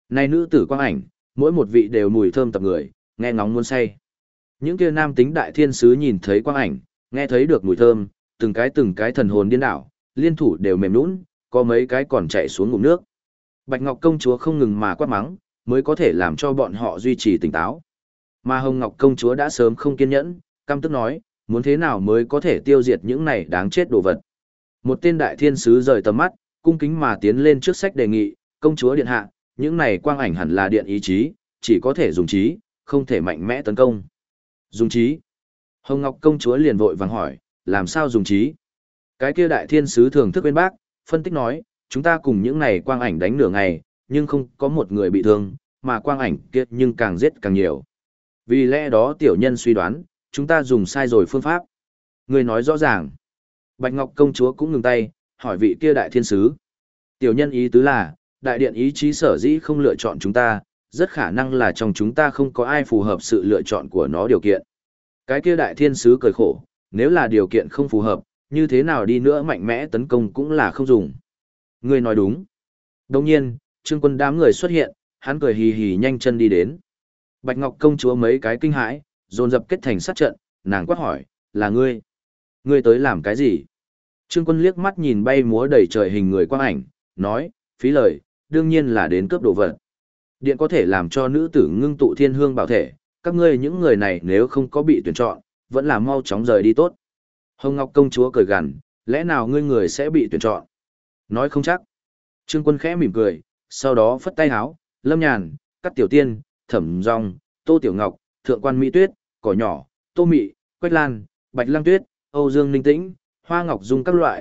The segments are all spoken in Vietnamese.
Này nữ tử quang ảnh, mỗi một vị đều mùi thơm tập người, nghe ngóng muốn say. Những kia nam tính đại thiên sứ nhìn thấy quang ảnh, nghe thấy được mùi thơm, từng cái thần hồn điên đảo, liên thủ đều mềm nhũn, có mấy cái còn chạy xuống ngụm nước. Bạch Ngọc công chúa không ngừng mà quát mắng, mới có thể làm cho bọn họ duy trì tỉnh táo. Mà Hồng Ngọc công chúa đã sớm không kiên nhẫn, căm tức nói, muốn thế nào mới có thể tiêu diệt những này đáng chết đồ vật. Một tên đại thiên sứ rời tầm mắt, cung kính mà tiến lên trước sách đề nghị, công chúa điện hạ, những này quang ảnh hẳn là điện ý chí, chỉ có thể dùng trí, không thể mạnh mẽ tấn công. Dùng trí. Hồng Ngọc công chúa liền vội vàng hỏi, làm sao dùng trí? Cái kia đại thiên sứ thưởng thức bên bác, phân tích nói, chúng ta cùng những này quang ảnh đánh nửa ngày, nhưng không có một người bị thương, mà quang ảnh kia nhưng càng giết càng nhiều. Vì lẽ đó tiểu nhân suy đoán, chúng ta dùng sai rồi phương pháp. Người nói rõ ràng. Bạch Ngọc công chúa cũng ngừng tay, hỏi vị kia đại thiên sứ. Tiểu nhân ý tứ là, đại điện ý chí sở dĩ không lựa chọn chúng ta, rất khả năng là trong chúng ta không có ai phù hợp sự lựa chọn của nó điều kiện. Cái kia đại thiên sứ cười khổ, nếu là điều kiện không phù hợp, như thế nào đi nữa mạnh mẽ tấn công cũng là không dùng. Người nói đúng. Đồng nhiên, Trương Quân đám người xuất hiện, hắn cười hì hì nhanh chân đi đến. Bạch Ngọc công chúa mấy cái kinh hãi, dồn dập kết thành sát trận, nàng quát hỏi, là ngươi? Ngươi tới làm cái gì? Trương Quân liếc mắt nhìn bay múa đầy trời hình người quang ảnh, nói, phí lời, đương nhiên là đến cướp đồ vật. Điện có thể làm cho nữ tử ngưng tụ thiên hương bảo thể, các ngươi những người này nếu không có bị tuyển chọn, vẫn là mau chóng rời đi tốt. Hồng Ngọc công chúa cười gằn, lẽ nào ngươi người sẽ bị tuyển chọn? Nói không chắc. Trương Quân khẽ mỉm cười, sau đó phất tay háo, Lâm Nhàn, Cát Tiểu Tiên, Thẩm Dung, Tô Tiểu Ngọc, Thượng quan Mỹ Tuyết, Cỏ Nhỏ, Tô Mị, Quách Lan, Bạch Lăng Tuyết, Âu Dương Ninh Tĩnh, Hoa Ngọc Dung các loại,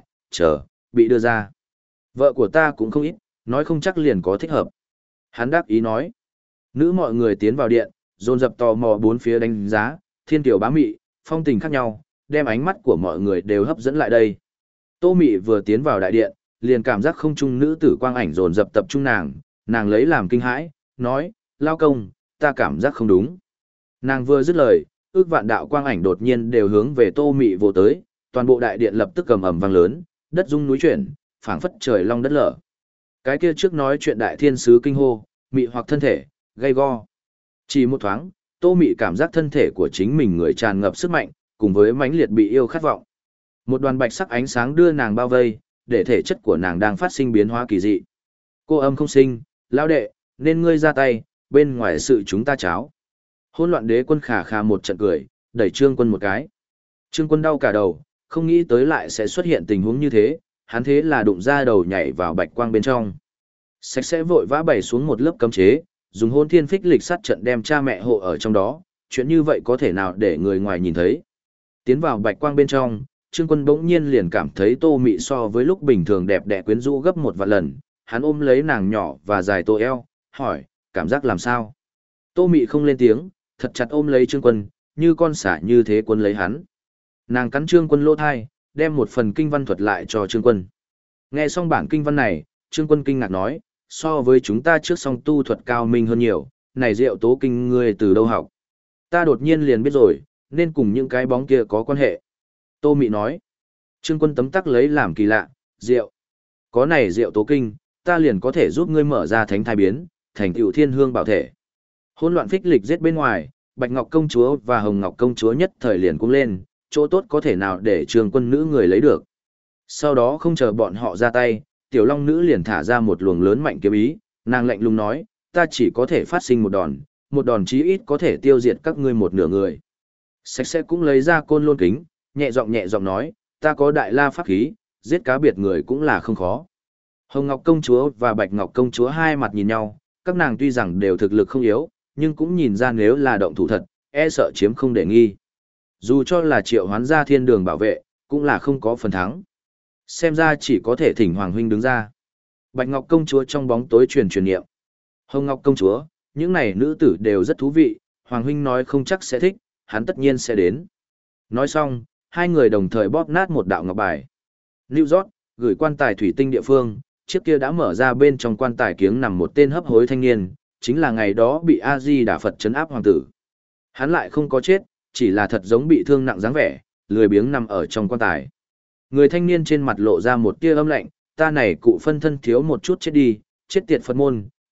bị đưa ra. Vợ của ta cũng không ít, nói không chắc liền có thích hợp. Hắn đáp ý nói. Nữ mọi người tiến vào điện, dồn dập tò mò bốn phía đánh giá, thiên tiểu bá mị, phong tình khác nhau, đem ánh mắt của mọi người đều hấp dẫn lại đây. Tô Mị vừa tiến vào đại điện, liền cảm giác không trung nữ tử quang ảnh dồn dập tập trung nàng lấy làm kinh hãi, nói, lao công, ta cảm giác không đúng. Nàng vừa dứt lời, ước vạn đạo quang ảnh đột nhiên đều hướng về Tô Mị vô tới, toàn bộ đại điện lập tức cầm ầm vang lớn, đất rung núi chuyển, phảng phất trời long đất lở. Cái kia trước nói chuyện đại thiên sứ kinh hô, mị hoặc thân thể, gay go. Chỉ một thoáng, Tô Mị cảm giác thân thể của chính mình người tràn ngập sức mạnh, cùng với mãnh liệt bị yêu khát vọng. Một đoàn bạch sắc ánh sáng đưa nàng bao vây, để thể chất của nàng đang phát sinh biến hóa kỳ dị. Cô âm không sinh, lão đệ, nên ngươi ra tay, bên ngoài sự chúng ta cháo. Hỗn loạn đế quân khà khà một trận cười, đẩy Trương Quân một cái. Trương Quân đau cả đầu, không nghĩ tới lại sẽ xuất hiện tình huống như thế, hắn thế là đụng ra đầu nhảy vào bạch quang bên trong. Sạch sẽ vội vã bày xuống một lớp cấm chế, dùng hôn thiên phích lịch sát trận đem cha mẹ hộ ở trong đó, chuyện như vậy có thể nào để người ngoài nhìn thấy. Tiến vào bạch quang bên trong, Trương Quân bỗng nhiên liền cảm thấy Tô Mị so với lúc bình thường đẹp đẽ quyến rũ gấp một vạn lần, hắn ôm lấy nàng nhỏ và dài tô eo, hỏi, cảm giác làm sao? Tô Mị không lên tiếng, thật chặt ôm lấy Trương Quân, như con sả như thế quân lấy hắn. Nàng cắn Trương Quân lỗ thai, đem một phần kinh văn thuật lại cho Trương Quân. Nghe xong bản kinh văn này, Trương Quân kinh ngạc nói, so với chúng ta trước song tu thuật cao minh hơn nhiều, này Diệu Tố Kinh ngươi từ đâu học? Ta đột nhiên liền biết rồi, nên cùng những cái bóng kia có quan hệ. Tô Mị nói. Trương Quân tấm tắc lấy làm kỳ lạ, Diệu. Có này Diệu Tố Kinh, ta liền có thể giúp ngươi mở ra thánh thai biến, thành tựu thiên hương bảo thể. Hỗn loạn phích lịch giết bên ngoài, Bạch Ngọc công chúa và Hồng Ngọc công chúa nhất thời liền cũng lên, chỗ tốt có thể nào để Trương Quân nữ người lấy được. Sau đó không chờ bọn họ ra tay, Tiểu Long nữ liền thả ra một luồng lớn mạnh kiếm ý, nàng lạnh lùng nói, ta chỉ có thể phát sinh một đòn chí ít có thể tiêu diệt các ngươi một nửa người. Sạch sẽ cũng lấy ra côn lôn kính, nhẹ giọng nói, ta có đại la pháp khí, giết cá biệt người cũng là không khó. Hồng Ngọc công chúa và Bạch Ngọc công chúa hai mặt nhìn nhau, các nàng tuy rằng đều thực lực không yếu, nhưng cũng nhìn ra nếu là động thủ thật, e sợ chiếm không để nghi. Dù cho là triệu hoán ra thiên đường bảo vệ, cũng là không có phần thắng. Xem ra chỉ có thể thỉnh Hoàng huynh đứng ra. Bạch Ngọc công chúa trong bóng tối truyền niệm. Hồng Ngọc công chúa, những này nữ tử đều rất thú vị, Hoàng huynh nói không chắc sẽ thích, hắn tất nhiên sẽ đến. Nói xong, hai người đồng thời bóp nát một đạo ngọc bài. New York, gửi quan tài thủy tinh địa phương, chiếc kia đã mở ra bên trong quan tài kiếng nằm một tên hấp hối thanh niên, chính là ngày đó bị A-di Đà Phật trấn áp hoàng tử. Hắn lại không có chết, chỉ là thật giống bị thương nặng dáng vẻ, lười biếng nằm ở trong quan tài. Người thanh niên trên mặt lộ ra một tia âm lạnh, ta này cụ phân thân thiếu một chút chết đi, chết tiệt Phật môn,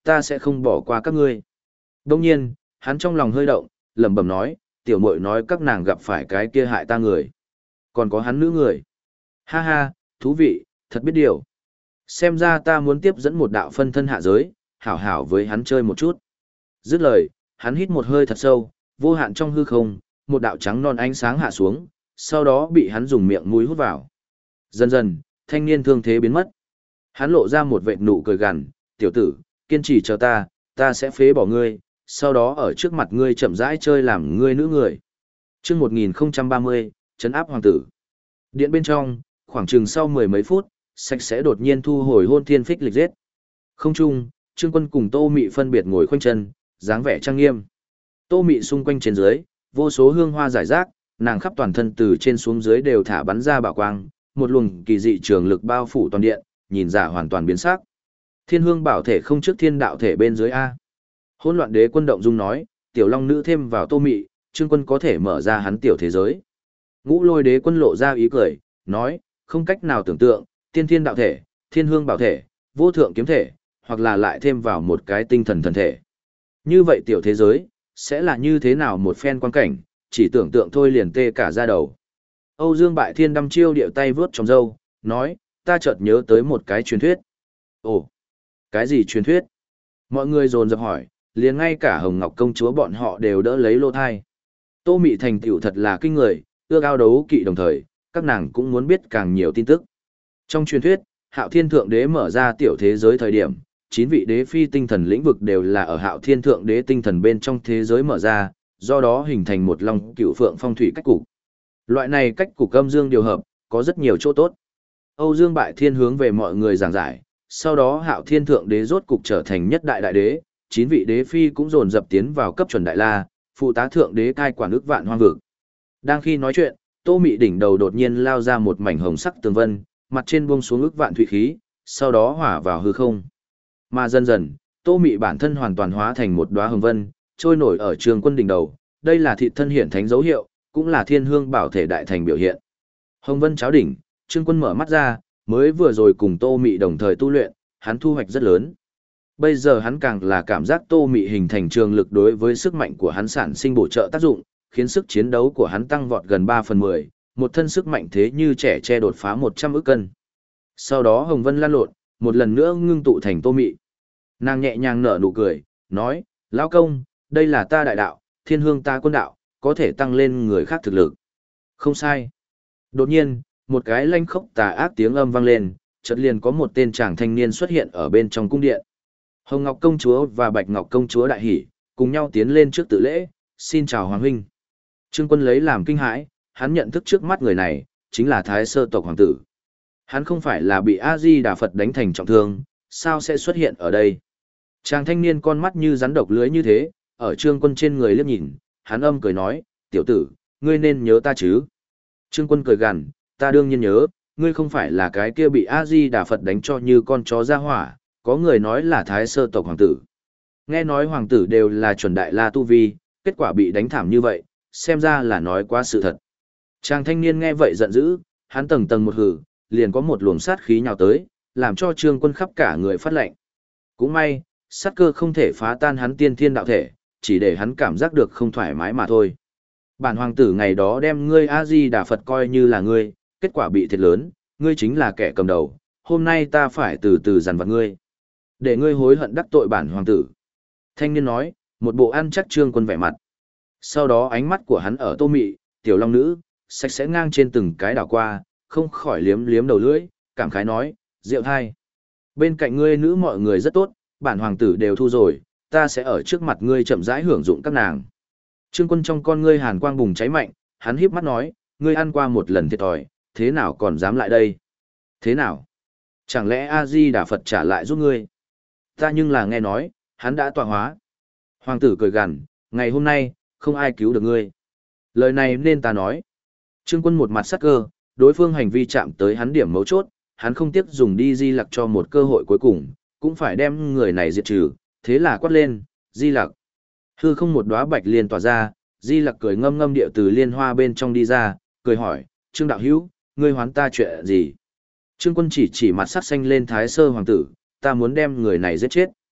ta sẽ không bỏ qua các ngươi. Đông nhiên, hắn trong lòng hơi động, lẩm bẩm nói, tiểu muội nói các nàng gặp phải cái kia hại ta người. Còn có hắn nữ người. Ha ha, thú vị, thật biết điều. Xem ra ta muốn tiếp dẫn một đạo phân thân hạ giới, hảo hảo với hắn chơi một chút. Dứt lời, hắn hít một hơi thật sâu, vô hạn trong hư không, một đạo trắng non ánh sáng hạ xuống, sau đó bị hắn dùng miệng mũi hút vào. Dần dần, thanh niên thương thế biến mất. Hắn lộ ra một vệt nụ cười gằn, tiểu tử, kiên trì chờ ta sẽ phế bỏ ngươi, sau đó ở trước mặt ngươi chậm rãi chơi làm ngươi nữ người. Chương 1030, trấn áp hoàng tử. Điện bên trong, khoảng chừng sau mười mấy phút, sạch sẽ đột nhiên thu hồi hôn thiên phích lịch giết. Không chung, Trương Quân cùng Tô Mị phân biệt ngồi khoanh chân, dáng vẻ trang nghiêm. Tô Mị xung quanh trên dưới, vô số hương hoa rải rác, nàng khắp toàn thân từ trên xuống dưới đều thả bắn ra bảo quang, một luồng kỳ dị trường lực bao phủ toàn điện, nhìn ra hoàn toàn biến sắc. Thiên hương bảo thể không trước thiên đạo thể bên dưới a. Hỗn loạn đế quân động dung nói, tiểu long nữ thêm vào Tô Mị, Trương Quân có thể mở ra hắn tiểu thế giới. Ngũ Lôi đế quân lộ ra ý cười, nói, không cách nào tưởng tượng, tiên thiên đạo thể, thiên hương bảo thể, vô thượng kiếm thể, hoặc là lại thêm vào một cái tinh thần thần thể. Như vậy tiểu thế giới, sẽ là như thế nào một phen quan cảnh, chỉ tưởng tượng thôi liền tê cả da đầu. Âu Dương Bại Thiên đăm chiêu điệu tay vướt trong râu, nói, ta chợt nhớ tới một cái truyền thuyết. Ồ, cái gì truyền thuyết? Mọi người dồn dập hỏi, liền ngay cả Hồng Ngọc công chúa bọn họ đều đỡ lấy lô thai. Tô Mị thành tựu thật là kinh người, ước ao đấu kỵ đồng thời, các nàng cũng muốn biết càng nhiều tin tức. Trong truyền thuyết, Hạo Thiên Thượng Đế mở ra tiểu thế giới thời điểm, 9 vị đế phi tinh thần lĩnh vực đều là ở Hạo Thiên Thượng Đế tinh thần bên trong thế giới mở ra, do đó hình thành một long cựu phượng phong thủy cách cục. Loại này cách cục âm dương điều hợp, có rất nhiều chỗ tốt. Âu Dương Bại Thiên hướng về mọi người giảng giải, sau đó Hạo Thiên Thượng Đế rốt cục trở thành nhất đại đại đế, 9 vị đế phi cũng dồn dập tiến vào cấp chuẩn đại la, phụ tá thượng đế cai quản ức vạn hoang vực. Đang khi nói chuyện, Tô Mị đỉnh đầu đột nhiên lao ra một mảnh hồng sắc tường vân, mặt trên buông xuống ức vạn thủy khí, sau đó hỏa vào hư không. Mà dần dần, Tô Mị bản thân hoàn toàn hóa thành một đóa hồng vân, trôi nổi ở Trường Quân đỉnh đầu, đây là thị thân hiển thánh dấu hiệu, cũng là thiên hương bảo thể đại thành biểu hiện. Hồng vân cháo đỉnh, Trương Quân mở mắt ra, mới vừa rồi cùng Tô Mị đồng thời tu luyện, hắn thu hoạch rất lớn. Bây giờ hắn càng là cảm giác Tô Mị hình thành trường lực đối với sức mạnh của hắn sản sinh bổ trợ tác dụng, khiến sức chiến đấu của hắn tăng vọt gần 3/10, một thân sức mạnh thế như trẻ tre đột phá 100 ức cân. Sau đó Hồng Vân lan lộn, một lần nữa ngưng tụ thành Tô Mị. Nàng nhẹ nhàng nở nụ cười, nói, lão công, đây là ta đại đạo, thiên hương ta quân đạo, có thể tăng lên người khác thực lực. Không sai. Đột nhiên, một cái lanh khốc tà ác tiếng âm vang lên, chợt liền có một tên chàng thanh niên xuất hiện ở bên trong cung điện. Hồng Ngọc công chúa và Bạch Ngọc công chúa đại hỉ, cùng nhau tiến lên trước tự lễ, xin chào hoàng huynh. Trương Quân lấy làm kinh hãi, hắn nhận thức trước mắt người này, chính là Thái Sơ tộc hoàng tử. Hắn không phải là bị A-di-đà Phật đánh thành trọng thương, sao sẽ xuất hiện ở đây? Chàng thanh niên con mắt như rắn độc lưới như thế, ở Trương Quân trên người liếc nhìn, hắn âm cười nói, tiểu tử, ngươi nên nhớ ta chứ? Trương Quân cười gằn, ta đương nhiên nhớ, ngươi không phải là cái kia bị A-di-đà Phật đánh cho như con chó ra hỏa, có người nói là Thái Sơ tộc hoàng tử. Nghe nói hoàng tử đều là chuẩn đại la tu vi, kết quả bị đánh thảm như vậy, xem ra là nói quá sự thật. Chàng thanh niên nghe vậy giận dữ, hắn tầng tầng một hử, liền có một luồng sát khí nhào tới, làm cho Trương Quân khắp cả người phát lạnh. Cũng may, sát cơ không thể phá tan hắn tiên thiên đạo thể, chỉ để hắn cảm giác được không thoải mái mà thôi. Bản hoàng tử ngày đó đem ngươi A-di-đà Phật coi như là ngươi, kết quả bị thiệt lớn, ngươi chính là kẻ cầm đầu, hôm nay ta phải từ từ dằn vặt ngươi. Để ngươi hối hận đắc tội bản hoàng tử. Thanh niên nói, một bộ ăn chắc Trương Quân vẻ mặt. Sau đó ánh mắt của hắn ở Tô Mị, tiểu long nữ, sạch sẽ ngang trên từng cái đảo qua, không khỏi liếm liếm đầu lưỡi, cảm khái nói, rượu thai. Bên cạnh ngươi nữ mọi người rất tốt, bản hoàng tử đều thu rồi, ta sẽ ở trước mặt ngươi chậm rãi hưởng dụng các nàng. Trương Quân trong con ngươi hàn quang bùng cháy mạnh, hắn híp mắt nói, ngươi ăn qua một lần thiệt thòi, thế nào còn dám lại đây? Thế nào? Chẳng lẽ A-di-đà Phật trả lại giúp ngươi? Ta nhưng là nghe nói, hắn đã tọa hóa. Hoàng tử cười gằn, ngày hôm nay, không ai cứu được ngươi. Lời này nên ta nói. Trương Quân một mặt sắc cơ, đối phương hành vi chạm tới hắn điểm mấu chốt, hắn không tiếc dùng đi Di Lặc cho một cơ hội cuối cùng, cũng phải đem người này diệt trừ, thế là quát lên, Di Lặc. Hư không một đóa bạch liên tỏa ra, Di Lặc cười ngâm ngâm điệu từ liên hoa bên trong đi ra, cười hỏi, Trương đạo hữu, ngươi hoán ta chuyện gì? Trương Quân chỉ mặt sắc xanh lên Thái Sơ hoàng tử, ta muốn đem người này giết chết.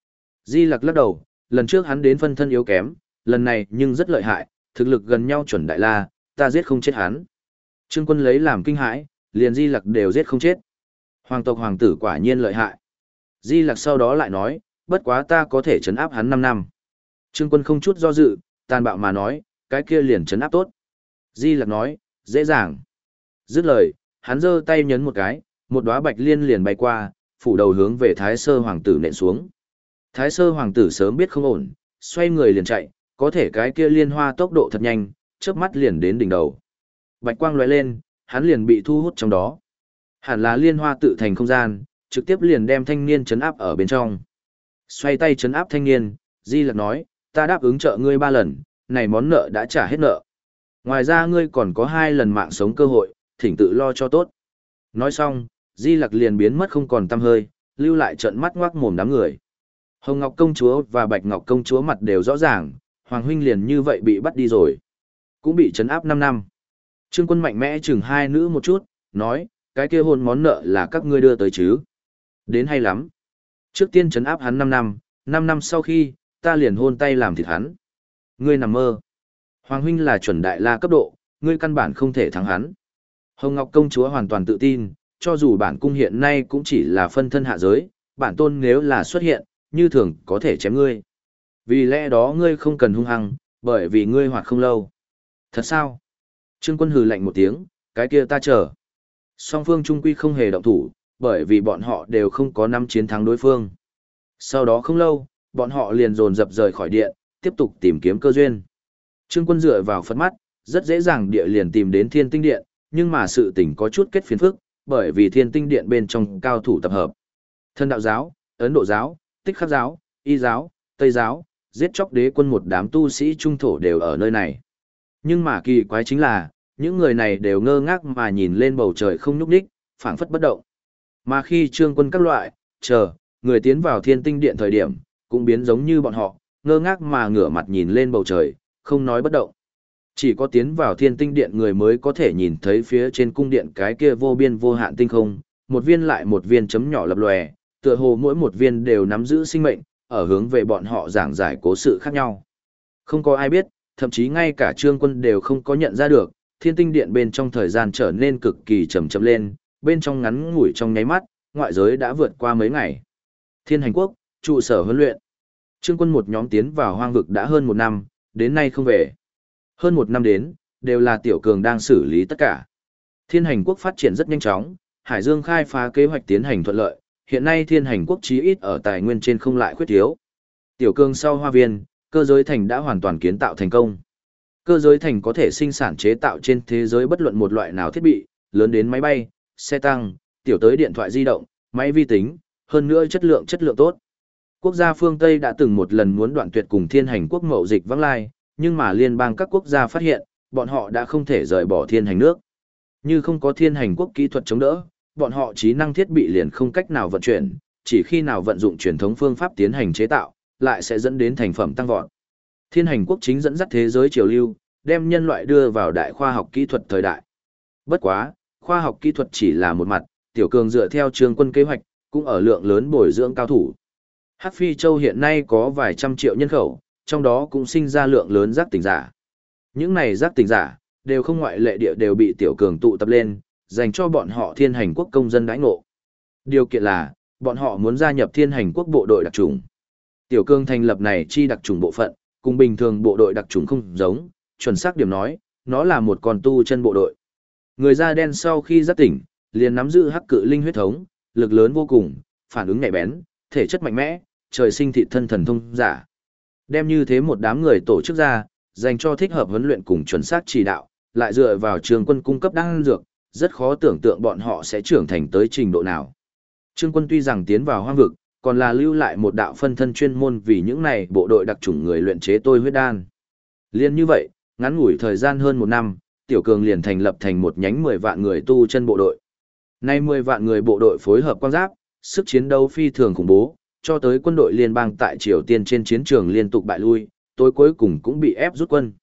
Di Lặc lắc đầu, lần trước hắn đến phân thân yếu kém, lần này nhưng rất lợi hại, thực lực gần nhau chuẩn đại la, ta giết không chết hắn. Trương Quân lấy làm kinh hãi, liền Di Lặc đều giết không chết. Hoàng tộc hoàng tử quả nhiên lợi hại. Di Lặc sau đó lại nói, bất quá ta có thể trấn áp hắn 5 năm. Trương Quân không chút do dự, tàn bạo mà nói, cái kia liền trấn áp tốt. Di Lặc nói, dễ dàng. Dứt lời, hắn giơ tay nhấn một cái, một đóa bạch liên liền bay qua, phủ đầu hướng về Thái Sơ hoàng tử nện xuống. Thái Sơ hoàng tử sớm biết không ổn, xoay người liền chạy, có thể cái kia liên hoa tốc độ thật nhanh, chớp mắt liền đến đỉnh đầu. Bạch quang lóe lên, hắn liền bị thu hút trong đó. Hẳn là liên hoa tự thành không gian, trực tiếp liền đem thanh niên trấn áp ở bên trong. Xoay tay trấn áp thanh niên, Di Lặc nói, ta đáp ứng trợ ngươi 3 lần, này món nợ đã trả hết nợ. Ngoài ra ngươi còn có 2 lần mạng sống cơ hội, thỉnh tự lo cho tốt. Nói xong, Di Lặc liền biến mất không còn tăm hơi, lưu lại trận mắt ngoác mồm đám người. Hồng Ngọc công chúa và Bạch Ngọc công chúa mặt đều rõ ràng, Hoàng huynh liền như vậy bị bắt đi rồi. Cũng bị trấn áp 5 năm. Trương Quân mạnh mẽ chừng hai nữ một chút, nói, cái kia hôn món nợ là các ngươi đưa tới chứ. Đến hay lắm. Trước tiên trấn áp hắn 5 năm, 5 năm sau khi, ta liền hôn tay làm thịt hắn. Ngươi nằm mơ. Hoàng huynh là chuẩn đại la cấp độ, ngươi căn bản không thể thắng hắn. Hồng Ngọc công chúa hoàn toàn tự tin, cho dù bản cung hiện nay cũng chỉ là phân thân hạ giới, bản tôn nếu là xuất hiện, như thường có thể chém ngươi. Vì lẽ đó ngươi không cần hung hăng, bởi vì ngươi hoạt không lâu. Thật sao? Trương Quân hừ lạnh một tiếng, cái kia ta chờ. Song phương trung quy không hề động thủ, bởi vì bọn họ đều không có năm chiến thắng đối phương. Sau đó không lâu, bọn họ liền dồn dập rời khỏi điện, tiếp tục tìm kiếm cơ duyên. Trương Quân dựa vào Phật mắt, rất dễ dàng địa liền tìm đến Thiên Tinh Điện, nhưng mà sự tình có chút kết phiền phức, bởi vì Thiên Tinh Điện bên trong cao thủ tập hợp. Thân đạo giáo, Ấn Độ giáo, Tích Khắc giáo, Y giáo, Tây giáo, giết chóc đế quân một đám tu sĩ trung thổ đều ở nơi này. Nhưng mà kỳ quái chính là, những người này đều ngơ ngác mà nhìn lên bầu trời không nhúc nhích, phảng phất bất động. Mà khi Trương Quân các loại, người tiến vào Thiên Tinh Điện thời điểm, cũng biến giống như bọn họ, ngơ ngác mà ngửa mặt nhìn lên bầu trời, không nói bất động. Chỉ có tiến vào Thiên Tinh Điện người mới có thể nhìn thấy phía trên cung điện cái kia vô biên vô hạn tinh không, một viên lại một viên chấm nhỏ lập lòe, tựa hồ mỗi một viên đều nắm giữ sinh mệnh, ở hướng về bọn họ giảng giải cố sự khác nhau. Không có ai biết, thậm chí ngay cả Trương Quân đều không có nhận ra được, Thiên Tinh Điện bên trong thời gian trở nên cực kỳ chậm chậm lên, bên trong ngắn ngủi trong nháy mắt, ngoại giới đã vượt qua mấy ngày. Thiên Hành Quốc, trụ sở huấn luyện. Trương Quân một nhóm tiến vào hoang vực đã hơn 1 năm, đến nay không về. Hơn 1 năm đến, đều là Tiểu Cường đang xử lý tất cả. Thiên Hành Quốc phát triển rất nhanh chóng, Hải Dương khai phá kế hoạch tiến hành thuận lợi, hiện nay Thiên Hành Quốc chí ít ở tài nguyên trên không lại khuyết thiếu. Tiểu Cường sau Hoa Viên, cơ giới thành đã hoàn toàn kiến tạo thành công. Cơ giới thành có thể sinh sản chế tạo trên thế giới bất luận một loại nào thiết bị, lớn đến máy bay, xe tăng, tiểu tới điện thoại di động, máy vi tính, hơn nữa chất lượng tốt. Quốc gia phương Tây đã từng một lần muốn đoạn tuyệt cùng Thiên Hành Quốc mậu dịch vắng lai, nhưng mà liên bang các quốc gia phát hiện, bọn họ đã không thể rời bỏ Thiên Hành nước. Như không có Thiên Hành Quốc kỹ thuật chống đỡ, bọn họ trí năng thiết bị liền không cách nào vận chuyển, chỉ khi nào vận dụng truyền thống phương pháp tiến hành chế tạo, lại sẽ dẫn đến thành phẩm tăng vọt. Thiên Hành Quốc chính dẫn dắt thế giới triều lưu, đem nhân loại đưa vào đại khoa học kỹ thuật thời đại. Bất quá, khoa học kỹ thuật chỉ là một mặt, Tiểu Cường dựa theo Trương Quân kế hoạch, cũng ở lượng lớn bồi dưỡng cao thủ. Hắc Phi Châu hiện nay có vài trăm triệu nhân khẩu, trong đó cũng sinh ra lượng lớn giác tỉnh giả. Những này giác tỉnh giả, đều không ngoại lệ địa đều bị Tiểu Cường tụ tập lên, dành cho bọn họ Thiên Hành Quốc công dân đãi ngộ. Điều kiện là, bọn họ muốn gia nhập Thiên Hành Quốc bộ đội đặc chủng. Tiểu Cường thành lập này chi đặc chủng bộ phận, cùng bình thường bộ đội đặc chủng không giống, chuẩn xác điểm nói, nó là một con tu chân bộ đội. Người da đen sau khi giác tỉnh, liền nắm giữ hắc cự linh huyết thống, lực lớn vô cùng, phản ứng nhạy bén, thể chất mạnh mẽ, trời sinh thị thân thần thông giả. Đem như thế một đám người tổ chức ra, dành cho thích hợp huấn luyện cùng chuẩn xác chỉ đạo, lại dựa vào Trương Quân cung cấp đan dược, rất khó tưởng tượng bọn họ sẽ trưởng thành tới trình độ nào. Trương Quân tuy rằng tiến vào hoang vực, còn là lưu lại một đạo phân thân chuyên môn vì những này bộ đội đặc chủng người luyện chế tôi huyết đan. Liên như vậy, ngắn ngủi thời gian hơn 1 năm, Tiểu Cường liền thành lập thành một nhánh 10 vạn người tu chân bộ đội. Nay 10 vạn người bộ đội phối hợp quang giáp, sức chiến đấu phi thường khủng bố, cho tới quân đội liên bang tại Triều Tiên trên chiến trường liên tục bại lui, tối cuối cùng cũng bị ép rút quân.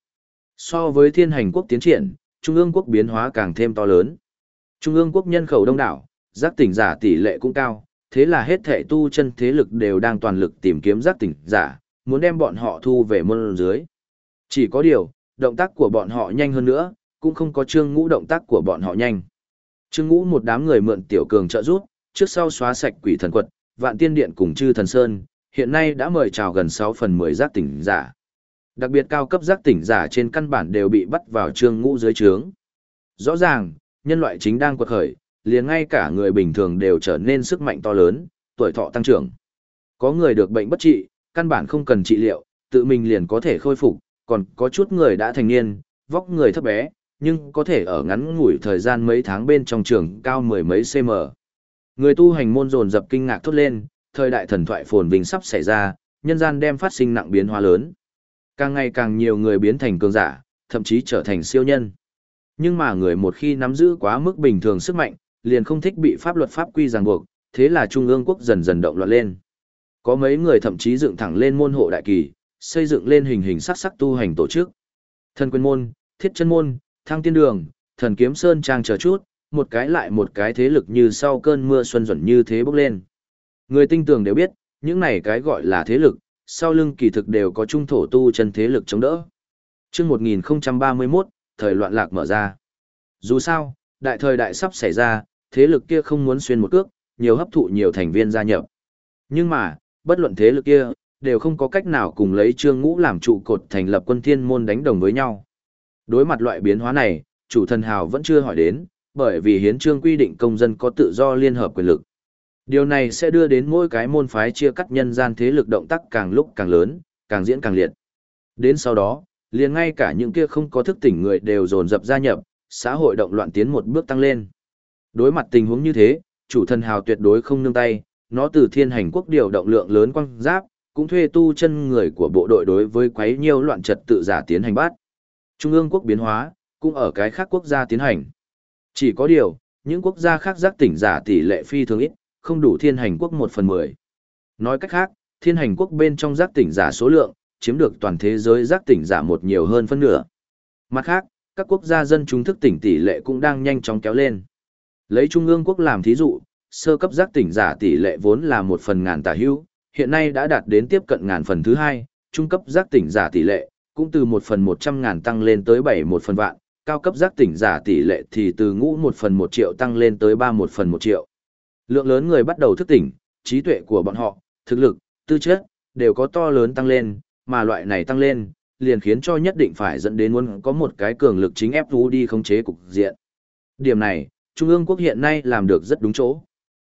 So với Thiên Hành Quốc tiến triển, Trung ương quốc biến hóa càng thêm to lớn. Trung ương quốc nhân khẩu đông đảo, giác tỉnh giả tỷ lệ cũng cao, Thế là hết thảy tu chân thế lực đều đang toàn lực tìm kiếm giác tỉnh giả, muốn đem bọn họ thu về môn dưới. Chỉ có điều, động tác của bọn họ nhanh hơn nữa, cũng không có Trương Ngũ động tác của bọn họ nhanh. Trương Ngũ một đám người mượn tiểu cường trợ giúp, trước sau xóa sạch Quỷ Thần Quật, Vạn Tiên Điện cùng Chư Thần Sơn, hiện nay đã mời chào gần 6/10 giác tỉnh giả. Đặc biệt cao cấp giác tỉnh giả trên căn bản đều bị bắt vào Trương Ngũ dưới trướng. Rõ ràng, nhân loại chính đang quật khởi, liền ngay cả người bình thường đều trở nên sức mạnh to lớn, tuổi thọ tăng trưởng. Có người được bệnh bất trị, căn bản không cần trị liệu, tự mình liền có thể khôi phục, còn có chút người đã thành niên, vóc người thấp bé, nhưng có thể ở ngắn ngủi thời gian mấy tháng bên trong trường cao mười mấy cm. Người tu hành môn dồn dập kinh ngạc thốt lên, thời đại thần thoại phồn vinh sắp xảy ra, nhân gian đem phát sinh nặng biến hóa lớn. Càng ngày càng nhiều người biến thành cường giả, thậm chí trở thành siêu nhân. Nhưng mà người một khi nắm giữ quá mức bình thường sức mạnh, liền không thích bị pháp luật pháp quy ràng buộc, thế là Trung ương quốc dần dần động loạn lên. Có mấy người thậm chí dựng thẳng lên môn hộ đại kỳ, xây dựng lên hình hình sắc sắc tu hành tổ chức. Thần Quyền môn, Thiết Chân môn, Thăng Tiên đường, Thần Kiếm Sơn trang chờ chút, một cái lại một cái thế lực như sau cơn mưa xuân dần như thế bốc lên. Người tinh tường đều biết, những này cái gọi là thế lực, sau lưng kỳ thực đều có trung thổ tu chân thế lực chống đỡ. Chương 1031, thời loạn lạc mở ra. Dù sao, đại thời đại sắp xảy ra, thế lực kia không muốn xuyên một cước, nhiều hấp thụ nhiều thành viên gia nhập. Nhưng mà, bất luận thế lực kia, đều không có cách nào cùng lấy Trương Ngũ làm trụ cột thành lập Quân Thiên môn đánh đồng với nhau. Đối mặt loại biến hóa này, chủ thần hào vẫn chưa hỏi đến, bởi vì hiến chương quy định công dân có tự do liên hợp quyền lực. Điều này sẽ đưa đến mỗi cái môn phái chia cắt nhân gian thế lực động tác càng lúc càng lớn, càng diễn càng liệt. Đến sau đó, liền ngay cả những kia không có thức tỉnh người đều dồn dập gia nhập, xã hội động loạn tiến một bước tăng lên. Đối mặt tình huống như thế, chủ thần hào tuyệt đối không nương tay, nó từ Thiên Hành quốc điều động lượng lớn quang giáp, cũng thuê tu chân người của bộ đội đối với quấy nhiêu loạn trật tự giả tiến hành bắt. Trung ương quốc biến hóa, cũng ở cái khác quốc gia tiến hành. Chỉ có điều, những quốc gia khác giác tỉnh giả tỷ lệ phi thường ít, không đủ Thiên Hành quốc 1/10. Nói cách khác, Thiên Hành quốc bên trong giác tỉnh giả số lượng, chiếm được toàn thế giới giác tỉnh giả một nhiều hơn phân nửa. Mặt khác, các quốc gia dân chúng thức tỉnh tỷ lệ cũng đang nhanh chóng kéo lên. Lấy Trung ương quốc làm thí dụ, sơ cấp giác tỉnh giả tỷ lệ vốn là 1/1000 tả hữu, hiện nay đã đạt đến tiếp cận ngàn phần thứ hai, trung cấp giác tỉnh giả tỷ lệ cũng từ 1/100.000 tăng lên tới 7/1 vạn, cao cấp giác tỉnh giả tỷ lệ thì từ ngũ 1/1 triệu tăng lên tới 3/1 triệu. Lượng lớn người bắt đầu thức tỉnh, trí tuệ của bọn họ, thực lực, tư chất đều có to lớn tăng lên, mà loại này tăng lên liền khiến cho nhất định phải dẫn đến muốn có một cái cường lực chính ép đi khống chế cục diện. Điểm này, Trung ương quốc hiện nay làm được rất đúng chỗ.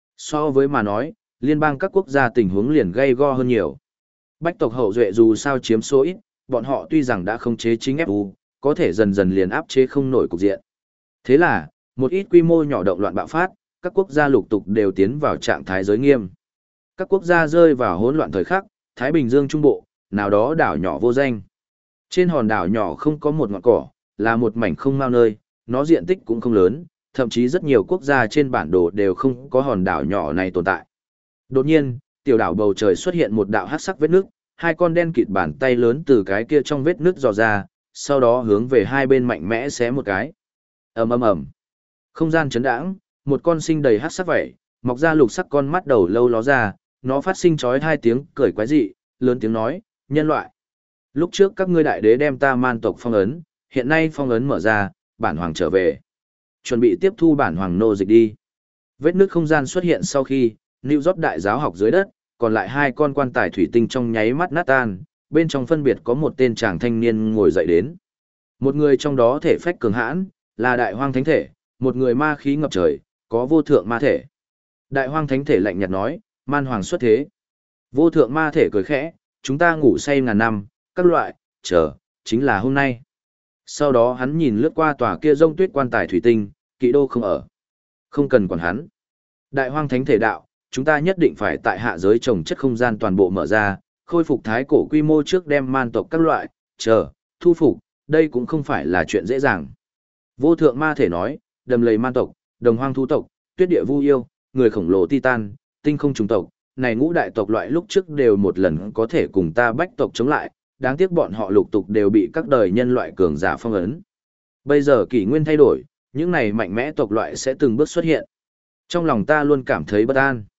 So với mà nói, liên bang các quốc gia tình huống liền gay go hơn nhiều. Bách tộc hậu duệ dù sao chiếm số ít, bọn họ tuy rằng đã khống chế chính FU, có thể dần dần liền áp chế không nổi cục diện. Thế là, một ít quy mô nhỏ động loạn bạo phát, các quốc gia lục tục đều tiến vào trạng thái giới nghiêm. Các quốc gia rơi vào hỗn loạn thời khắc, Thái Bình Dương Trung Bộ, nào đó đảo nhỏ vô danh. Trên hòn đảo nhỏ không có một ngọn cỏ, là một mảnh không mau nơi, nó diện tích cũng không lớn, thậm chí rất nhiều quốc gia trên bản đồ đều không có hòn đảo nhỏ này tồn tại. Đột nhiên, tiểu đảo bầu trời xuất hiện một đạo hắc sắc vết nước, hai con đen kịt bàn tay lớn từ cái kia trong vết nước dò ra, sau đó hướng về hai bên mạnh mẽ xé một cái. Ầm ầm ầm. Không gian chấn đãng, một con sinh đầy hắc sắc vảy, mọc ra lục sắc con mắt đầu lâu ló ra, nó phát sinh chói hai tiếng cười quái dị, lớn tiếng nói, nhân loại. Lúc trước các ngươi đại đế đem ta man tộc phong ấn, hiện nay phong ấn mở ra, bản hoàng trở về. Chuẩn bị tiếp thu bản hoàng nô dịch đi. Vết nước không gian xuất hiện sau khi, New York đại giáo học dưới đất, còn lại hai con quan tài thủy tinh trong nháy mắt nát tan, bên trong phân biệt có một tên chàng thanh niên ngồi dậy đến. Một người trong đó thể phách cường hãn, là đại hoang thánh thể, một người ma khí ngập trời, có vô thượng ma thể. Đại hoang thánh thể lạnh nhạt nói, man hoàng xuất thế. Vô thượng ma thể cười khẽ, chúng ta ngủ say ngàn năm, các loại, chờ, chính là hôm nay. Sau đó hắn nhìn lướt qua tòa kia rông tuyết quan tài thủy tinh, kỵ đô không ở. Không cần quản hắn. Đại hoang thánh thể đạo, chúng ta nhất định phải tại hạ giới trồng chất không gian toàn bộ mở ra, khôi phục thái cổ quy mô trước đem man tộc các loại, chờ, thu phục, đây cũng không phải là chuyện dễ dàng. Vô thượng ma thể nói, đầm lầy man tộc, đồng hoang thú tộc, tuyết địa vu yêu, người khổng lồ titan, tinh không trùng tộc, này ngũ đại tộc loại lúc trước đều một lần có thể cùng ta bách tộc chống lại, đáng tiếc bọn họ lục tục đều bị các đời nhân loại cường giả phong ấn. Bây giờ kỷ nguyên thay đổi, những này mạnh mẽ tộc loại sẽ từng bước xuất hiện. Trong lòng ta luôn cảm thấy bất an.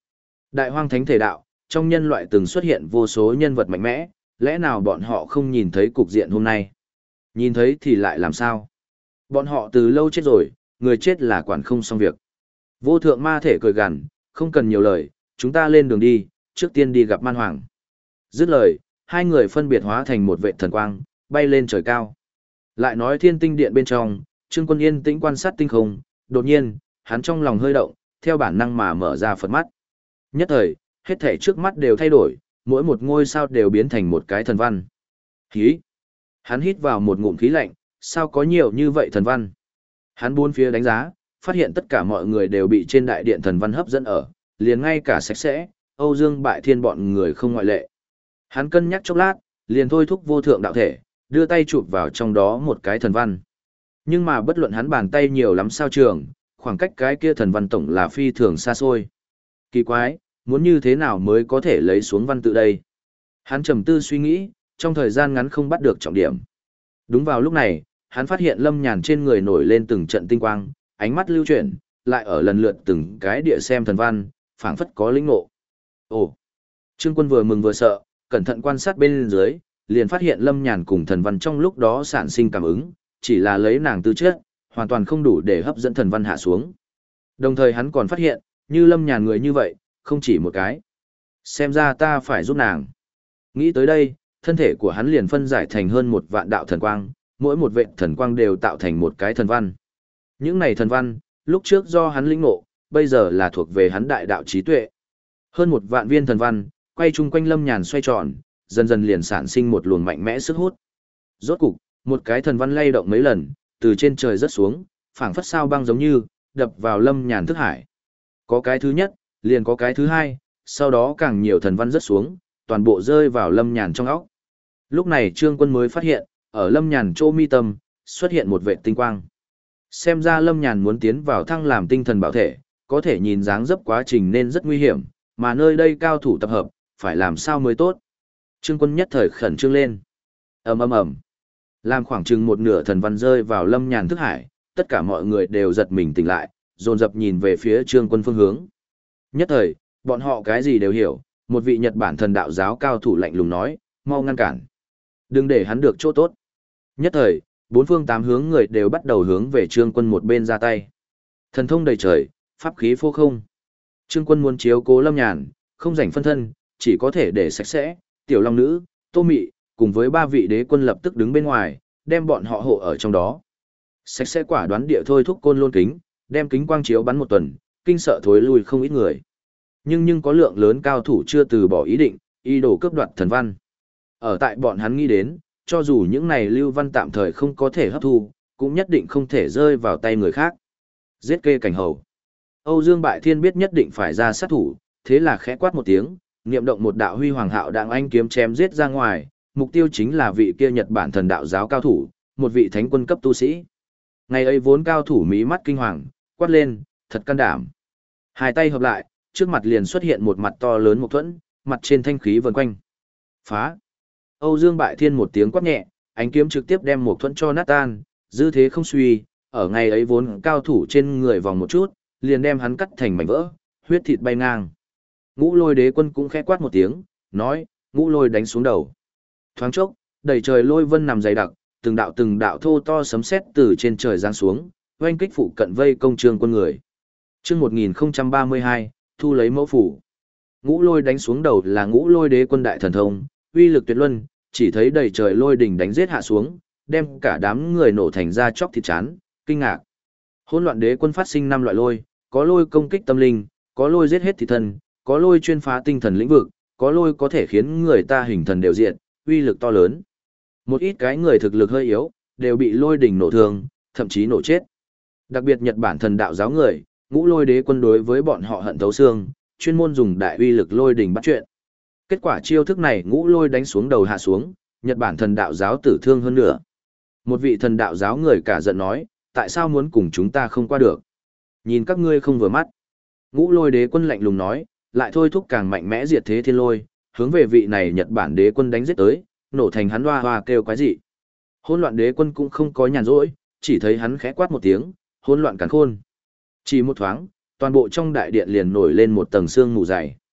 Đại hoang thánh thể đạo, trong nhân loại từng xuất hiện vô số nhân vật mạnh mẽ, lẽ nào bọn họ không nhìn thấy cục diện hôm nay? Nhìn thấy thì lại làm sao? Bọn họ từ lâu chết rồi, người chết là quản không xong việc. Vô thượng ma thể cười gằn, không cần nhiều lời, chúng ta lên đường đi, trước tiên đi gặp man hoàng. Dứt lời, hai người phân biệt hóa thành một vệ thần quang, bay lên trời cao. Lại nói thiên tinh điện bên trong, Trương Quân yên tĩnh quan sát tinh không, đột nhiên, hắn trong lòng hơi động, theo bản năng mà mở ra Phật mắt. Nhất thời, hết thảy trước mắt đều thay đổi, mỗi một ngôi sao đều biến thành một cái thần văn. Hí! Hắn hít vào một ngụm khí lạnh, sao có nhiều như vậy thần văn? Hắn bốn phía đánh giá, phát hiện tất cả mọi người đều bị trên đại điện thần văn hấp dẫn ở, liền ngay cả sạch sẽ, Âu Dương Bại Thiên bọn người không ngoại lệ. Hắn cân nhắc chốc lát, liền thôi thúc vô thượng đạo thể, đưa tay chụp vào trong đó một cái thần văn. Nhưng mà bất luận hắn bàn tay nhiều lắm sao trường, khoảng cách cái kia thần văn tổng là phi thường xa xôi. Kỳ quái, muốn như thế nào mới có thể lấy xuống văn tự đây? Hắn trầm tư suy nghĩ, trong thời gian ngắn không bắt được trọng điểm. Đúng vào lúc này, hắn phát hiện Lâm Nhàn trên người nổi lên từng trận tinh quang, ánh mắt lưu chuyển, lại ở lần lượt từng cái địa xem thần văn, phảng phất có lĩnh ngộ. Ồ! Trương Quân vừa mừng vừa sợ, cẩn thận quan sát bên dưới, liền phát hiện Lâm Nhàn cùng thần văn trong lúc đó sản sinh cảm ứng, chỉ là lấy nàng tư chất, hoàn toàn không đủ để hấp dẫn thần văn hạ xuống. Đồng thời hắn còn phát hiện, như Lâm Nhàn người như vậy, không chỉ một cái. Xem ra ta phải giúp nàng. Nghĩ tới đây, thân thể của hắn liền phân giải thành hơn 1 vạn đạo thần quang, mỗi một vệ thần quang đều tạo thành một cái thần văn. Những này thần văn, lúc trước do hắn lĩnh ngộ, bây giờ là thuộc về hắn đại đạo trí tuệ. Hơn 1 vạn viên thần văn, quay chung quanh Lâm Nhàn xoay tròn, dần dần liền sản sinh một luồng mạnh mẽ sức hút. Rốt cục, một cái thần văn lay động mấy lần, từ trên trời rớt xuống, phảng phất sao băng giống như, đập vào Lâm Nhàn thức hải. Có cái thứ nhất, liền có cái thứ hai, sau đó càng nhiều thần văn rớt xuống, toàn bộ rơi vào Lâm Nhàn trong óc. Lúc này Trương Quân mới phát hiện, ở Lâm Nhàn chỗ mi tâm, xuất hiện một vệt tinh quang. Xem ra Lâm Nhàn muốn tiến vào thăng làm tinh thần bảo thể, có thể nhìn dáng dấp quá trình nên rất nguy hiểm, mà nơi đây cao thủ tập hợp, phải làm sao mới tốt. Trương Quân nhất thời khẩn trương lên. Ầm ầm ầm. Làm khoảng chừng một nửa thần văn rơi vào Lâm Nhàn thức hải, tất cả mọi người đều giật mình tỉnh lại, dồn dập nhìn về phía Trương Quân phương hướng. Nhất thời, bọn họ cái gì đều hiểu, một vị Nhật Bản thần đạo giáo cao thủ lạnh lùng nói, mau ngăn cản. Đừng để hắn được chỗ tốt. Nhất thời, bốn phương tám hướng người đều bắt đầu hướng về Trương Quân một bên ra tay. Thần thông đầy trời, pháp khí phô không. Trương Quân muốn chiếu cố Lâm Nhàn, không rảnh phân thân, chỉ có thể để sạch sẽ, Tiểu Long Nữ, Tô Mị, cùng với 3 vị đế quân lập tức đứng bên ngoài, đem bọn họ hộ ở trong đó. Sạch sẽ quả đoán địa thôi thúc côn lôn kính, đem kính quang chiếu bắn một tuần, kinh sợ thối lui không ít người. Nhưng có lượng lớn cao thủ chưa từ bỏ ý định, ý đồ cướp đoạt thần văn. Ở tại bọn hắn nghĩ đến, cho dù những này lưu văn tạm thời không có thể hấp thu, cũng nhất định không thể rơi vào tay người khác. Giết kê cảnh hầu. Âu Dương Bại Thiên biết nhất định phải ra sát thủ, thế là khẽ quát một tiếng, niệm động một đạo huy hoàng hạo đạng anh kiếm chém giết ra ngoài, mục tiêu chính là vị kia Nhật Bản thần đạo giáo cao thủ, một vị thánh quân cấp tu sĩ. Ngày ấy vốn cao thủ mí mắt kinh hoàng, quát lên, thật can đảm. Hai tay hợp lại, trước mặt liền xuất hiện một mặt to lớn một thuẫn, mặt trên thanh khí vần quanh. Phá! Âu Dương Bại Thiên một tiếng quát nhẹ, ánh kiếm trực tiếp đem một thuẫn cho nát tan, dư thế không suy, ở ngày ấy vốn cao thủ trên người vòng một chút, liền đem hắn cắt thành mảnh vỡ, huyết thịt bay ngang. Ngũ Lôi Đế Quân cũng khẽ quát một tiếng, nói, Ngũ Lôi đánh xuống đầu. Thoáng chốc, đầy trời lôi vân nằm dày đặc, từng đạo thô to sấm sét từ trên trời giáng xuống, oanh kích phụ cận vây công Trương Quân người. Chương 1032, thu lấy mẫu phủ. Ngũ Lôi đánh xuống đầu là Ngũ Lôi Đế Quân đại thần thông, uy lực tuyệt luân, chỉ thấy đầy trời lôi đỉnh đánh giết hạ xuống, đem cả đám người nổ thành ra chóc thịt chán, kinh ngạc. Hỗn loạn đế quân phát sinh 5 loại lôi, có lôi công kích tâm linh, có lôi giết hết thịt thân, có lôi chuyên phá tinh thần lĩnh vực, có lôi có thể khiến người ta hình thần đều diện, uy lực to lớn. Một ít cái người thực lực hơi yếu, đều bị lôi đỉnh nổ thương, thậm chí nổ chết. Đặc biệt Nhật Bản thần đạo giáo người, Ngũ Lôi Đế Quân đối với bọn họ hận thấu xương, chuyên môn dùng đại uy lực lôi đỉnh bắt chuyện. Kết quả chiêu thức này Ngũ Lôi đánh xuống đầu hạ xuống, Nhật Bản thần đạo giáo tử thương hơn nữa. Một vị thần đạo giáo người cả giận nói, tại sao muốn cùng chúng ta không qua được? Nhìn các ngươi không vừa mắt. Ngũ Lôi Đế Quân lạnh lùng nói, lại thôi thúc càng mạnh mẽ diệt thế thiên lôi, hướng về vị này Nhật Bản đế quân đánh giết tới, nổ thành hắn hoa hoa kêu quái dị. Hỗn loạn đế quân cũng không có nhàn rỗi, chỉ thấy hắn khẽ quát một tiếng, hỗn loạn càn khôn. Chỉ một thoáng, toàn bộ trong đại điện liền nổi lên một tầng sương mù dày.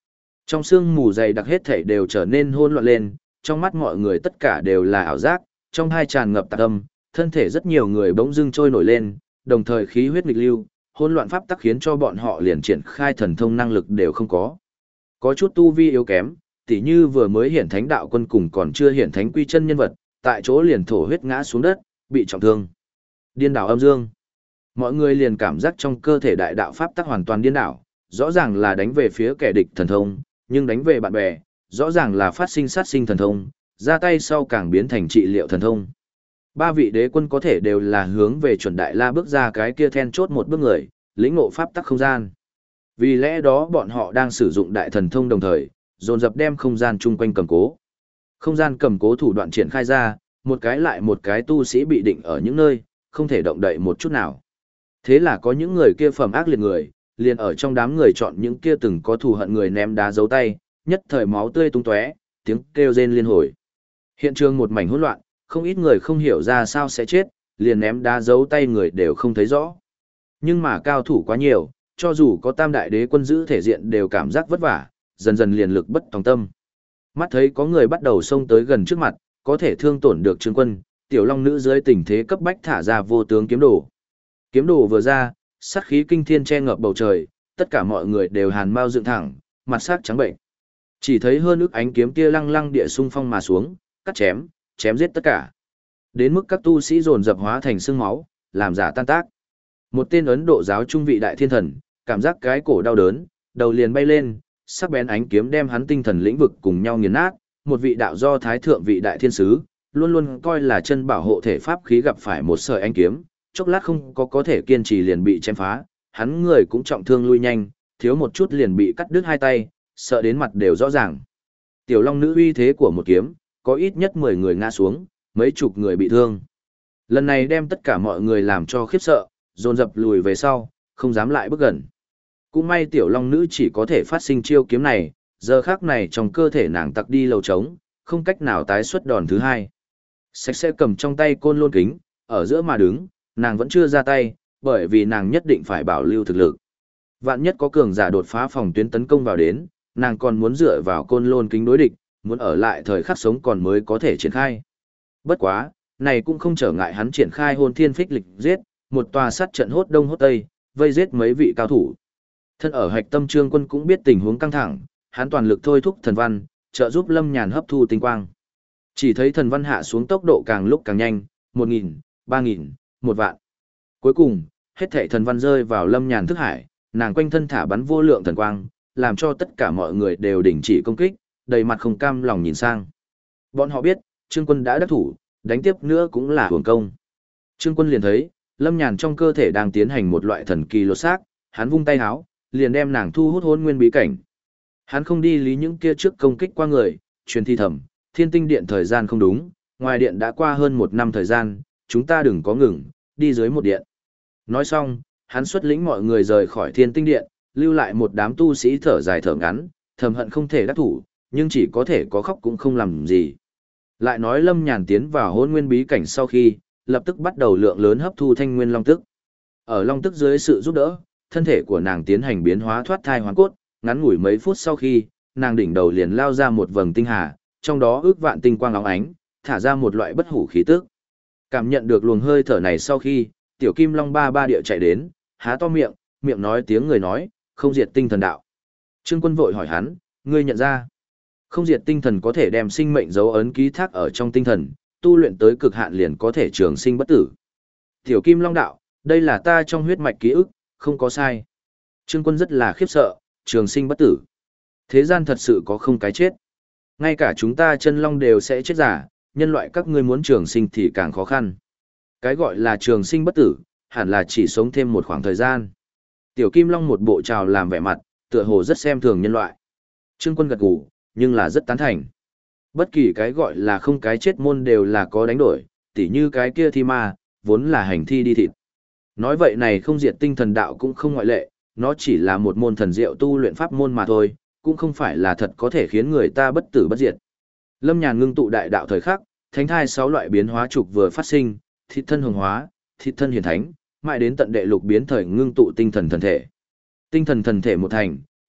Trong sương mù dày đặc hết thảy đều trở nên hỗn loạn lên, trong mắt mọi người tất cả đều là ảo giác, trong hai tràn ngập tạc âm, thân thể rất nhiều người bỗng dưng trôi nổi lên, đồng thời khí huyết nghịch lưu, hỗn loạn pháp tắc khiến cho bọn họ liền triển khai thần thông năng lực đều không có. Có chút tu vi yếu kém, tỉ như vừa mới hiển thánh đạo quân cùng còn chưa hiển thánh quy chân nhân vật, tại chỗ liền thổ huyết ngã xuống đất, bị trọng thương. Điên đảo âm dương. Mọi người liền cảm giác trong cơ thể đại đạo pháp tắc hoàn toàn điên đảo, rõ ràng là đánh về phía kẻ địch thần thông, nhưng đánh về bạn bè, rõ ràng là phát sinh sát sinh thần thông, ra tay sau càng biến thành trị liệu thần thông. Ba vị đế quân có thể đều là hướng về chuẩn đại la bước ra cái kia then chốt một bước người, lĩnh ngộ pháp tắc không gian. Vì lẽ đó bọn họ đang sử dụng đại thần thông đồng thời, dồn dập đem không gian chung quanh cầm cố. Không gian cầm cố thủ đoạn triển khai ra, một cái lại một cái tu sĩ bị định ở những nơi, không thể động đậy một chút nào. Thế là có những người kia phẩm ác liệt người, liền ở trong đám người chọn những kia từng có thù hận người ném đá giấu tay, nhất thời máu tươi tung tóe, tiếng kêu rên liên hồi. Hiện trường một mảnh hỗn loạn, không ít người không hiểu ra sao sẽ chết, liền ném đá giấu tay người đều không thấy rõ. Nhưng mà cao thủ quá nhiều, cho dù có tam đại đế quân giữ thể diện đều cảm giác vất vả, dần dần liền lực bất tòng tâm. Mắt thấy có người bắt đầu xông tới gần trước mặt, có thể thương tổn được Trương Quân, tiểu long nữ dưới tình thế cấp bách thả ra vô tướng kiếm đồ. Kiếm đồ vừa ra, sát khí kinh thiên che ngập bầu trời, tất cả mọi người đều hàn mau dựng thẳng, mặt sắc trắng bệnh. Chỉ thấy hơn ức ánh kiếm kia lăng lăng địa xung phong mà xuống, cắt chém, chém giết tất cả. Đến mức các tu sĩ dồn dập hóa thành xương máu, làm giả tan tác. Một tên Ấn Độ giáo trung vị đại thiên thần, cảm giác cái cổ đau đớn, đầu liền bay lên, sắc bén ánh kiếm đem hắn tinh thần lĩnh vực cùng nhau nghiền nát. Một vị đạo do thái thượng vị đại thiên sứ, luôn luôn coi là chân bảo hộ thể pháp khí gặp phải một sợi ánh kiếm, chốc lát không có thể kiên trì liền bị chém phá, hắn người cũng trọng thương lui nhanh, thiếu một chút liền bị cắt đứt hai tay, sợ đến mặt đều rõ ràng. Tiểu long nữ uy thế của một kiếm, có ít nhất 10 người ngã xuống, mấy chục người bị thương. Lần này đem tất cả mọi người làm cho khiếp sợ, dồn dập lùi về sau, không dám lại bước gần. Cũng may tiểu long nữ chỉ có thể phát sinh chiêu kiếm này, giờ khác này trong cơ thể nàng tặc đi lầu trống, không cách nào tái xuất đòn thứ hai. Sạch sẽ cầm trong tay côn lôn kính, ở giữa mà đứng, nàng vẫn chưa ra tay, bởi vì nàng nhất định phải bảo lưu thực lực. Vạn nhất có cường giả đột phá phòng tuyến tấn công vào đến, nàng còn muốn dựa vào côn lôn kính đối địch, muốn ở lại thời khắc sống còn mới có thể triển khai. Bất quá, này cũng không trở ngại hắn triển khai hồn thiên phích lịch giết, một tòa sát trận hốt đông hốt tây, vây giết mấy vị cao thủ. Thân ở hạch tâm Trương Quân cũng biết tình huống căng thẳng, hắn toàn lực thôi thúc thần văn, trợ giúp Lâm Nhàn hấp thu tinh quang. Chỉ thấy thần văn hạ xuống tốc độ càng lúc càng nhanh, 1000, 3000, 1 vạn. Cuối cùng, hết thảy thần văn rơi vào Lâm Nhàn thức hải, nàng quanh thân thả bắn vô lượng thần quang, làm cho tất cả mọi người đều đình chỉ công kích, đầy mặt không cam lòng nhìn sang. Bọn họ biết, Trương Quân đã đắc thủ, đánh tiếp nữa cũng là hưởng công. Trương Quân liền thấy, Lâm Nhàn trong cơ thể đang tiến hành một loại thần kỳ lột xác, hắn vung tay háo, liền đem nàng thu hút hôn nguyên bí cảnh. Hắn không đi lý những kia trước công kích qua người, truyền thi thầm, Thiên Tinh Điện thời gian không đúng, ngoài điện đã qua hơn 1 năm thời gian, chúng ta đừng có ngừng, đi dưới một điện. Nói xong, hắn xuất lĩnh mọi người rời khỏi Thiên Tinh Điện, lưu lại một đám tu sĩ thở dài thở ngắn, thầm hận không thể đắc thủ, nhưng chỉ có thể có khóc cũng không làm gì. Lại nói Lâm Nhàn tiến vào hôn nguyên bí cảnh sau khi, lập tức bắt đầu lượng lớn hấp thu thanh nguyên long tức. Ở long tức dưới sự giúp đỡ, thân thể của nàng tiến hành biến hóa thoát thai hoàn cốt, ngắn ngủi mấy phút sau khi, nàng đỉnh đầu liền lao ra một vầng tinh hà, trong đó ước vạn tinh quang óng ánh, thả ra một loại bất hủ khí tức. Cảm nhận được luồng hơi thở này sau khi, tiểu kim long ba ba địa chạy đến, há to miệng, miệng nói tiếng người nói, không diệt tinh thần đạo. Trương Quân vội hỏi hắn, ngươi nhận ra, không diệt tinh thần có thể đem sinh mệnh dấu ấn ký thác ở trong tinh thần, tu luyện tới cực hạn liền có thể trường sinh bất tử. Tiểu kim long đạo, đây là ta trong huyết mạch ký ức, không có sai. Trương Quân rất là khiếp sợ, trường sinh bất tử. Thế gian thật sự có không cái chết. Ngay cả chúng ta chân long đều sẽ chết giả, nhân loại các ngươi muốn trường sinh thì càng khó khăn. Cái gọi là trường sinh bất tử, hẳn là chỉ sống thêm một khoảng thời gian. Tiểu kim long một bộ trào làm vẻ mặt, tựa hồ rất xem thường nhân loại. Trương Quân gật gù, nhưng là rất tán thành. Bất kỳ cái gọi là không cái chết môn đều là có đánh đổi, tỉ như cái kia thi ma, vốn là hành thi đi thịt. Nói vậy này không diệt tinh thần đạo cũng không ngoại lệ, nó chỉ là một môn thần diệu tu luyện pháp môn mà thôi, cũng không phải là thật có thể khiến người ta bất tử bất diệt. Lâm Nhàn ngưng tụ đại đạo thời khắc, thánh thai 6 loại biến hóa trục vừa phát sinh, thịt thân hồng hóa, thịt thân hiển thánh, mãi đến tận đệ lục biến thời ngưng tụ tinh thần thần thể. Tinh thần thần thể một thành,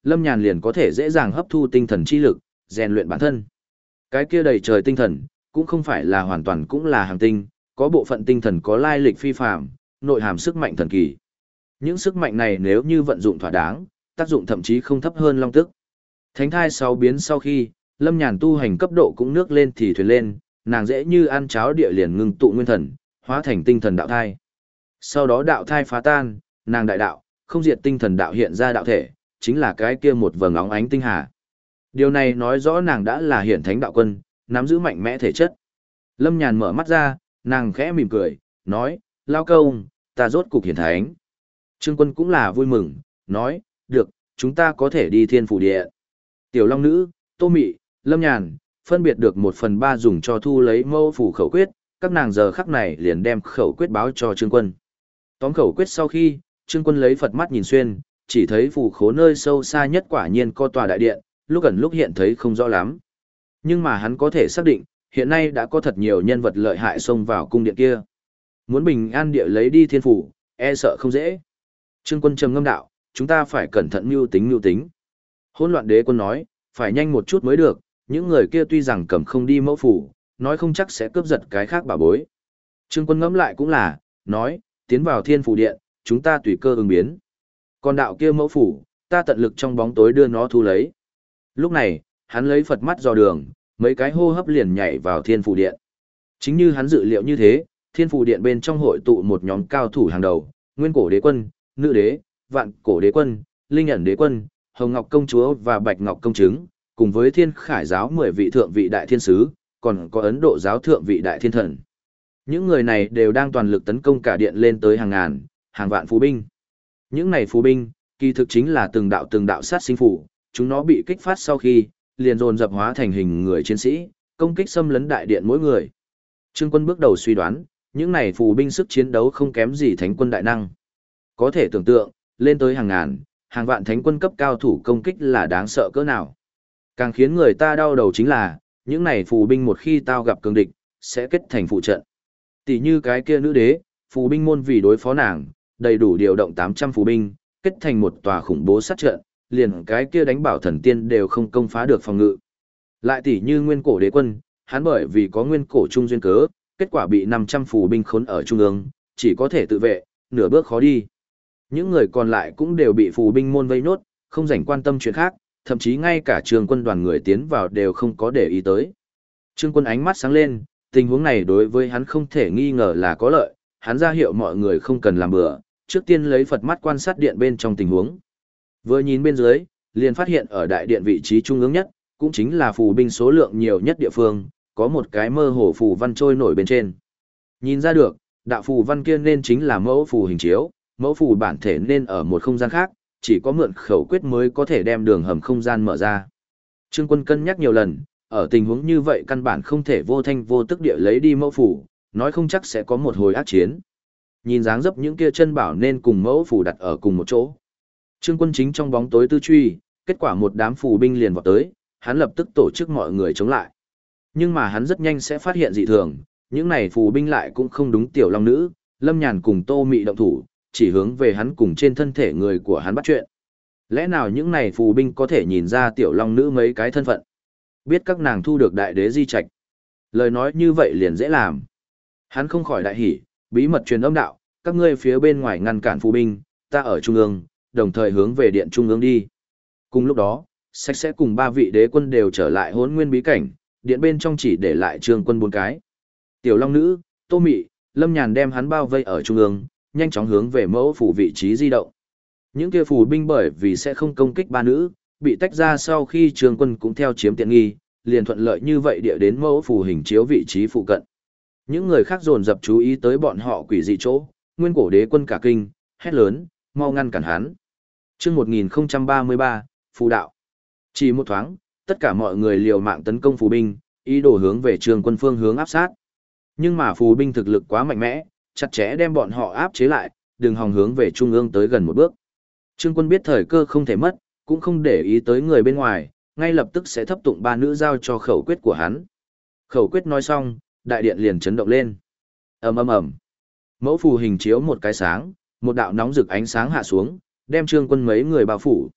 Lâm Nhàn liền có thể dễ dàng hấp thu tinh thần chi lực, rèn luyện bản thân. Cái kia đầy trời tinh thần, cũng không phải là hoàn toàn cũng là hàng tinh, có bộ phận tinh thần có lai lịch phi phàm, nội hàm sức mạnh thần kỳ. Những sức mạnh này nếu như vận dụng thỏa đáng, tác dụng thậm chí không thấp hơn long tức. Thánh thai 6 biến sau khi, Lâm Nhàn tu hành cấp độ cũng nước lên thì thuyền lên, nàng dễ như ăn cháo địa liền ngưng tụ nguyên thần, hóa thành tinh thần đạo thai. Sau đó đạo thai phá tan, nàng đại đạo, không diệt tinh thần đạo hiện ra đạo thể, chính là cái kia một vầng óng ánh tinh hà. Điều này nói rõ nàng đã là hiển thánh đạo quân, nắm giữ mạnh mẽ thể chất. Lâm Nhàn mở mắt ra, nàng khẽ mỉm cười, nói, lao công, ta rốt cục hiển thánh. Trương Quân cũng là vui mừng, nói, được, chúng ta có thể đi thiên phủ địa. Tiểu Long Nữ, Tô Mị, Lâm Nhàn, phân biệt được 1/3 dùng cho thu lấy mâu phủ khẩu quyết, các nàng giờ khắc này liền đem khẩu quyết báo cho Trương Quân. Tóm khẩu quyết sau khi, Trương Quân lấy Phật mắt nhìn xuyên, chỉ thấy phủ khố nơi sâu xa nhất quả nhiên có tòa đại điện, lúc ẩn lúc hiện thấy không rõ lắm. Nhưng mà hắn có thể xác định, hiện nay đã có thật nhiều nhân vật lợi hại xông vào cung điện kia. Muốn bình an địa lấy đi thiên phủ, e sợ không dễ. Trương Quân trầm ngâm đạo, chúng ta phải cẩn thận mưu tính. Hỗn Loạn Đế Quân nói, phải nhanh một chút mới được, những người kia tuy rằng cầm không đi mẫu phủ, nói không chắc sẽ cướp giật cái khác bảo bối. Trương Quân ngẫm lại cũng là, nói, tiến vào thiên phủ điện, chúng ta tùy cơ ứng biến. Còn đạo kia mẫu phủ, ta tận lực trong bóng tối đưa nó thu lấy. Lúc này, hắn lấy Phật mắt dò đường, mấy cái hô hấp liền nhảy vào thiên phủ điện. Chính như hắn dự liệu như thế, thiên phủ điện bên trong hội tụ một nhóm cao thủ hàng đầu, Nguyên Cổ Đế Quân, Nữ Đế, Vạn Cổ Đế Quân, Linh ẩn Đế Quân, Hồng Ngọc Công Chúa và Bạch Ngọc Công Trứng, cùng với Thiên Khải giáo 10 vị thượng vị đại thiên sứ, còn có Ấn Độ giáo thượng vị đại thiên thần. Những người này đều đang toàn lực tấn công cả điện lên tới hàng ngàn, hàng vạn phù binh. Những này phù binh, kỳ thực chính là từng đạo sát sinh phủ, chúng nó bị kích phát sau khi, liền dồn dập hóa thành hình người chiến sĩ, công kích xâm lấn đại điện mỗi người. Trương Quân bước đầu suy đoán, những này phù binh sức chiến đấu không kém gì thánh quân đại năng. Có thể tưởng tượng, lên tới hàng ngàn, hàng vạn thánh quân cấp cao thủ công kích là đáng sợ cỡ nào. Càng khiến người ta đau đầu chính là, những này phù binh một khi tao gặp cường địch, sẽ kết thành phụ trận. Tỷ như cái kia nữ đế, phù binh môn vì đối phó nàng, đầy đủ điều động 800 phù binh, kết thành một tòa khủng bố sát trận, liền cái kia đánh bảo thần tiên đều không công phá được phòng ngự. Lại tỷ như Nguyên Cổ Đế Quân, hắn bởi vì có nguyên cổ trung duyên cớ, kết quả bị 500 phù binh khốn ở trung ương, chỉ có thể tự vệ, nửa bước khó đi. Những người còn lại cũng đều bị phù binh môn vây nốt, không rảnh quan tâm chuyện khác, thậm chí ngay cả Trương Quân đoàn người tiến vào đều không có để ý tới. Trương Quân ánh mắt sáng lên, tình huống này đối với hắn không thể nghi ngờ là có lợi, hắn ra hiệu mọi người không cần làm bừa, trước tiên lấy Phật mắt quan sát điện bên trong tình huống. Vừa nhìn bên dưới, liền phát hiện ở đại điện vị trí trung ương nhất, cũng chính là phù binh số lượng nhiều nhất địa phương, có một cái mơ hồ phù văn trôi nổi bên trên. Nhìn ra được, đạo phù văn kia nên chính là mẫu phù hình chiếu, mẫu phù bản thể nên ở một không gian khác, chỉ có mượn khẩu quyết mới có thể đem đường hầm không gian mở ra. Trương Quân cân nhắc nhiều lần, ở tình huống như vậy căn bản không thể vô thanh vô tức địa lấy đi mẫu phù, nói không chắc sẽ có một hồi ác chiến. Nhìn dáng dấp những kia chân bảo nên cùng mẫu phù đặt ở cùng một chỗ. Trương Quân chính trong bóng tối tư truy, kết quả một đám phù binh liền vọt tới, hắn lập tức tổ chức mọi người chống lại. Nhưng mà hắn rất nhanh sẽ phát hiện dị thường, những này phù binh lại cũng không đúng Tiểu Long Nữ, Lâm Nhàn cùng Tô Mị động thủ, chỉ hướng về hắn cùng trên thân thể người của hắn bắt chuyện. Lẽ nào những này phù binh có thể nhìn ra Tiểu Long Nữ mấy cái thân phận? Biết các nàng thu được đại đế di trạch. Lời nói như vậy liền dễ làm. Hắn không khỏi đại hỉ, bí mật truyền âm đạo, các ngươi phía bên ngoài ngăn cản phù binh, ta ở trung ương, đồng thời hướng về điện trung ương đi. Cùng lúc đó, Sách sẽ cùng 3 vị đế quân đều trở lại Hỗn Nguyên bí cảnh, điện bên trong chỉ để lại Trương Quân 4 cái. Tiểu Long Nữ, Tô Mị, Lâm Nhàn đem hắn bao vây ở trung ương, nhanh chóng hướng về mẫu phủ vị trí di động. Những kia phù binh bởi vì sẽ không công kích 3 nữ, bị tách ra sau khi Trương Quân cũng theo chiếm tiện nghi, liền thuận lợi như vậy địa đến mẫu phủ hình chiếu vị trí phụ cận. Những người khác dồn dập chú ý tới bọn họ quỷ dị chỗ, Nguyên Cổ Đế Quân cả kinh, hét lớn, mau ngăn cản hắn. Chương 1033, phù đạo. Chỉ một thoáng, tất cả mọi người liều mạng tấn công phù binh, ý đồ hướng về Trương Quân phương hướng áp sát. Nhưng mà phù binh thực lực quá mạnh mẽ, chặt chẽ đem bọn họ áp chế lại, đừng hòng hướng về trung ương tới gần một bước. Trương Quân biết thời cơ không thể mất, cũng không để ý tới người bên ngoài, ngay lập tức sẽ thấp tụng 3 nữ giao cho khẩu quyết của hắn. Khẩu quyết nói xong, đại điện liền chấn động lên. Ầm ầm ầm. Mẫu phù hình chiếu một cái sáng, một đạo nóng rực ánh sáng hạ xuống, đem Trương Quân mấy người bao phủ.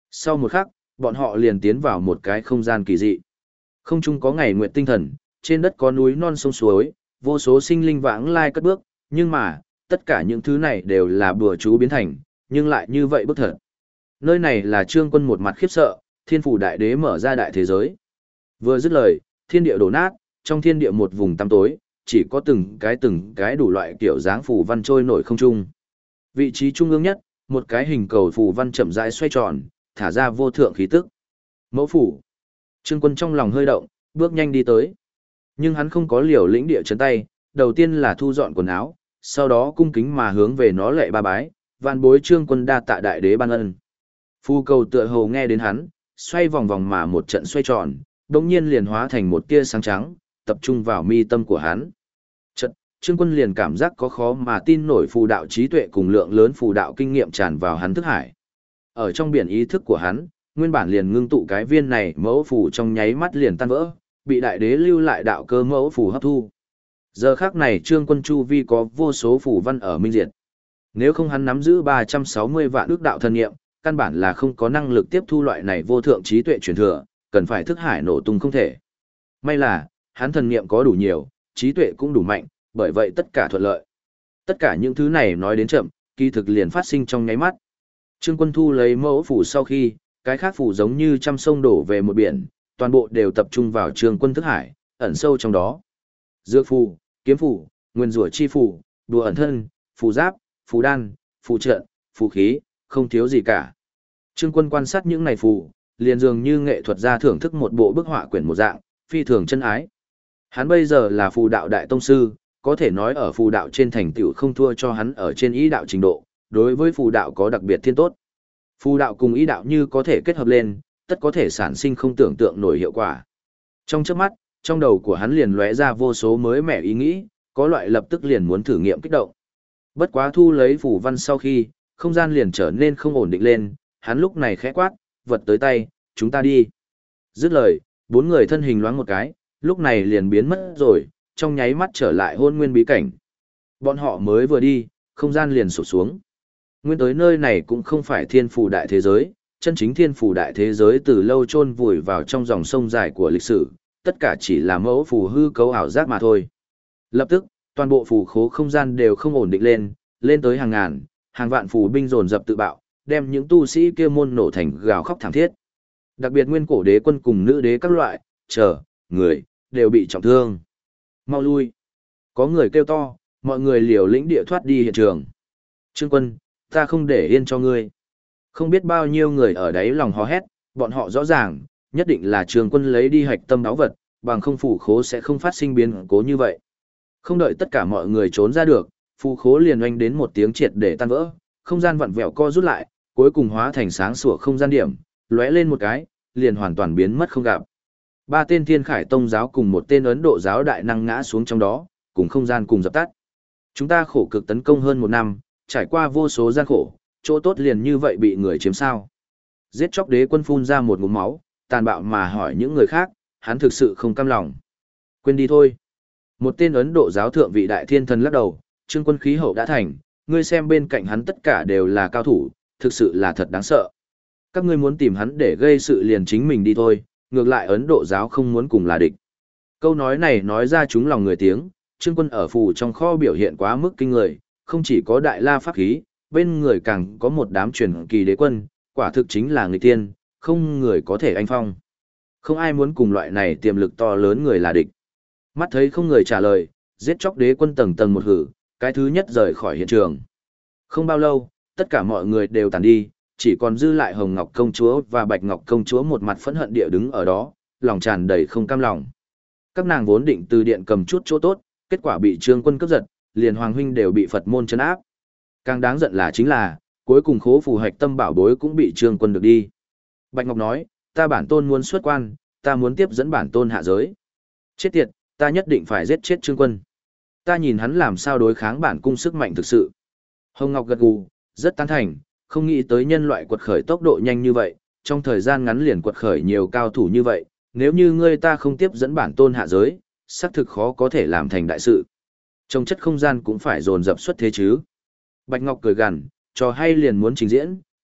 Sau một khắc, bọn họ liền tiến vào một cái không gian kỳ dị. Không trung có ngày nguyệt tinh thần, trên đất có núi non sông suối, vô số sinh linh vãng lai cất bước, nhưng mà, tất cả những thứ này đều là bùa chú biến thành, nhưng lại như vậy bức thật. Nơi này là Trương Quân một mặt khiếp sợ, Thiên Phủ Đại Đế mở ra đại thế giới. Vừa dứt lời, thiên địa đổ nát, trong thiên địa một vùng tăm tối, chỉ có từng cái đủ loại kiểu dáng phù văn trôi nổi không trung. Vị trí trung ương nhất, một cái hình cầu phù văn chậm rãi xoay tròn, thả ra vô thượng khí tức. Mẫu phủ. Trương Quân trong lòng hơi động, bước nhanh đi tới. Nhưng hắn không có liều lĩnh địa chấn tay, đầu tiên là thu dọn quần áo, sau đó cung kính mà hướng về nó lệ ba bái, vạn bối Trương Quân đa tạ đại đế ban ân. Phù cầu tựa hồ nghe đến hắn, xoay vòng vòng mà một trận xoay tròn, đống nhiên liền hóa thành một tia sáng trắng, tập trung vào mi tâm của hắn. Trận, Trương Quân liền cảm giác có khó mà tin nổi phù đạo trí tuệ cùng lượng lớn phù đạo kinh nghiệm tràn vào hắn thức hải. Ở trong biển ý thức của hắn, nguyên bản liền ngưng tụ cái viên này mẫu phù trong nháy mắt liền tan vỡ, bị đại đế lưu lại đạo cơ mẫu phù hấp thu. Giờ khắc này Trương Quân chu vi có vô số phù văn ở minh diệt. Nếu không hắn nắm giữ 360 vạn ước đạo thần niệm, căn bản là không có năng lực tiếp thu loại này vô thượng trí tuệ truyền thừa, cần phải thức hải nổ tung không thể. May là, hắn thần niệm có đủ nhiều, trí tuệ cũng đủ mạnh, bởi vậy tất cả thuận lợi. Tất cả những thứ này nói đến chậm, kỳ thực liền phát sinh trong nháy mắt. Trương Quân thu lấy mẫu phủ sau khi, cái khác phủ giống như trăm sông đổ về một biển, toàn bộ đều tập trung vào Trương Quân thức hải, ẩn sâu trong đó. Dược phù, kiếm phù, nguyên rủa chi phù, đùa ẩn thân, phù giáp, phù đan, phù trận, phù khí, không thiếu gì cả. Trương Quân quan sát những này phù, liền dường như nghệ thuật gia thưởng thức một bộ bức họa quyển một dạng, phi thường chân ái. Hắn bây giờ là phù đạo đại tông sư, có thể nói ở phù đạo trên thành tựu không thua cho hắn ở trên ý đạo trình độ, đối với phù đạo có đặc biệt thiên tốt. Phù đạo cùng ý đạo như có thể kết hợp lên, tất có thể sản sinh không tưởng tượng nổi hiệu quả. Trong chớp mắt, trong đầu của hắn liền lóe ra vô số mới mẻ ý nghĩ, có loại lập tức liền muốn thử nghiệm kích động. Bất quá thu lấy phù văn sau khi, không gian liền trở nên không ổn định lên, hắn lúc này khẽ quát, vật tới tay, chúng ta đi. Dứt lời, bốn người thân hình loáng một cái, lúc này liền biến mất rồi, trong nháy mắt trở lại hôn nguyên bí cảnh. Bọn họ mới vừa đi, không gian liền sụp xuống. Nguyên tới nơi này cũng không phải thiên phủ đại thế giới, chân chính thiên phủ đại thế giới từ lâu chôn vùi vào trong dòng sông dài của lịch sử, tất cả chỉ là mẫu phù hư cấu ảo giác mà thôi. Lập tức, toàn bộ phù khố không gian đều không ổn định lên tới hàng ngàn, hàng vạn phù binh dồn dập tự bạo, đem những tu sĩ kia môn nổ thành gào khóc thảm thiết. Đặc biệt nguyên cổ đế quân cùng nữ đế các loại, người, đều bị trọng thương. Mau lui. Có người kêu to, mọi người liều lĩnh địa thoát đi hiện trường. Trương Quân, ta không để yên cho ngươi. Không biết bao nhiêu người ở đấy lòng hò hét, bọn họ rõ ràng, nhất định là Trương Quân lấy đi hạch tâm đáo vật, bằng không phù khố sẽ không phát sinh biến cố như vậy. Không đợi tất cả mọi người trốn ra được, phù khố liền oanh đến một tiếng triệt để tan vỡ, không gian vặn vẹo co rút lại, cuối cùng hóa thành sáng sủa không gian điểm, lóe lên một cái, liền hoàn toàn biến mất không gặp. Ba tên Thiên Khải Tông giáo cùng một tên Ấn Độ giáo đại năng ngã xuống trong đó, cùng không gian cùng dập tắt. Chúng ta khổ cực tấn công hơn một năm, trải qua vô số gian khổ, chỗ tốt liền như vậy bị người chiếm sao. Giết chóc đế quân phun ra một ngụm máu, tàn bạo mà hỏi những người khác, hắn thực sự không cam lòng. Quên đi thôi. Một tên Ấn Độ giáo thượng vị đại thiên thần lắc đầu, Trương Quân khí hậu đã thành, ngươi xem bên cạnh hắn tất cả đều là cao thủ, thực sự là thật đáng sợ. Các ngươi muốn tìm hắn để gây sự liền chính mình đi thôi, ngược lại Ấn Độ giáo không muốn cùng là địch. Câu nói này nói ra trúng lòng người tiếng, Trương Quân ở phù trong kho biểu hiện quá mức kinh người, không chỉ có đại la pháp khí, bên người càng có một đám truyền kỳ đế quân, quả thực chính là người tiên, không người có thể anh phong. Không ai muốn cùng loại này tiềm lực to lớn người là địch. Mắt thấy không người trả lời, giết chóc đế quân tầng tầng một hử, cái thứ nhất rời khỏi hiện trường. Không bao lâu, tất cả mọi người đều tàn đi, chỉ còn dư lại Hồng Ngọc công chúa và Bạch Ngọc công chúa một mặt phẫn hận địa đứng ở đó, lòng tràn đầy không cam lòng. Các nàng vốn định từ điện cầm chút chỗ tốt, kết quả bị Trương Quân cướp giật, liền hoàng huynh đều bị Phật môn trấn áp. Càng đáng giận là chính là, cuối cùng khố phù hạch tâm bảo bối cũng bị Trương Quân được đi. Bạch Ngọc nói, ta bản tôn muốn xuất quan, ta muốn tiếp dẫn bản tôn hạ giới. Chết tiệt, ta nhất định phải giết chết Trương Quân. Ta nhìn hắn làm sao đối kháng bản cung sức mạnh thực sự. Hồng Ngọc gật gù, rất tán thành, không nghĩ tới nhân loại quật khởi tốc độ nhanh như vậy, trong thời gian ngắn liền quật khởi nhiều cao thủ như vậy, nếu như ngươi ta không tiếp dẫn bản tôn hạ giới, xác thực khó có thể làm thành đại sự. Trong chất không gian cũng phải dồn dập xuất thế chứ. Bạch Ngọc cười gằn, trò hay liền muốn trình diễn,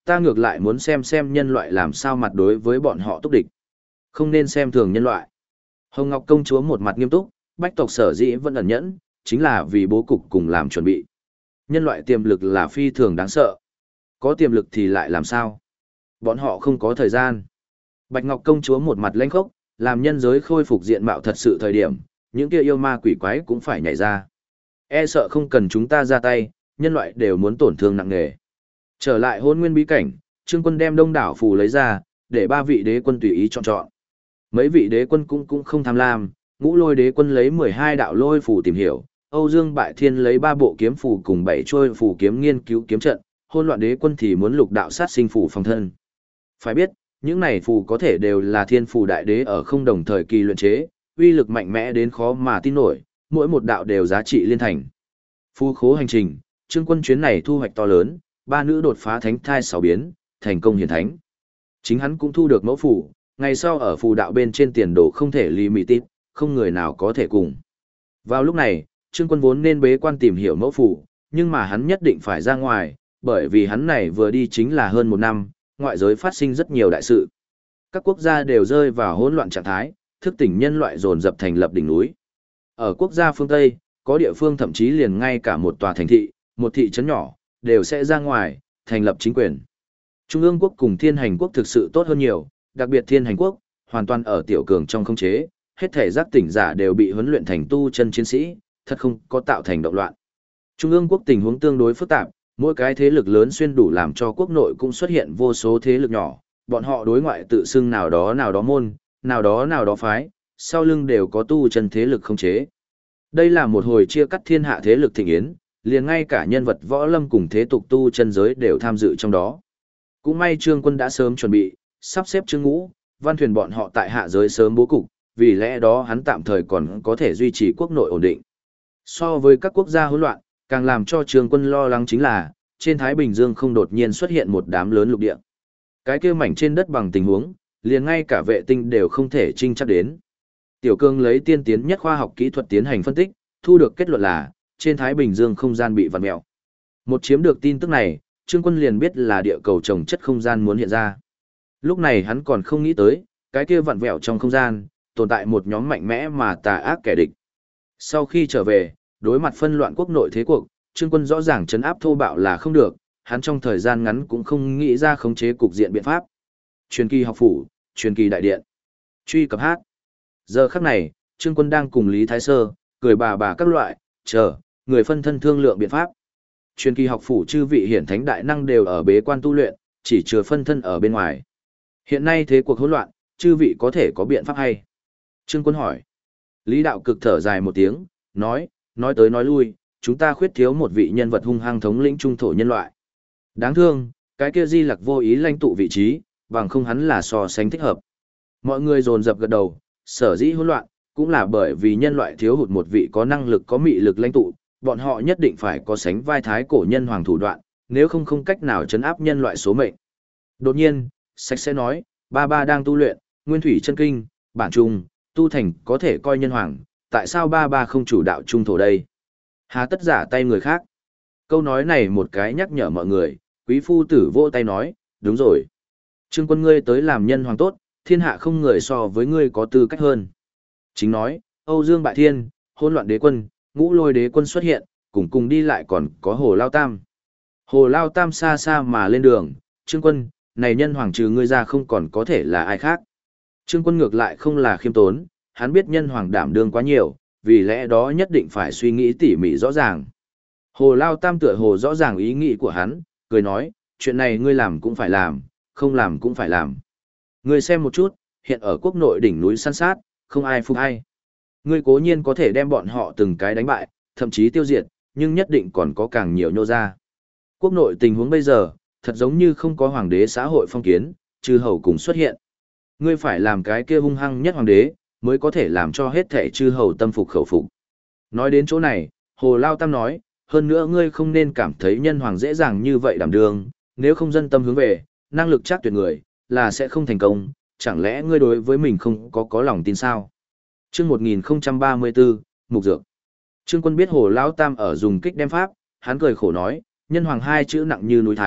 ta ngược lại muốn xem nhân loại làm sao mặt đối với bọn họ túc địch. Không nên xem thường nhân loại. Hồng Ngọc công chúa một mặt nghiêm túc, bách tộc sở dĩ vẫn ẩn nhẫn, chính là vì bố cục cùng làm chuẩn bị. Nhân loại tiềm lực là phi thường đáng sợ. Có tiềm lực thì lại làm sao? Bọn họ không có thời gian. Bạch Ngọc công chúa một mặt lãnh khốc, làm nhân giới khôi phục diện mạo thật sự thời điểm, những kia yêu ma quỷ quái cũng phải nhảy ra. E sợ không cần chúng ta ra tay, nhân loại đều muốn tổn thương nặng nề. Trở lại Hôn Nguyên bí cảnh, Trương Quân đem đông đảo phù lấy ra, để 3 vị đế quân tùy ý chọn. Mấy vị đế quân cũng không tham lam, Ngũ Lôi đế quân lấy 12 đạo lôi phù tìm hiểu, Âu Dương Bại Thiên lấy 3 bộ kiếm phù cùng 7 trôi phù kiếm nghiên cứu kiếm trận, Hôn Loạn đế quân thì muốn lục đạo sát sinh phù phòng thân. Phải biết, những này phù có thể đều là thiên phù đại đế ở không đồng thời kỳ luyện chế, uy lực mạnh mẽ đến khó mà tin nổi, mỗi một đạo đều giá trị liên thành. Phù khố hành trình, Trương Quân chuyến này thu hoạch to lớn, 3 nữ đột phá thánh thai 6 biến, thành công hiển thánh. Chính hắn cũng thu được mẫu phù, ngày sau ở phù đạo bên trên tiền đồ không thể limited, không người nào có thể cùng. Vào lúc này, Trương Quân vốn nên bế quan tìm hiểu mẫu phù, nhưng mà hắn nhất định phải ra ngoài, bởi vì hắn này vừa đi chính là hơn 1 năm, ngoại giới phát sinh rất nhiều đại sự. Các quốc gia đều rơi vào hỗn loạn trạng thái, thức tỉnh nhân loại dồn dập thành lập đỉnh núi. Ở quốc gia phương Tây, có địa phương thậm chí liền ngay cả một tòa thành thị, một thị trấn nhỏ, đều sẽ ra ngoài, thành lập chính quyền. Trung ương quốc cùng Thiên Hành quốc thực sự tốt hơn nhiều, đặc biệt Thiên Hành quốc, hoàn toàn ở tiểu cường trong khống chế, hết thể giác tỉnh giả đều bị huấn luyện thành tu chân chiến sĩ, thật không có tạo thành động loạn. Trung ương quốc tình huống tương đối phức tạp, mỗi cái thế lực lớn xuyên đủ làm cho quốc nội cũng xuất hiện vô số thế lực nhỏ, bọn họ đối ngoại tự xưng nào đó môn, nào đó phái, sau lưng đều có tu chân thế lực khống chế. Đây là một hồi chia cắt thiên hạ thế lực thịnh yến, liền ngay cả nhân vật võ lâm cùng thế tục tu chân giới đều tham dự trong đó. Cũng may Trương Quân đã sớm chuẩn bị, sắp xếp Trương Ngũ, Văn Thuyền bọn họ tại hạ giới sớm bố cục, vì lẽ đó hắn tạm thời còn có thể duy trì quốc nội ổn định. So với các quốc gia hỗn loạn, càng làm cho Trương Quân lo lắng chính là, trên Thái Bình Dương không đột nhiên xuất hiện một đám lớn lục địa. Cái kia mảnh trên đất bằng tình huống, liền ngay cả vệ tinh đều không thể trinh chắc đến. Tiểu Cương lấy tiên tiến nhất khoa học kỹ thuật tiến hành phân tích, thu được kết luận là, trên Thái Bình Dương không gian bị vặn mèo. Một chiếm được tin tức này, Trương Quân liền biết là địa cầu trồng chất không gian muốn hiện ra. Lúc này hắn còn không nghĩ tới, cái kia vặn vẹo trong không gian, tồn tại một nhóm mạnh mẽ mà tà ác kẻ địch. Sau khi trở về, đối mặt phân loạn quốc nội thế cuộc, Trương Quân rõ ràng trấn áp thô bạo là không được, hắn trong thời gian ngắn cũng không nghĩ ra khống chế cục diện biện pháp. Truyền kỳ học phủ, truyền kỳ đại điện. Truy cập hát. Giờ khắc này, Trương Quân đang cùng Lý Thái Sơ, cười bà các loại, chờ, người phân thân thương lượng biện pháp. Truyền kỳ học phủ chư vị hiển thánh đại năng đều ở bế quan tu luyện, chỉ chừa phân thân ở bên ngoài. Hiện nay thế cuộc hỗn loạn, chư vị có thể có biện pháp hay? Trương Quân hỏi. Lý Đạo Cực thở dài một tiếng, nói tới nói lui, chúng ta khuyết thiếu một vị nhân vật hung hăng thống lĩnh trung thổ nhân loại. Đáng thương, cái kia Di Lặc vô ý lãnh tụ vị trí, bằng không hắn là so sánh thích hợp. Mọi người dồn dập gật đầu, sở dĩ hỗn loạn, cũng là bởi vì nhân loại thiếu hụt một vị có năng lực có mị lực lãnh tụ, bọn họ nhất định phải có sánh vai thái cổ nhân hoàng thủ đoạn, nếu không cách nào chấn áp nhân loại số mệnh. Đột nhiên, Sách sẽ nói, ba đang tu luyện, nguyên thủy chân kinh, bản trung, tu thành có thể coi nhân hoàng, tại sao ba không chủ đạo trung thổ đây? Hà tất giả tay người khác. Câu nói này một cái nhắc nhở mọi người, quý phu tử vỗ tay nói, đúng rồi. Trương Quân ngươi tới làm nhân hoàng tốt, thiên hạ không người so với ngươi có tư cách hơn. Chính nói, Âu Dương Bại Thiên, Hỗn Loạn đế quân, Ngũ Lôi đế quân xuất hiện, cùng đi lại còn có Hồ Lao Tam. Hồ Lao Tam xa xa mà lên đường, Trương Quân, này nhân hoàng trừ ngươi ra không còn có thể là ai khác. Trương Quân ngược lại không là khiêm tốn, hắn biết nhân hoàng đảm đương quá nhiều, vì lẽ đó nhất định phải suy nghĩ tỉ mỉ rõ ràng. Hồ Lao Tam tựa hồ rõ ràng ý nghĩ của hắn, cười nói, chuyện này ngươi làm cũng phải làm, không làm cũng phải làm. Ngươi xem một chút, hiện ở quốc nội đỉnh núi săn sát, không ai phục ai. Ngươi cố nhiên có thể đem bọn họ từng cái đánh bại, thậm chí tiêu diệt, nhưng nhất định còn có càng nhiều nhô ra. Quốc nội tình huống bây giờ, thật giống như không có hoàng đế xã hội phong kiến, chư hầu cùng xuất hiện. Ngươi phải làm cái kia hung hăng nhất hoàng đế, mới có thể làm cho hết thảy chư hầu tâm phục khẩu phục. Nói đến chỗ này, Hồ Lao Tam nói, hơn nữa ngươi không nên cảm thấy nhân hoàng dễ dàng như vậy đảm đương, nếu không dân tâm hướng về, năng lực chắc tuyệt người, là sẽ không thành công, chẳng lẽ ngươi đối với mình không có lòng tin sao? Chương 1034, Mục Dược. Trương Quân biết Hồ Lao Tam ở dùng kích đem pháp, hắn cười khổ nói, nhân hoàng hai chữ nặng như núi thái,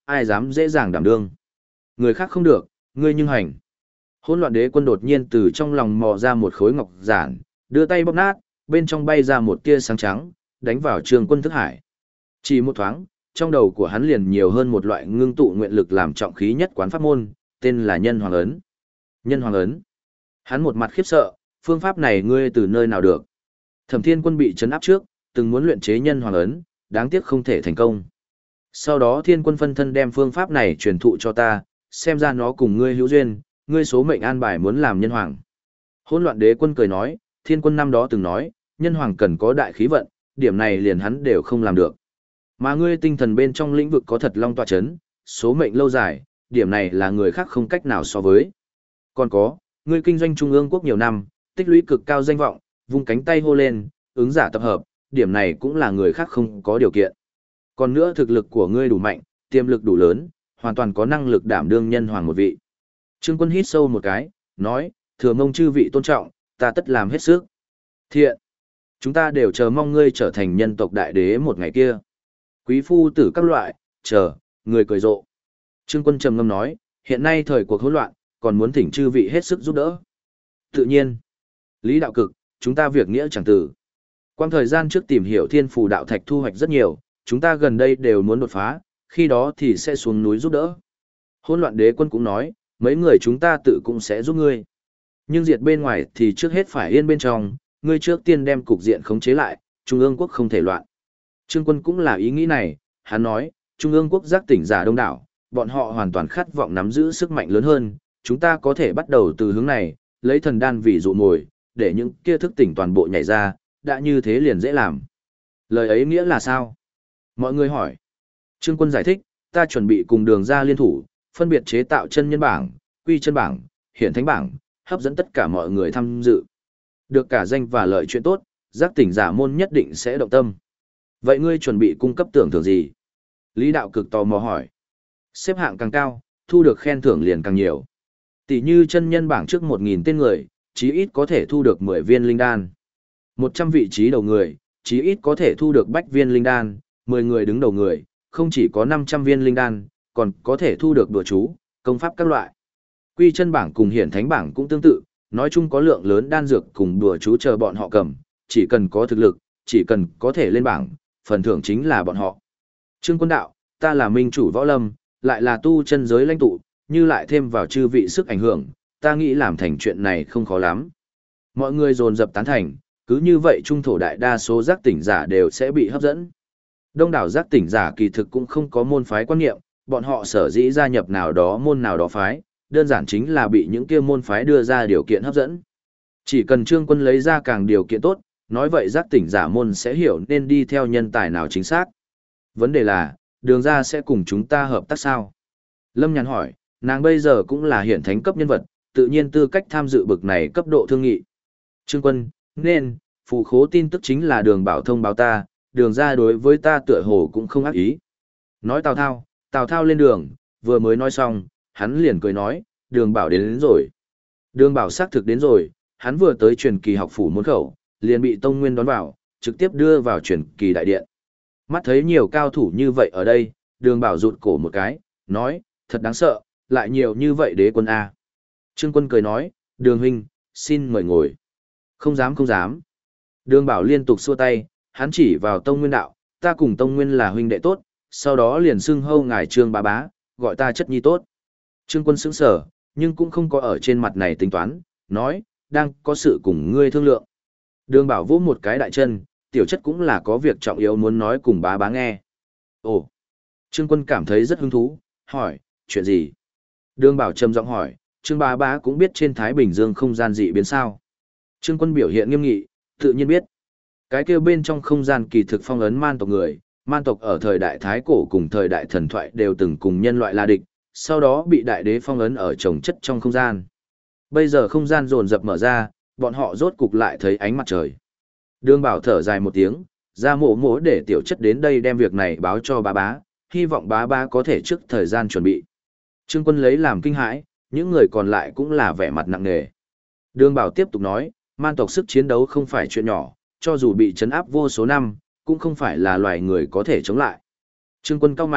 ai dám dễ dàng đảm đương. Người khác không được, ngươi nhưng hành. Hỗn loạn đế quân đột nhiên từ trong lòng mò ra một khối ngọc giản, đưa tay bóp nát, bên trong bay ra một tia sáng trắng, đánh vào Trương Quân thức hải. Chỉ một thoáng, trong đầu của hắn liền nhiều hơn một loại ngưng tụ nguyện lực làm trọng khí nhất quán pháp môn, tên là Nhân Hoàng ấn. Nhân Hoàng ấn. Hắn một mặt khiếp sợ, phương pháp này ngươi từ nơi nào được? Thẩm Thiên Quân bị trấn áp trước, từng muốn luyện chế Nhân Hoàng ấn, đáng tiếc không thể thành công. Sau đó Thiên Quân phân thân đem phương pháp này truyền thụ cho ta, xem ra nó cùng ngươi hữu duyên, ngươi số mệnh an bài muốn làm nhân hoàng. Hỗn loạn đế quân cười nói, Thiên Quân năm đó từng nói, nhân hoàng cần có đại khí vận, điểm này liền hắn đều không làm được. Mà ngươi tinh thần bên trong lĩnh vực có thật long tọa chấn, số mệnh lâu dài, điểm này là người khác không cách nào so với. Còn có, ngươi kinh doanh trung ương quốc nhiều năm, tích lũy cực cao danh vọng, vung cánh tay hô lên, ứng giả tập hợp, điểm này cũng là người khác không có điều kiện. Còn nữa thực lực của ngươi đủ mạnh, tiềm lực đủ lớn, hoàn toàn có năng lực đảm đương nhân hoàng một vị. Trương Quân hít sâu một cái, nói, thừa mong chư vị tôn trọng, ta tất làm hết sức. Thiện, chúng ta đều chờ mong ngươi trở thành nhân tộc đại đế một ngày kia. Quý phu tử các loại, chờ, người cười rộ. Trương Quân trầm ngâm nói, hiện nay thời cuộc hỗn loạn, còn muốn thỉnh chư vị hết sức giúp đỡ. Tự nhiên, Lý Đạo Cực, chúng ta việc nghĩa chẳng tử. Quang thời gian trước tìm hiểu thiên phù đạo thạch thu hoạch rất nhiều, chúng ta gần đây đều muốn đột phá, khi đó thì sẽ xuống núi giúp đỡ. Hỗn loạn đế quân cũng nói, mấy người chúng ta tự cũng sẽ giúp ngươi. Nhưng diệt bên ngoài thì trước hết phải yên bên trong, ngươi trước tiên đem cục diện khống chế lại, Trung ương quốc không thể loạn. Trương Quân cũng là ý nghĩ này, hắn nói, Trung ương quốc giác tỉnh giả đông đảo, bọn họ hoàn toàn khát vọng nắm giữ sức mạnh lớn hơn, chúng ta có thể bắt đầu từ hướng này, lấy thần đan vì dụ mồi, để những kia thức tỉnh toàn bộ nhảy ra, đã như thế liền dễ làm. Lời ấy nghĩa là sao? Mọi người hỏi. Trương Quân giải thích, ta chuẩn bị cùng Đường ra liên thủ, phân biệt chế tạo chân nhân bảng, quy chân bảng, hiển thánh bảng, hấp dẫn tất cả mọi người tham dự. Được cả danh và lợi chuyện tốt, giác tỉnh giả môn nhất định sẽ động tâm. Vậy ngươi chuẩn bị cung cấp tưởng thưởng gì? Lý Đạo Cực tò mò hỏi. Xếp hạng càng cao, thu được khen thưởng liền càng nhiều. Tỷ như chân nhân bảng trước 1.000 tên người, chí ít có thể thu được 10 viên linh đan. 100 vị trí đầu người, chí ít có thể thu được bách viên linh đan, 10 người đứng đầu người, không chỉ có 500 viên linh đan, còn có thể thu được đùa chú, công pháp các loại. Quy chân bảng cùng hiển thánh bảng cũng tương tự, nói chung có lượng lớn đan dược cùng đùa chú chờ bọn họ cầm, chỉ cần có thực lực, chỉ cần có thể lên bảng, phần thưởng chính là bọn họ. Trương Quân đạo, ta là minh chủ võ lâm, lại là tu chân giới lãnh tụ, như lại thêm vào chư vị sức ảnh hưởng, ta nghĩ làm thành chuyện này không khó lắm. Mọi người dồn dập tán thành, cứ như vậy trung thổ đại đa số giác tỉnh giả đều sẽ bị hấp dẫn. Đông đảo giác tỉnh giả kỳ thực cũng không có môn phái quan niệm, bọn họ sở dĩ gia nhập nào đó môn nào đó phái, đơn giản chính là bị những kia môn phái đưa ra điều kiện hấp dẫn. Chỉ cần Trương Quân lấy ra càng điều kiện tốt, nói vậy giác tỉnh giả môn sẽ hiểu nên đi theo nhân tài nào chính xác. Vấn đề là, Đường ra sẽ cùng chúng ta hợp tác sao? Lâm Nhàn hỏi, nàng bây giờ cũng là hiển thánh cấp nhân vật, tự nhiên tư cách tham dự bực này cấp độ thương nghị. Trương Quân, nên, phù khố tin tức chính là Đường Bảo thông báo ta, Đường ra đối với ta tựa hồ cũng không ác ý. Nói Tào Thao lên đường, vừa mới nói xong, hắn liền cười nói, Đường Bảo đến rồi. Đường Bảo xác thực đến rồi, hắn vừa tới truyền kỳ học phủ môn khẩu, liền bị Tông Nguyên đón vào, trực tiếp đưa vào truyền kỳ đại điện. Mắt thấy nhiều cao thủ như vậy ở đây, Đường Bảo rụt cổ một cái, nói, thật đáng sợ, lại nhiều như vậy đế quân A. Trương Quân cười nói, Đường huynh, xin mời ngồi. Không dám không dám. Đường Bảo liên tục xua tay, hắn chỉ vào Tông Nguyên đạo, ta cùng Tông Nguyên là huynh đệ tốt, sau đó liền xưng hâu ngài Trương bá bá, gọi ta chất nhi tốt. Trương Quân sững sờ, nhưng cũng không có ở trên mặt này tính toán, nói, đang có sự cùng ngươi thương lượng. Đường Bảo vỗ một cái đại chân, tiểu chất cũng là có việc trọng yếu muốn nói cùng bá bá nghe. Ồ, Trương Quân cảm thấy rất hứng thú, hỏi, chuyện gì? Đường Bảo trầm giọng hỏi, Trương bá bá cũng biết trên Thái Bình Dương không gian dị biến sao? Trương Quân biểu hiện nghiêm nghị, tự nhiên biết. Cái kêu bên trong không gian kỳ thực phong ấn man tộc người, man tộc ở thời đại Thái Cổ cùng thời đại thần thoại đều từng cùng nhân loại là địch, sau đó bị đại đế phong ấn ở chồng chất trong không gian. Bây giờ không gian dồn dập mở ra, bọn họ rốt cục lại thấy ánh mặt trời. Đường Bảo thở dài một tiếng, ra mộ để tiểu chất đến đây đem việc này báo cho bá bá, hy vọng bá bá có thể trước thời gian chuẩn bị. Trương Quân lấy làm kinh hãi, những người còn lại cũng là vẻ mặt nặng nề. Đường Bảo tiếp tục nói, man tộc sức chiến đấu không phải chuyện nhỏ, cho dù bị trấn áp vô số năm, cũng không phải là loài người có thể chống lại. Trương Quân cau mày,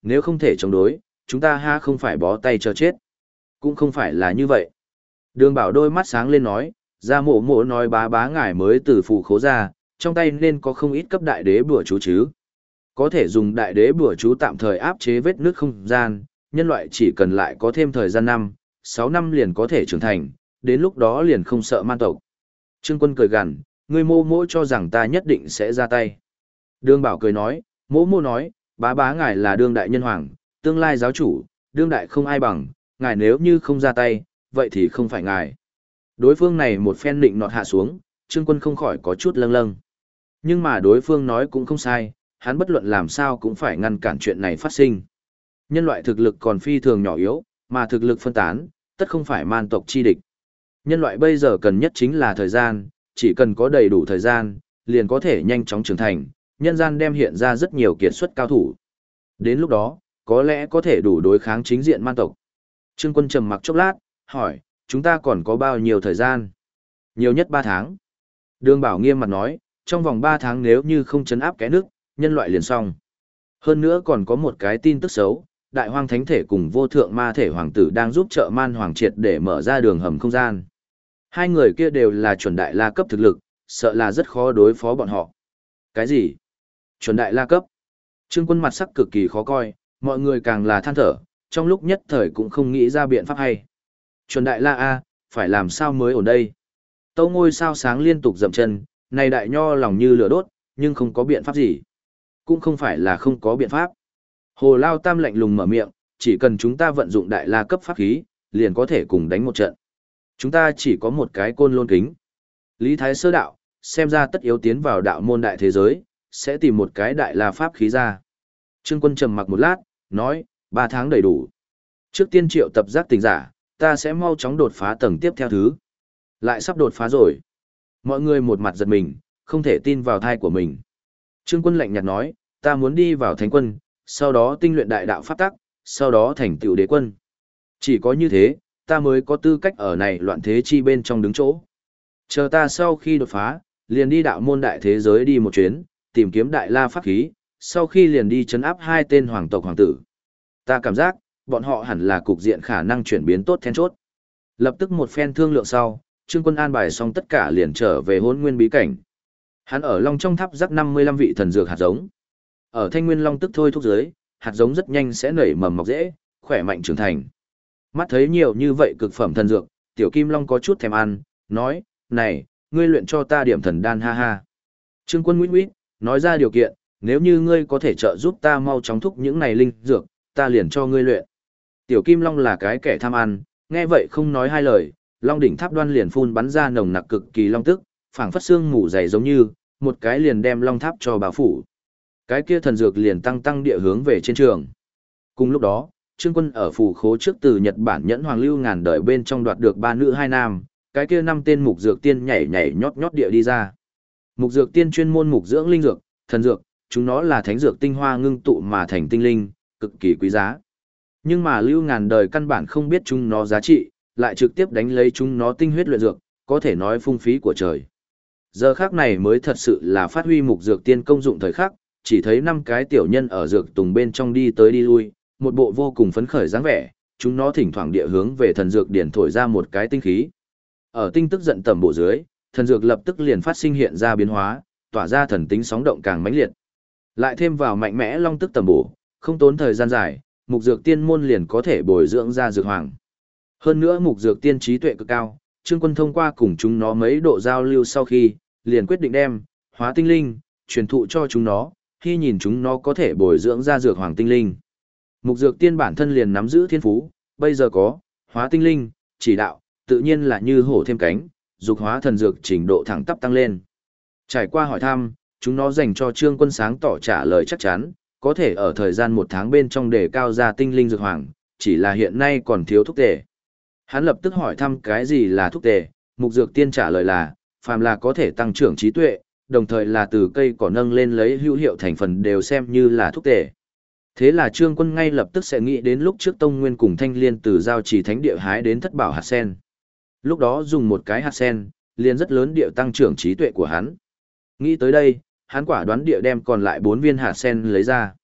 nếu không thể chống đối, chúng ta ha không phải bó tay chờ chết. Cũng không phải là như vậy. Đường Bảo đôi mắt sáng lên nói, ra mộ mộ nói bá bá ngài mới từ phù khố ra, trong tay nên có không ít cấp đại đế bùa chú chứ. Có thể dùng đại đế bùa chú tạm thời áp chế vết nước không gian, nhân loại chỉ cần lại có thêm thời gian 6 năm liền có thể trưởng thành, đến lúc đó liền không sợ man tộc. Trương Quân cười gằn, ngươi mô mô cho rằng ta nhất định sẽ ra tay. Đường Bảo cười nói, mô mô nói, bá bá ngài là đương đại nhân hoàng, tương lai giáo chủ, đương đại không ai bằng, ngài nếu như không ra tay, vậy thì không phải ngài. Đối phương này một phen định nọt hạ xuống, Trương Quân không khỏi có chút lâng lâng. Nhưng mà đối phương nói cũng không sai, hắn bất luận làm sao cũng phải ngăn cản chuyện này phát sinh. Nhân loại thực lực còn phi thường nhỏ yếu, mà thực lực phân tán, tất không phải man tộc chi địch. Nhân loại bây giờ cần nhất chính là thời gian, chỉ cần có đầy đủ thời gian, liền có thể nhanh chóng trưởng thành, nhân gian đem hiện ra rất nhiều kiệt xuất cao thủ. Đến lúc đó, có lẽ có thể đủ đối kháng chính diện man tộc. Trương Quân trầm mặc chốc lát, hỏi, chúng ta còn có bao nhiêu thời gian? Nhiều nhất 3 tháng. Đường Bảo nghiêm mặt nói, trong vòng 3 tháng nếu như không chấn áp cái nước, nhân loại liền xong. Hơn nữa còn có một cái tin tức xấu, Đại Hoang Thánh Thể cùng Vô Thượng Ma Thể Hoàng Tử đang giúp trợ man hoàng triệt để mở ra đường hầm không gian. Hai người kia đều là chuẩn đại la cấp thực lực, sợ là rất khó đối phó bọn họ. Cái gì? Chuẩn đại la cấp? Trương Quân mặt sắc cực kỳ khó coi, mọi người càng là than thở, trong lúc nhất thời cũng không nghĩ ra biện pháp hay. Chuẩn đại la A, phải làm sao mới ổn đây? Tâu ngôi sao sáng liên tục dậm chân, này đại nho lòng như lửa đốt, nhưng không có biện pháp gì. Cũng không phải là không có biện pháp. Hồ Lao Tam lạnh lùng mở miệng, chỉ cần chúng ta vận dụng đại la cấp pháp khí, liền có thể cùng đánh một trận. Chúng ta chỉ có một cái côn lôn kính. Lý Thái Sơ đạo, xem ra tất yếu tiến vào đạo môn đại thế giới, sẽ tìm một cái đại la pháp khí ra. Trương Quân trầm mặc một lát, nói, 3 tháng đầy đủ. Trước tiên triệu tập giác tỉnh giả, ta sẽ mau chóng đột phá tầng tiếp theo thứ. Lại sắp đột phá rồi. Mọi người một mặt giật mình, không thể tin vào thai của mình. Trương Quân lạnh nhạt nói, ta muốn đi vào thánh quân, sau đó tinh luyện đại đạo pháp tắc, sau đó thành tựu đế quân. Chỉ có như thế, ta mới có tư cách ở này loạn thế chi bên trong đứng chỗ. Chờ ta sau khi đột phá, liền đi đạo môn đại thế giới đi một chuyến, tìm kiếm đại la pháp khí, sau khi liền đi trấn áp 2 tên hoàng tộc hoàng tử. Ta cảm giác, bọn họ hẳn là cục diện khả năng chuyển biến tốt then chốt. Lập tức một phen thương lượng sau, Trương Quân an bài xong tất cả liền trở về Hỗn Nguyên bí cảnh. Hắn ở Long trong tháp rắc 55 vị thần dược hạt giống. Ở Thanh Nguyên Long tức thôi thúc dưới, hạt giống rất nhanh sẽ nảy mầm mọc rễ, khỏe mạnh trưởng thành. Mắt thấy nhiều như vậy cực phẩm thần dược, Tiểu Kim Long có chút thèm ăn, nói, này, ngươi luyện cho ta điểm thần đan ha ha. Trương Quân nguyết nguyết, nói ra điều kiện, nếu như ngươi có thể trợ giúp ta mau chóng thúc những này linh dược, ta liền cho ngươi luyện. Tiểu Kim Long là cái kẻ tham ăn, nghe vậy không nói hai lời, Long đỉnh tháp đoan liền phun bắn ra nồng nặc cực kỳ long tức, phảng phất xương mù dày giống như, một cái liền đem long tháp cho bao phủ. Cái kia thần dược liền tăng địa hướng về trên trường. Cùng lúc đó, Trương Quân ở phù khố trước từ Nhật Bản nhẫn hoàng lưu ngàn đời bên trong đoạt được 3 nữ 2 nam, cái kia 5 tên mục dược tiên nhảy nhót địa đi ra. Mục dược tiên chuyên môn mục dưỡng linh dược, thần dược, chúng nó là thánh dược tinh hoa ngưng tụ mà thành tinh linh, cực kỳ quý giá. Nhưng mà lưu ngàn đời căn bản không biết chúng nó giá trị, lại trực tiếp đánh lấy chúng nó tinh huyết luyện dược, có thể nói phung phí của trời. Giờ khắc này mới thật sự là phát huy mục dược tiên công dụng thời khắc, chỉ thấy 5 cái tiểu nhân ở dược tùng bên trong đi tới đi lui, một bộ vô cùng phấn khởi dáng vẻ, chúng nó thỉnh thoảng địa hướng về thần dược điển thổi ra một cái tinh khí. Ở tinh tức giận tầm bộ dưới, thần dược lập tức liền phát sinh hiện ra biến hóa, tỏa ra thần tính sóng động càng mãnh liệt. Lại thêm vào mạnh mẽ long tức tầm bổ, không tốn thời gian dài, mục dược tiên môn liền có thể bồi dưỡng ra dược hoàng. Hơn nữa mục dược tiên trí tuệ cực cao, Trương Quân thông qua cùng chúng nó mấy độ giao lưu sau khi, liền quyết định đem hóa tinh linh truyền thụ cho chúng nó, khi nhìn chúng nó có thể bồi dưỡng ra dược hoàng tinh linh. Mục dược tiên bản thân liền nắm giữ thiên phú, bây giờ có hóa tinh linh chỉ đạo, tự nhiên là như hổ thêm cánh, dục hóa thần dược trình độ thẳng tắp tăng lên. Trải qua hỏi thăm, chúng nó dành cho Trương Quân sáng tỏ trả lời chắc chắn, có thể ở thời gian 1 tháng bên trong đề cao ra tinh linh dược hoàng, chỉ là hiện nay còn thiếu thuốc tề. Hắn lập tức hỏi thăm cái gì là thuốc tề, mục dược tiên trả lời là, phàm là có thể tăng trưởng trí tuệ, đồng thời là từ cây cỏ nâng lên lấy hữu hiệu thành phần đều xem như là thuốc tề. Thế là Trương Quân ngay lập tức sẽ nghĩ đến lúc trước Tông Nguyên cùng Thanh Liên từ giao trì thánh địa hái đến thất bảo hạt sen. Lúc đó dùng một cái hạt sen, liền rất lớn địa tăng trưởng trí tuệ của hắn. Nghĩ tới đây, hắn quả đoán địa đem còn lại 4 viên hạt sen lấy ra.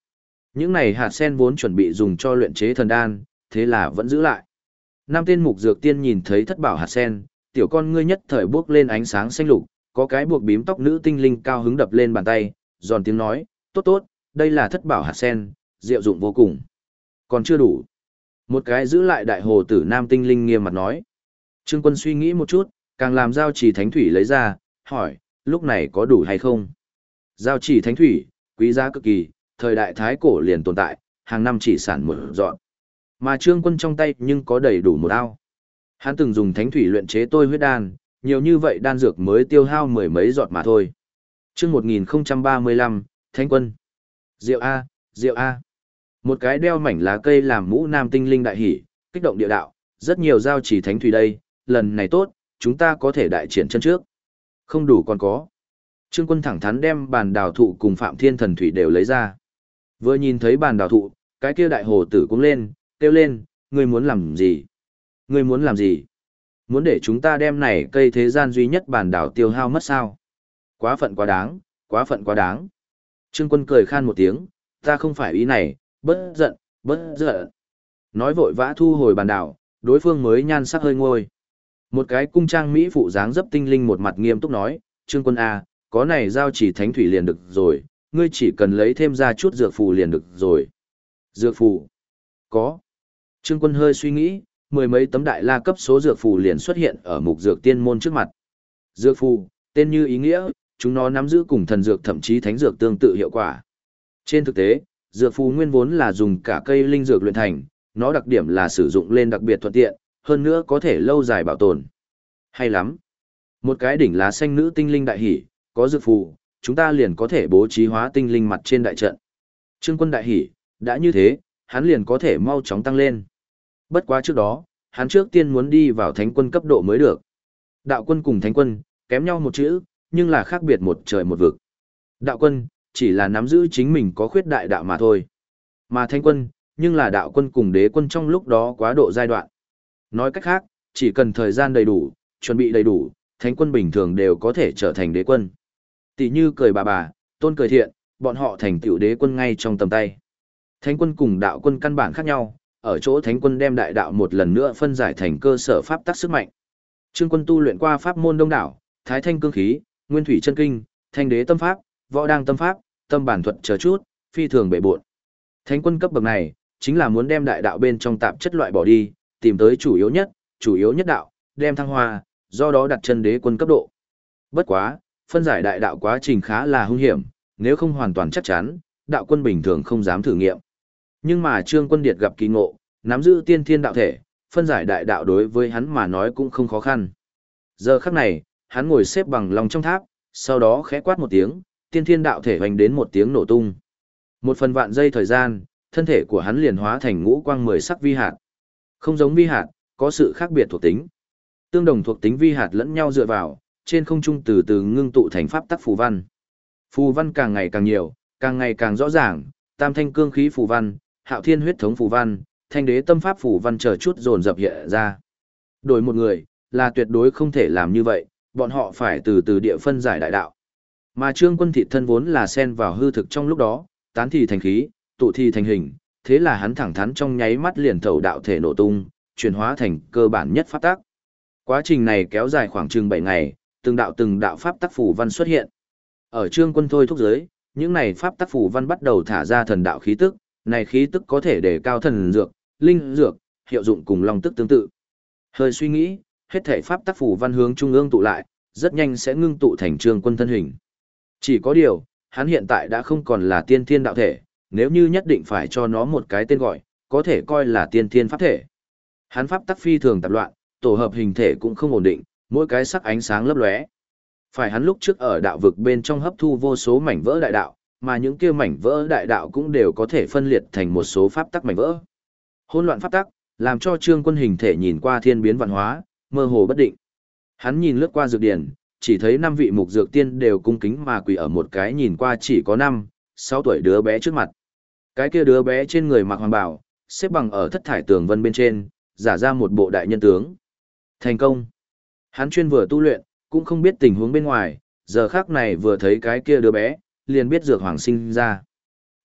Những này hạt sen vốn chuẩn bị dùng cho luyện chế thần đan, thế là vẫn giữ lại. Năm tên mục dược tiên nhìn thấy thất bảo hạt sen, tiểu con ngươi nhất thời bước lên ánh sáng xanh lục, có cái buộc bím tóc nữ tinh linh cao hứng đập lên bàn tay, giòn tiếng nói, tốt tốt, đây là thất bảo hạt sen, diệu dụng vô cùng. Còn chưa đủ. Một cái giữ lại đại hồ tử nam tinh linh nghiêm mặt nói. Trương Quân suy nghĩ một chút, càng làm giao trì thánh thủy lấy ra, hỏi, lúc này có đủ hay không? Giao trì thánh thủy, quý giá cực kỳ, thời đại thái cổ liền tồn tại, hàng năm chỉ sản một dọn. Mà Trương Quân trong tay nhưng có đầy đủ một ao. Hắn từng dùng thánh thủy luyện chế tôi huyết đan, nhiều như vậy đan dược mới tiêu hao mười mấy giọt mà thôi. Chương 1035, Thánh Quân. Diệu A, Diệu A. Một cái đeo mảnh lá cây làm mũ nam tinh linh đại hỉ, kích động địa đạo, rất nhiều giao chỉ thánh thủy đây, lần này tốt, chúng ta có thể đại triển chân trước. Không đủ còn có. Trương Quân thẳng thắn đem bàn đào thụ cùng Phạm Thiên thần thủy đều lấy ra. Vừa nhìn thấy bàn đào thụ, cái kia đại hồ tử cũng lên, kêu lên, ngươi muốn làm gì? Ngươi muốn làm gì? Muốn để chúng ta đem này cây thế gian duy nhất bàn đảo tiêu hao mất sao? Quá phận quá đáng, quá phận quá đáng. Trương Quân cười khan một tiếng, ta không phải ý này, bất giận, bất giận. Nói vội vã thu hồi bàn đảo, đối phương mới nhan sắc hơi ngôi. Một cái cung trang mỹ phụ dáng dấp tinh linh một mặt nghiêm túc nói, Trương Quân A, có này giao chỉ thánh thủy liền được rồi, ngươi chỉ cần lấy thêm ra chút dược phù liền được rồi. Dược phù? Có. Trương Quân hơi suy nghĩ, mười mấy tấm đại la cấp số dược phù liền xuất hiện ở mục dược tiên môn trước mặt. Dược phù, tên như ý nghĩa, chúng nó nắm giữ cùng thần dược thậm chí thánh dược tương tự hiệu quả. Trên thực tế, dược phù nguyên vốn là dùng cả cây linh dược luyện thành, nó đặc điểm là sử dụng lên đặc biệt thuận tiện, hơn nữa có thể lâu dài bảo tồn. Hay lắm. Một cái đỉnh lá xanh nữ tinh linh đại hỉ, có dược phù, chúng ta liền có thể bố trí hóa tinh linh mặt trên đại trận. Trương Quân đại hỉ, đã như thế, hắn liền có thể mau chóng tăng lên. Bất quá trước đó, hắn trước tiên muốn đi vào thánh quân cấp độ mới được. Đạo quân cùng thánh quân, kém nhau một chữ, nhưng là khác biệt một trời một vực. Đạo quân, chỉ là nắm giữ chính mình có khuyết đại đạo mà thôi. Mà thánh quân, nhưng là đạo quân cùng đế quân trong lúc đó quá độ giai đoạn. Nói cách khác, chỉ cần thời gian đầy đủ, chuẩn bị đầy đủ, thánh quân bình thường đều có thể trở thành đế quân. Tỷ như cười bà, tôn cười thiện, bọn họ thành tựu đế quân ngay trong tầm tay. Thánh quân cùng đạo quân căn bản khác nhau, ở chỗ thánh quân đem đại đạo một lần nữa phân giải thành cơ sở pháp tắc sức mạnh. Trương Quân tu luyện qua pháp môn đông đảo, Thái Thanh cương khí, Nguyên thủy chân kinh, Thanh đế tâm pháp, Võ đang tâm pháp, Tâm bản thuật chờ chút, phi thường bệ bội. Thánh quân cấp bậc này, chính là muốn đem đại đạo bên trong tạp chất loại bỏ đi, tìm tới chủ yếu nhất đạo, đem thăng hoa, do đó đặt chân đế quân cấp độ. Bất quá, phân giải đại đạo quá trình khá là hung hiểm, nếu không hoàn toàn chắc chắn, đạo quân bình thường không dám thử nghiệm. Nhưng mà Trương Quân Điệt gặp kỳ ngộ, nắm giữ tiên thiên đạo thể, phân giải đại đạo đối với hắn mà nói cũng không khó khăn. Giờ khắc này, hắn ngồi xếp bằng lòng trong tháp, sau đó khẽ quát một tiếng, tiên thiên đạo thể hoành đến một tiếng nổ tung. Một phần vạn giây thời gian, thân thể của hắn liền hóa thành ngũ quang 10 sắc vi hạt. Không giống vi hạt, có sự khác biệt thuộc tính. Tương đồng thuộc tính vi hạt lẫn nhau dựa vào, trên không trung từ từ ngưng tụ thành pháp tắc phù văn. Phù văn càng ngày càng nhiều, càng ngày càng rõ ràng, tam thanh cương khí phù văn, hạo thiên huyết thống phù văn, thanh đế tâm pháp phù văn chờ chút dồn dập hiện ra. Đổi một người, là tuyệt đối không thể làm như vậy, bọn họ phải từ từ địa phân giải đại đạo. Mà Trương Quân thị thân vốn là xen vào hư thực trong lúc đó, tán thì thành khí, tụ thì thành hình, thế là hắn thẳng thắn trong nháy mắt liền thấu đạo thể nổ tung, chuyển hóa thành cơ bản nhất pháp tắc. Quá trình này kéo dài khoảng chừng 7 ngày, từng đạo pháp tắc phù văn xuất hiện. Ở Trương Quân thôi thúc giới, những này pháp tắc phù văn bắt đầu thả ra thần đạo khí tức, này khí tức có thể đề cao thần dược, linh dược, hiệu dụng cùng long tức tương tự. Hơi suy nghĩ, hết thảy pháp tắc phù văn hướng trung ương tụ lại, rất nhanh sẽ ngưng tụ thành Trương Quân thân hình. Chỉ có điều, hắn hiện tại đã không còn là tiên thiên đạo thể, nếu như nhất định phải cho nó một cái tên gọi, có thể coi là tiên thiên pháp thể. Hắn pháp tắc phi thường tạp loạn, tổ hợp hình thể cũng không ổn định, mỗi cái sắc ánh sáng lấp lóe. Phải hắn lúc trước ở đạo vực bên trong hấp thu vô số mảnh vỡ đại đạo, mà những kia mảnh vỡ đại đạo cũng đều có thể phân liệt thành một số pháp tắc mảnh vỡ. Hỗn loạn pháp tắc, làm cho Trương Quân hình thể nhìn qua thiên biến vạn hóa, mơ hồ bất định. Hắn nhìn lướt qua dược điển, chỉ thấy 5 vị mục dược tiên đều cung kính mà quỳ ở một cái nhìn qua chỉ có 5, 6 tuổi đứa bé trước mặt. Cái kia đứa bé trên người mặc hoàng bào, xếp bằng ở thất thải tường vân bên trên, giả ra một bộ đại nhân tướng. Thành công. Hắn chuyên vừa tu luyện, cũng không biết tình huống bên ngoài, giờ khắc này vừa thấy cái kia đứa bé, liền biết dược hoàng sinh ra.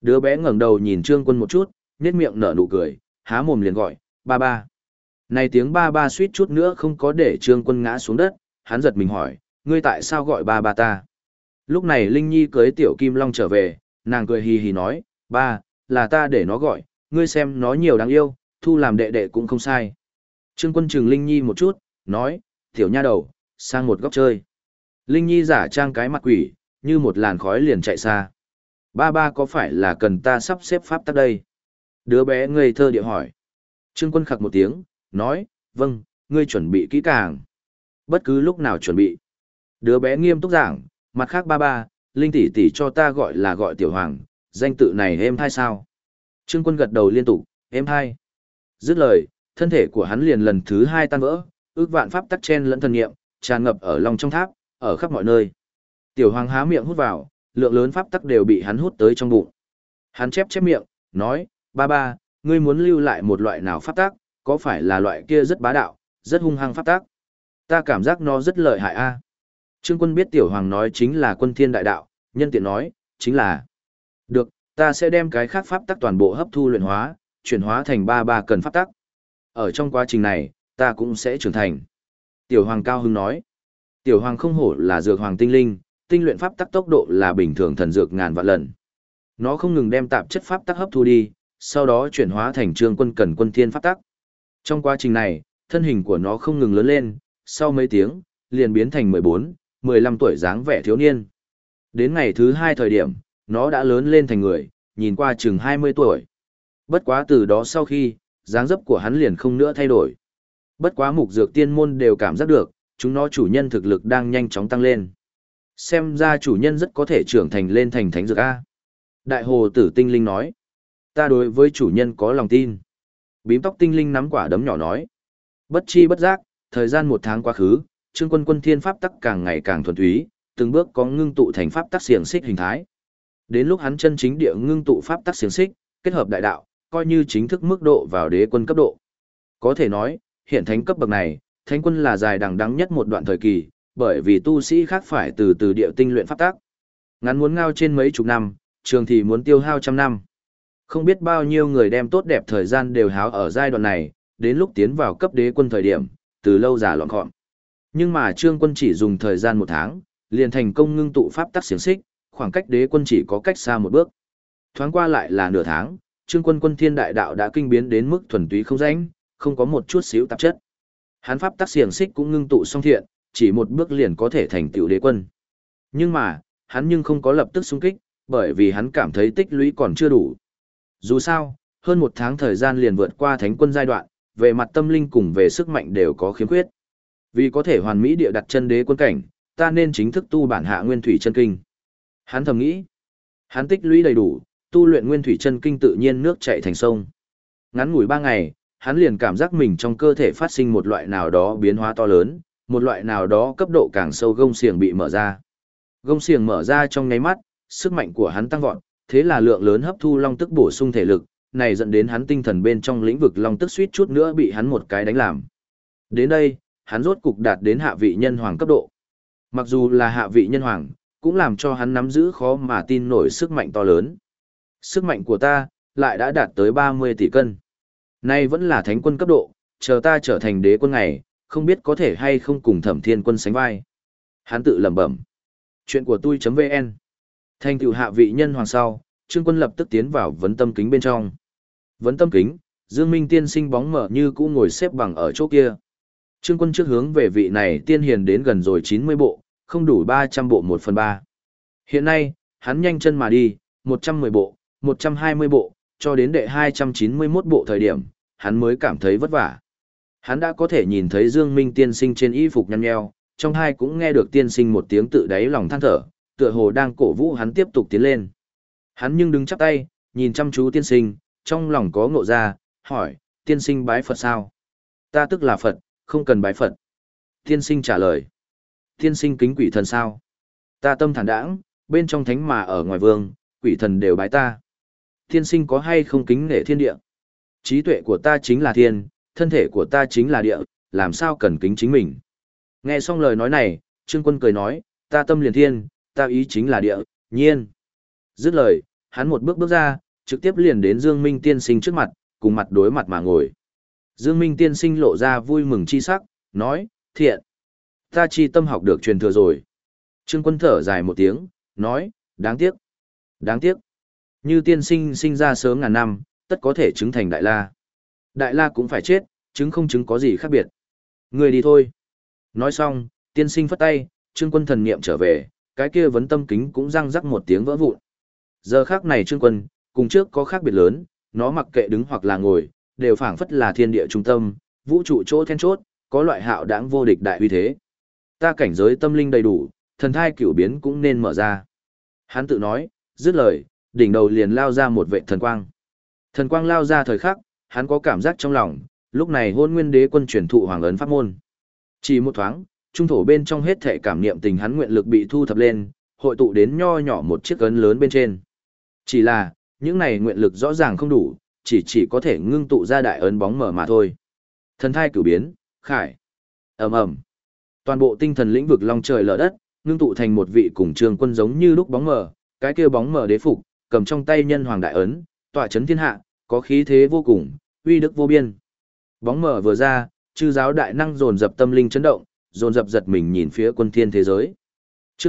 Đứa bé ngẩng đầu nhìn Trương Quân một chút, nhếch miệng nở nụ cười, há mồm liền gọi, ba ba. Này tiếng ba ba suýt chút nữa không có để Trương Quân ngã xuống đất, hắn giật mình hỏi, ngươi tại sao gọi ba ba ta? Lúc này Linh Nhi cưới Tiểu Kim Long trở về, nàng cười hì hì nói, ba, là ta để nó gọi, ngươi xem nó nhiều đáng yêu, thu làm đệ đệ cũng không sai. Trương Quân chừng Linh Nhi một chút, nói, tiểu nha đầu, sang một góc chơi. Linh Nhi giả trang cái mặt quỷ, như một làn khói liền chạy xa. Ba ba có phải là cần ta sắp xếp pháp tắc đây? Đứa bé ngây thơ địa hỏi. Trương Quân khặc một tiếng, nói, vâng, ngươi chuẩn bị kỹ càng. Bất cứ lúc nào chuẩn bị. Đứa bé nghiêm túc giảng, mặt khác ba ba, Linh tỷ tỷ cho ta gọi là gọi tiểu hoàng, danh tự này êm thai sao? Trương Quân gật đầu liên tục, êm thai. Dứt lời, thân thể của hắn liền lần thứ hai tan vỡ, ước vạn pháp tắc chen lẫn thần niệm, tràn ngập ở lòng trong tháp, ở khắp mọi nơi. Tiểu hoàng há miệng hút vào, lượng lớn pháp tắc đều bị hắn hút tới trong bụng. Hắn chép chép miệng, nói, ba ba, ngươi muốn lưu lại một loại nào pháp tắc, có phải là loại kia rất bá đạo, rất hung hăng pháp tắc? Ta cảm giác nó rất lợi hại a. Trương Quân biết tiểu hoàng nói chính là quân thiên đại đạo, nhân tiện nói, chính là. Được, ta sẽ đem cái khác pháp tắc toàn bộ hấp thu luyện hóa, chuyển hóa thành ba ba cần pháp tắc. Ở trong quá trình này, ta cũng sẽ trưởng thành. Tiểu hoàng cao hứng nói. Tiểu hoàng không hổ là dược hoàng tinh linh, tinh luyện pháp tắc tốc độ là bình thường thần dược ngàn vạn lần. Nó không ngừng đem tạp chất pháp tắc hấp thu đi, sau đó chuyển hóa thành Trương Quân cần quân thiên pháp tắc. Trong quá trình này, thân hình của nó không ngừng lớn lên, sau mấy tiếng, liền biến thành 14, 15 tuổi dáng vẻ thiếu niên. Đến ngày thứ 2 thời điểm, nó đã lớn lên thành người, nhìn qua chừng 20 tuổi. Bất quá từ đó sau khi, dáng dấp của hắn liền không nữa thay đổi. Bất quá mục dược tiên môn đều cảm giác được, chúng nó chủ nhân thực lực đang nhanh chóng tăng lên. Xem ra chủ nhân rất có thể trưởng thành lên thành thánh dược A. Đại hồ tử tinh linh nói. Ta đối với chủ nhân có lòng tin. Bím tóc tinh linh nắm quả đấm nhỏ nói. Bất chi bất giác, thời gian 1 tháng quá khứ, Trương Quân quân thiên pháp tắc càng ngày càng thuần túy, từng bước có ngưng tụ thành pháp tắc xiềng xích hình thái. Đến lúc hắn chân chính địa ngưng tụ pháp tắc xiềng xích, kết hợp đại đạo, coi như chính thức mức độ vào đế quân cấp độ. Có thể nói, hiện thánh cấp bậc này, thánh quân là dài đằng đẵng nhất một đoạn thời kỳ, bởi vì tu sĩ khác phải từ từ địa tinh luyện pháp tắc. Ngắn muốn ngao trên mấy chục năm, trường thì muốn tiêu hao trăm năm. Không biết bao nhiêu người đem tốt đẹp thời gian đều háo ở giai đoạn này, đến lúc tiến vào cấp đế quân thời điểm, từ lâu già lọn gọn. Nhưng mà Trương Quân chỉ dùng thời gian 1 tháng, liền thành công ngưng tụ pháp tắc xiềng xích, khoảng cách đế quân chỉ có cách xa một bước. Thoáng qua lại là nửa tháng, Trương Quân quân thiên đại đạo đã kinh biến đến mức thuần túy không rãnh, không có một chút xíu tạp chất. Hắn pháp tắc xiềng xích cũng ngưng tụ xong thiện, chỉ một bước liền có thể thành tựu đế quân. Nhưng mà, hắn nhưng không có lập tức xung kích, bởi vì hắn cảm thấy tích lũy còn chưa đủ. Dù sao, hơn 1 tháng thời gian liền vượt qua thánh quân giai đoạn, về mặt tâm linh cùng về sức mạnh đều có khiếm khuyết. Vì có thể hoàn mỹ địa đặt chân đế quân cảnh, ta nên chính thức tu bản hạ nguyên thủy chân kinh. Hắn thầm nghĩ, hắn tích lũy đầy đủ, tu luyện nguyên thủy chân kinh tự nhiên nước chảy thành sông. Ngắn ngủi 3 ngày, hắn liền cảm giác mình trong cơ thể phát sinh một loại nào đó biến hóa to lớn, một loại nào đó cấp độ càng sâu gông xiềng bị mở ra. Gông xiềng mở ra trong nháy mắt, sức mạnh của hắn tăng vọt, thế là lượng lớn hấp thu long tức bổ sung thể lực, này dẫn đến hắn tinh thần bên trong lĩnh vực long tức suýt chút nữa bị hắn một cái đánh làm. Đến đây, hắn rốt cục đạt đến hạ vị nhân hoàng cấp độ. Mặc dù là hạ vị nhân hoàng, cũng làm cho hắn nắm giữ khó mà tin nổi sức mạnh to lớn. Sức mạnh của ta, lại đã đạt tới 30 tỷ cân. Nay vẫn là thánh quân cấp độ, chờ ta trở thành đế quân ngày, không biết có thể hay không cùng Thẩm Thiên Quân sánh vai. Hắn tự lẩm bẩm. Chuyện của tôi.vn. Thành tựu hạ vị nhân hoàng sau, Trương Quân lập tức tiến vào vấn tâm kính bên trong. Vấn tâm kính, Dương Minh tiên sinh bóng mở như cũ ngồi xếp bằng ở chỗ kia. Trương Quân trước hướng về vị này tiên hiền đến gần rồi 90 bộ, không đủ 300 bộ 1/3. Hiện nay, hắn nhanh chân mà đi, 110 bộ, 120 bộ, cho đến đệ 291 bộ thời điểm, hắn mới cảm thấy vất vả. Hắn đã có thể nhìn thấy Dương Minh tiên sinh trên y phục nhăn nheo, trong hai cũng nghe được tiên sinh một tiếng tự đáy lòng than thở, tựa hồ đang cổ vũ hắn tiếp tục tiến lên. Hắn nhưng đứng chắp tay, nhìn chăm chú tiên sinh, trong lòng có ngộ ra, hỏi, tiên sinh bái Phật sao? Ta tức là Phật, không cần bái Phật. Tiên sinh trả lời, tiên sinh kính quỷ thần sao? Ta tâm thản đãng, bên trong thánh mà ở ngoài vương, quỷ thần đều bái ta. Tiên sinh có hay không kính nể thiên địa? Trí tuệ của ta chính là thiên, thân thể của ta chính là địa, làm sao cần kính chính mình? Nghe xong lời nói này, Trương Quân cười nói, ta tâm liền thiên, ta ý chính là địa, nhiên. Dứt lời, Hắn một bước bước ra, trực tiếp liền đến Dương Minh tiên sinh trước mặt, cùng mặt đối mặt mà ngồi. Dương Minh tiên sinh lộ ra vui mừng chi sắc, nói, thiện. Ta chi tâm học được truyền thừa rồi. Trương Quân thở dài một tiếng, nói, đáng tiếc. Đáng tiếc. Như tiên sinh sinh ra sớm ngàn năm, tất có thể chứng thành Đại La. Đại La cũng phải chết, chứng không chứng có gì khác biệt. Người đi thôi. Nói xong, tiên sinh phất tay, Trương Quân thần niệm trở về, cái kia vấn tâm kính cũng răng rắc một tiếng vỡ vụn. Giờ khác này Trương Quân, cùng trước có khác biệt lớn, nó mặc kệ đứng hoặc là ngồi, đều phảng phất là thiên địa trung tâm, vũ trụ chỗ then chốt, có loại hạo đãng vô địch đại uy thế. Ta cảnh giới tâm linh đầy đủ, thần thai cửu biến cũng nên mở ra. Hắn tự nói, dứt lời, đỉnh đầu liền lao ra một vệ thần quang. Thần quang lao ra thời khắc, hắn có cảm giác trong lòng, lúc này Hôn Nguyên Đế Quân truyền thụ hoàng ấn pháp môn. Chỉ một thoáng, trung thổ bên trong hết thể cảm niệm tình hắn nguyện lực bị thu thập lên, hội tụ đến nho nhỏ một chiếc ấn lớn bên trên. Chỉ là, những này nguyện lực rõ ràng không đủ, chỉ có thể ngưng tụ ra đại ấn bóng mở mà thôi. Thần thai cửu biến, khải. Ầm ầm. Toàn bộ tinh thần lĩnh vực long trời lở đất, ngưng tụ thành một vị cùng Trương Quân giống như lúc bóng mở, cái kia bóng mở đế phục, cầm trong tay nhân hoàng đại ấn, tọa chấn thiên hạ, có khí thế vô cùng, uy đức vô biên. Bóng mở vừa ra, chư giáo đại năng dồn dập tâm linh chấn động, dồn dập giật mình nhìn phía quân thiên thế giới. Chương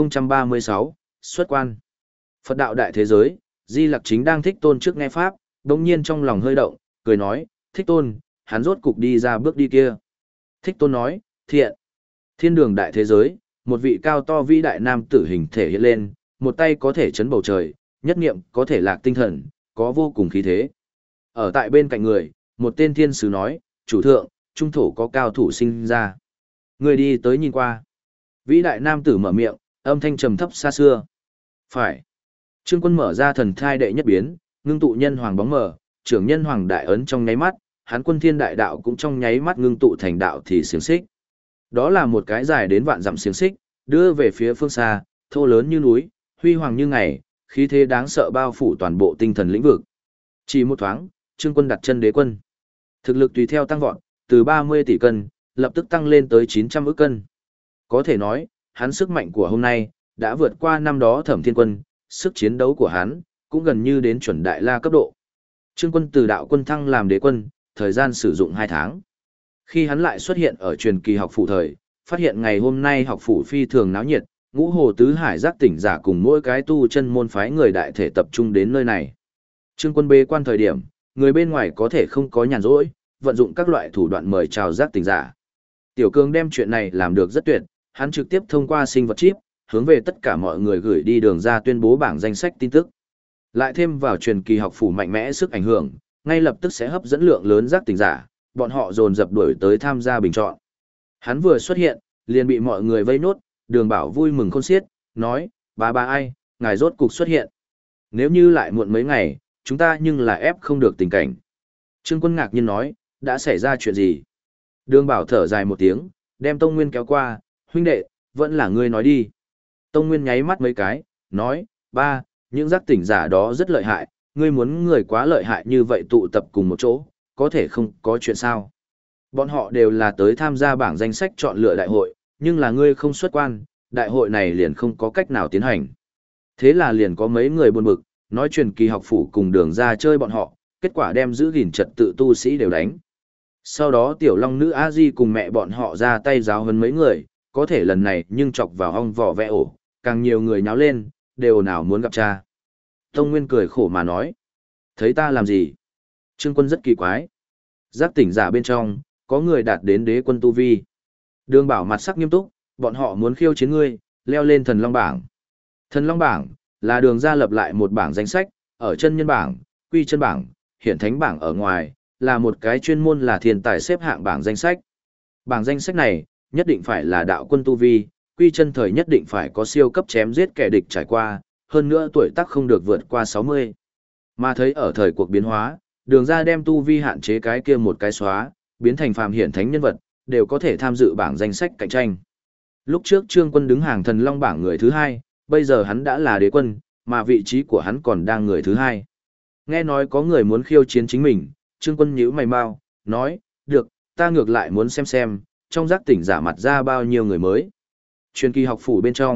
1036, xuất quan. Phật đạo đại thế giới, Di Lặc Chính đang Thích Tôn trước nghe pháp, đột nhiên trong lòng hơi động, cười nói, Thích Tôn, hắn rốt cục đi ra bước đi kia. Thích Tôn nói, thiện. Thiên đường đại thế giới, một vị cao to vĩ đại nam tử hình thể hiện lên, một tay có thể chấn bầu trời, nhất niệm có thể lạc tinh thần, có vô cùng khí thế. Ở tại bên cạnh người, một tên thiên sứ nói, chủ thượng, trung thổ có cao thủ sinh ra. Người đi tới nhìn qua. Vĩ đại nam tử mở miệng, âm thanh trầm thấp xa xưa. Phải. Trương Quân mở ra thần thai đệ nhất biến, ngưng tụ nhân hoàng bóng mở, trưởng nhân hoàng đại ấn trong nháy mắt, hắn quân thiên đại đạo cũng trong nháy mắt ngưng tụ thành đạo thì xiềng xích. Đó là một cái dài đến vạn dặm xiềng xích, đưa về phía phương xa, thô lớn như núi, huy hoàng như ngày, khí thế đáng sợ bao phủ toàn bộ tinh thần lĩnh vực. Chỉ một thoáng, Trương Quân đặt chân đế quân. Thực lực tùy theo tăng vọt, từ 30 tỷ cân, lập tức tăng lên tới 900 ức cân. Có thể nói, hắn sức mạnh của hôm nay, đã vượt qua năm đó Thẩm Thiên Quân, sức chiến đấu của hắn, cũng gần như đến chuẩn đại la cấp độ. Trương Quân từ đạo quân thăng làm đế quân, thời gian sử dụng 2 tháng. Khi hắn lại xuất hiện ở truyền kỳ học phủ thời, phát hiện ngày hôm nay học phủ phi thường náo nhiệt, ngũ hồ tứ hải giác tỉnh giả cùng mỗi cái tu chân môn phái người đại thể tập trung đến nơi này. Trương Quân bế quan thời điểm, người bên ngoài có thể không có nhàn rỗi, vận dụng các loại thủ đoạn mời chào giác tỉnh giả. Tiểu Cương đem chuyện này làm được rất tuyệt, hắn trực tiếp thông qua sinh vật chip, hướng về tất cả mọi người gửi đi đường ra tuyên bố bảng danh sách tin tức. Lại thêm vào truyền kỳ học phủ mạnh mẽ sức ảnh hưởng, ngay lập tức sẽ hấp dẫn lượng lớn giác tỉnh giả, bọn họ dồn dập đuổi tới tham gia bình chọn. Hắn vừa xuất hiện, liền bị mọi người vây nốt, Đường Bảo vui mừng khôn xiết, nói, bà ai, ngài rốt cục xuất hiện. Nếu như lại muộn mấy ngày, chúng ta nhưng là ép không được tình cảnh. Trương Quân ngạc nhiên nói, đã xảy ra chuyện gì? Đường Bảo thở dài một tiếng, đem Tông Nguyên kéo qua, huynh đệ, vẫn là ngươi nói đi. Tông Nguyên nháy mắt mấy cái, nói, ba, những giác tỉnh giả đó rất lợi hại, ngươi muốn người quá lợi hại như vậy tụ tập cùng một chỗ, có thể không có chuyện sao. Bọn họ đều là tới tham gia bảng danh sách chọn lựa đại hội, nhưng là ngươi không xuất quan, đại hội này liền không có cách nào tiến hành. Thế là liền có mấy người buồn bực, nói truyền kỳ học phủ cùng đường ra chơi bọn họ, kết quả đem giữ gìn trật tự tu sĩ đều đánh. Sau đó tiểu long nữ A Di cùng mẹ bọn họ ra tay giáo huấn mấy người, có thể lần này nhưng chọc vào ong vỏ vẽ ổ, càng nhiều người nháo lên, đều nào muốn gặp cha. Tông Nguyên cười khổ mà nói, thấy ta làm gì? Trương Quân rất kỳ quái. Giác tỉnh giả bên trong, có người đạt đến đế quân tu vi. Đường Bảo mặt sắc nghiêm túc, bọn họ muốn khiêu chiến ngươi, leo lên thần long bảng. Thần long bảng, là đường ra lập lại một bảng danh sách, ở chân nhân bảng, quy chân bảng, hiển thánh bảng ở ngoài, là một cái chuyên môn là thiên tài xếp hạng bảng danh sách. Bảng danh sách này, nhất định phải là đạo quân tu vi, quy chân thời nhất định phải có siêu cấp chém giết kẻ địch trải qua, hơn nữa tuổi tác không được vượt qua 60. Mà thấy ở thời cuộc biến hóa, đường ra đem tu vi hạn chế cái kia một cái xóa, biến thành phàm hiển thánh nhân vật, đều có thể tham dự bảng danh sách cạnh tranh. Lúc trước Trương Quân đứng hàng thần long bảng người thứ 2, bây giờ hắn đã là đế quân, mà vị trí của hắn còn đang người thứ 2. Nghe nói có người muốn khiêu chiến chính mình, Trương Quân nhíu mày mau, nói, được, ta ngược lại muốn xem, trong giác tỉnh giả mặt ra bao nhiêu người mới. Truyền kỳ học phủ bên trong,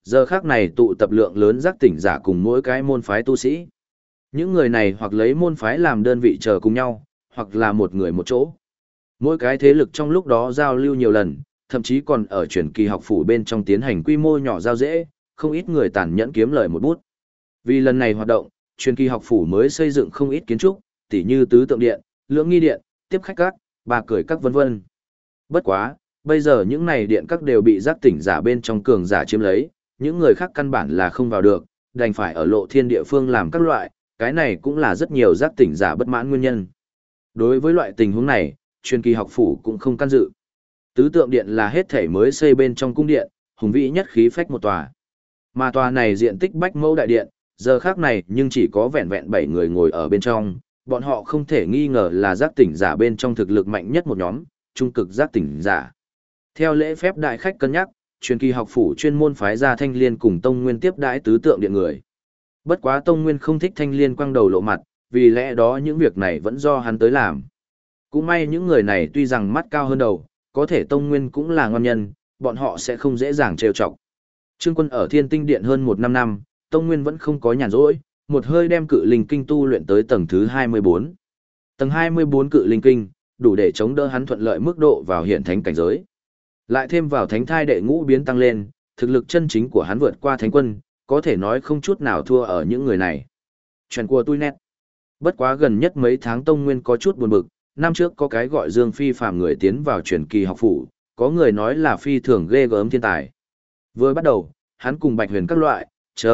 giờ khác này tụ tập lượng lớn giác tỉnh giả cùng mỗi cái môn phái tu sĩ. Những người này hoặc lấy môn phái làm đơn vị chờ cùng nhau, hoặc là một người một chỗ. Mỗi cái thế lực trong lúc đó giao lưu nhiều lần, thậm chí còn ở truyền kỳ học phủ bên trong tiến hành quy mô nhỏ giao dễ, không ít người tàn nhẫn kiếm lời một bút. Vì lần này hoạt động, truyền kỳ học phủ mới xây dựng không ít kiến trúc, tỉ như tứ tượng điện, lưỡng nghi điện, tiếp khách các, bà cười các vân vân. Bất quá, bây giờ những này điện các đều bị giác tỉnh giả bên trong cường giả chiếm lấy, những người khác căn bản là không vào được, đành phải ở lộ thiên địa phương làm các loại, cái này cũng là rất nhiều giác tỉnh giả bất mãn nguyên nhân. Đối với loại tình huống này, truyền kỳ học phủ cũng không can dự. Tứ tượng điện là hết thể mới xây bên trong cung điện, hùng vĩ nhất khí phách một tòa. Mà tòa này diện tích bách mẫu đại điện, giờ khác này nhưng chỉ có vẹn vẹn 7 người ngồi ở bên trong, bọn họ không thể nghi ngờ là giác tỉnh giả bên trong thực lực mạnh nhất một nhóm, trung cực giác tỉnh giả. Theo lễ phép đại khách cân nhắc, truyền kỳ học phủ chuyên môn phái ra Thanh Liên cùng Tông Nguyên tiếp đãi tứ tượng điện người. Bất quá Tông Nguyên không thích Thanh Liên quăng đầu lộ mặt, vì lẽ đó những việc này vẫn do hắn tới làm. Cũng may những người này tuy rằng mắt cao hơn đầu, có thể Tông Nguyên cũng là ngon nhân, bọn họ sẽ không dễ dàng trêu chọc. Trương Quân ở Thiên Tinh Điện hơn 1 năm, Tông Nguyên vẫn không có nhàn rỗi, một hơi đem cự linh kinh tu luyện tới tầng thứ 24. Tầng 24 cự linh kinh, đủ để chống đỡ hắn thuận lợi mức độ vào hiện thánh cảnh giới. Lại thêm vào thánh thai đệ ngũ biến tăng lên, thực lực chân chính của hắn vượt qua thánh quân, có thể nói không chút nào thua ở những người này. Chuyện của tôi nét. Bất quá gần nhất mấy tháng Tông Nguyên có chút buồn bực, năm trước có cái gọi Dương Phi phàm người tiến vào truyền kỳ học phủ, có người nói là phi thường ghê gớm thiên tài. Vừa bắt đầu, hắn cùng Bạch Huyền các loại,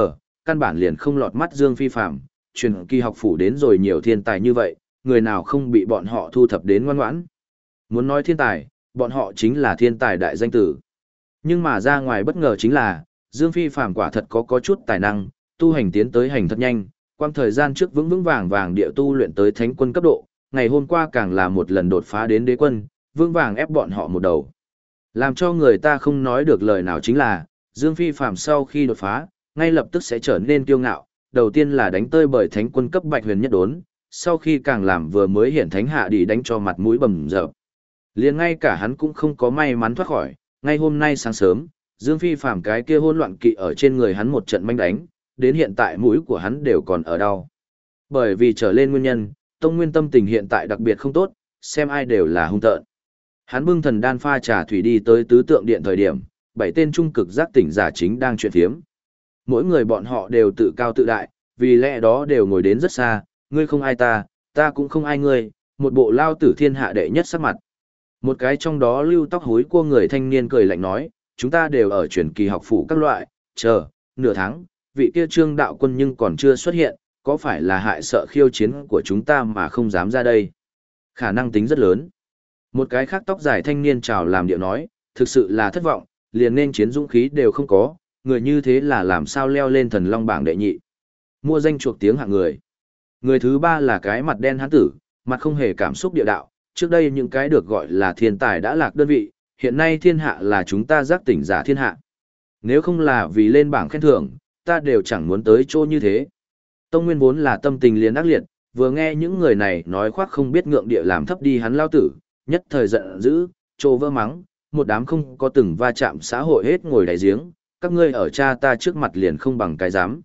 căn bản liền không lọt mắt Dương Phi phàm, truyền kỳ học phủ đến rồi nhiều thiên tài như vậy, người nào không bị bọn họ thu thập đến ngoan ngoãn. Muốn nói thiên tài, bọn họ chính là thiên tài đại danh tử. Nhưng mà ra ngoài bất ngờ chính là, Dương Phi phàm quả thật có chút tài năng, tu hành tiến tới hành thật nhanh, quang thời gian trước vững vững vàng vàng địa tu luyện tới thánh quân cấp độ, ngày hôm qua càng là một lần đột phá đến đế quân, vững vàng ép bọn họ một đầu. Làm cho người ta không nói được lời nào chính là, Dương Phi phàm sau khi đột phá, ngay lập tức sẽ trở nên kiêu ngạo, đầu tiên là đánh tơi bởi thánh quân cấp Bạch Huyền nhất đốn, sau khi càng làm vừa mới hiện thánh hạ đi đánh cho mặt mũi bầm dập. Liền ngay cả hắn cũng không có may mắn thoát khỏi, ngay hôm nay sáng sớm, Dương Phi phàm cái kia hỗn loạn kỵ ở trên người hắn một trận manh đánh, đến hiện tại mũi của hắn đều còn ở đau. Bởi vì trở lên nguyên nhân, Tông Nguyên tâm tình hiện tại đặc biệt không tốt, xem ai đều là hung tợn. Hắn bưng thần đan pha trà thủy đi tới tứ tượng điện thời điểm, 7 tên trung cực giác tỉnh giả chính đang chuyện phiếm. Mỗi người bọn họ đều tự cao tự đại, vì lẽ đó đều ngồi đến rất xa, ngươi không ai ta, ta cũng không ai ngươi, một bộ lao tử thiên hạ đệ nhất sắc mặt. Một cái trong đó lưu tóc hối của người thanh niên cười lạnh nói, chúng ta đều ở truyền kỳ học phủ các loại, nửa tháng, vị kia Trương đạo quân nhưng còn chưa xuất hiện, có phải là hại sợ khiêu chiến của chúng ta mà không dám ra đây? Khả năng tính rất lớn. Một cái khác tóc dài thanh niên chào làm điệu nói, thực sự là thất vọng, liền nên chiến dũng khí đều không có, người như thế là làm sao leo lên thần long bảng đệ nhị. Mua danh chuộc tiếng hạng người. Người thứ ba là cái mặt đen hán tử, mặt không hề cảm xúc địa đạo, trước đây những cái được gọi là thiên tài đã lạc đơn vị, hiện nay thiên hạ là chúng ta giác tỉnh giả thiên hạ. Nếu không là vì lên bảng khen thưởng, ta đều chẳng muốn tới chỗ như thế. Tông Nguyên vốn là tâm tình liền ác liệt, vừa nghe những người này nói khoác không biết ngượng địa làm thấp đi hắn lao tử, nhất thời giận dữ, trô vỡ mắng, một đám không có từng va chạm xã hội hết ngồi đáy giếng, các ngươi ở cha ta trước mặt liền không bằng cái dám.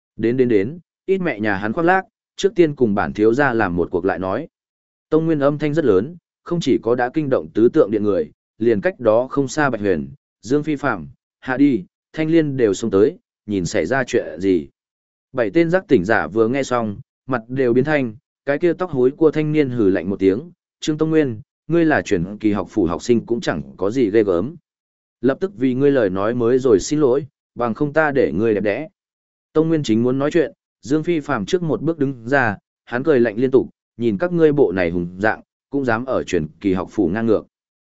Đến, ít mẹ nhà hắn khoác lác, trước tiên cùng bản thiếu gia làm một cuộc lại nói. Tông Nguyên âm thanh rất lớn, không chỉ có đã kinh động tứ tượng điện người, liền cách đó không xa Bạch Huyền, Dương Phi Phạm, Hạ Đi, Thanh Liên đều xông tới, nhìn xảy ra chuyện gì. 7 tên giác tỉnh giả vừa nghe xong, mặt đều biến thanh, cái kia tóc hối của thanh niên hừ lạnh một tiếng, Trương Tông Nguyên, ngươi là chuyển kỳ học phủ học sinh cũng chẳng có gì ghê gớm. Lập tức vì ngươi lời nói mới rồi xin lỗi, bằng không ta để ngươi đẹp đẽ. Tông Nguyên chính muốn nói chuyện, Dương Phi Phàm trước một bước đứng ra, hắn cười lạnh liên tục, nhìn các ngươi bộ này hùng dạng, cũng dám ở chuyển kỳ học phủ ngang ngược.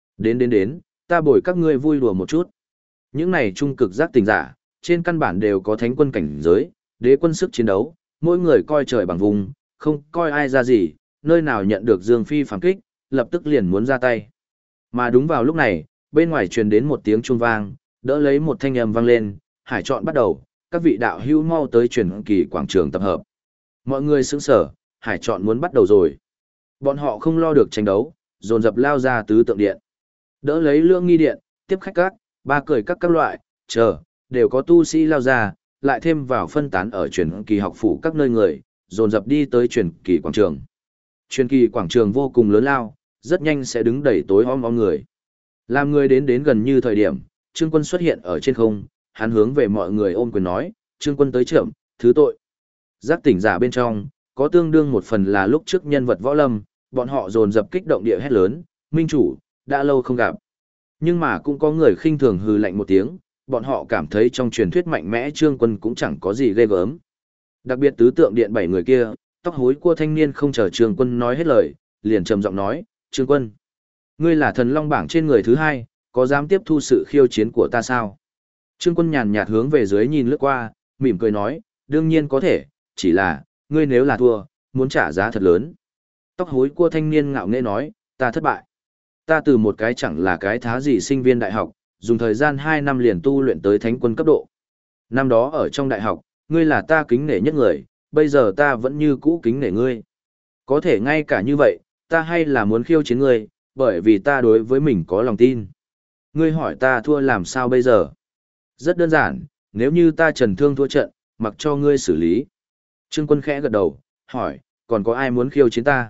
Đến, ta bồi các ngươi vui đùa một chút. Những này trung cực giác tỉnh giả, trên căn bản đều có thánh quân cảnh giới, đế quân sức chiến đấu, mỗi người coi trời bằng vùng, không coi ai ra gì, nơi nào nhận được Dương Phi phản kích, lập tức liền muốn ra tay. Mà đúng vào lúc này, bên ngoài truyền đến một tiếng chuông vang, đỡ lấy một thanh âm vang lên, hải chọn bắt đầu, các vị đạo hữu mau tới truyền kỳ quảng trường tập hợp. Mọi người sững sờ, hải chọn muốn bắt đầu rồi. Bọn họ không lo được tranh đấu, dồn dập lao ra tứ tượng điện. Đỡ lấy lưỡng nghi điện, tiếp khách các, ba cười các loại, đều có tu sĩ lao ra, lại thêm vào phân tán ở truyền kỳ học phủ các nơi người, dồn dập đi tới truyền kỳ quảng trường. Truyền kỳ quảng trường vô cùng lớn lao, rất nhanh sẽ đứng đầy tối om om người. Làm người đến gần như thời điểm, Trương Quân xuất hiện ở trên không, hắn hướng về mọi người ôm quyền nói, Trương Quân tới trưởng, thứ tội. Giác tỉnh giả bên trong, có tương đương một phần là lúc trước nhân vật võ lâm, bọn họ dồn dập kích động địa hét lớn, minh chủ, đã lâu không gặp. Nhưng mà cũng có người khinh thường hừ lạnh một tiếng, bọn họ cảm thấy trong truyền thuyết mạnh mẽ Trương Quân cũng chẳng có gì ghê gớm. Đặc biệt tứ tượng điện 7 người kia, tóc hối cua thanh niên không chờ Trương Quân nói hết lời, liền trầm giọng nói, Trương Quân, ngươi là thần long bảng trên người thứ 2, có dám tiếp thu sự khiêu chiến của ta sao? Trương Quân nhàn nhạt hướng về dưới nhìn lướt qua, mỉm cười nói, đương nhiên có thể, chỉ là, ngươi nếu là thua, muốn trả giá thật lớn. Tóc hối cua thanh niên ngạo nghễ nói, ta thất bại. Ta từ một cái chẳng là cái thá gì sinh viên đại học, dùng thời gian 2 năm liền tu luyện tới thánh quân cấp độ. Năm đó ở trong đại học, ngươi là ta kính nể nhất người, bây giờ ta vẫn như cũ kính nể ngươi. Có thể ngay cả như vậy, ta hay là muốn khiêu chiến ngươi, bởi vì ta đối với mình có lòng tin. Ngươi hỏi ta thua làm sao bây giờ? Rất đơn giản, nếu như ta trần thương thua trận, mặc cho ngươi xử lý. Trương Quân khẽ gật đầu, hỏi, còn có ai muốn khiêu chiến ta?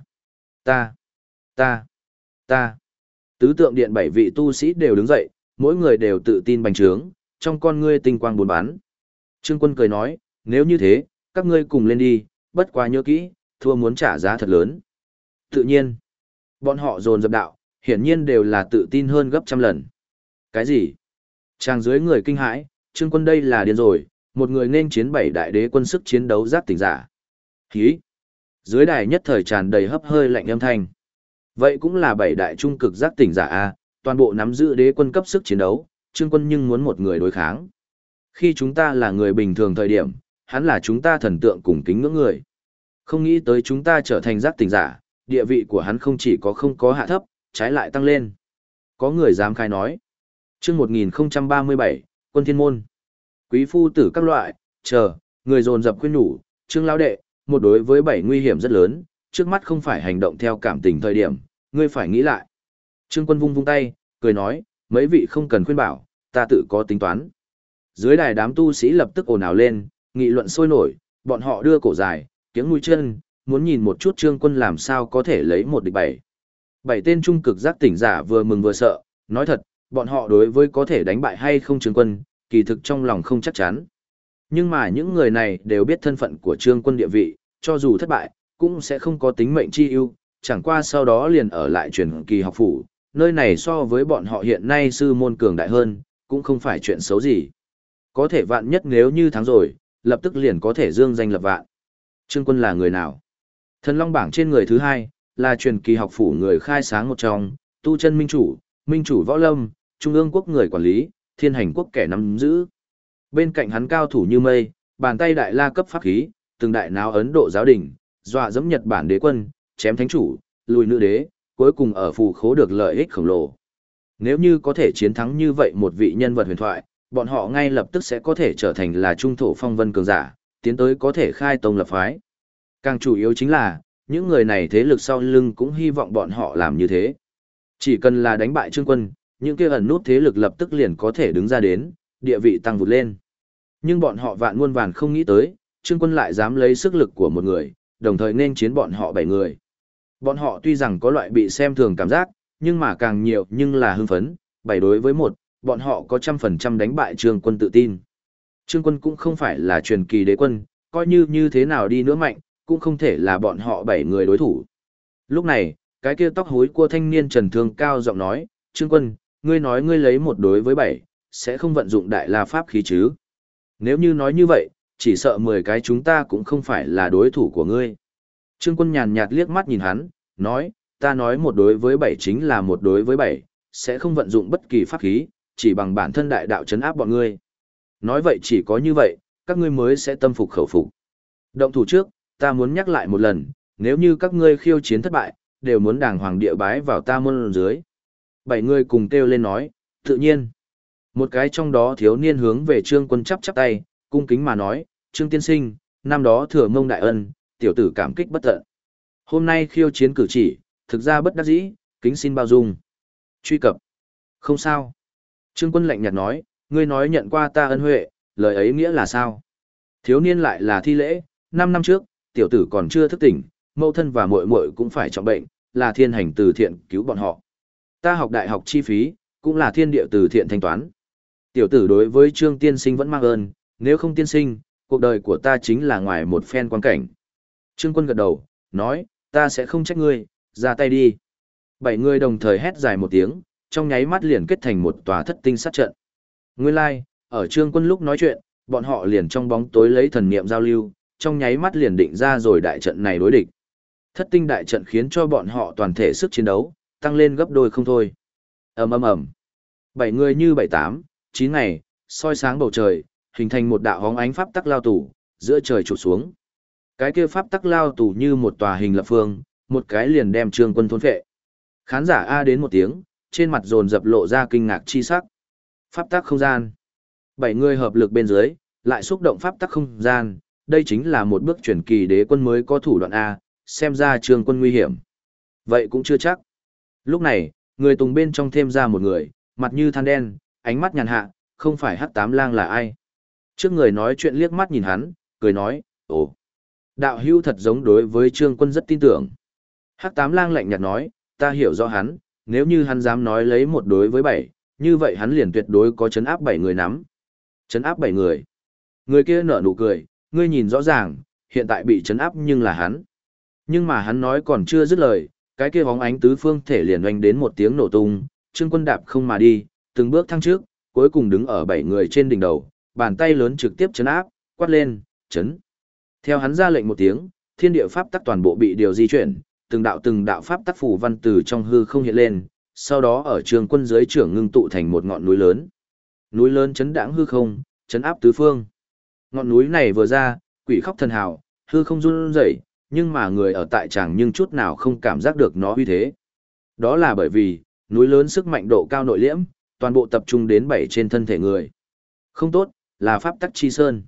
Ta. Tứ tượng điện 7 vị tu sĩ đều đứng dậy, mỗi người đều tự tin bành trướng, trong con ngươi tinh quang bốn bắn. Trương Quân cười nói, nếu như thế, các ngươi cùng lên đi, bất quá nhớ kỹ, thua muốn trả giá thật lớn. Tự nhiên, bọn họ dồn dập đạo, hiển nhiên đều là tự tin hơn gấp trăm lần. Cái gì? Trang dưới người kinh hãi, Trương Quân đây là điên rồi, một người nên chiến 7 đại đế quân sức chiến đấu giác tỉnh giả. Hí! Dưới đài nhất thời tràn đầy hấp hơi lạnh âm thanh. Vậy cũng là 7 đại trung cực giác tỉnh giả a, toàn bộ nắm giữ đế quân cấp sức chiến đấu, Trương Quân nhưng muốn một người đối kháng. Khi chúng ta là người bình thường thời điểm, hắn là chúng ta thần tượng cùng kính ngưỡng người. Không nghĩ tới chúng ta trở thành giác tỉnh giả, địa vị của hắn không chỉ có không có hạ thấp, trái lại tăng lên. Có người dám khai nói. Chương 1037, Quân Thiên Môn. Quý phu tử các loại, chờ, người dồn dập khuyên nhủ, Trương lão đệ, một đối với 7 nguy hiểm rất lớn, trước mắt không phải hành động theo cảm tình thời điểm, ngươi phải nghĩ lại. Trương Quân vung vung tay, cười nói, mấy vị không cần khuyên bảo, ta tự có tính toán. Dưới đài đám tu sĩ lập tức ồn ào lên, nghị luận sôi nổi, bọn họ đưa cổ dài, tiếng mũi chân, muốn nhìn một chút Trương Quân làm sao có thể lấy một địch 7. 7 tên trung cực giác tỉnh giả vừa mừng vừa sợ, nói thật, bọn họ đối với có thể đánh bại hay không Trương Quân, kỳ thực trong lòng không chắc chắn. Nhưng mà những người này đều biết thân phận của Trương Quân địa vị, cho dù thất bại, cũng sẽ không có tính mệnh chi ưu, chẳng qua sau đó liền ở lại truyền kỳ học phủ, nơi này so với bọn họ hiện nay sư môn cường đại hơn, cũng không phải chuyện xấu gì. Có thể vạn nhất nếu như thắng rồi, lập tức liền có thể dương danh lập vạn. Trương Quân là người nào? Thần Long bảng trên người thứ 2, là truyền kỳ học phủ người khai sáng một trong, tu chân minh chủ võ lâm, trung ương quốc người quản lý, thiên hành quốc kẻ nắm giữ. Bên cạnh hắn cao thủ như mây, bàn tay đại la cấp pháp khí, từng đại náo Ấn Độ giáo đình, dọa dẫm Nhật Bản đế quân, chém thánh chủ, lùi nữ đế, cuối cùng ở phù khố được lợi ích khổng lồ. Nếu như có thể chiến thắng như vậy một vị nhân vật huyền thoại, bọn họ ngay lập tức sẽ có thể trở thành là trung thổ phong vân cường giả, tiến tới có thể khai tông lập phái. Càng chủ yếu chính là, những người này thế lực sau lưng cũng hy vọng bọn họ làm như thế. Chỉ cần là đánh bại Trương Quân, những kia ẩn nút thế lực lập tức liền có thể đứng ra đến, địa vị tăng vụt lên. Nhưng bọn họ vạn muôn vàn không nghĩ tới, Trương Quân lại dám lấy sức lực của một người, đồng thời nên chiến bọn họ 7 người. Bọn họ tuy rằng có loại bị xem thường cảm giác, nhưng mà càng nhiều nhưng là hưng phấn, 7 đối với 1, bọn họ có 100% đánh bại Trương Quân tự tin. Trương Quân cũng không phải là truyền kỳ đế quân, coi như thế nào đi nữa mạnh, cũng không thể là bọn họ 7 người đối thủ. Lúc này, cái kia tóc hối của thanh niên Trần Thương cao giọng nói, Trương Quân, ngươi nói ngươi lấy 1 đối với 7, sẽ không vận dụng đại la pháp khí chứ? Nếu như nói như vậy, chỉ sợ 10 cái chúng ta cũng không phải là đối thủ của ngươi. Trương Quân nhàn nhạt liếc mắt nhìn hắn, nói, ta nói 1 đối với 7 chính là 1 đối với 7, sẽ không vận dụng bất kỳ pháp khí, chỉ bằng bản thân đại đạo trấn áp bọn ngươi. Nói vậy chỉ có như vậy, các ngươi mới sẽ tâm phục khẩu phục. Động thủ trước, ta muốn nhắc lại một lần, nếu như các ngươi khiêu chiến thất bại, đều muốn đàng hoàng địa bái vào ta môn dưới. 7 người cùng kêu lên nói, tự nhiên. Một cái trong đó thiếu niên hướng về Trương Quân chắp tay, cung kính mà nói, Trương tiên sinh, năm đó thừa mông đại ân, tiểu tử cảm kích bất tận. Hôm nay khiêu chiến cử chỉ, thực ra bất đắc dĩ, kính xin bao dung. Truy cập. Không sao. Trương Quân lạnh nhạt nói, Ngươi nói nhận qua ta ân huệ, lời ấy nghĩa là sao? Thiếu niên lại là thi lễ, 5 năm trước, tiểu tử còn chưa thức tỉnh, mẫu thân và muội muội cũng phải trọng bệnh, là thiên hành từ thiện cứu bọn họ. Ta học đại học chi phí, cũng là thiên địa từ thiện thanh toán. Tiểu tử đối với Trương tiên sinh vẫn mang ơn, nếu không tiên sinh, cuộc đời của ta chính là ngoài một phen quan cảnh. Trương Quân gật đầu, nói, ta sẽ không trách ngươi, ra tay đi. 7 người đồng thời hét dài một tiếng, trong nháy mắt liền kết thành một tòa thất tinh sát trận. Nguyên lai, ở Trương Quân lúc nói chuyện, bọn họ liền trong bóng tối lấy thần niệm giao lưu, trong nháy mắt liền định ra rồi đại trận này đối địch. Thất tinh đại trận khiến cho bọn họ toàn thể sức chiến đấu tăng lên gấp đôi không thôi. Ầm ầm ầm. 7 người như 7-8, 9 ngày, soi sáng bầu trời, hình thành một đạo hóng ánh pháp tắc lao tù, giữa trời chụp xuống. Cái kia pháp tắc lao tù như một tòa hình lập phương, một cái liền đem Trương Quân thôn phệ. Khán giả a đến một tiếng, trên mặt dồn dập lộ ra kinh ngạc chi sắc. Pháp tắc không gian. 7 người hợp lực bên dưới, lại xúc động pháp tắc không gian, đây chính là một bước chuyển kỳ đế quân mới có thủ đoạn a, xem ra Trương Quân nguy hiểm. Vậy cũng chưa chắc. Lúc này, người tùng bên trong thêm ra một người, mặt như than đen, ánh mắt nhàn hạ, không phải Hắc Tám Lang là ai. Trước người nói chuyện liếc mắt nhìn hắn, cười nói, ồ. Đạo hữu thật giống đối với Trương Quân rất tin tưởng. Hắc Tám Lang lạnh nhạt nói, ta hiểu rõ hắn, nếu như hắn dám nói lấy một đối với 7, như vậy hắn liền tuyệt đối có chấn áp 7 người nắm. Chấn áp 7 người. Người kia nở nụ cười, ngươi nhìn rõ ràng, hiện tại bị chấn áp nhưng là hắn. Nhưng mà hắn nói còn chưa dứt lời, cái kia bóng ánh tứ phương thể liền oanh đến một tiếng nổ tung, Trương Quân đạp không mà đi, từng bước thăng trước, cuối cùng đứng ở 7 người trên đỉnh đầu, bàn tay lớn trực tiếp chấn áp, quát lên, chấn. Theo hắn ra lệnh một tiếng, thiên địa pháp tắc toàn bộ bị điều di chuyển, từng đạo pháp tắc phù văn từ trong hư không hiện lên, sau đó ở Trương Quân dưới trưởng ngưng tụ thành một ngọn núi lớn. Núi lớn chấn đãng hư không, chấn áp tứ phương. Ngọn núi này vừa ra, quỷ khóc thần hào, hư không run rẩy, nhưng mà người ở tại tràng nhưng chút nào không cảm giác được nó uy thế. Đó là bởi vì, núi lớn sức mạnh độ cao nội liễm, toàn bộ tập trung đến 7 trên thân thể người. Không tốt, là pháp tắc chi sơn.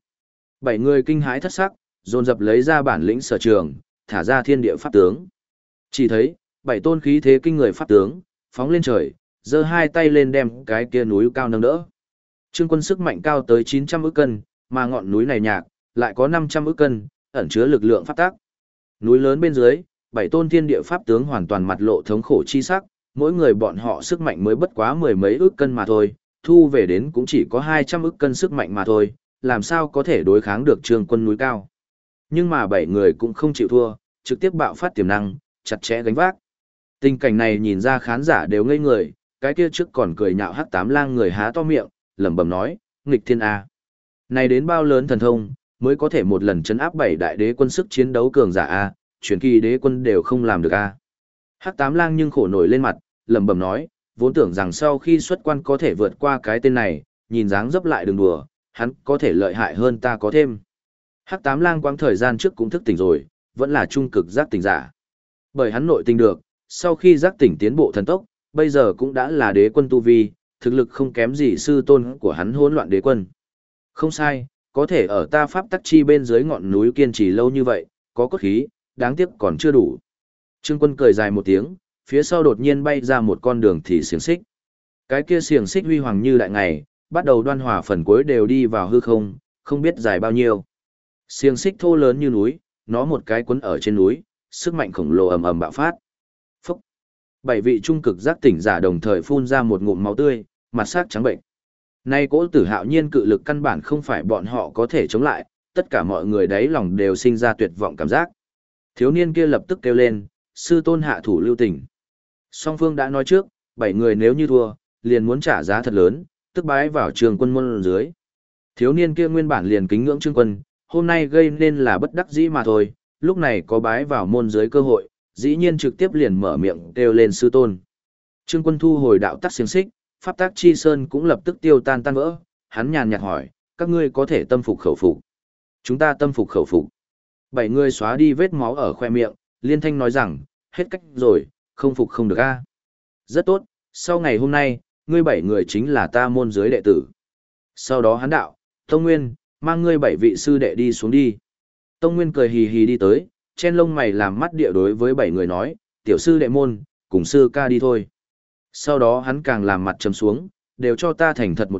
7 người kinh hãi thất sắc, dồn dập lấy ra bản lĩnh sở trường, thả ra thiên địa pháp tướng. Chỉ thấy, 7 tôn khí thế kinh người pháp tướng, phóng lên trời, giơ hai tay lên đem cái kia núi cao nâng đỡ. Trương Quân sức mạnh cao tới 900 ức cân, mà ngọn núi này nhạc, lại có 500 ức cân, ẩn chứa lực lượng pháp tắc. Núi lớn bên dưới, 7 tôn thiên địa pháp tướng hoàn toàn mặt lộ thống khổ chi sắc, mỗi người bọn họ sức mạnh mới bất quá mười mấy ức cân mà thôi, thu về đến cũng chỉ có 200 ức cân sức mạnh mà thôi, làm sao có thể đối kháng được Trương Quân núi cao. Nhưng mà 7 người cũng không chịu thua, trực tiếp bạo phát tiềm năng, chặt chẽ gánh vác. Tình cảnh này nhìn ra khán giả đều ngây người, cái kia trước còn cười nhạo Hắc Tám Lang người há to miệng, lẩm bẩm nói, nghịch thiên a. Này đến bao lớn thần thông, mới có thể một lần chấn áp 7 đại đế quân sức chiến đấu cường giả a, truyền kỳ đế quân đều không làm được a. Hắc Tám Lang nhưng khổ nổi lên mặt, lẩm bẩm nói, vốn tưởng rằng sau khi xuất quan có thể vượt qua cái tên này, nhìn dáng dấp lại đừng đùa, hắn có thể lợi hại hơn ta có thêm. Hắc Tám Lang quãng thời gian trước cũng thức tỉnh rồi, vẫn là trung cực giác tỉnh giả. Bởi hắn nội tình được, sau khi giác tỉnh tiến bộ thần tốc, bây giờ cũng đã là đế quân tu vi, thực lực không kém gì sư tôn của hắn hỗn loạn đế quân. Không sai, có thể ở ta pháp tắc chi bên dưới ngọn núi kiên trì lâu như vậy, có cốt khí, đáng tiếc còn chưa đủ. Trương Quân cười dài một tiếng, phía sau đột nhiên bay ra một con đường thì xiềng xích. Cái kia xiềng xích huy hoàng như đại ngày, bắt đầu đoan hòa phần cuối đều đi vào hư không, không biết dài bao nhiêu. Xiềng xích thô lớn như núi, nó một cái quấn ở trên núi, sức mạnh khổng lồ ầm ầm bạo phát. Phúc! 7 vị trung cực giác tỉnh giả đồng thời phun ra một ngụm máu tươi, mặt sắc trắng bệnh. Nay cỗ Tử Hạo Nhiên cự lực căn bản không phải bọn họ có thể chống lại, tất cả mọi người đáy lòng đều sinh ra tuyệt vọng cảm giác. Thiếu niên kia lập tức kêu lên, sư tôn hạ thủ lưu tình. Song phương đã nói trước, 7 người nếu như thua, liền muốn trả giá thật lớn, tức bái vào Trương Quân môn dưới. Thiếu niên kia nguyên bản liền kính ngưỡng Trương Quân, hôm nay gây nên là bất đắc dĩ mà thôi, lúc này có bái vào môn dưới cơ hội, dĩ nhiên trực tiếp liền mở miệng kêu lên sư tôn. Trương Quân thu hồi đạo tắc xiềng xích, pháp tắc chi sơn cũng lập tức tiêu tan tan vỡ, hắn nhàn nhạt hỏi, các ngươi có thể tâm phục khẩu phục. Chúng ta tâm phục khẩu phục. 7 người xóa đi vết máu ở khoe miệng, liên thanh nói rằng, hết cách rồi, không phục không được a. Rất tốt, sau ngày hôm nay, ngươi 7 người chính là ta môn dưới đệ tử. Sau đó hắn đạo, Tông Nguyên, mang ngươi 7 vị sư đệ đi xuống đi. Tông Nguyên cười hì hì đi tới, chen lông mày làm mắt địa đối với 7 người nói, tiểu sư đệ môn, cùng sư ca đi thôi. Sau đó hắn càng làm mặt trầm xuống, đều cho ta thành thật một chút,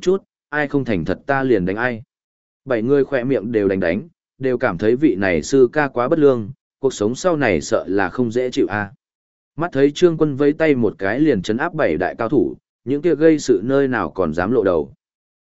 ai không thành thật ta liền đánh ai. 7 người khỏe miệng đều đánh, đều cảm thấy vị này sư ca quá bất lương, cuộc sống sau này sợ là không dễ chịu a. Mắt thấy Trương Quân vẫy tay một cái liền trấn áp 7 đại cao thủ, những kia gây sự nơi nào còn dám lộ đầu.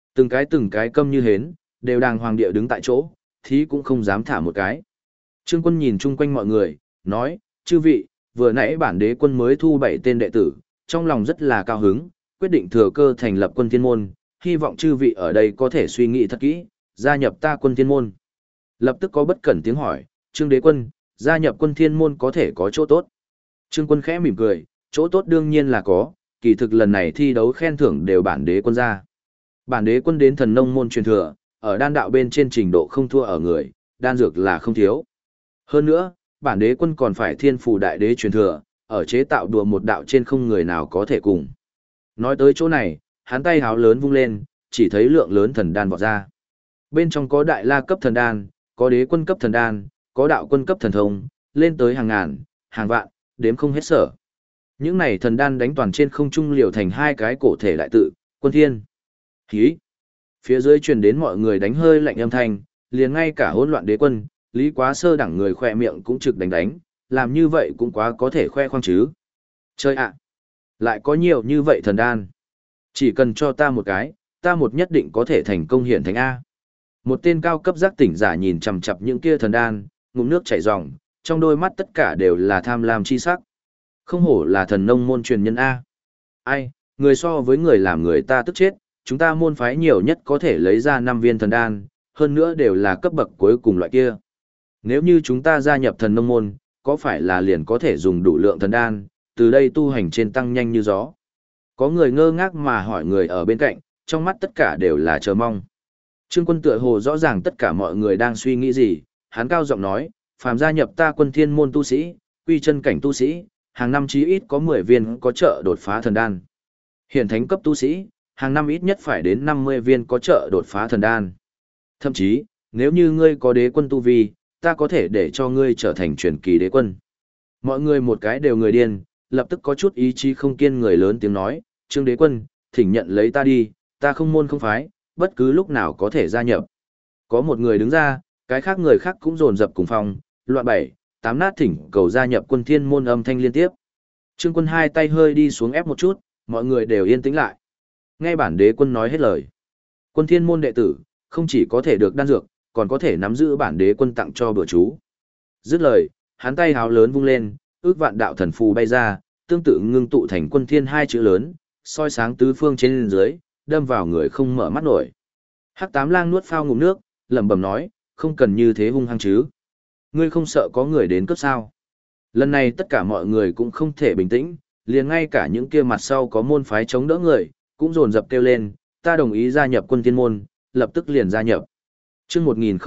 Từng cái câm như hến, đều đàng hoàng địa đứng tại chỗ, thí cũng không dám thả một cái. Trương Quân nhìn chung quanh mọi người, nói, chư vị, vừa nãy bản đế quân mới thu 7 tên đệ tử, trong lòng rất là cao hứng, quyết định thừa cơ thành lập quân thiên môn, hy vọng chư vị ở đây có thể suy nghĩ thật kỹ, gia nhập ta quân thiên môn. Lập tức có bất cẩn tiếng hỏi, Trương đế quân, gia nhập quân thiên môn có thể có chỗ tốt. Trương Quân khẽ mỉm cười, chỗ tốt đương nhiên là có, kỳ thực lần này thi đấu khen thưởng đều bản đế quân ra. Bản đế quân đến thần nông môn truyền thừa, ở đan đạo bên trên trình độ không thua ở người, đan dược là không thiếu. Hơn nữa, bản đế quân còn phải thiên phù đại đế truyền thừa, ở chế tạo đùa một đạo trên không người nào có thể cùng. Nói tới chỗ này, hắn tay háo lớn vung lên, chỉ thấy lượng lớn thần đan vọt ra. Bên trong có đại la cấp thần đan, có đế quân cấp thần đan, có đạo quân cấp thần thông, lên tới hàng ngàn, hàng vạn, đếm không hết sở. Những này thần đan đánh toàn trên không trung liều thành hai cái cổ thể đại tự, quân thiên. Hí! Phía dưới truyền đến mọi người đánh hơi lạnh âm thanh, liền ngay cả hỗn loạn đế quân, Lý Quá Sơ đẳng người khoe miệng cũng trực đánh, làm như vậy cũng quá có thể khoe khoang chứ. Chơi ạ! Lại có nhiều như vậy thần đan. Chỉ cần cho ta một cái, ta một nhất định có thể thành công hiển thánh A. Một tên cao cấp giác tỉnh giả nhìn chằm chằm những kia thần đan, ngụm nước chảy ròng, trong đôi mắt tất cả đều là tham lam chi sắc. Không hổ là thần nông môn truyền nhân A. Ai, người so với người làm người ta tức chết, chúng ta môn phái nhiều nhất có thể lấy ra 5 viên thần đan, hơn nữa đều là cấp bậc cuối cùng loại kia. Nếu như chúng ta gia nhập thần nông môn, có phải là liền có thể dùng đủ lượng thần đan, từ đây tu hành trên tăng nhanh như gió. Có người ngơ ngác mà hỏi người ở bên cạnh, trong mắt tất cả đều là chờ mong. Trương Quân tựa hồ rõ ràng tất cả mọi người đang suy nghĩ gì, hắn cao giọng nói, phàm gia nhập ta quân thiên môn tu sĩ, quy chân cảnh tu sĩ, hàng năm chí ít có 10 viên có trợ đột phá thần đan. Hiển thánh cấp tu sĩ, hàng năm ít nhất phải đến 50 viên có trợ đột phá thần đan. Thậm chí, nếu như ngươi có đế quân tu vi, ta có thể để cho ngươi trở thành truyền kỳ đế quân. Mọi người một cái đều người điên, lập tức có chút ý chí không kiên người lớn tiếng nói, Trương đế quân, thỉnh nhận lấy ta đi, ta không môn không phái, bất cứ lúc nào có thể gia nhập. Có một người đứng ra, cái khác người khác cũng dồn dập cùng phòng, loạn 7, 8 nát thỉnh cầu gia nhập quân thiên môn âm thanh liên tiếp. Trương Quân hai tay hơi đi xuống ép một chút, mọi người đều yên tĩnh lại. Nghe bản đế quân nói hết lời. Quân thiên môn đệ tử, không chỉ có thể được đan dược, còn có thể nắm giữ bản đế quân tặng cho bữa chú. Dứt lời, hắn tay háo lớn vung lên, ước vạn đạo thần phù bay ra, tương tự ngưng tụ thành quân thiên hai chữ lớn, soi sáng tứ phương trên dưới, đâm vào người không mở mắt nổi. Hắc Tám Lang nuốt phao ngụm nước, lẩm bẩm nói, không cần như thế hung hăng chứ. Ngươi không sợ có người đến cướp sao? Lần này tất cả mọi người cũng không thể bình tĩnh, liền ngay cả những kia mặt sau có môn phái chống đỡ người, cũng dồn dập kêu lên, ta đồng ý gia nhập quân thiên môn, lập tức liền gia nhập. Chương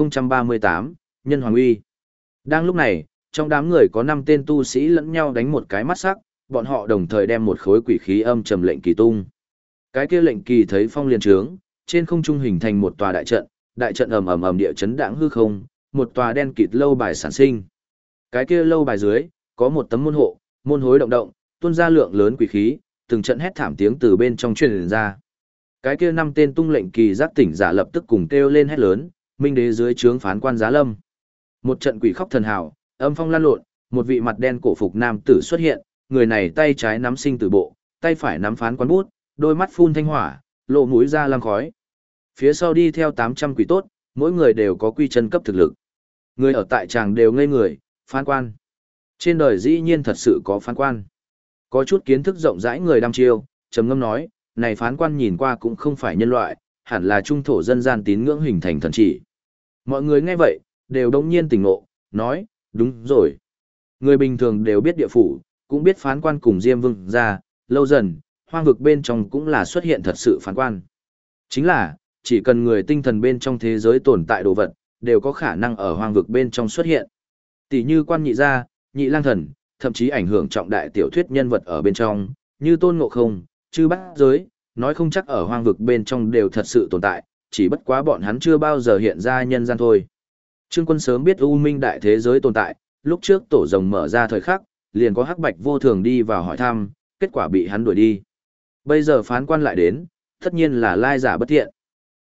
1038, Nhân Hoàng Uy. Đang lúc này, trong đám người có 5 tên tu sĩ lẫn nhau đánh một cái mắt sắc, bọn họ đồng thời đem một khối quỷ khí âm trầm lệnh kỳ tung. Cái kia lệnh kỳ thấy phong liền trướng, trên không trung hình thành một tòa đại trận ầm ầm ầm địa chấn đãng hư không, một tòa đen kịt lâu bài sản sinh. Cái kia lâu bài dưới, có một tấm môn hộ, môn hối động động, tuôn ra lượng lớn quỷ khí, từng trận hét thảm tiếng từ bên trong truyền ra. Cái kia 5 tên tung lệnh kỳ giác tỉnh giả lập tức cùng kêu lên hét lớn, minh đế dưới trướng phán quan Giá Lâm. Một trận quỷ khóc thần hào, âm phong lan lộn, một vị mặt đen cổ phục nam tử xuất hiện, người này tay trái nắm sinh tử bộ, tay phải nắm phán quan bút, đôi mắt phun thanh hỏa, lộ mũi ra lăng khói. Phía sau đi theo 800 quỷ tốt, mỗi người đều có quy chân cấp thực lực. Người ở tại tràng đều ngây người, phán quan. Trên đời dĩ nhiên thật sự có phán quan. Có chút kiến thức rộng rãi người đăm chiêu, trầm ngâm nói, này phán quan nhìn qua cũng không phải nhân loại, hẳn là trung thổ dân gian tín ngưỡng hình thành thần chỉ. Mọi người nghe vậy, đều đống nhiên tỉnh ngộ, nói, đúng rồi. Người bình thường đều biết địa phủ, cũng biết phán quan cùng Diêm Vương ra, lâu dần, hoang vực bên trong cũng là xuất hiện thật sự phán quan. Chính là, chỉ cần người tinh thần bên trong thế giới tồn tại đồ vật, đều có khả năng ở hoang vực bên trong xuất hiện. Tỷ như quan nhị gia, nhị lang thần, thậm chí ảnh hưởng trọng đại tiểu thuyết nhân vật ở bên trong, như Tôn Ngộ Không, Chư Bát Giới, nói không chắc ở hoang vực bên trong đều thật sự tồn tại, chỉ bất quá bọn hắn chưa bao giờ hiện ra nhân gian thôi. Trương Quân sớm biết U Minh đại thế giới tồn tại, lúc trước tổ rồng mở ra thời khắc, liền có Hắc Bạch vô thường đi vào hỏi thăm, kết quả bị hắn đuổi đi. Bây giờ phán quan lại đến, tất nhiên là lai giả bất thiện.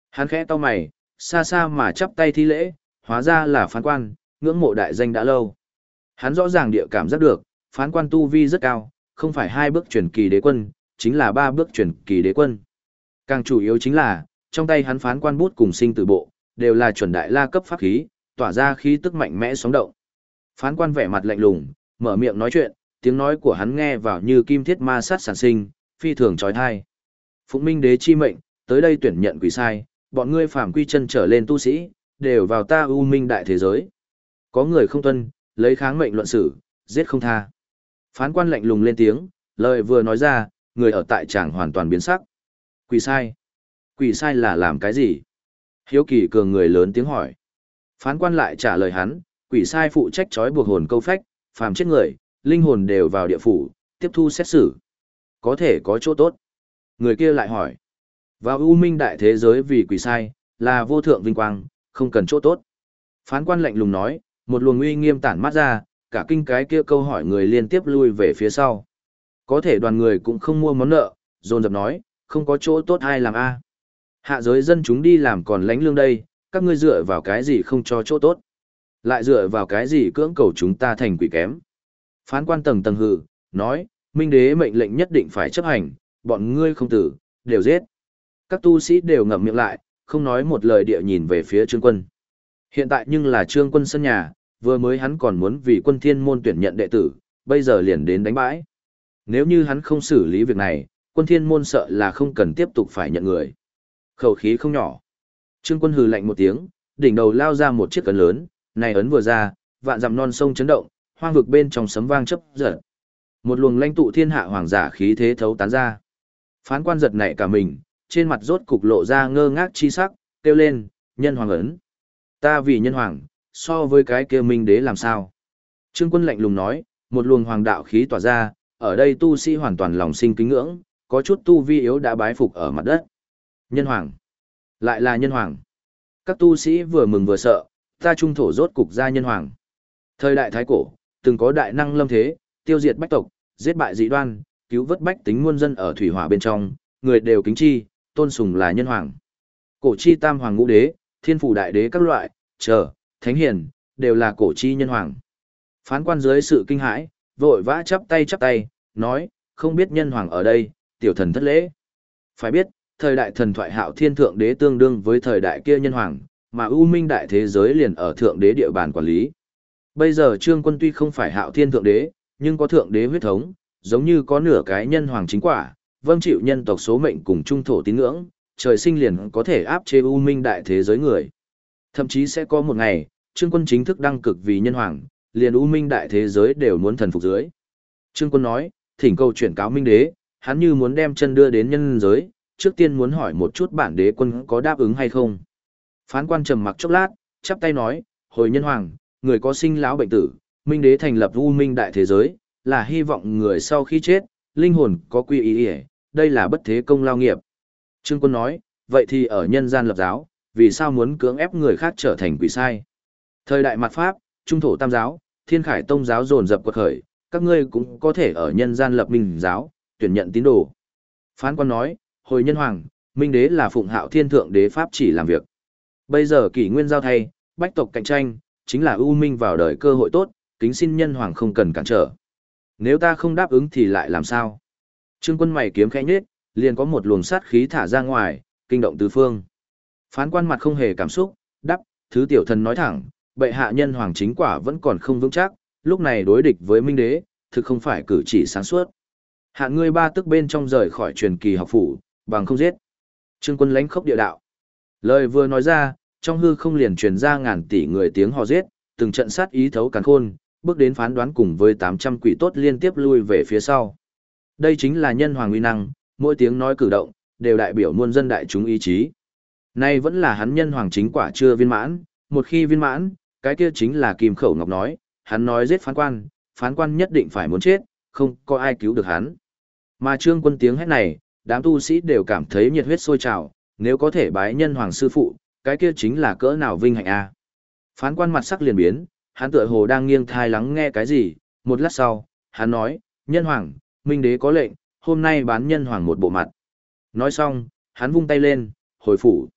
Hắn khẽ cau mày, xa xa mà chắp tay thi lễ, hóa ra là phán quan, ngưỡng mộ đại danh đã lâu. Hắn rõ ràng địa cảm giác được, phán quan tu vi rất cao, không phải 2 bước chuyển kỳ đế quân, chính là 3 bước chuyển kỳ đế quân. Càng chủ yếu chính là, trong tay hắn phán quan bút cùng sinh tử bộ, đều là chuẩn đại la cấp pháp khí, tỏa ra khí tức mạnh mẽ sóng động. Phán quan vẻ mặt lạnh lùng, mở miệng nói chuyện, tiếng nói của hắn nghe vào như kim thiết ma sát sản sinh, phi thường trói thai. Phụng Minh đế chi mệnh, tới đây tuyển nhận quỷ sai, bọn ngươi phàm quy chân trở lên tu sĩ, đều vào ta U Minh đại thế giới. Có người không tuân, lấy kháng mệnh luận xử, giết không tha. Phán quan lạnh lùng lên tiếng, lời vừa nói ra, người ở tại tràng hoàn toàn biến sắc. Quỷ sai? Quỷ sai là làm cái gì? Hiếu kỳ cường người lớn tiếng hỏi. Phán quan lại trả lời hắn, quỷ sai phụ trách trói buộc hồn câu phách, phàm chết người, linh hồn đều vào địa phủ, tiếp thu xét xử. Có thể có chỗ tốt. Người kia lại hỏi. Vào U Minh đại thế giới vì quỷ sai, là vô thượng vinh quang, không cần chỗ tốt. Phán quan lạnh lùng nói, một luồng uy nghiêm tản mắt ra, cả kinh cái kia câu hỏi người liên tiếp lui về phía sau. Có thể đoàn người cũng không mua món nợ, dồn dập nói, không có chỗ tốt ai làm a. Hạ giới dân chúng đi làm còn lánh lương đây, các ngươi dựa vào cái gì không cho chỗ tốt. Lại dựa vào cái gì cưỡng cầu chúng ta thành quỷ kém. Phán quan tầng tầng hừ, nói, Minh đế mệnh lệnh nhất định phải chấp hành, bọn ngươi không tử, đều giết. Các tu sĩ đều ngậm miệng lại, không nói một lời địa nhìn về phía Trương Quân. Hiện tại nhưng là Trương Quân sân nhà, vừa mới hắn còn muốn vì Quân Thiên môn tuyển nhận đệ tử, bây giờ liền đến đánh bãi. Nếu như hắn không xử lý việc này, Quân Thiên môn sợ là không cần tiếp tục phải nhận người. Khẩu khí không nhỏ. Trương Quân hừ lạnh một tiếng, đỉnh đầu lao ra một chiếc ấn lớn, này ấn vừa ra, vạn dặm non sông chấn động, hoang vực bên trong sấm vang chớp giật. Một luồng lãnh tụ thiên hạ hoàng giả khí thế thấu tán ra. Phán quan giật nảy cả mình, trên mặt rốt cục lộ ra ngơ ngác chi sắc, kêu lên, nhân hoàng ấn. Ta vì nhân hoàng, so với cái kia Minh đế làm sao? Trương Quân lạnh lùng nói, một luồng hoàng đạo khí tỏa ra, ở đây tu sĩ hoàn toàn lòng sinh kính ngưỡng, có chút tu vi yếu đã bái phục ở mặt đất. Nhân hoàng, lại là nhân hoàng. Các tu sĩ vừa mừng vừa sợ, ta trung thổ rốt cục ra nhân hoàng. Thời đại thái cổ, từng có đại năng lâm thế, tiêu diệt bách tộc, giết bại dị đoan, cứu vớt bách tính muôn dân ở thủy hỏa bên trong, người đều kính chi, tôn sùng là nhân hoàng. Cổ chi tam hoàng ngũ đế, thiên phủ đại đế các loại, thánh hiền, đều là cổ chi nhân hoàng. Phán quan dưới sự kinh hãi, vội vã chắp tay, nói, không biết nhân hoàng ở đây, tiểu thần thất lễ. Phải biết, thời đại thần thoại Hạo Thiên thượng đế tương đương với thời đại kia nhân hoàng, mà U Minh đại thế giới liền ở thượng đế địa bàn quản lý. Bây giờ Trương Quân tuy không phải Hạo Thiên thượng đế, nhưng có thượng đế huyết thống, giống như có nửa cái nhân hoàng chính quả, vâng chịu nhân tộc số mệnh cùng trung thổ tín ngưỡng, trời sinh liền có thể áp chế U Minh đại thế giới người. Thậm chí sẽ có một ngày, Trương Quân chính thức đăng cực vì nhân hoàng, liền U Minh đại thế giới đều muốn thần phục dưới. Trương Quân nói, thỉnh cầu chuyển cáo Minh đế, hắn như muốn đem chân đưa đến nhân giới, trước tiên muốn hỏi một chút bản đế quân có đáp ứng hay không. Phán quan trầm mặc chốc lát, chắp tay nói, hồi nhân hoàng, người có sinh lão bệnh tử, Minh đế thành lập U Minh đại thế giới, là hy vọng người sau khi chết, linh hồn có quy y, đây là bất thế công lao nghiệp. Trương Quân nói, vậy thì ở nhân gian lập giáo, vì sao muốn cưỡng ép người khác trở thành quỷ sai? Thời đại mặt Pháp, Trung thổ tam giáo, Thiên Khải tông giáo dồn dập quật khởi, các ngươi cũng có thể ở nhân gian lập minh giáo, tuyển nhận tín đồ. Phán quan nói, hồi nhân hoàng, Minh đế là phụng Hạo Thiên thượng đế pháp chỉ làm việc. Bây giờ kỷ nguyên giao thay, bách tộc cạnh tranh, chính là U Minh vào đời cơ hội tốt, kính xin nhân hoàng không cần cản trở. Nếu ta không đáp ứng thì lại làm sao? Trương Quân mày kiếm khẽ nhếch, liền có một luồng sát khí thả ra ngoài, kinh động tứ phương. Phán quan mặt không hề cảm xúc, đáp, thứ tiểu thần nói thẳng, bệ hạ nhân hoàng chính quả vẫn còn không vững chắc, lúc này đối địch với Minh đế, thực không phải cử chỉ sáng suốt. Hạ ngươi 3 tức bên trong rời khỏi truyền kỳ học phủ, bằng không giết. Trương Quân lãnh khốc địa đạo. Lời vừa nói ra, trong hư không liền truyền ra ngàn tỷ người tiếng hò giết, từng trận sát ý thấu càn khôn, bước đến phán đoán cùng với 800 quỷ tốt liên tiếp lui về phía sau. Đây chính là nhân hoàng uy năng, mỗi tiếng nói cử động, đều đại biểu muôn dân đại chúng ý chí. Nay vẫn là hắn nhân hoàng chính quả chưa viên mãn, một khi viên mãn, cái kia chính là Kim Khẩu Ngọc nói, hắn nói giết phán quan nhất định phải muốn chết, không có ai cứu được hắn. Mà Trương Quân tiếng hét này, đám tu sĩ đều cảm thấy nhiệt huyết sôi trào, nếu có thể bái nhân hoàng sư phụ, cái kia chính là cỡ nào vinh hạnh a. Phán quan mặt sắc liền biến, hắn tựa hồ đang nghiêng thai lắng nghe cái gì, một lát sau, hắn nói, nhân hoàng, Minh đế có lệnh, hôm nay bán nhân hoàng một bộ mặt. Nói xong, hắn vung tay lên, hồi phủ.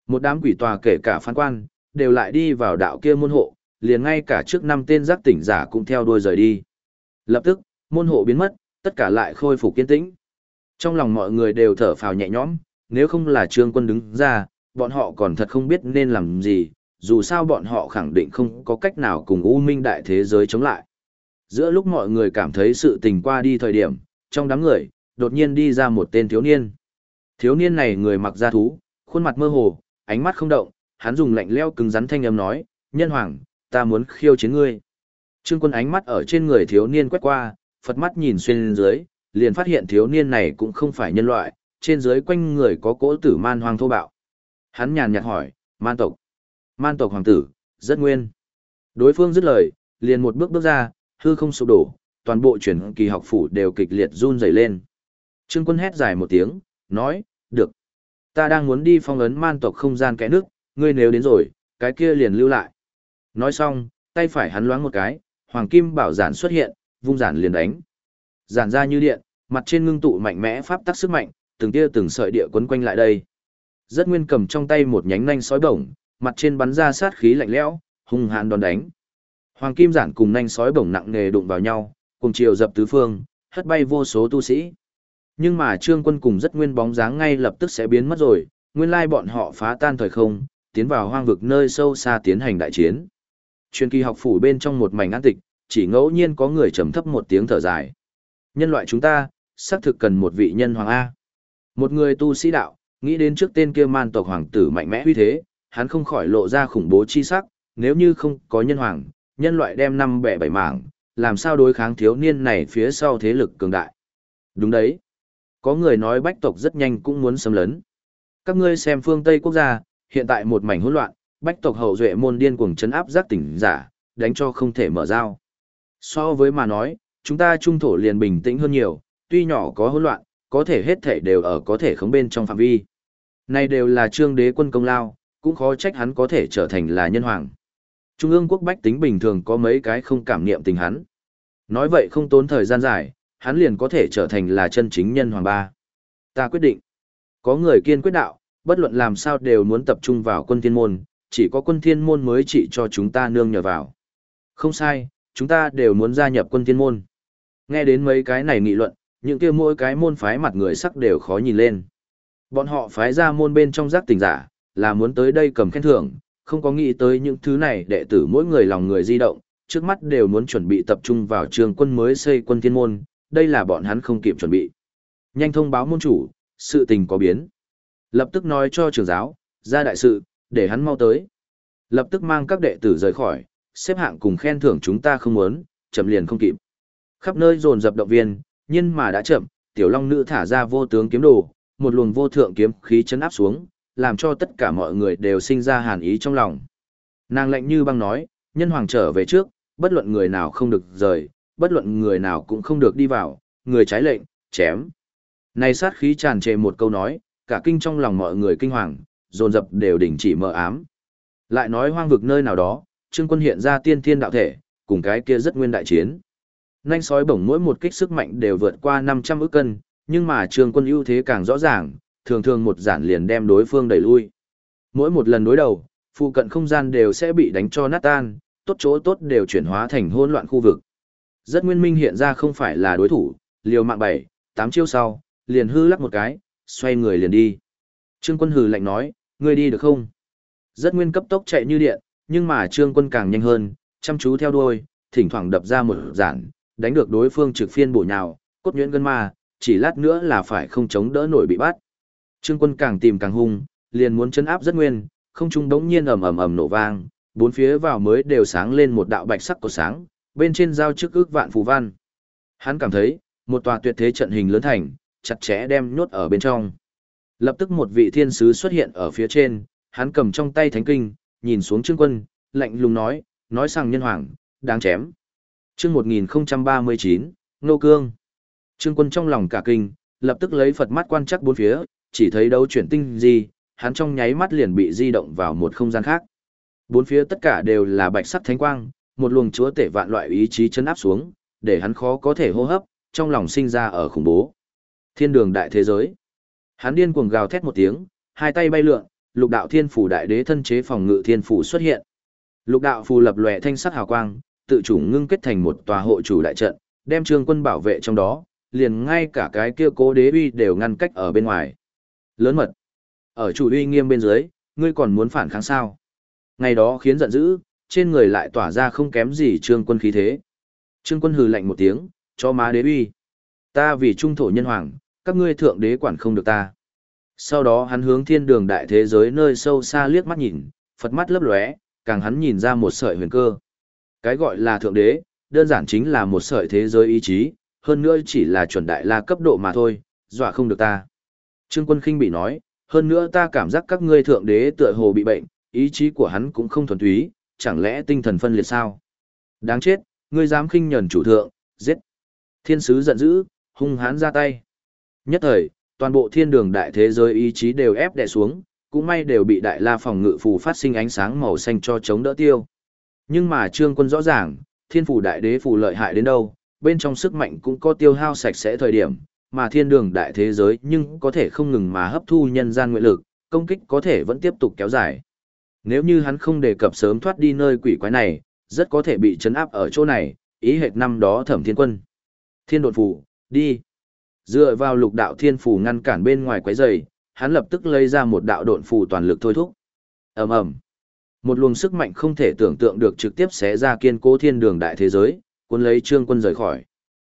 Một đám quỷ tòa kể cả phán quan, đều lại đi vào đạo kia môn hộ, liền ngay cả trước 5 tên giác tỉnh giả cũng theo đuôi rời đi. Lập tức, môn hộ biến mất, tất cả lại khôi phục kiên tĩnh. Trong lòng mọi người đều thở phào nhẹ nhõm, nếu không là Trương Quân đứng ra, bọn họ còn thật không biết nên làm gì, dù sao bọn họ khẳng định không có cách nào cùng U Minh đại thế giới chống lại. Giữa lúc mọi người cảm thấy sự tình qua đi thời điểm, trong đám người, đột nhiên đi ra một tên thiếu niên. Thiếu niên này người mặc da thú, khuôn mặt mơ hồ, ánh mắt không động, hắn dùng lạnh lẽo cứng rắn thanh âm nói, "Nhân hoàng, ta muốn khiêu chiến ngươi." Trương Quân ánh mắt ở trên người thiếu niên quét qua, phật mắt nhìn xuyên dưới, liền phát hiện thiếu niên này cũng không phải nhân loại, trên dưới quanh người có cỗ tử man hoang thô bạo. Hắn nhàn nhạt hỏi, "Man tộc?" "Man tộc hoàng tử, rất nguyên." Đối phương dứt lời, liền một bước bước ra, hư không sụp đổ, toàn bộ chuyển kỳ học phủ đều kịch liệt run rẩy lên. Trương Quân hét dài một tiếng, nói, "Được. Ta đang muốn đi phong ấn man tộc không gian kẽ nước, ngươi nếu đến rồi, cái kia liền lưu lại." Nói xong, tay phải hắn loáng một cái, hoàng kim bảo giản xuất hiện, vung giản liền đánh. Giản ra như điện, mặt trên ngưng tụ mạnh mẽ pháp tắc sức mạnh, từng tia từng sợi địa quấn quanh lại đây. Rất nguyên cầm trong tay một nhánh nanh sói bổng, mặt trên bắn ra sát khí lạnh lẽo, hung hãn đòn đánh. Hoàng kim giản cùng nanh sói bổng nặng nề đụng vào nhau, cùng chiều dập tứ phương, hất bay vô số tu sĩ. Nhưng mà Trương Quân cùng rất nguyên bóng dáng ngay lập tức sẽ biến mất rồi, nguyên lai bọn họ phá tan thời không, tiến vào hoang vực nơi sâu xa tiến hành đại chiến. Truyền kỳ học phủ bên trong một mảnh an tịch, chỉ ngẫu nhiên có người trầm thấp một tiếng thở dài. Nhân loại chúng ta, xác thực cần một vị nhân hoàng A. Một người tu sĩ đạo, nghĩ đến trước tên kia man tộc hoàng tử mạnh mẽ uy thế, hắn không khỏi lộ ra khủng bố chi sắc, nếu như không có nhân hoàng, nhân loại đem năm bẻ bảy mảng, làm sao đối kháng thiếu niên này phía sau thế lực cường đại. Đúng đấy. Có người nói bách tộc rất nhanh cũng muốn xâm lấn. Các ngươi xem phương Tây quốc gia, hiện tại một mảnh hỗn loạn, bách tộc hậu duệ môn điên cuồng trấn áp giác tỉnh giả, đánh cho không thể mở giao. So với mà nói, chúng ta trung thổ liền bình tĩnh hơn nhiều, tuy nhỏ có hỗn loạn, có thể hết thể đều ở có thể khống bên trong phạm vi. Này đều là Trương Đế quân công lao, cũng khó trách hắn có thể trở thành là nhân hoàng. Trung ương quốc bách tính bình thường có mấy cái không cảm niệm tình hắn. Nói vậy không tốn thời gian dài, hắn liền có thể trở thành là chân chính nhân hoàng ba. Ta quyết định. Có người kiên quyết đạo, bất luận làm sao đều muốn tập trung vào quân thiên môn, chỉ có quân thiên môn mới trị cho chúng ta nương nhờ vào. Không sai, chúng ta đều muốn gia nhập quân thiên môn. Nghe đến mấy cái này nghị luận, những kia mỗi cái môn phái mặt người sắc đều khó nhìn lên. Bọn họ phái ra môn bên trong giác tỉnh giả, là muốn tới đây cầm khen thưởng, không có nghĩ tới những thứ này đệ tử mỗi người lòng người di động, trước mắt đều muốn chuẩn bị tập trung vào trường quân mới xây quân thiên môn, đây là bọn hắn không kịp chuẩn bị. Nhanh thông báo môn chủ, sự tình có biến. Lập tức nói cho trưởng giáo, ra đại sự, để hắn mau tới. Lập tức mang các đệ tử rời khỏi, xếp hạng cùng khen thưởng chúng ta không muốn, chậm liền không kịp. Khắp nơi dồn dập động viên, nhưng mà đã chậm, tiểu long nữ thả ra vô tướng kiếm đồ, một luồng vô thượng kiếm khí chấn áp xuống, làm cho tất cả mọi người đều sinh ra hàn ý trong lòng. Nàng lạnh như băng nói, nhân hoàng trở về trước, bất luận người nào không được rời, bất luận người nào cũng không được đi vào, người trái lệnh, chém. Này sát khí tràn trề một câu nói, cả kinh trong lòng mọi người kinh hoàng, dồn dập đều đình chỉ mờ ám. Lại nói hoang vực nơi nào đó, Trương Quân hiện ra tiên thiên đạo thể, cùng cái kia rất nguyên đại chiến. Nanh sói bổng mỗi một kích sức mạnh đều vượt qua 500 ức cân, nhưng mà Trương Quân ưu thế càng rõ ràng, thường thường một giản liền đem đối phương đẩy lui. Mỗi một lần đối đầu, phụ cận không gian đều sẽ bị đánh cho nát tan, tốt chỗ tốt đều chuyển hóa thành hỗn loạn khu vực. Rất nguyên minh hiện ra không phải là đối thủ, liều mạng 7, 8 chiêu sau, liền hư lắc một cái, xoay người liền đi. Trương Quân hừ lạnh nói, ngươi đi được không? Rất nguyên cấp tốc chạy như điện, nhưng mà Trương Quân càng nhanh hơn, chăm chú theo đuôi, thỉnh thoảng đập ra một giản, đánh được đối phương trực phiên bổ nhào, cốt nhuyễn gân ma, chỉ lát nữa là phải không chống đỡ nổi bị bắt. Trương Quân càng tìm càng hung, liền muốn chấn áp rất nguyên, không trung đống nhiên ầm ầm ầm nổ vang, bốn phía vào mới đều sáng lên một đạo bạch sắc của sáng, bên trên giao trước ước vạn phù văn. Hắn cảm thấy, một tòa tuyệt thế trận hình lớn thành, chặt chẽ đem nhốt ở bên trong. Lập tức một vị thiên sứ xuất hiện ở phía trên, hắn cầm trong tay thánh kinh, nhìn xuống Trương Quân, lạnh lùng nói rằng nhân hoàng, đáng chém. Chương 1039, Nô Cương. Trương Quân trong lòng cả kinh, lập tức lấy Phật mắt quan chắc bốn phía, chỉ thấy đấu chuyển tinh gì, hắn trong nháy mắt liền bị di động vào một không gian khác. Bốn phía tất cả đều là bạch sắc thánh quang, một luồng chúa tể vạn loại ý chí chấn áp xuống, để hắn khó có thể hô hấp, trong lòng sinh ra ở khủng bố. Thiên đường đại thế giới. Hắn điên cuồng gào thét một tiếng, hai tay bay lượn, lục đạo thiên phủ đại đế thân chế phòng ngự thiên phủ xuất hiện. Lục đạo phù lập lòe thanh sắc hào quang, tự chủ ngưng kết thành một tòa hộ chủ đại trận, đem Trương Quân bảo vệ trong đó, liền ngay cả cái kia Cố Đế uy đều ngăn cách ở bên ngoài. Lớn mật. Ở chủ uy nghiêm bên dưới, ngươi còn muốn phản kháng sao? Ngày đó khiến giận dữ, trên người lại tỏa ra không kém gì Trương Quân khí thế. Trương Quân hừ lạnh một tiếng, cho má đế uy. Ta vì trung thổ nhân hoàng, các ngươi thượng đế quản không được ta. Sau đó hắn hướng thiên đường đại thế giới nơi sâu xa liếc mắt nhìn, Phật mắt lấp lóe, càng hắn nhìn ra một sợi huyền cơ. Cái gọi là thượng đế, đơn giản chính là một sợi thế giới ý chí, hơn nữa chỉ là chuẩn đại la cấp độ mà thôi, dọa không được ta. Trương Quân khinh bị nói, hơn nữa ta cảm giác các ngươi thượng đế tựa hồ bị bệnh, ý chí của hắn cũng không thuần túy, chẳng lẽ tinh thần phân liệt sao? Đáng chết, ngươi dám khinh nhẫn chủ thượng, giết. Thiên sứ giận dữ, hung hãn ra tay. Nhất thời, toàn bộ thiên đường đại thế giới ý chí đều ép đè xuống, cũng may đều bị đại la phòng ngự phù phát sinh ánh sáng màu xanh cho chống đỡ tiêu. Nhưng mà Trương Quân rõ ràng, thiên phủ đại đế phù lợi hại đến đâu, bên trong sức mạnh cũng có tiêu hao sạch sẽ thời điểm, mà thiên đường đại thế giới nhưng có thể không ngừng mà hấp thu nhân gian nguyện lực, công kích có thể vẫn tiếp tục kéo dài. Nếu như hắn không đề cập sớm thoát đi nơi quỷ quái này, rất có thể bị chấn áp ở chỗ này, ý hệt năm đó Thẩm Thiên Quân. Thiên độn phù, đi. Dựa vào lục đạo thiên phù ngăn cản bên ngoài quái rầy, hắn lập tức lấy ra một đạo độn phù toàn lực thôi thúc. Ầm ầm. Một luồng sức mạnh không thể tưởng tượng được trực tiếp xé ra kiên cố thiên đường đại thế giới, cuốn lấy Trương Quân rời khỏi.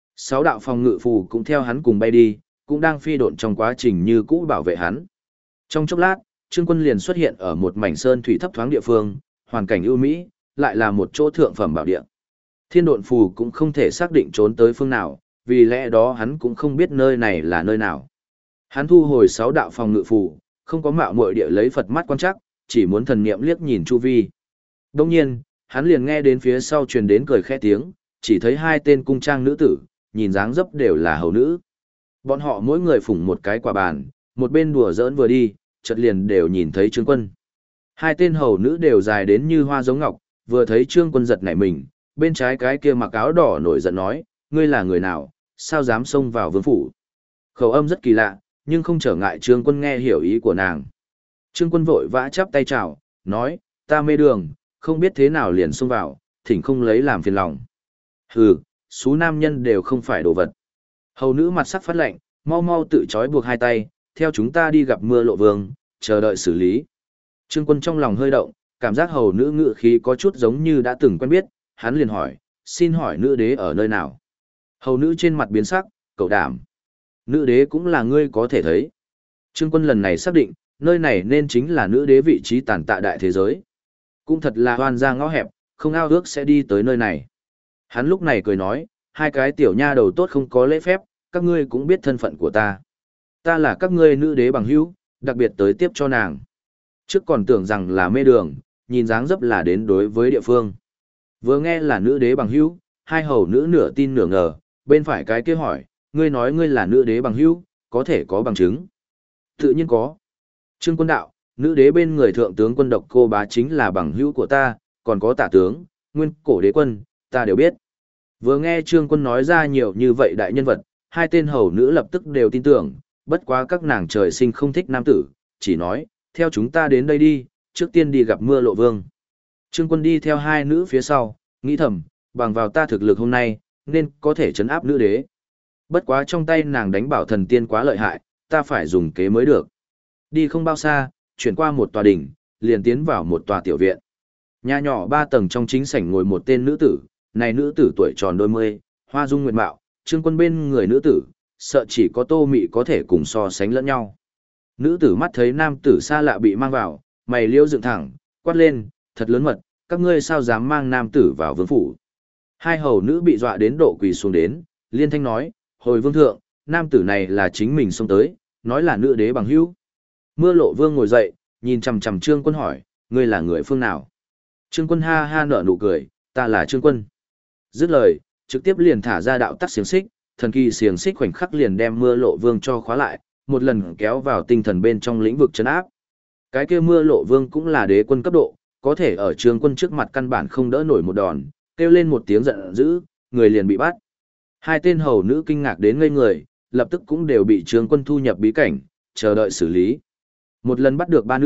6 đạo phòng ngự phù cũng theo hắn cùng bay đi, cũng đang phi độn trong quá trình như cũ bảo vệ hắn. Trong chốc lát, Trương Quân liền xuất hiện ở một mảnh sơn thủy thấp thoáng địa phương, hoàn cảnh ưu mỹ, lại là một chỗ thượng phẩm bảo địa. Thiên độn phù cũng không thể xác định trốn tới phương nào, vì lẽ đó hắn cũng không biết nơi này là nơi nào. Hắn thu hồi 6 đạo phòng ngự phù, không có mạo muội địa lấy Phật mắt quan trắc, chỉ muốn thần niệm liếc nhìn chu vi. Đương nhiên, hắn liền nghe đến phía sau truyền đến cười khẽ tiếng, chỉ thấy 2 tên cung trang nữ tử, nhìn dáng dấp đều là hầu nữ. Bọn họ mỗi người phủng một cái quả bàn, một bên đùa giỡn vừa đi, chợt liền đều nhìn thấy Trương Quân. 2 tên hầu nữ đều dài đến như hoa giống ngọc, vừa thấy Trương Quân giật nảy mình, bên trái cái kia mặc áo đỏ nổi giận nói, ngươi là người nào, sao dám xông vào vương phủ. Khẩu âm rất kỳ lạ, nhưng không trở ngại Trương Quân nghe hiểu ý của nàng. Trương Quân vội vã chắp tay chào, nói, ta mê đường, không biết thế nào liền xông vào, thỉnh không lấy làm phiền lòng. Hừ, số nam nhân đều không phải đồ vật. Hầu nữ mặt sắc phát lạnh, mau mau tự trói buộc 2 tay, theo chúng ta đi gặp mưa lộ vương, chờ đợi xử lý. Trương Quân trong lòng hơi động, cảm giác hầu nữ ngự khí có chút giống như đã từng quen biết, hắn liền hỏi, xin hỏi nữ đế ở nơi nào? Hầu nữ trên mặt biến sắc, cậu đảm. Nữ đế cũng là ngươi có thể thấy. Trương Quân lần này xác định, nơi này nên chính là nữ đế vị trí tàn tạ đại thế giới. Cũng thật là hoan ra ngõ hẹp, không ao ước sẽ đi tới nơi này. Hắn lúc này cười nói, 2 cái tiểu nha đầu tốt không có lễ phép, các ngươi cũng biết thân phận của ta. Ta là các ngươi nữ đế bằng hữu, đặc biệt tới tiếp cho nàng. Trước còn tưởng rằng là mê đường, nhìn dáng dấp là đến đối với địa phương. Vừa nghe là nữ đế bằng hữu, 2 hầu nữ nửa tin nửa ngờ, bên phải cái kia hỏi, ngươi nói ngươi là nữ đế bằng hữu, có thể có bằng chứng. Tự nhiên có. Trương Quân đạo, nữ đế bên người thượng tướng quân Độc Cô Bá chính là bằng hữu của ta, còn có tả tướng, nguyên cổ đế quân, ta đều biết. Vừa nghe Trương Quân nói ra nhiều như vậy đại nhân vật, 2 tên hầu nữ lập tức đều tin tưởng, bất quá các nàng trời sinh không thích nam tử, chỉ nói, theo chúng ta đến đây đi, trước tiên đi gặp mưa lộ vương. Trương Quân đi theo 2 nữ phía sau, nghĩ thầm, bằng vào ta thực lực hôm nay, nên có thể trấn áp nữ đế. Bất quá trong tay nàng đánh bảo thần tiên quá lợi hại, ta phải dùng kế mới được. Đi không bao xa, chuyển qua một tòa đỉnh, liền tiến vào một tòa tiểu viện. Nhà nhỏ 3 tầng trong chính sảnh ngồi một tên nữ tử, này nữ tử tuổi tròn đôi mươi, hoa dung nguyệt mạo, Trương Quân bên người nữ tử, sợ chỉ có Tô Mị có thể cùng so sánh lẫn nhau. Nữ tử mắt thấy nam tử xa lạ bị mang vào, mày liêu dựng thẳng, quát lên, thật lớn mật, các ngươi sao dám mang nam tử vào vương phủ. 2 hầu nữ bị dọa đến độ quỳ xuống đến, liên thanh nói, hồi vương thượng, nam tử này là chính mình xông tới, nói là nữ đế bằng hữu. Mưa lộ vương ngồi dậy, nhìn chằm chằm Trương Quân hỏi, ngươi là người phương nào? Trương Quân ha ha nở nụ cười, ta là Trương Quân. Dứt lời, trực tiếp liền thả ra đạo tắc xiềng xích, thần kỳ xiềng xích khoảnh khắc liền đem mưa lộ vương cho khóa lại, một lần kéo vào tinh thần bên trong lĩnh vực trấn áp. Cái kia mưa lộ vương cũng là đế quân cấp độ, có thể ở Trương Quân trước mặt căn bản không đỡ nổi một đòn, kêu lên một tiếng giận dữ, người liền bị bắt. 2 tên hầu nữ kinh ngạc đến ngây người, lập tức cũng đều bị Trương Quân thu nhập bí cảnh, chờ đợi xử lý. Một lần bắt được 3 nữ,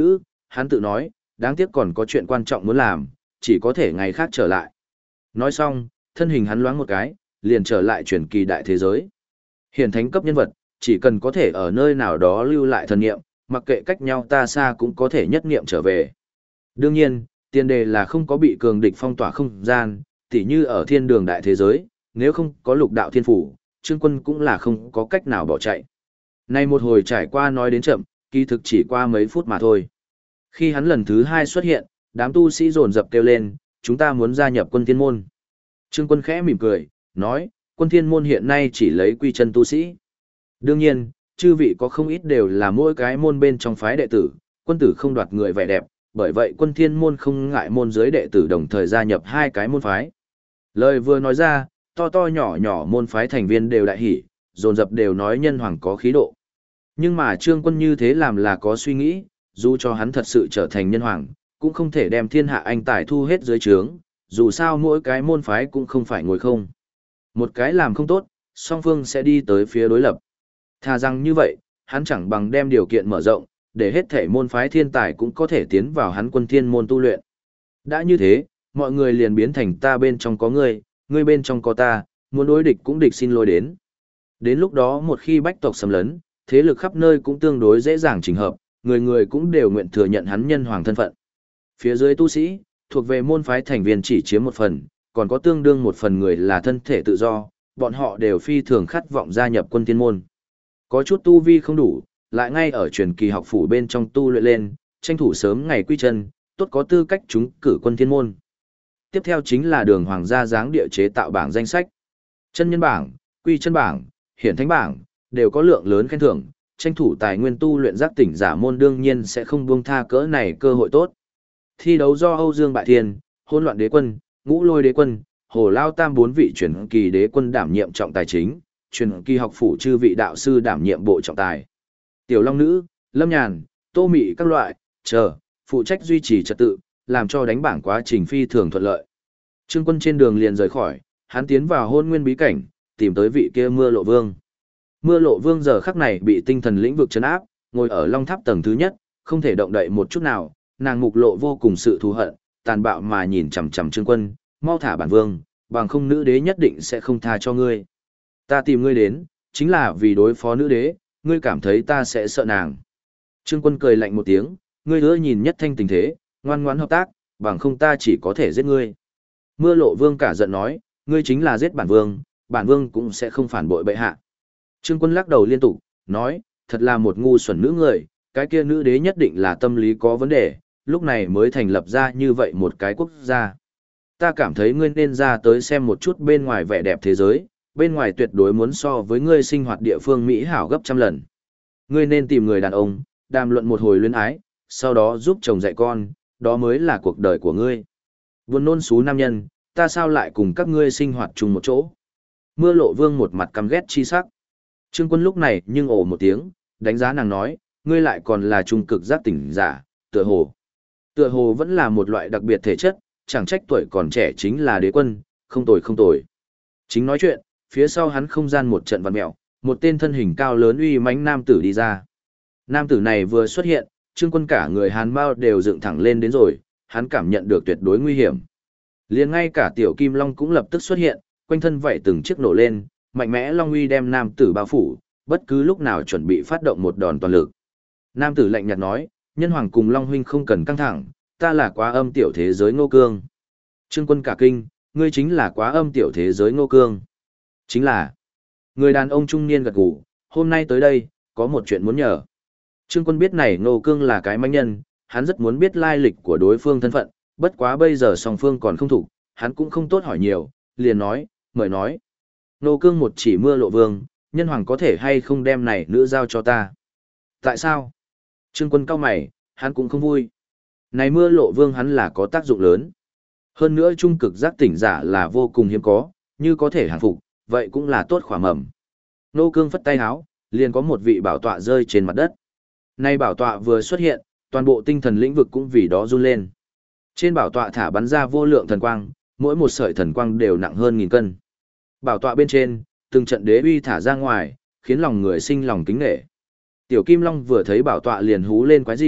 hắn tự nói, đáng tiếc còn có chuyện quan trọng muốn làm, chỉ có thể ngày khác trở lại. Nói xong, thân hình hắn loáng một cái, liền trở lại truyền kỳ đại thế giới. Hiển thánh cấp nhân vật, chỉ cần có thể ở nơi nào đó lưu lại thần niệm, mặc kệ cách nhau ta xa cũng có thể nhất niệm trở về. Đương nhiên, tiền đề là không có bị cường địch phong tỏa không gian, tỉ như ở thiên đường đại thế giới, nếu không có lục đạo thiên phủ, Trương Quân cũng là không có cách nào bỏ chạy. Nay một hồi trải qua nói đến chậm, kỳ thực chỉ qua mấy phút mà thôi. Khi hắn lần thứ 2 xuất hiện, đám tu sĩ dồn dập kêu lên, chúng ta muốn gia nhập quân thiên môn. Trương Quân khẽ mỉm cười, nói, quân thiên môn hiện nay chỉ lấy quy chân tu sĩ. Đương nhiên, chư vị có không ít đều là mỗi cái môn bên trong phái đệ tử, quân tử không đoạt người vẻ đẹp, bởi vậy quân thiên môn không ngại môn dưới đệ tử đồng thời gia nhập 2 cái môn phái. Lời vừa nói ra, to to nhỏ nhỏ môn phái thành viên đều đại hỉ, dồn dập đều nói nhân hoàng có khí độ. Nhưng mà Trương Quân như thế làm là có suy nghĩ, dù cho hắn thật sự trở thành nhân hoàng, cũng không thể đem thiên hạ anh tài thu hết dưới trướng, dù sao mỗi cái môn phái cũng không phải ngồi không. Một cái làm không tốt, song phương sẽ đi tới phía đối lập. Thà rằng như vậy, hắn chẳng bằng đem điều kiện mở rộng, để hết thể môn phái thiên tài cũng có thể tiến vào hắn quân thiên môn tu luyện. Đã như thế, mọi người liền biến thành ta bên trong có ngươi, ngươi bên trong có ta, muốn đối địch cũng địch xin lỗi đến. Đến lúc đó một khi bách tộc xâm lấn, thế lực khắp nơi cũng tương đối dễ dàng chỉnh hợp, người người cũng đều nguyện thừa nhận hắn nhân hoàng thân phận. Phía dưới tu sĩ, thuộc về môn phái thành viên chỉ chiếm một phần, còn có tương đương một phần người là thân thể tự do, bọn họ đều phi thường khát vọng gia nhập quân thiên môn. Có chút tu vi không đủ, lại ngay ở truyền kỳ học phủ bên trong tu luyện lên, tranh thủ sớm ngày quy chân, tốt có tư cách trúng cử quân thiên môn. Tiếp theo chính là đường hoàng gia dáng địa chế tạo bảng danh sách. Chân nhân bảng, quy chân bảng, hiển thánh bảng, đều có lượng lớn khen thưởng, tranh thủ tài nguyên tu luyện giác tỉnh giả môn đương nhiên sẽ không buông tha cỡ này cơ hội tốt. Thi đấu do Âu Dương Bại Thiên, Hỗn Loạn Đế Quân, Ngũ Lôi Đế Quân, Hồ Lao Tam 4 vị truyền kỳ đế quân đảm nhiệm trọng tài chính, truyền kỳ học phủ chư vị đạo sư đảm nhiệm bộ trọng tài. Tiểu Long Nữ, Lâm Nhàn, Tô Mị các loại, phụ trách duy trì trật tự, làm cho đánh bảng quá trình phi thường thuận lợi. Trương Quân trên đường liền rời khỏi, hắn tiến vào Hôn Nguyên bí cảnh, tìm tới vị kia Mưa Lộ Vương. Mưa Lộ Vương giờ khắc này bị tinh thần lĩnh vực trấn áp, ngồi ở Long Tháp tầng thứ nhất, không thể động đậy một chút nào, nàng mục lộ vô cùng sự thù hận, tàn bạo mà nhìn chằm chằm Trương Quân, mau thả bản vương, bằng không nữ đế nhất định sẽ không tha cho ngươi. Ta tìm ngươi đến, chính là vì đối phó nữ đế, ngươi cảm thấy ta sẽ sợ nàng. Trương Quân cười lạnh một tiếng, ngươi hứa nhìn nhất thanh tình thế, ngoan ngoãn hợp tác, bằng không ta chỉ có thể giết ngươi. Mưa Lộ Vương cả giận nói, ngươi chính là giết bản vương cũng sẽ không phản bội bệ hạ. Trương Quân lắc đầu liên tục, nói, thật là một ngu xuẩn nữ người, cái kia nữ đế nhất định là tâm lý có vấn đề, lúc này mới thành lập ra như vậy một cái quốc gia. Ta cảm thấy ngươi nên ra tới xem một chút bên ngoài vẻ đẹp thế giới, bên ngoài tuyệt đối muốn so với ngươi sinh hoạt địa phương Mỹ hảo gấp trăm lần. Ngươi nên tìm người đàn ông, đàm luận một hồi luyến ái, sau đó giúp chồng dạy con, đó mới là cuộc đời của ngươi. Buồn nôn xú nam nhân, ta sao lại cùng các ngươi sinh hoạt chung một chỗ. Mưa Lộ Vương một mặt căm ghét chi sắc. Trương Quân lúc này nhưng ồ một tiếng, đánh giá nàng nói, ngươi lại còn là trung cực giác tỉnh giả, tựa hồ. Tựa hồ vẫn là một loại đặc biệt thể chất, chẳng trách tuổi còn trẻ chính là đế quân, không tồi không tồi. Chính nói chuyện, phía sau hắn không gian một trận vặn mèo, một tên thân hình cao lớn uy mãnh nam tử đi ra. Nam tử này vừa xuất hiện, Trương Quân cả người Hàn Mao đều dựng thẳng lên đến rồi, hắn cảm nhận được tuyệt đối nguy hiểm. Liền ngay cả Tiểu Kim Long cũng lập tức xuất hiện, quanh thân vảy từng chiếc nổ lên, mạnh mẽ long uy đem nam tử bao phủ, bất cứ lúc nào chuẩn bị phát động một đòn toàn lực. Nam tử lạnh nhạt nói, nhân hoàng cùng Long huynh không cần căng thẳng, ta là Quá Âm tiểu thế giới Ngô Cương. Trương Quân cả kinh, ngươi chính là Quá Âm tiểu thế giới Ngô Cương. Chính là. Người đàn ông trung niên gật gù, hôm nay tới đây, có một chuyện muốn nhờ. Trương Quân biết này Ngô Cương là cái manh nhân, hắn rất muốn biết lai lịch của đối phương thân phận, bất quá bây giờ song phương còn không thủ, hắn cũng không tốt hỏi nhiều, liền nói, mời nói. Ngô Cương một chỉ Mưa Lộ Vương, nhân hoàng có thể hay không đem này nữ giao cho ta. Tại sao? Trương Quân cau mày, hắn cũng không vui. Này Mưa Lộ Vương hắn là có tác dụng lớn. Hơn nữa trung cực giác tỉnh giả là vô cùng hiếm có, như có thể hàng phục, vậy cũng là tốt khỏa mầm. Ngô Cương phất tay háo, liền có một vị bảo tọa rơi trên mặt đất. Nay bảo tọa vừa xuất hiện, toàn bộ tinh thần lĩnh vực cũng vì đó run lên. Trên bảo tọa thả bắn ra vô lượng thần quang, mỗi một sợi thần quang đều nặng hơn 1000 cân. Bảo tọa bên trên, từng trận đế uy thả ra ngoài, khiến lòng người sinh lòng kính nể. Tiểu Kim Long vừa thấy bảo tọa liền hú lên quái dị,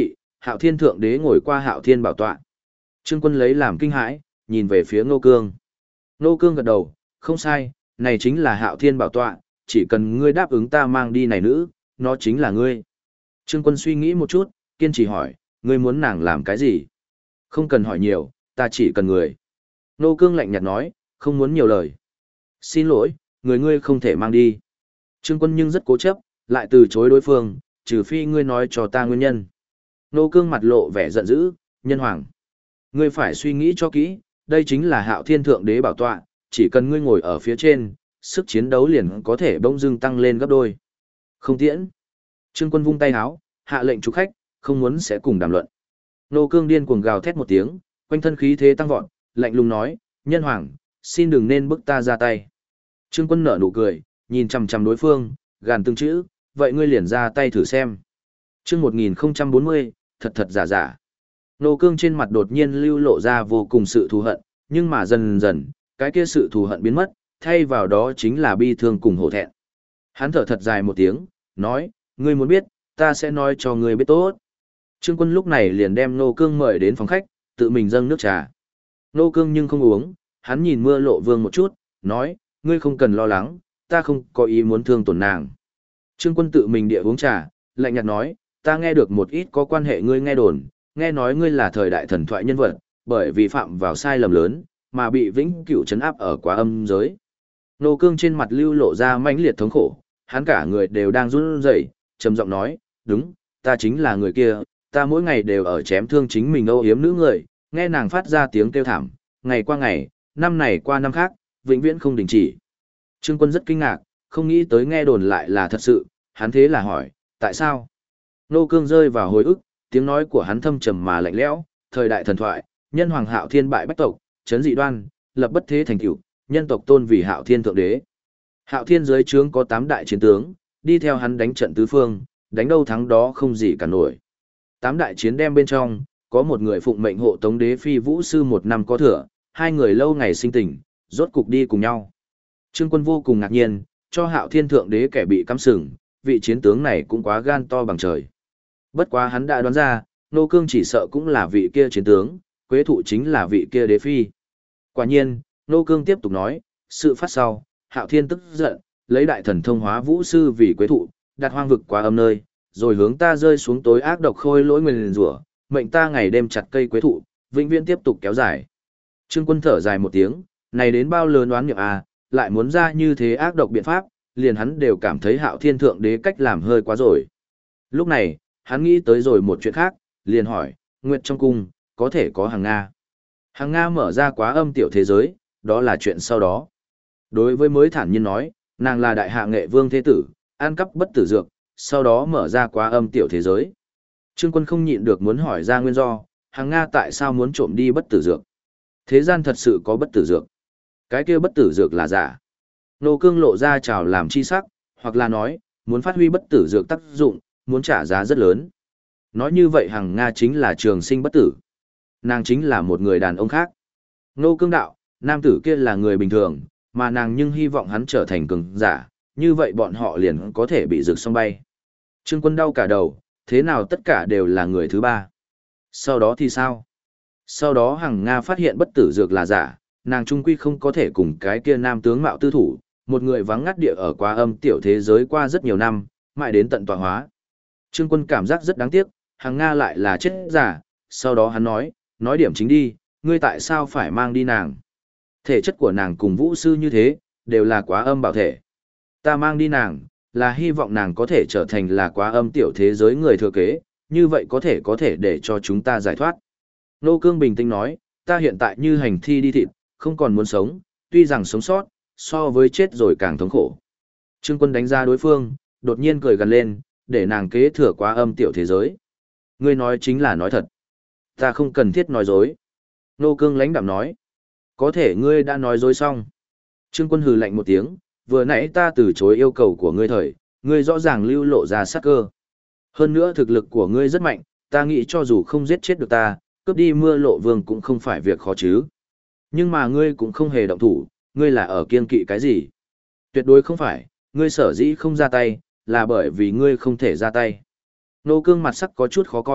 Hạo Thiên Thượng Đế ngồi qua Hạo Thiên bảo tọa. Trương Quân lấy làm kinh hãi, nhìn về phía Ngô Cương. Ngô Cương gật đầu, không sai, này chính là Hạo Thiên bảo tọa, chỉ cần ngươi đáp ứng ta mang đi này nữ, nó chính là ngươi. Trương Quân suy nghĩ một chút, kiên trì hỏi, ngươi muốn nàng làm cái gì? Không cần hỏi nhiều, ta chỉ cần người. Ngô Cương lạnh nhạt nói, không muốn nhiều lời. Xin lỗi, người ngươi không thể mang đi. Trương Quân nhưng rất cố chấp, lại từ chối đối phương, trừ phi ngươi nói cho ta nguyên nhân. Ngô Cương mặt lộ vẻ giận dữ, nhân hoàng. Ngươi phải suy nghĩ cho kỹ, đây chính là Hạo Thiên Thượng Đế bảo tọa, chỉ cần ngươi ngồi ở phía trên, sức chiến đấu liền có thể bỗng dưng tăng lên gấp đôi. Không tiễn. Trương Quân vung tay háo, hạ lệnh chủ khách, không muốn sẽ cùng đàm luận. Ngô Cương điên cuồng gào thét một tiếng, quanh thân khí thế tăng vọt, lạnh lùng nói, nhân hoàng, xin đừng nên bức ta ra tay. Trương Quân nở nụ cười, nhìn chằm chằm đối phương, gàn từng chữ, vậy ngươi liền ra tay thử xem. Chương 1040, thật thật giả giả. Ngô Cương trên mặt đột nhiên lưu lộ ra vô cùng sự thù hận, nhưng mà dần dần, cái kia sự thù hận biến mất, thay vào đó chính là bi thương cùng hổ thẹn. Hắn thở thật dài một tiếng, nói, ngươi muốn biết, ta sẽ nói cho ngươi biết tốt. Trương Quân lúc này liền đem Ngô Cương mời đến phòng khách, tự mình dâng nước trà. Ngô Cương nhưng không uống, hắn nhìn Mưa Lộ Vương một chút, nói, ngươi không cần lo lắng, ta không có ý muốn thương tổn nàng. Trương Quân tự mình địa uống trà, lạnh nhạt nói, ta nghe được một ít có quan hệ ngươi nghe đồn, nghe nói ngươi là thời đại thần thoại nhân vật, bởi vì phạm vào sai lầm lớn, mà bị vĩnh cửu trấn áp ở quá âm giới. Ngô Cương trên mặt lưu lộ ra mãnh liệt thống khổ, hắn cả người đều đang run rẩy, trầm giọng nói, đúng, ta chính là người kia, ta mỗi ngày đều ở chém thương chính mình âu yếm nữ người, nghe nàng phát ra tiếng kêu thảm, ngày qua ngày, năm này qua năm khác, vĩnh viễn không đình chỉ. Trương Quân rất kinh ngạc, không nghĩ tới nghe đồn lại là thật sự, hắn thế là hỏi, tại sao? Ngô Cương rơi vào hồi ức, tiếng nói của hắn thâm trầm mà lạnh lẽo, thời đại thần thoại, nhân hoàng Hạo Thiên bại bách tộc, trấn dị đoan, lập bất thế thành tựu, nhân tộc tôn vì Hạo Thiên thượng đế. Hạo Thiên dưới trướng có 8 đại chiến tướng, đi theo hắn đánh trận tứ phương, đánh đâu thắng đó không gì cả nổi. 8 đại chiến đem bên trong, có một người phụng mệnh hộ tống đế phi vũ sư 1 năm có thừa, hai người lâu ngày sinh tình, rốt cục đi cùng nhau. Trương Quân vô cùng ngạc nhiên, cho Hạo Thiên thượng đế kẻ bị cắm sừng, vị chiến tướng này cũng quá gan to bằng trời. Bất quá hắn đã đoán ra, Ngô Cương chỉ sợ cũng là vị kia chiến tướng, Quế Thụ chính là vị kia đế phi. Quả nhiên, Ngô Cương tiếp tục nói, sự phát sau, Hạo Thiên tức giận, lấy đại thần thông hóa vũ sư vì Quế Thụ, đặt hoang vực quá âm nơi, rồi hướng ta rơi xuống tối ác độc khôi lỗi nguyền rủa, mệnh ta ngày đêm chặt cây Quế Thụ, vĩnh viễn tiếp tục kéo dài. Trương Quân thở dài một tiếng, này đến bao lớn đoán miệng à, lại muốn ra như thế ác độc biện pháp, liền hắn đều cảm thấy Hạo Thiên thượng đế cách làm hơi quá rồi. Lúc này, hắn nghĩ tới rồi một chuyện khác, liền hỏi, Nguyệt trong cung, có thể có hàng Nga. Hàng Nga mở ra quá âm tiểu thế giới, đó là chuyện sau đó. Đối với mới thản nhiên nói, nàng là đại hạ nghệ vương thế tử, ăn cắp bất tử dược, sau đó mở ra quá âm tiểu thế giới. Trương Quân không nhịn được muốn hỏi ra nguyên do, hàng Nga tại sao muốn trộm đi bất tử dược. Thế gian thật sự có bất tử dược. Cái kia bất tử dược là giả. Ngô Cương lộ ra trào làm chi sắc, hoặc là nói, muốn phát huy bất tử dược tác dụng, muốn trả giá rất lớn. Nói như vậy hàng Nga chính là trường sinh bất tử. Nàng chính là một người đàn ông khác. Ngô Cương đạo, nam tử kia là người bình thường, mà nàng nhưng hy vọng hắn trở thành cường giả, như vậy bọn họ liền có thể bị rực xong bay. Trương Quân đau cả đầu, thế nào tất cả đều là người thứ ba. Sau đó thì sao? Sau đó hàng Nga phát hiện bất tử dược là giả, nàng trung quy không có thể cùng cái kia nam tướng mạo tư thủ, một người vắng ngắt địa ở quá âm tiểu thế giới qua rất nhiều năm, mãi đến tận tọa hóa. Trương Quân cảm giác rất đáng tiếc, hàng Nga lại là chết giả, sau đó hắn nói điểm chính đi, ngươi tại sao phải mang đi nàng? Thể chất của nàng cùng vũ sư như thế, đều là quá âm bảo thể. Ta mang đi nàng, là hy vọng nàng có thể trở thành là quá âm tiểu thế giới người thừa kế, như vậy có thể để cho chúng ta giải thoát. Ngô Cương bình tĩnh nói, ta hiện tại như hành thi đi thịt, không còn muốn sống, tuy rằng sống sót, so với chết rồi càng thống khổ. Trương Quân đánh ra đối phương, đột nhiên cười gần lên, để nàng kế thừa quá âm tiểu thế giới. Ngươi nói chính là nói thật. Ta không cần thiết nói dối. Ngô Cương lãnh đạm nói. Có thể ngươi đã nói dối xong. Trương Quân hừ lạnh một tiếng, vừa nãy ta từ chối yêu cầu của ngươi thời, ngươi rõ ràng lưu lộ ra sát cơ. Hơn nữa thực lực của ngươi rất mạnh, ta nghĩ cho dù không giết chết được ta, cướp đi Mưa Lộ Vương cũng không phải việc khó chứ. Nhưng mà ngươi cũng không hề động thủ, ngươi là ở kiên kỵ cái gì? Tuyệt đối không phải, ngươi sở dĩ không ra tay, là bởi vì ngươi không thể ra tay. Ngô Cương mặt sắc có chút khó coi,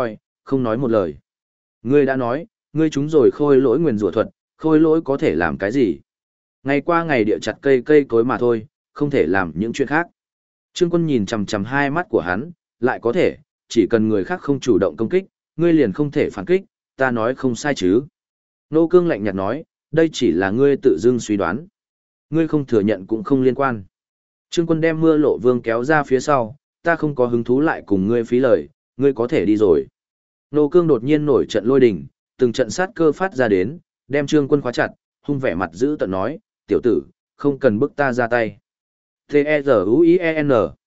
không nói một lời. Ngươi đã nói, ngươi trúng rồi khôi lỗi nguyền rủa thuật, khôi lỗi có thể làm cái gì? Ngày qua ngày địa chặt cây cây cối mà thôi, không thể làm những chuyện khác. Trương Quân nhìn chằm chằm hai mắt của hắn, lại có thể, chỉ cần người khác không chủ động công kích, ngươi liền không thể phản kích, ta nói không sai chứ. Nô Cương lạnh nhạt nói, đây chỉ là ngươi tự dưng suy đoán. Ngươi không thừa nhận cũng không liên quan. Trương Quân đem Mưa Lộ Vương kéo ra phía sau, ta không có hứng thú lại cùng ngươi phí lời, ngươi có thể đi rồi. Nô Cương đột nhiên nổi trận lôi đình, từng trận sát cơ phát ra đến, đem Trương Quân khóa chặt, hung vẻ mặt giữ tợn nói, tiểu tử, không cần bức ta ra tay. T-E-Z-U-I-E-N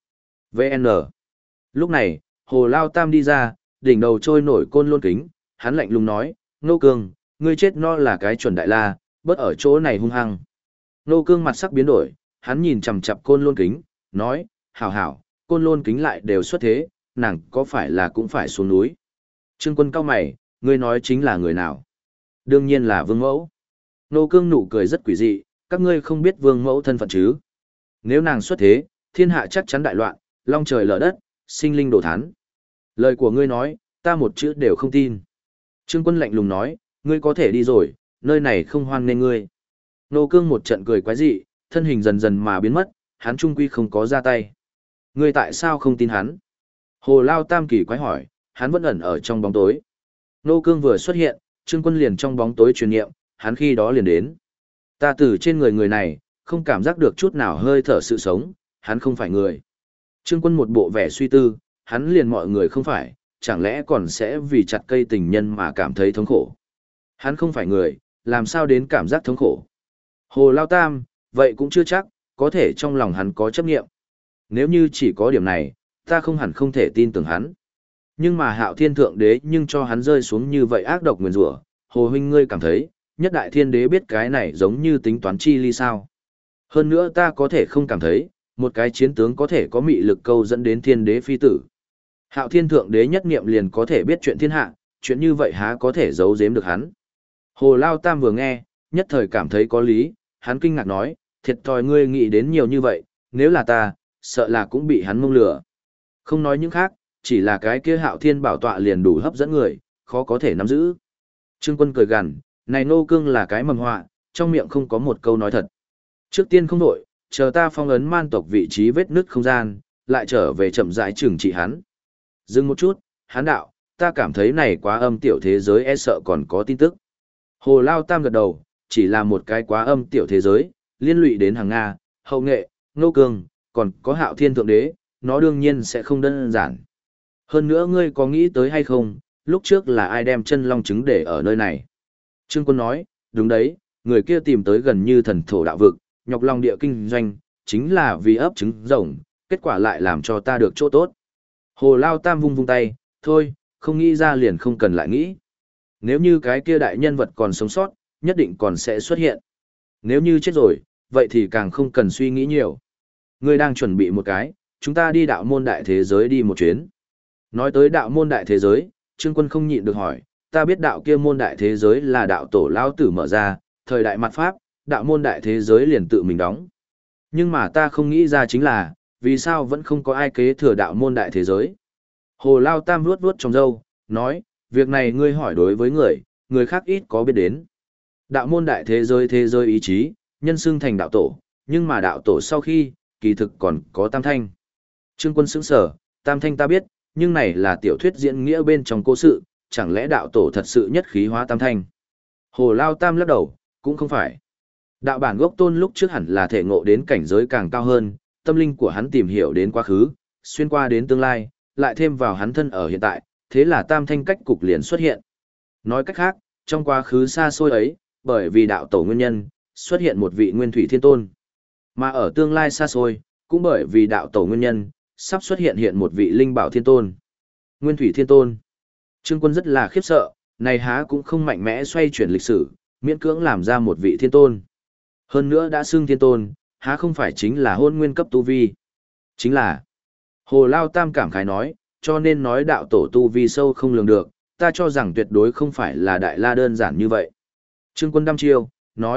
V-N Lúc này, Hồ Lao Tam đi ra, đỉnh đầu trôi nổi côn lôn kính, hắn lạnh lùng nói, Nô Cương, ngươi chết no là cái chuẩn đại la, bớt ở chỗ này hung hăng. Nô Cương mặt sắc biến đổi, hắn nhìn chằm chằm côn lôn kính, nói, hảo hảo, côn lôn kính lại đều xuất thế, nàng có phải là cũng phải xuống núi. Trương Quân cao mày, ngươi nói chính là người nào? Đương nhiên là Vương Mẫu. Nô Cương nụ cười rất quỷ dị, các ngươi không biết Vương Mẫu thân phận chứ? Nếu nàng xuất thế, thiên hạ chắc chắn đại loạn, long trời lở đất, sinh linh đổ thán. Lời của ngươi nói, ta một chữ đều không tin. Trương Quân lạnh lùng nói, ngươi có thể đi rồi, nơi này không hoan nên ngươi. Nô Cương một trận cười quái dị, thân hình dần dần mà biến mất, hắn trung quy không có ra tay. Ngươi tại sao không tin hắn? Hồ Lao Tam kỳ quái hỏi, hắn vẫn ẩn ở trong bóng tối. Nô Cương vừa xuất hiện, Trương Quân liền trong bóng tối truyền niệm, hắn khi đó liền đến. Ta từ trên người này, không cảm giác được chút nào hơi thở sự sống, hắn không phải người. Trương Quân một bộ vẻ suy tư, hắn liền mọi người không phải, chẳng lẽ còn sẽ vì chặt cây tình nhân mà cảm thấy thống khổ. Hắn không phải người, làm sao đến cảm giác thống khổ. Hồ Lao Tam, vậy cũng chưa chắc, có thể trong lòng hắn có chấp nghiệm. Nếu như chỉ có điểm này, ta không hẳn không thể tin tưởng hắn. Nhưng mà Hạo Thiên Thượng Đế nhưng cho hắn rơi xuống như vậy ác độc nguyền rủa, Hồ huynh ngươi cảm thấy, nhất đại thiên đế biết cái này giống như tính toán chi ly sao? Hơn nữa ta có thể không cảm thấy, một cái chiến tướng có thể có mị lực câu dẫn đến thiên đế phi tử. Hạo Thiên Thượng Đế nhất niệm liền có thể biết chuyện thiên hạ, chuyện như vậy há có thể giấu giếm được hắn. Hồ Lao Tam vừa nghe, nhất thời cảm thấy có lý, hắn kinh ngạc nói, thiệt thòi ngươi nghĩ đến nhiều như vậy, nếu là ta, sợ là cũng bị hắn mông lừa. Không nói những khác, chỉ là cái kia Hạo Thiên bảo tọa liền đủ hấp dẫn người, khó có thể nắm giữ. Trương Quân cười gằn, này Nô Cương là cái mầm họa, trong miệng không có một câu nói thật. Trước tiên không đổi, chờ ta phong ấn man tộc vị trí vết nứt không gian, lại trở về chậm rãi trừng trị hắn. Dừng một chút, hắn đạo, ta cảm thấy này quá âm tiểu thế giới e sợ còn có tin tức. Hồ Lao Tam gật đầu, chỉ là một cái quá âm tiểu thế giới, liên lụy đến hàng Nga, hậu nghệ, Nô Cương, còn có Hạo Thiên Thượng Đế, nó đương nhiên sẽ không đơn giản. Hơn nữa ngươi có nghĩ tới hay không, lúc trước là ai đem chân long trứng để ở nơi này? Trương Quân nói, đúng đấy, người kia tìm tới gần như thần thổ đạo vực, nhọc lòng địa kinh doanh, chính là vì ấp trứng rồng, kết quả lại làm cho ta được chỗ tốt. Hồ Lao Tam vung vung tay, thôi, không nghĩ ra liền không cần lại nghĩ. Nếu như cái kia đại nhân vật còn sống sót, nhất định còn sẽ xuất hiện. Nếu như chết rồi, vậy thì càng không cần suy nghĩ nhiều. Ngươi đang chuẩn bị một cái, chúng ta đi đạo môn đại thế giới đi một chuyến. Nói tới đạo môn đại thế giới, Trương Quân không nhịn được hỏi, ta biết đạo kia môn đại thế giới là đạo tổ lao tử mở ra, thời đại mặt Pháp, đạo môn đại thế giới liền tự mình đóng. Nhưng mà ta không nghĩ ra chính là, vì sao vẫn không có ai kế thừa đạo môn đại thế giới. Hồ Lao Tam vuốt vuốt trong râu, nói, việc này ngươi hỏi đối với người khác ít có biết đến. Đạo môn đại thế giới ý chí, nhân xưng thành đạo tổ, nhưng mà đạo tổ sau khi, kỳ thực còn có tam thanh. Trương Quân sững sở, tam thanh ta biết, nhưng này là tiểu thuyết diễn nghĩa bên trong cố sự, chẳng lẽ đạo tổ thật sự nhất khí hóa tam thanh. Hồ Lao Tam lắc đầu, cũng không phải. Đạo bản gốc tôn lúc trước hẳn là thể ngộ đến cảnh giới càng cao hơn, tâm linh của hắn tìm hiểu đến quá khứ, xuyên qua đến tương lai, lại thêm vào hắn thân ở hiện tại, thế là tam thanh cách cục liền xuất hiện. Nói cách khác, trong quá khứ xa xôi ấy, bởi vì đạo tổ nguyên nhân, xuất hiện một vị nguyên thủy thiên tôn. Mà ở tương lai xa xôi, cũng bởi vì đạo tổ nguyên nhân, sắp xuất hiện một vị linh bảo thiên tôn. Nguyên thủy thiên tôn. Trương Quân rất là khiếp sợ, này há cũng không mạnh mẽ xoay chuyển lịch sử, miễn cưỡng làm ra một vị thiên tôn. Hơn nữa đã xưng thiên tôn, há không phải chính là hôn nguyên cấp tu vi. Chính là, Hồ Lao Tam cảm khái nói, cho nên nói đạo tổ tu vi sâu không lường được, ta cho rằng tuyệt đối không phải là đại la đơn giản như vậy. Trương Quân đăm chiêu,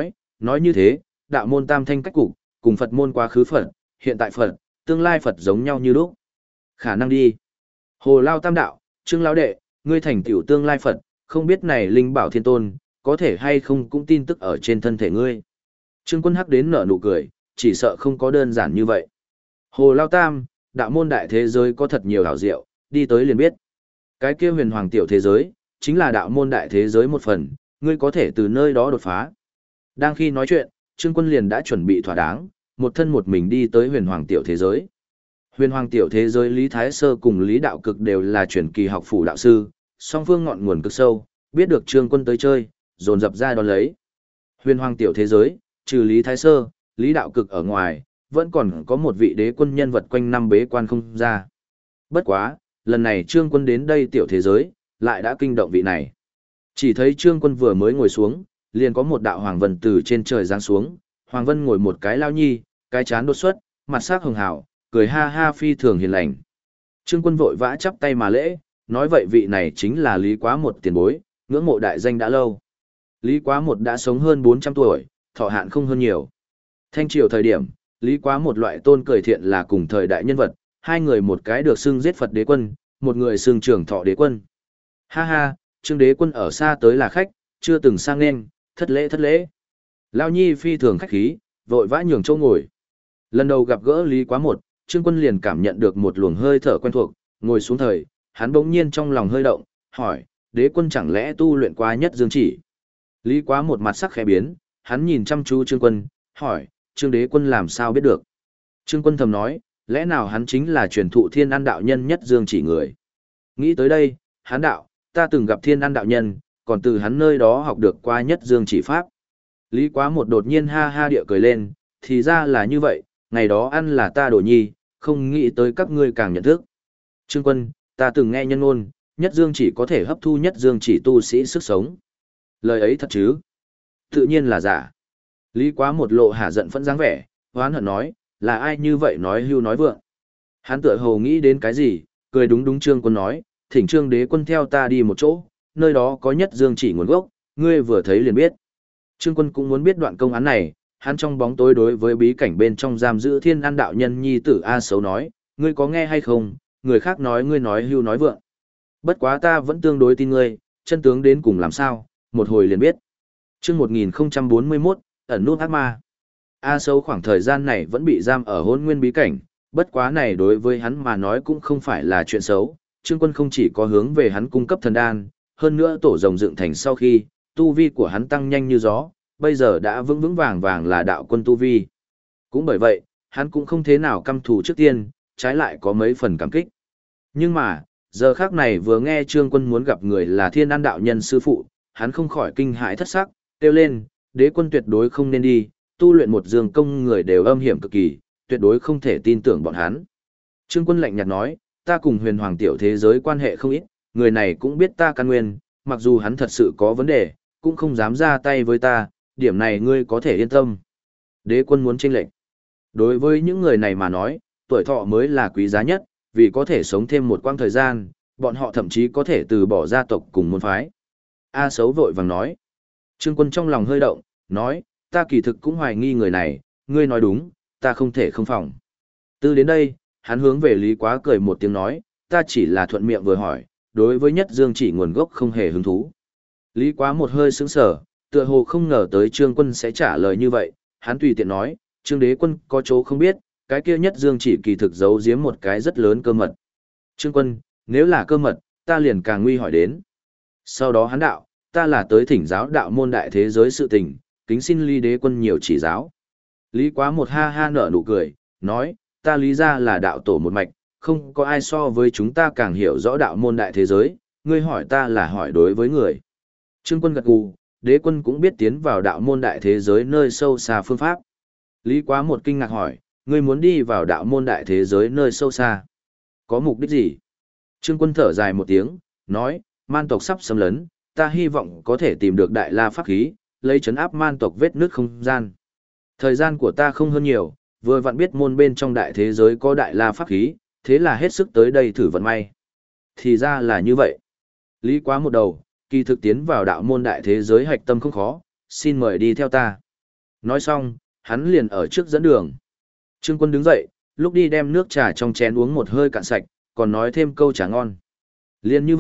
nói như thế, đạo môn tam thanh cách cục, cùng Phật môn quá khứ Phật, hiện tại Phật, tương lai Phật giống nhau như lúc. Khả năng đi. Hồ Lao Tam đạo, Trương Lão Đệ, Ngươi thành tựu tương lai Phật, không biết này linh bảo thiên tôn, có thể hay không cũng tin tức ở trên thân thể ngươi. Trương Quân hắc đến nở nụ cười, chỉ sợ không có đơn giản như vậy. Hồ Lao Tam, đạo môn đại thế giới có thật nhiều hảo diệu, đi tới liền biết. Cái kia huyền hoàng tiểu thế giới, chính là đạo môn đại thế giới một phần, ngươi có thể từ nơi đó đột phá. Đang khi nói chuyện, Trương Quân liền đã chuẩn bị thỏa đáng, một thân một mình đi tới huyền hoàng tiểu thế giới. Huyền hoàng tiểu thế giới Lý Thái Sơ cùng Lý Đạo Cực đều là truyền kỳ học phủ đạo sư, song phương ngọn nguồn cực sâu, biết được Trương Quân tới chơi, dồn dập ra đón lấy. Huyền hoàng tiểu thế giới, trừ Lý Thái Sơ, Lý Đạo Cực ở ngoài, vẫn còn có một vị đế quân nhân vật quanh năm bế quan không ra. Bất quá, lần này Trương Quân đến đây tiểu thế giới, lại đã kinh động vị này. Chỉ thấy Trương Quân vừa mới ngồi xuống, liền có một đạo hoàng vân từ trên trời giáng xuống, hoàng vân ngồi một cái lao nhi, cái chán đột xuất, mặt sắc hường hảo, cười ha ha phi thường hiền lành. Trương Quân vội vã chắp tay mà lễ, nói vậy vị này chính là Lý Quá Một tiền bối, ngưỡng mộ đại danh đã lâu. Lý Quá Một đã sống hơn 400 tuổi, thọ hạn không hơn nhiều. Thanh triều thời điểm, Lý Quá Một loại tôn cười thiện là cùng thời đại nhân vật, hai người một cái được xưng giết Phật đế quân, một người xưng trưởng thọ đế quân. Ha ha, Trương đế quân ở xa tới là khách, chưa từng sang nên, thất lễ thất lễ. Lao Nhi phi thường khách khí, vội vã nhường chỗ ngồi. Lần đầu gặp gỡ Lý Quá Một, Trương Quân liền cảm nhận được một luồng hơi thở quen thuộc, ngồi xuống thời, hắn bỗng nhiên trong lòng hơi động, hỏi, đế quân chẳng lẽ tu luyện qua nhất dương chỉ? Lý Quá Một mặt sắc khẽ biến, hắn nhìn chăm chú Trương Quân, hỏi, Trương đế quân làm sao biết được? Trương Quân thầm nói, lẽ nào hắn chính là truyền thụ Thiên An đạo nhân nhất dương chỉ người? Nghĩ tới đây, hắn đạo, ta từng gặp Thiên An đạo nhân, còn từ hắn nơi đó học được qua nhất dương chỉ pháp. Lý Quá Một đột nhiên ha ha địa cười lên, thì ra là như vậy, ngày đó ăn là ta đồ nhi, không nghĩ tới các ngươi càng nhận thức. Trương Quân, ta từng nghe nhân ngôn, nhất dương chỉ có thể hấp thu nhất dương chỉ tu sĩ sức sống. Lời ấy thật chứ? Tự nhiên là giả. Lý Quá Một lộ hả giận phẫn dáng vẻ, hoán hận nói, là ai như vậy nói hưu nói vượng. Hắn tựa hồ nghĩ đến cái gì, cười đúng đúng Trương Quân nói, thỉnh Trương đế quân theo ta đi một chỗ, nơi đó có nhất dương chỉ nguồn gốc, ngươi vừa thấy liền biết. Trương Quân cũng muốn biết đoạn công án này, hắn trong bóng tối đối với bí cảnh bên trong giam giữ Thiên An đạo nhân nhi tử A Xấu nói, ngươi có nghe hay không, người khác nói ngươi nói hưu nói vượng. Bất quá ta vẫn tương đối tin ngươi, chân tướng đến cùng làm sao, một hồi liền biết. Chương 1041, ẩn nút ác ma. A Xấu khoảng thời gian này vẫn bị giam ở Hỗn Nguyên bí cảnh, bất quá này đối với hắn mà nói cũng không phải là chuyện xấu. Trương Quân không chỉ có hướng về hắn cung cấp thần đan, hơn nữa tổ rồng dựng thành sau khi, tu vi của hắn tăng nhanh như gió, bây giờ đã vững vững vàng vàng là đạo quân tu vi. Cũng bởi vậy, hắn cũng không thế nào căm thù trước tiên, trái lại có mấy phần cảm kích. Nhưng mà, giờ khác này vừa nghe Trương Quân muốn gặp người là Thiên An đạo nhân sư phụ, hắn không khỏi kinh hãi thất sắc, kêu lên, đế quân tuyệt đối không nên đi, tu luyện một dương công người đều âm hiểm cực kỳ, tuyệt đối không thể tin tưởng bọn hắn. Trương Quân lạnh nhạt nói, ta cùng huyền hoàng tiểu thế giới quan hệ không ít, người này cũng biết ta căn nguyên, mặc dù hắn thật sự có vấn đề, cũng không dám ra tay với ta, điểm này ngươi có thể yên tâm. Đế quân muốn chênh lệch. Đối với những người này mà nói, tuổi thọ mới là quý giá nhất, vì có thể sống thêm một quãng thời gian, bọn họ thậm chí có thể từ bỏ gia tộc cùng môn phái. A Xấu vội vàng nói. Trương Quân trong lòng hơi động, nói, ta kỳ thực cũng hoài nghi người này, ngươi nói đúng, ta không thể không phòng. Từ đến đây, hắn hướng về Lý Quá cười một tiếng nói, ta chỉ là thuận miệng vừa hỏi, đối với nhất dương chỉ nguồn gốc không hề hứng thú. Lý Quá một hơi sững sờ, tựa hồ không ngờ tới Trương Quân sẽ trả lời như vậy, hắn tùy tiện nói, Trương đế quân có chỗ không biết, cái kia nhất dương chỉ kỳ thực giấu giếm một cái rất lớn cơ mật. Trương Quân, nếu là cơ mật, ta liền càng nguy hỏi đến. Sau đó hắn đạo, ta là tới thỉnh giáo đạo môn đại thế giới sự tình, kính xin Lý đế quân nhiều chỉ giáo. Lý Quá một ha ha nở nụ cười, nói, ta lý ra là đạo tổ một mạch, không có ai so với chúng ta càng hiểu rõ đạo môn đại thế giới, ngươi hỏi ta là hỏi đối với người. Trương Quân gật gù, đế quân cũng biết tiến vào đạo môn đại thế giới nơi sâu xa phương pháp. Lý Quá một kinh ngạc hỏi, ngươi muốn đi vào đạo môn đại thế giới nơi sâu xa? Có mục đích gì? Trương Quân thở dài một tiếng, nói, man tộc sắp xâm lấn, ta hy vọng có thể tìm được đại la pháp khí, lấy trấn áp man tộc vết nước không gian. Thời gian của ta không hơn nhiều, vừa vặn biết môn bên trong đại thế giới có đại la pháp khí, thế là hết sức tới đây thử vận may. Thì ra là như vậy. Lý Quá một đầu, kỳ thực tiến vào đạo môn đại thế giới hạch tâm không khó, xin mời đi theo ta. Nói xong, hắn liền ở trước dẫn đường. Trương Quân đứng dậy, lúc đi đem nước trà trong chén uống một hơi cạn sạch, còn nói thêm câu trà ngon. Liên như vậy,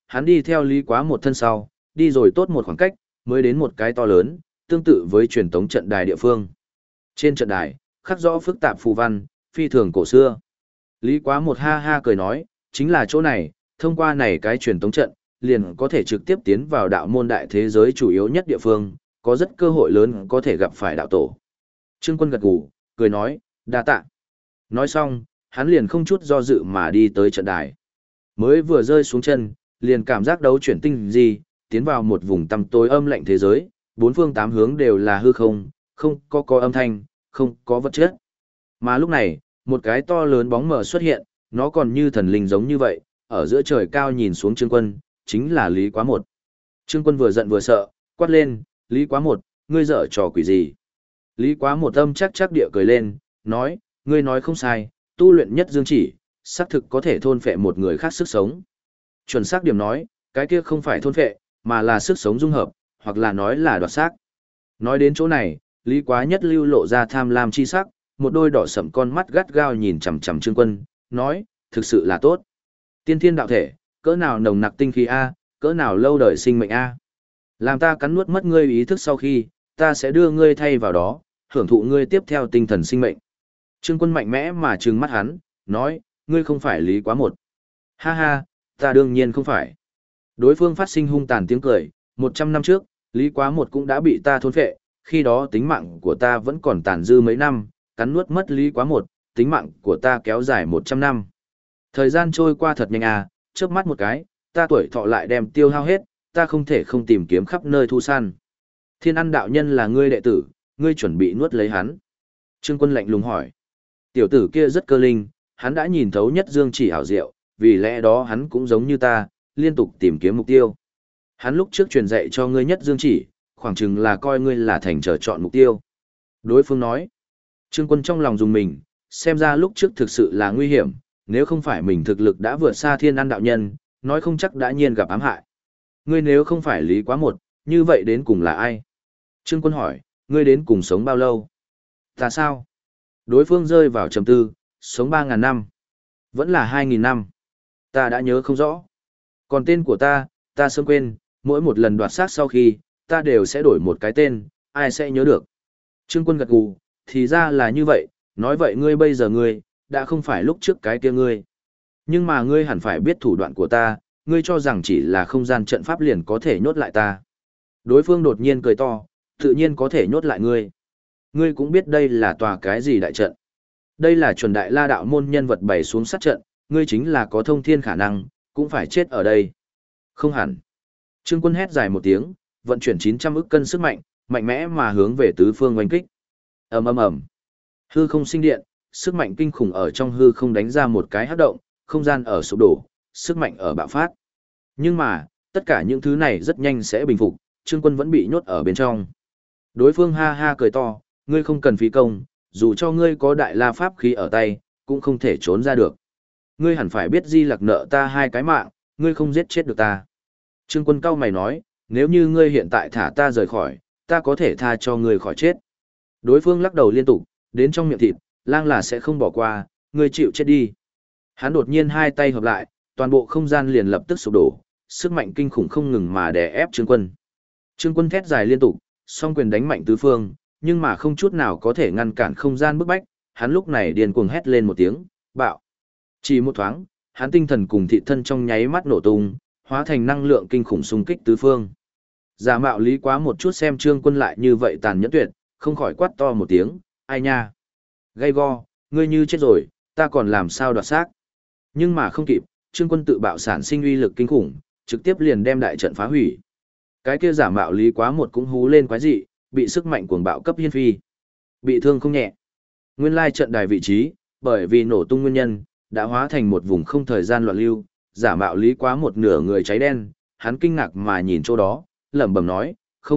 hắn đi theo Lý Quá một thân sau, đi rồi tốt một khoảng cách, mới đến một cái to lớn, tương tự với truyền tống trận đài địa phương. Trên trận đài, khắc rõ phức tạp phù văn, phi thường cổ xưa. Lý Quá một ha ha cười nói, chính là chỗ này, thông qua này cái truyền tống trận, liền có thể trực tiếp tiến vào đạo môn đại thế giới chủ yếu nhất địa phương, có rất cơ hội lớn có thể gặp phải đạo tổ. Trương Quân gật gù, cười nói, đa tạ. Nói xong, hắn liền không chút do dự mà đi tới trận đài. Mới vừa rơi xuống chân, liền cảm giác đấu chuyển tinh gì, tiến vào một vùng tăm tối âm lạnh thế giới, bốn phương tám hướng đều là hư không, không có âm thanh, không có vật chất. Mà lúc này, một cái to lớn bóng mờ xuất hiện, nó còn như thần linh giống như vậy, ở giữa trời cao nhìn xuống Trương Quân, chính là Lý Quá Một. Trương Quân vừa giận vừa sợ, quát lên, Lý Quá Một, ngươi dở trò quỷ gì? Lý Quá Một âm chắc chắc địa cười lên, nói, ngươi nói không sai, tu luyện nhất dương chỉ, xác thực có thể thôn phệ một người khác sức sống. Chuẩn xác điểm nói, cái kia không phải thôn phệ, mà là sức sống dung hợp, hoặc là nói là đoạt xác. Nói đến chỗ này, Lý Quá Nhất lưu lộ ra tham lam chi sắc, một đôi đỏ sẫm con mắt gắt gao nhìn chằm chằm Trương Quân, nói, thực sự là tốt. Tiên thiên đạo thể, cỡ nào nồng nặc tinh khí a, cỡ nào lâu đời sinh mệnh a. Làm ta cắn nuốt mất ngươi ý thức sau khi, ta sẽ đưa ngươi thay vào đó, hưởng thụ ngươi tiếp theo tinh thần sinh mệnh. Trương Quân mạnh mẽ mà trừng mắt hắn, nói, ngươi không phải Lý Quá Một. Ha ha, ta đương nhiên không phải. Đối phương phát sinh hung tàn tiếng cười, 100 năm trước, Lý Quá Một cũng đã bị ta thôn phệ, khi đó tính mạng của ta vẫn còn tàn dư mấy năm, cắn nuốt mất Lý Quá Một, tính mạng của ta kéo dài 100 năm. Thời gian trôi qua thật nhanh à, chớp mắt một cái, ta tuổi thọ lại đem tiêu hao hết, ta không thể không tìm kiếm khắp nơi thu săn. Thiên Ăn đạo nhân là ngươi đệ tử, ngươi chuẩn bị nuốt lấy hắn. Trương Quân lạnh lùng hỏi. Tiểu tử kia rất cơ linh, hắn đã nhìn thấu nhất dương chỉ ảo diệu, vì lẽ đó hắn cũng giống như ta, liên tục tìm kiếm mục tiêu. Hắn lúc trước truyền dạy cho ngươi nhất dương chỉ, khoảng chừng là coi ngươi là thành trở chọn mục tiêu. Đối phương nói. Trương Quân trong lòng dùng mình, xem ra lúc trước thực sự là nguy hiểm, nếu không phải mình thực lực đã vượt xa Thiên Ăn đạo nhân, nói không chắc đã nhiên gặp ám hại. Ngươi nếu không phải Lý Quá Một, như vậy đến cùng là ai? Trương Quân hỏi, ngươi đến cùng sống bao lâu? Ta sao? Đối phương rơi vào trầm tư, sống 3.000 năm. Vẫn là 2.000 năm. Ta đã nhớ không rõ. Còn tên của ta sớm quên, mỗi một lần đoạt xác sau khi, ta đều sẽ đổi một cái tên, ai sẽ nhớ được. Trương Quân gật gù, thì ra là như vậy, nói vậy ngươi bây giờ ngươi, đã không phải lúc trước cái kia ngươi. Nhưng mà ngươi hẳn phải biết thủ đoạn của ta, ngươi cho rằng chỉ là không gian trận pháp liền có thể nhốt lại ta. Đối phương đột nhiên cười to, tự nhiên có thể nhốt lại ngươi. Ngươi cũng biết đây là tòa cái gì đại trận. Đây là chuẩn đại la đạo môn nhân vật bày xuống sát trận, ngươi chính là có thông thiên khả năng, cũng phải chết ở đây. Không hẳn. Trương Quân hét dài một tiếng, vận chuyển 900 ức cân sức mạnh, mạnh mẽ mà hướng về tứ phương oanh kích. Ầm ầm ầm. Hư không sinh điện, sức mạnh kinh khủng ở trong hư không đánh ra một cái hắc động, không gian ở sụp đổ, sức mạnh ở bạo phát. Nhưng mà, tất cả những thứ này rất nhanh sẽ bình phục, Trương Quân vẫn bị nhốt ở bên trong. Đối phương ha ha cười to, ngươi không cần phí công, dù cho ngươi có đại la pháp khí ở tay, cũng không thể trốn ra được. Ngươi hẳn phải biết Di Lặc nợ ta 2 cái mạng, ngươi không giết chết được ta. Trương Quân cau mày nói, nếu như ngươi hiện tại thả ta rời khỏi, ta có thể tha cho ngươi khỏi chết. Đối phương lắc đầu liên tục, đến trong miệng thịt, lang là sẽ không bỏ qua, ngươi chịu chết đi. Hắn đột nhiên hai tay hợp lại, toàn bộ không gian liền lập tức sụp đổ, sức mạnh kinh khủng không ngừng mà đè ép Trương Quân. Trương Quân thét dài liên tục, song quyền đánh mạnh tứ phương, nhưng mà không chút nào có thể ngăn cản không gian bức bách, hắn lúc này điên cuồng hét lên một tiếng, bạo. Chỉ một thoáng, hắn tinh thần cùng thị thân trong nháy mắt nổ tung, hóa thành năng lượng kinh khủng xung kích tứ phương. Giả mạo Lý Quá một chút xem Trương Quân lại như vậy tàn nhẫn tuyệt, không khỏi quát to một tiếng, ai nha. Gay go, ngươi như chết rồi, ta còn làm sao đoạt xác. Nhưng mà không kịp, Trương Quân tự bạo sản sinh uy lực kinh khủng, trực tiếp liền đem đại trận phá hủy. Cái kia giả mạo Lý Quá một cũng hú lên quái dị, bị sức mạnh cuồng bạo cấp hiên phi. Bị thương không nhẹ. Nguyên lai trận đài vị trí, bởi vì nổ tung nguyên nhân, đã hóa thành một vùng không thời gian loạn lưu, giả mạo Lý Quá một nửa người cháy đen, hắn kinh ngạc mà nhìn chỗ đó, lẩm bẩm nói,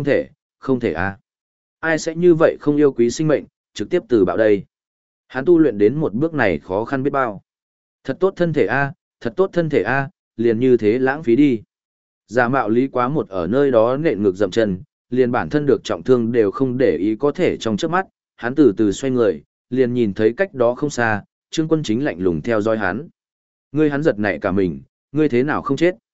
không thể à. Ai sẽ như vậy không yêu quý sinh mệnh, trực tiếp từ bạo đây. Hắn tu luyện đến một bước này khó khăn biết bao. Thật tốt thân thể a, thật tốt thân thể a, liền như thế lãng phí đi. Giả mạo Lý Quá một ở nơi đó nện ngược dậm chân, liền bản thân được trọng thương đều không để ý có thể trong trước mắt, hắn từ từ xoay người, liền nhìn thấy cách đó không xa, Trương Quân chính lạnh lùng theo dõi hắn. Ngươi hắn giật nảy cả mình, ngươi thế nào không chết?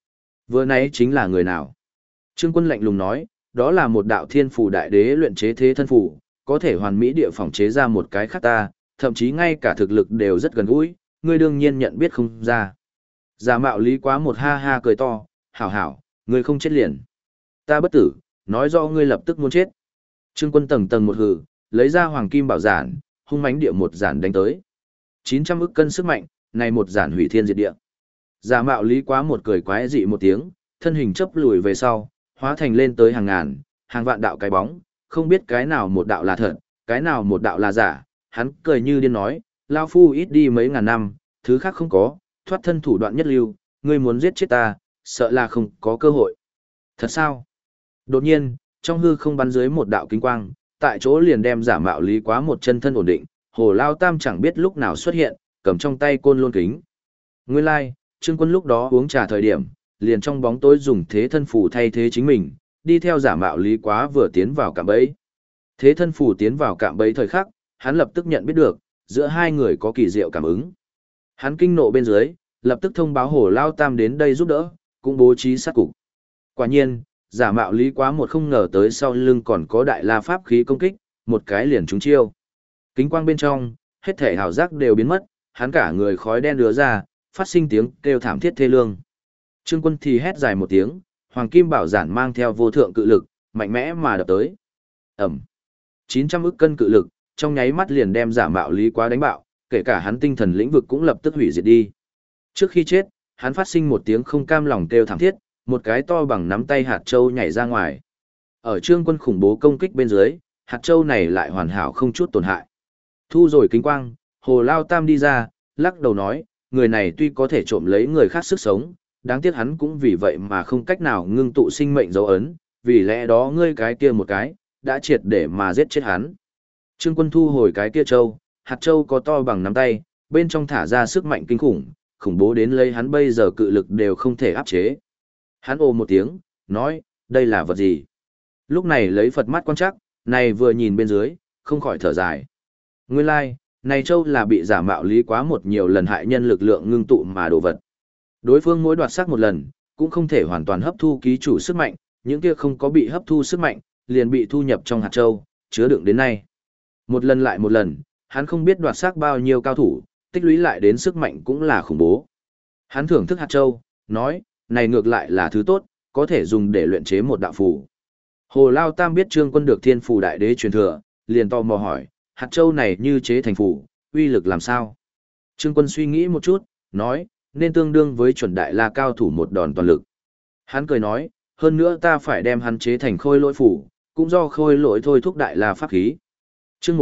Vừa nãy chính là người nào? Trương Quân lạnh lùng nói, đó là một đạo thiên phù đại đế luyện chế thế thân phù, có thể hoàn mỹ địa phỏng chế ra một cái khác ta, thậm chí ngay cả thực lực đều rất gần gũi, ngươi đương nhiên nhận biết không ra. Giả mạo Lý Quá một ha ha cười to, hảo hảo, ngươi không chết liền. Ta bất tử, nói rõ ngươi lập tức muốn chết. Trương Quân tầng tầng một hừ, lấy ra hoàng kim bảo giản, hung mãnh địa một giản đánh tới. 900 ức cân sức mạnh, này một giản hủy thiên diệt địa. Giả mạo Lý Quá một cười quái dị một tiếng, thân hình chấp lùi về sau, hóa thành lên tới hàng ngàn, hàng vạn đạo cái bóng, không biết cái nào một đạo là thật, cái nào một đạo là giả, hắn cười như điên nói, lao phu ít đi mấy ngàn năm, thứ khác không có, thoát thân thủ đoạn nhất lưu, ngươi muốn giết chết ta, sợ là không có cơ hội. Thật sao? Đột nhiên, trong hư không bắn dưới một đạo kính quang, tại chỗ liền đem giả mạo Lý Quá một chân thân ổn định, Hồ Lao Tam chẳng biết lúc nào xuất hiện, cầm trong tay côn lôn kính. Nguyên lai, Trương Quân lúc đó uống trà thời điểm, liền trong bóng tối dùng thế thân phù thay thế chính mình, đi theo giả mạo Lý Quá vừa tiến vào cạm bẫy. Thế thân phù tiến vào cạm bẫy thời khắc, hắn lập tức nhận biết được, giữa hai người có kỳ diệu cảm ứng. Hắn kinh nộ bên dưới, lập tức thông báo Hồ Lao Tam đến đây giúp đỡ, cũng bố trí sát cục. Quả nhiên, giả mạo Lý Quá một không ngờ tới sau lưng còn có đại la pháp khí công kích, một cái liền trúng chiêu. Kính quang bên trong, hết thể hào giác đều biến mất, hắn cả người khói đen đứa ra, phát sinh tiếng kêu thảm thiết thê lương. Trương Quân thì hét dài một tiếng, hoàng kim bảo giản mang theo vô thượng cự lực, mạnh mẽ mà đập tới. Ẩm. 900 ức cân cự lực, trong nháy mắt liền đem giả mạo Lý Quá đánh bạo, kể cả hắn tinh thần lĩnh vực cũng lập tức hủy diệt đi. Trước khi chết, hắn phát sinh một tiếng không cam lòng kêu thảm thiết, một cái to bằng nắm tay hạt châu nhảy ra ngoài. Ở Trương Quân khủng bố công kích bên dưới, hạt châu này lại hoàn hảo không chút tổn hại. Thu rồi kính quang, Hồ Lao Tam đi ra, lắc đầu nói, người này tuy có thể trộm lấy người khác sức sống, đáng tiếc hắn cũng vì vậy mà không cách nào ngưng tụ sinh mệnh dấu ấn, vì lẽ đó ngươi cái kia một cái, đã triệt để mà giết chết hắn. Trương Quân thu hồi cái kia châu, hạt châu có to bằng nắm tay, bên trong thả ra sức mạnh kinh khủng, khủng bố đến lấy hắn bây giờ cự lực đều không thể áp chế. Hắn ồ một tiếng, nói, đây là vật gì? Lúc này lấy Phật mắt quan chắc, này vừa nhìn bên dưới, không khỏi thở dài. Nguyên lai, này châu là bị giả mạo Lý Quá một nhiều lần hại nhân lực lượng ngưng tụ mà đồ vật. Đối phương mỗi đoạt xác một lần, cũng không thể hoàn toàn hấp thu ký chủ sức mạnh, những kia không có bị hấp thu sức mạnh, liền bị thu nhập trong hạt châu, chứa đựng đến nay. Một lần lại một lần, hắn không biết đoạt xác bao nhiêu cao thủ, tích lũy lại đến sức mạnh cũng là khủng bố. Hắn thưởng thức hạt châu, nói, này ngược lại là thứ tốt, có thể dùng để luyện chế một đạo phù. Hồ Lao Tam biết Trương Quân được thiên phù đại đế truyền thừa, liền tò mò hỏi, hạt châu này như chế thành phù, uy lực làm sao? Trương Quân suy nghĩ một chút, nói, nên tương đương với chuẩn đại la cao thủ một đòn toàn lực. Hắn cười nói, hơn nữa ta phải đem hắn chế thành khôi lỗi phù, cũng do khôi lỗi thôi thúc đại la pháp khí. Chương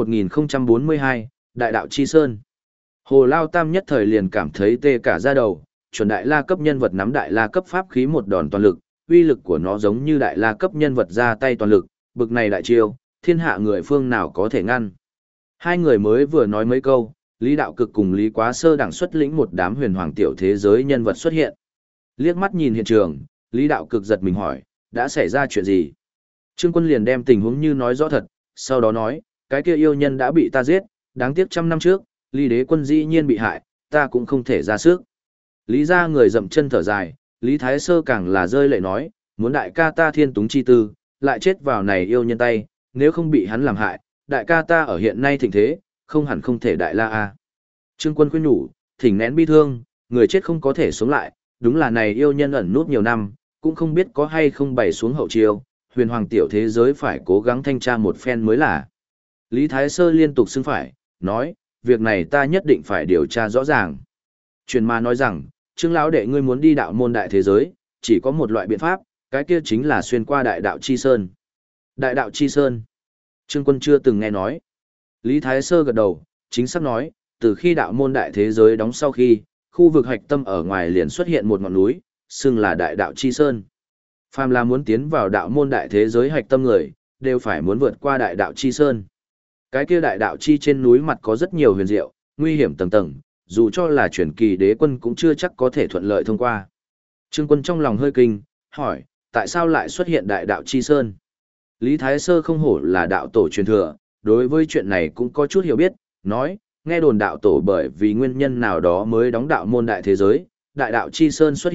1042, Đại đạo chi sơn. Hồ Lao Tam nhất thời liền cảm thấy tê cả da đầu, chuẩn đại la cấp nhân vật nắm đại la cấp pháp khí một đòn toàn lực, uy lực của nó giống như đại la cấp nhân vật ra tay toàn lực, bực này đại chiêu, thiên hạ người phương nào có thể ngăn. Hai người mới vừa nói mấy câu, Lý Đạo Cực cùng Lý Quá Sơ đẳng xuất lĩnh một đám huyền hoàng tiểu thế giới nhân vật xuất hiện. Liếc mắt nhìn hiện trường, Lý Đạo Cực giật mình hỏi, đã xảy ra chuyện gì? Trương Quân liền đem tình huống như nói rõ thật, sau đó nói, cái kia yêu nhân đã bị ta giết, đáng tiếc 100 năm trước, Lý Đế Quân dĩ nhiên bị hại, ta cũng không thể ra sức. Lý ra người dậm chân thở dài, Lý Thái Sơ càng là rơi lệ nói, muốn đại ca ta thiên túng chi tư, lại chết vào này yêu nhân tay, nếu không bị hắn làm hại, đại ca ta ở hiện nay thịnh thế, không hẳn không thể đại la a. Trương Quân khuyên nhủ, thỉnh nén bi thương, người chết không có thể sống lại, đúng là này yêu nhân ẩn nút nhiều năm, cũng không biết có hay không bày xuống hậu chiêu, huyền hoàng tiểu thế giới phải cố gắng thanh tra một phen mới là. Lý Thái Sơ liên tục xưng phải, nói, việc này ta nhất định phải điều tra rõ ràng. Truyền ma nói rằng, Trương lão đệ ngươi muốn đi đạo môn đại thế giới, chỉ có một loại biện pháp, cái kia chính là xuyên qua đại đạo chi sơn. Đại đạo chi sơn. Trương Quân chưa từng nghe nói. Lý Thái Sơ gật đầu, chính xác nói, từ khi đạo môn đại thế giới đóng sau khi, khu vực hạch tâm ở ngoài liền xuất hiện một ngọn núi, xưng là đại đạo chi sơn. Phàm là muốn tiến vào đạo môn đại thế giới hạch tâm người, đều phải muốn vượt qua đại đạo chi sơn. Cái kia đại đạo chi trên núi mặt có rất nhiều huyền diệu, nguy hiểm tầng tầng, dù cho là truyền kỳ đế quân cũng chưa chắc có thể thuận lợi thông qua. Trương Quân trong lòng hơi kinh, hỏi, tại sao lại xuất hiện đại đạo chi sơn? Lý Thái Sơ không hổ là đạo tổ truyền thừa, đối với chuyện này cũng có chút hiểu biết, nói, nghe đồn đạo tổ bởi vì nguyên nhân nào đó mới đóng đạo môn đại thế giới, đại đạo chi sơn xuất hiện,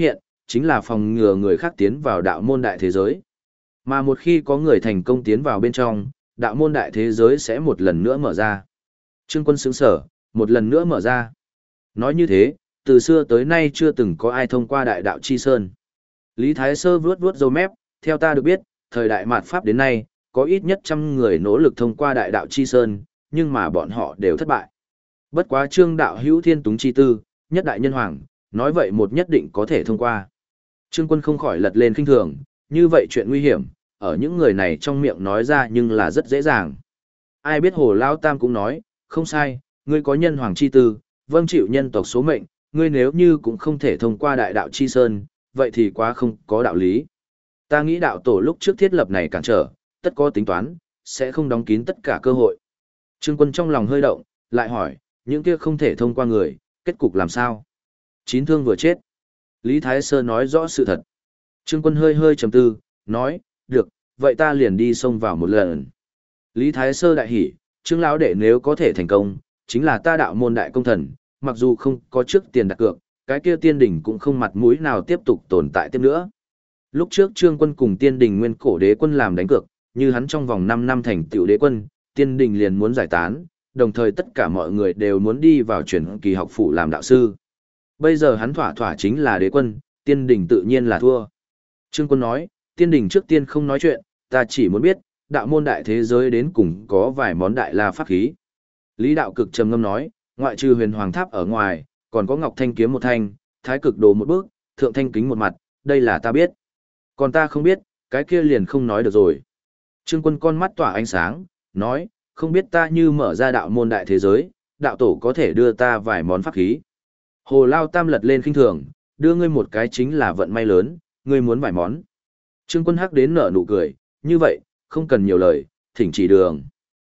chính là phòng ngừa người khác tiến vào đạo môn đại thế giới. Mà một khi có người thành công tiến vào bên trong, đạo môn đại thế giới sẽ một lần nữa mở ra. Trương Quân sững sờ, một lần nữa mở ra. Nói như thế, từ xưa tới nay chưa từng có ai thông qua đại đạo chi sơn. Lý Thái Sơ vuốt vuốt râu mép, theo ta được biết, thời đại mạt Pháp đến nay, có ít nhất 100 người nỗ lực thông qua đại đạo chi sơn, nhưng mà bọn họ đều thất bại. Bất quá Trương đạo hữu thiên túng chi tư, nhất đại nhân hoàng, nói vậy một nhất định có thể thông qua. Trương Quân không khỏi lật lên khinh thường, như vậy chuyện nguy hiểm, ở những người này trong miệng nói ra nhưng là rất dễ dàng. Ai biết Hồ Lao Tam cũng nói, không sai, ngươi có nhân hoàng chi tư, vâng chịu nhân tộc số mệnh, ngươi nếu như cũng không thể thông qua đại đạo chi sơn, vậy thì quá không có đạo lý. Ta nghĩ đạo tổ lúc trước thiết lập này cản trở, tất có tính toán, sẽ không đóng kín tất cả cơ hội. Trương Quân trong lòng hơi động, lại hỏi, những kia không thể thông qua người, kết cục làm sao? Chín thương vừa chết. Lý Thái Sơ nói rõ sự thật. Trương Quân hơi hơi trầm tư, nói, được, vậy ta liền đi xông vào một lần. Lý Thái Sơ đại hỉ, Trương lão đệ nếu có thể thành công, chính là ta đạo môn đại công thần, mặc dù không có trước tiền đặt cược, cái kia tiên đỉnh cũng không mặt mũi nào tiếp tục tồn tại tiếp nữa. Lúc trước Trương Quân cùng tiên đỉnh nguyên cổ đế quân làm đánh cược, như hắn trong vòng 5 năm thành tựu đế quân, tiên đỉnh liền muốn giải tán, đồng thời tất cả mọi người đều muốn đi vào truyền kỳ học phủ làm đạo sư. Bây giờ hắn thỏa thỏa chính là đế quân, tiên đỉnh tự nhiên là thua. Trương Quân nói, tiên đỉnh trước tiên không nói chuyện, ta chỉ muốn biết, đạo môn đại thế giới đến cùng có vài món đại la pháp khí. Lý đạo cực trầm ngâm nói, ngoại trừ huyền hoàng tháp ở ngoài, còn có ngọc thanh kiếm một thanh, thái cực đồ một bước, thượng thanh kính một mặt, đây là ta biết. Còn ta không biết, cái kia liền không nói được rồi. Trương Quân con mắt tỏa ánh sáng, nói, không biết ta như mở ra đạo môn đại thế giới, đạo tổ có thể đưa ta vài món pháp khí. Hồ Lao Tam lật lên khinh thường, đưa ngươi một cái chính là vận may lớn, ngươi muốn vài món. Trương Quân hắc đến nở nụ cười, như vậy, không cần nhiều lời, thỉnh chỉ đường.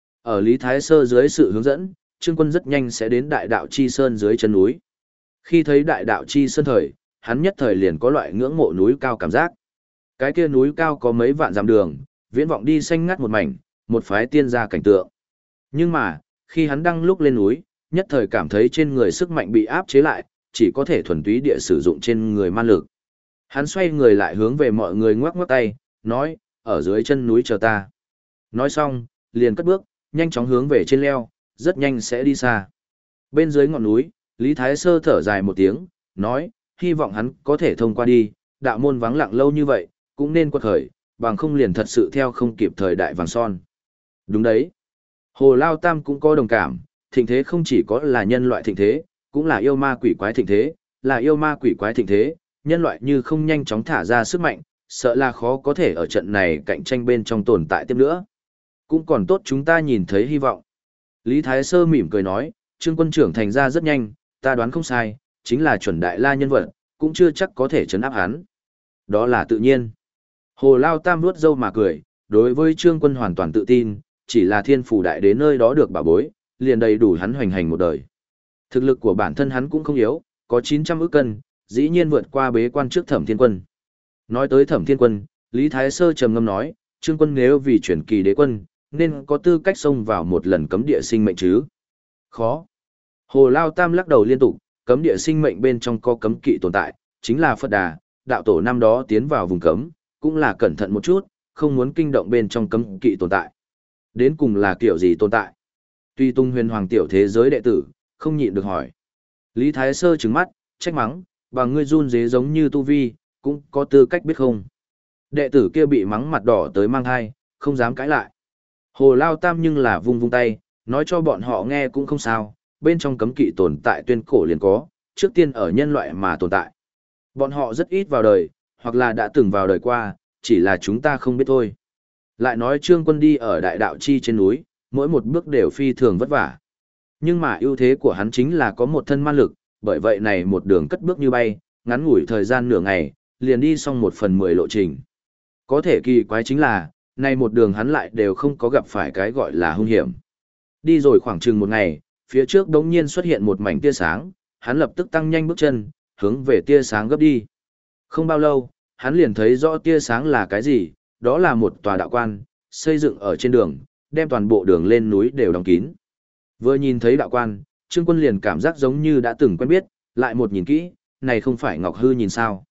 Ở Lý Thái Sơ dưới sự hướng dẫn, Trương Quân rất nhanh sẽ đến đại đạo chi sơn dưới chân núi. Khi thấy đại đạo chi sơn thời, hắn nhất thời liền có loại ngưỡng mộ núi cao cảm giác. Cái kia núi cao có mấy vạn dặm đường, viễn vọng đi xanh ngắt một mảnh, một phái tiên gia cảnh tượng. Nhưng mà, khi hắn đăng lúc lên núi, nhất thời cảm thấy trên người sức mạnh bị áp chế lại, chỉ có thể thuần túy địa sử dụng trên người man lực. Hắn xoay người lại hướng về mọi người ngoắc ngoắc tay, nói, ở dưới chân núi chờ ta. Nói xong, liền cất bước, nhanh chóng hướng về trên leo, rất nhanh sẽ đi xa. Bên dưới ngọn núi, Lý Thái Sơ thở dài một tiếng, nói, hy vọng hắn có thể thông qua đi, đạo môn vắng lặng lâu như vậy, cũng nên quật khởi, bằng không liền thật sự theo không kịp thời đại vàng son. Đúng đấy. Hồ Lao Tam cũng có đồng cảm, thịnh thế không chỉ có là nhân loại thịnh thế, cũng là yêu ma quỷ quái thịnh thế, là yêu ma quỷ quái thịnh thế, nhân loại như không nhanh chóng thả ra sức mạnh, sợ là khó có thể ở trận này cạnh tranh bên trong tồn tại tiếp nữa. Cũng còn tốt chúng ta nhìn thấy hy vọng. Lý Thái Sơ mỉm cười nói, Trương Quân trưởng thành ra rất nhanh, ta đoán không sai, chính là chuẩn đại la nhân vật, cũng chưa chắc có thể trấn áp hắn. Đó là tự nhiên. Hồ Lao Tam nuốt râu mà cười, đối với Trương Quân hoàn toàn tự tin, chỉ là thiên phủ đại đế nơi đó được bảo bối, liền đầy đủ hắn hoành hành một đời. Thực lực của bản thân hắn cũng không yếu, có 900 ức cân, dĩ nhiên vượt qua bế quan trước Thẩm Thiên Quân. Nói tới Thẩm Thiên Quân, Lý Thái Sơ trầm ngâm nói, Trương Quân nếu vì chuyển kỳ đế quân, nên có tư cách xông vào một lần cấm địa sinh mệnh chứ. Khó. Hồ Lao Tam lắc đầu liên tục, cấm địa sinh mệnh bên trong có cấm kỵ tồn tại, chính là Phật Đà, đạo tổ năm đó tiến vào vùng cấm, cũng là cẩn thận một chút, không muốn kinh động bên trong cấm kỵ tồn tại. Đến cùng là kiểu gì tồn tại? Tuy tung huyền hoàng tiểu thế giới đệ tử, không nhịn được hỏi. Lý Thái Sơ trừng mắt, trách mắng, bằng ngươi run dế giống như tu vi, cũng có tư cách biết không. Đệ tử kia bị mắng mặt đỏ tới mang thai, không dám cãi lại. Hồ Lao Tam nhưng là vung vung tay, nói cho bọn họ nghe cũng không sao, bên trong cấm kỵ tồn tại tuyên cổ liền có, trước tiên ở nhân loại mà tồn tại. Bọn họ rất ít vào đời, hoặc là đã từng vào đời qua, chỉ là chúng ta không biết thôi. Lại nói Trương Quân đi ở đại đạo chi trên núi, mỗi một bước đều phi thường vất vả. Nhưng mà ưu thế của hắn chính là có một thân man lực, bởi vậy này một đường cất bước như bay, ngắn ngủi thời gian nửa ngày, liền đi xong 1/10 lộ trình. Có thể kỳ quái chính là, này một đường hắn lại đều không có gặp phải cái gọi là hung hiểm. Đi rồi khoảng chừng một ngày, phía trước đống nhiên xuất hiện một mảnh tia sáng, hắn lập tức tăng nhanh bước chân, hướng về tia sáng gấp đi. Không bao lâu, hắn liền thấy rõ tia sáng là cái gì, đó là một tòa đạo quan, xây dựng ở trên đường, đem toàn bộ đường lên núi đều đóng kín. Vừa nhìn thấy đạo quan, Trương Quân liền cảm giác giống như đã từng quen biết, lại một nhìn kỹ, này không phải Ngọc Hư nhìn sao.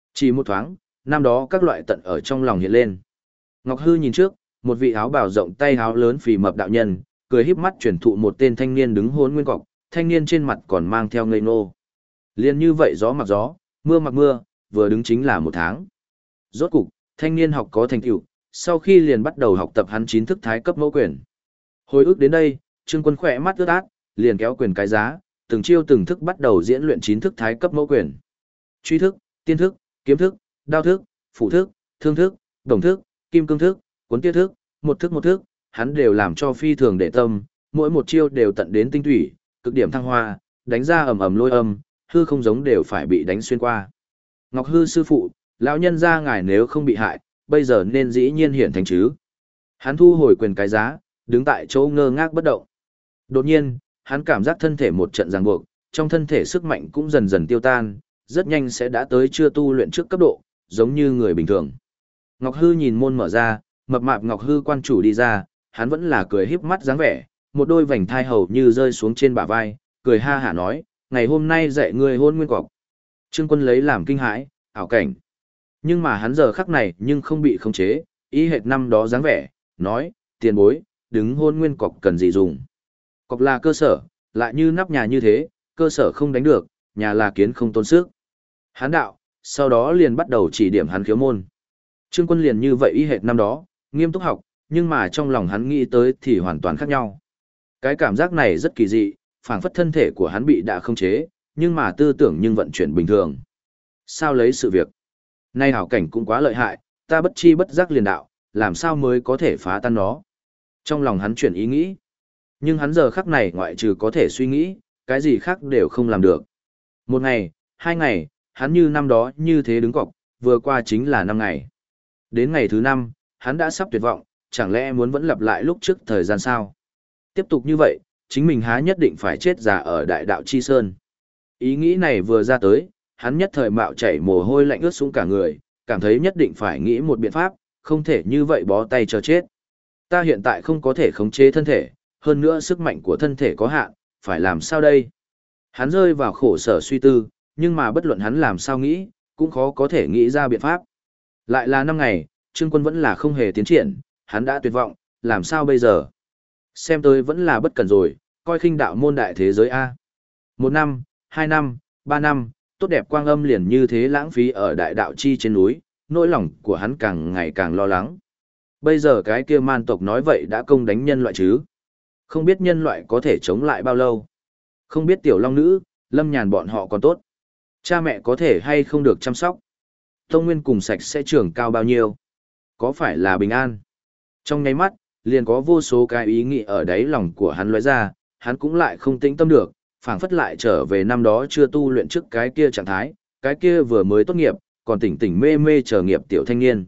Chỉ một thoáng, năm đó các loại tận ở trong lòng hiện lên. Ngọc Hư nhìn trước, một vị áo bào rộng tay áo lớn phì mập đạo nhân, cười híp mắt chuyển thụ một tên thanh niên đứng hôn nguyên cọc, thanh niên trên mặt còn mang theo ngây ngô. Liên như vậy gió mặc gió, mưa mặc mưa, vừa đứng chính là một tháng. Rốt cục, thanh niên học có thành tựu, sau khi liền bắt đầu học tập hắn 9 thức thái cấp mẫu quyền. Hồi ức đến đây, Trương Quân khỏe mắt ướt át, liền kéo quyền cái giá, từng chiêu từng thức bắt đầu diễn luyện 9 thức thái cấp mẫu quyền. Truy thức, tiên thức, kiếm thức, đao thức, phủ thức, thương thức, đồng thức, kim cương thức, cuốn tiết thức, một thức, hắn đều làm cho phi thường để tâm, mỗi một chiêu đều tận đến tinh thủy, cực điểm thăng hoa, đánh ra ầm ầm lôi âm, hư không giống đều phải bị đánh xuyên qua. Ngọc Hư sư phụ, lão nhân gia ngài nếu không bị hại, bây giờ nên dĩ nhiên hiển thành chứ. Hắn thu hồi quyền cái giá, đứng tại chỗ ngơ ngác bất động. Đột nhiên, hắn cảm giác thân thể một trận ràng buộc, trong thân thể sức mạnh cũng dần dần tiêu tan, rất nhanh sẽ đã tới chưa tu luyện trước cấp độ, giống như người bình thường. Ngọc Hư nhìn môn mở ra, mập mạp Ngọc Hư quan chủ đi ra, hắn vẫn là cười híp mắt dáng vẻ, một đôi vành thai hầu như rơi xuống trên bả vai, cười ha hả nói, ngày hôm nay dạy ngươi hôn nguyên cọc. Trương Quân lấy làm kinh hãi, ảo cảnh. Nhưng mà hắn giờ khắc này nhưng không bị khống chế, ý hệt năm đó dáng vẻ, nói, tiền bối, đứng hôn nguyên cọc cần gì dùng. Cọc là cơ sở, lại như nắp nhà như thế, cơ sở không đánh được, nhà là kiến không tốn sức. Hắn đạo, sau đó liền bắt đầu chỉ điểm hắn khiếu môn. Trương Quân liền như vậy ý hệt năm đó, nghiêm túc học, nhưng mà trong lòng hắn nghĩ tới thì hoàn toàn khác nhau. Cái cảm giác này rất kỳ dị, phảng phất thân thể của hắn bị đã khống chế, nhưng mà tư tưởng nhưng vận chuyển bình thường. Sao lấy sự việc? Nay hảo cảnh cũng quá lợi hại, ta bất chi bất giác liền đạo, làm sao mới có thể phá tan nó? Trong lòng hắn chuyển ý nghĩ. Nhưng hắn giờ khắc này ngoại trừ có thể suy nghĩ, cái gì khác đều không làm được. Một ngày, 2 ngày, hắn như năm đó như thế đứng cọc, vừa qua chính là 5 ngày. Đến ngày thứ 5, hắn đã sắp tuyệt vọng, chẳng lẽ muốn vẫn lặp lại lúc trước thời gian sao? Tiếp tục như vậy, chính mình há nhất định phải chết già ở đại đạo chi sơn. Ý nghĩ này vừa ra tới, hắn nhất thời mạo chảy mồ hôi lạnh ướt xuống cả người, cảm thấy nhất định phải nghĩ một biện pháp, không thể như vậy bó tay chờ chết. Ta hiện tại không có thể khống chế thân thể, hơn nữa sức mạnh của thân thể có hạn, phải làm sao đây? Hắn rơi vào khổ sở suy tư, nhưng mà bất luận hắn làm sao nghĩ, cũng khó có thể nghĩ ra biện pháp. Lại là 5 ngày, Trương Quân vẫn là không hề tiến triển, hắn đã tuyệt vọng, làm sao bây giờ? Xem tôi vẫn là bất cần rồi, coi khinh đạo môn đại thế giới A. 1 năm, 2 năm, 3 năm, tốt đẹp quang âm liền như thế lãng phí ở đại đạo chi trên núi, nỗi lòng của hắn càng ngày càng lo lắng. Bây giờ cái kia man tộc nói vậy đã công đánh nhân loại chứ? Không biết nhân loại có thể chống lại bao lâu? Không biết tiểu long nữ, lâm nhàn bọn họ còn tốt. Cha mẹ có thể hay không được chăm sóc? Tông nguyên cùng sạch sẽ trưởng cao bao nhiêu? Có phải là bình an? Trong nháy mắt, liền có vô số cái ý nghĩ ở đáy lòng của hắn lóe ra, hắn cũng lại không tĩnh tâm được, phảng phất lại trở về năm đó chưa tu luyện trước cái kia trạng thái, cái kia vừa mới tốt nghiệp, còn tỉnh tỉnh mê mê chờ nghiệp tiểu thanh niên.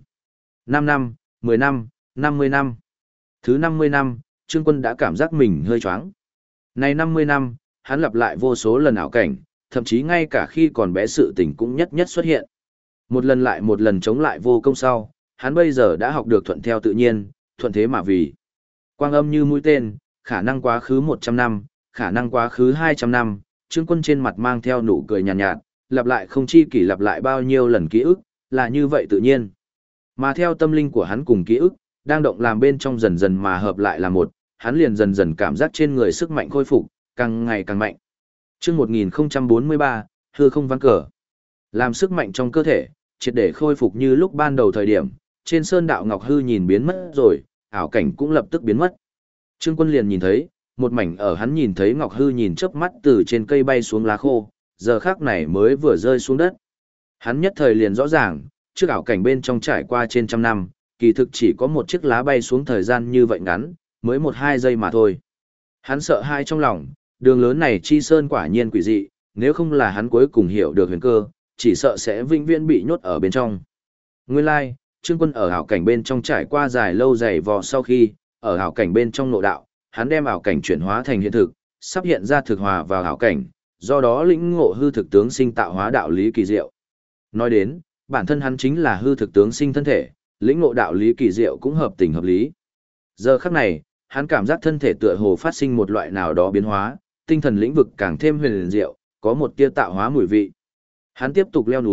5 năm, 10 năm, 50 năm. Thứ 50 năm, Trương Quân đã cảm giác mình hơi choáng. Này 50 năm, hắn lặp lại vô số lần ảo cảnh, thậm chí ngay cả khi còn bé sự tình cũng nhất nhất xuất hiện. Một lần lại một lần chống lại vô công sau, hắn bây giờ đã học được thuận theo tự nhiên, thuận thế mà vì. Quang âm như mũi tên, khả năng quá khứ 100 năm, khả năng quá khứ 200 năm, Trương Quân trên mặt mang theo nụ cười nhàn nhạt, lặp lại không chi kỷ lặp lại bao nhiêu lần ký ức, là như vậy tự nhiên. Mà theo tâm linh của hắn cùng ký ức, đang động làm bên trong dần dần mà hợp lại là một, hắn liền dần dần cảm giác trên người sức mạnh khôi phục, càng ngày càng mạnh. Chương 1043, hư không ván cờ. Làm sức mạnh trong cơ thể, triệt để khôi phục như lúc ban đầu thời điểm, trên sơn đạo Ngọc Hư nhìn biến mất rồi, ảo cảnh cũng lập tức biến mất. Trương Quân liền nhìn thấy, một mảnh ở hắn nhìn thấy Ngọc Hư nhìn chớp mắt từ trên cây bay xuống lá khô, giờ khắc này mới vừa rơi xuống đất. Hắn nhất thời liền rõ ràng, trước ảo cảnh bên trong trải qua trên trăm năm, kỳ thực chỉ có một chiếc lá bay xuống thời gian như vậy ngắn, mới 1-2 giây mà thôi. Hắn sợ hãi trong lòng, đường lớn này chi sơn quả nhiên quỷ dị, nếu không là hắn cuối cùng hiểu được huyền cơ, chỉ sợ sẽ vĩnh viễn bị nhốt ở bên trong. Nguyên lai, Trương Quân ở ảo cảnh bên trong trải qua dài lâu dày vò sau khi, ở ảo cảnh bên trong nội đạo, hắn đem ảo cảnh chuyển hóa thành hiện thực, sắp hiện ra thực hòa vào ảo cảnh, do đó lĩnh ngộ hư thực tướng sinh tạo hóa đạo lý kỳ diệu. Nói đến, bản thân hắn chính là hư thực tướng sinh thân thể, lĩnh ngộ đạo lý kỳ diệu cũng hợp tình hợp lý. Giờ khắc này, hắn cảm giác thân thể tựa hồ phát sinh một loại nào đó biến hóa, tinh thần lĩnh vực càng thêm huyền diệu, có một tia tạo hóa mùi vị. Hắn tiếp tục leo núi,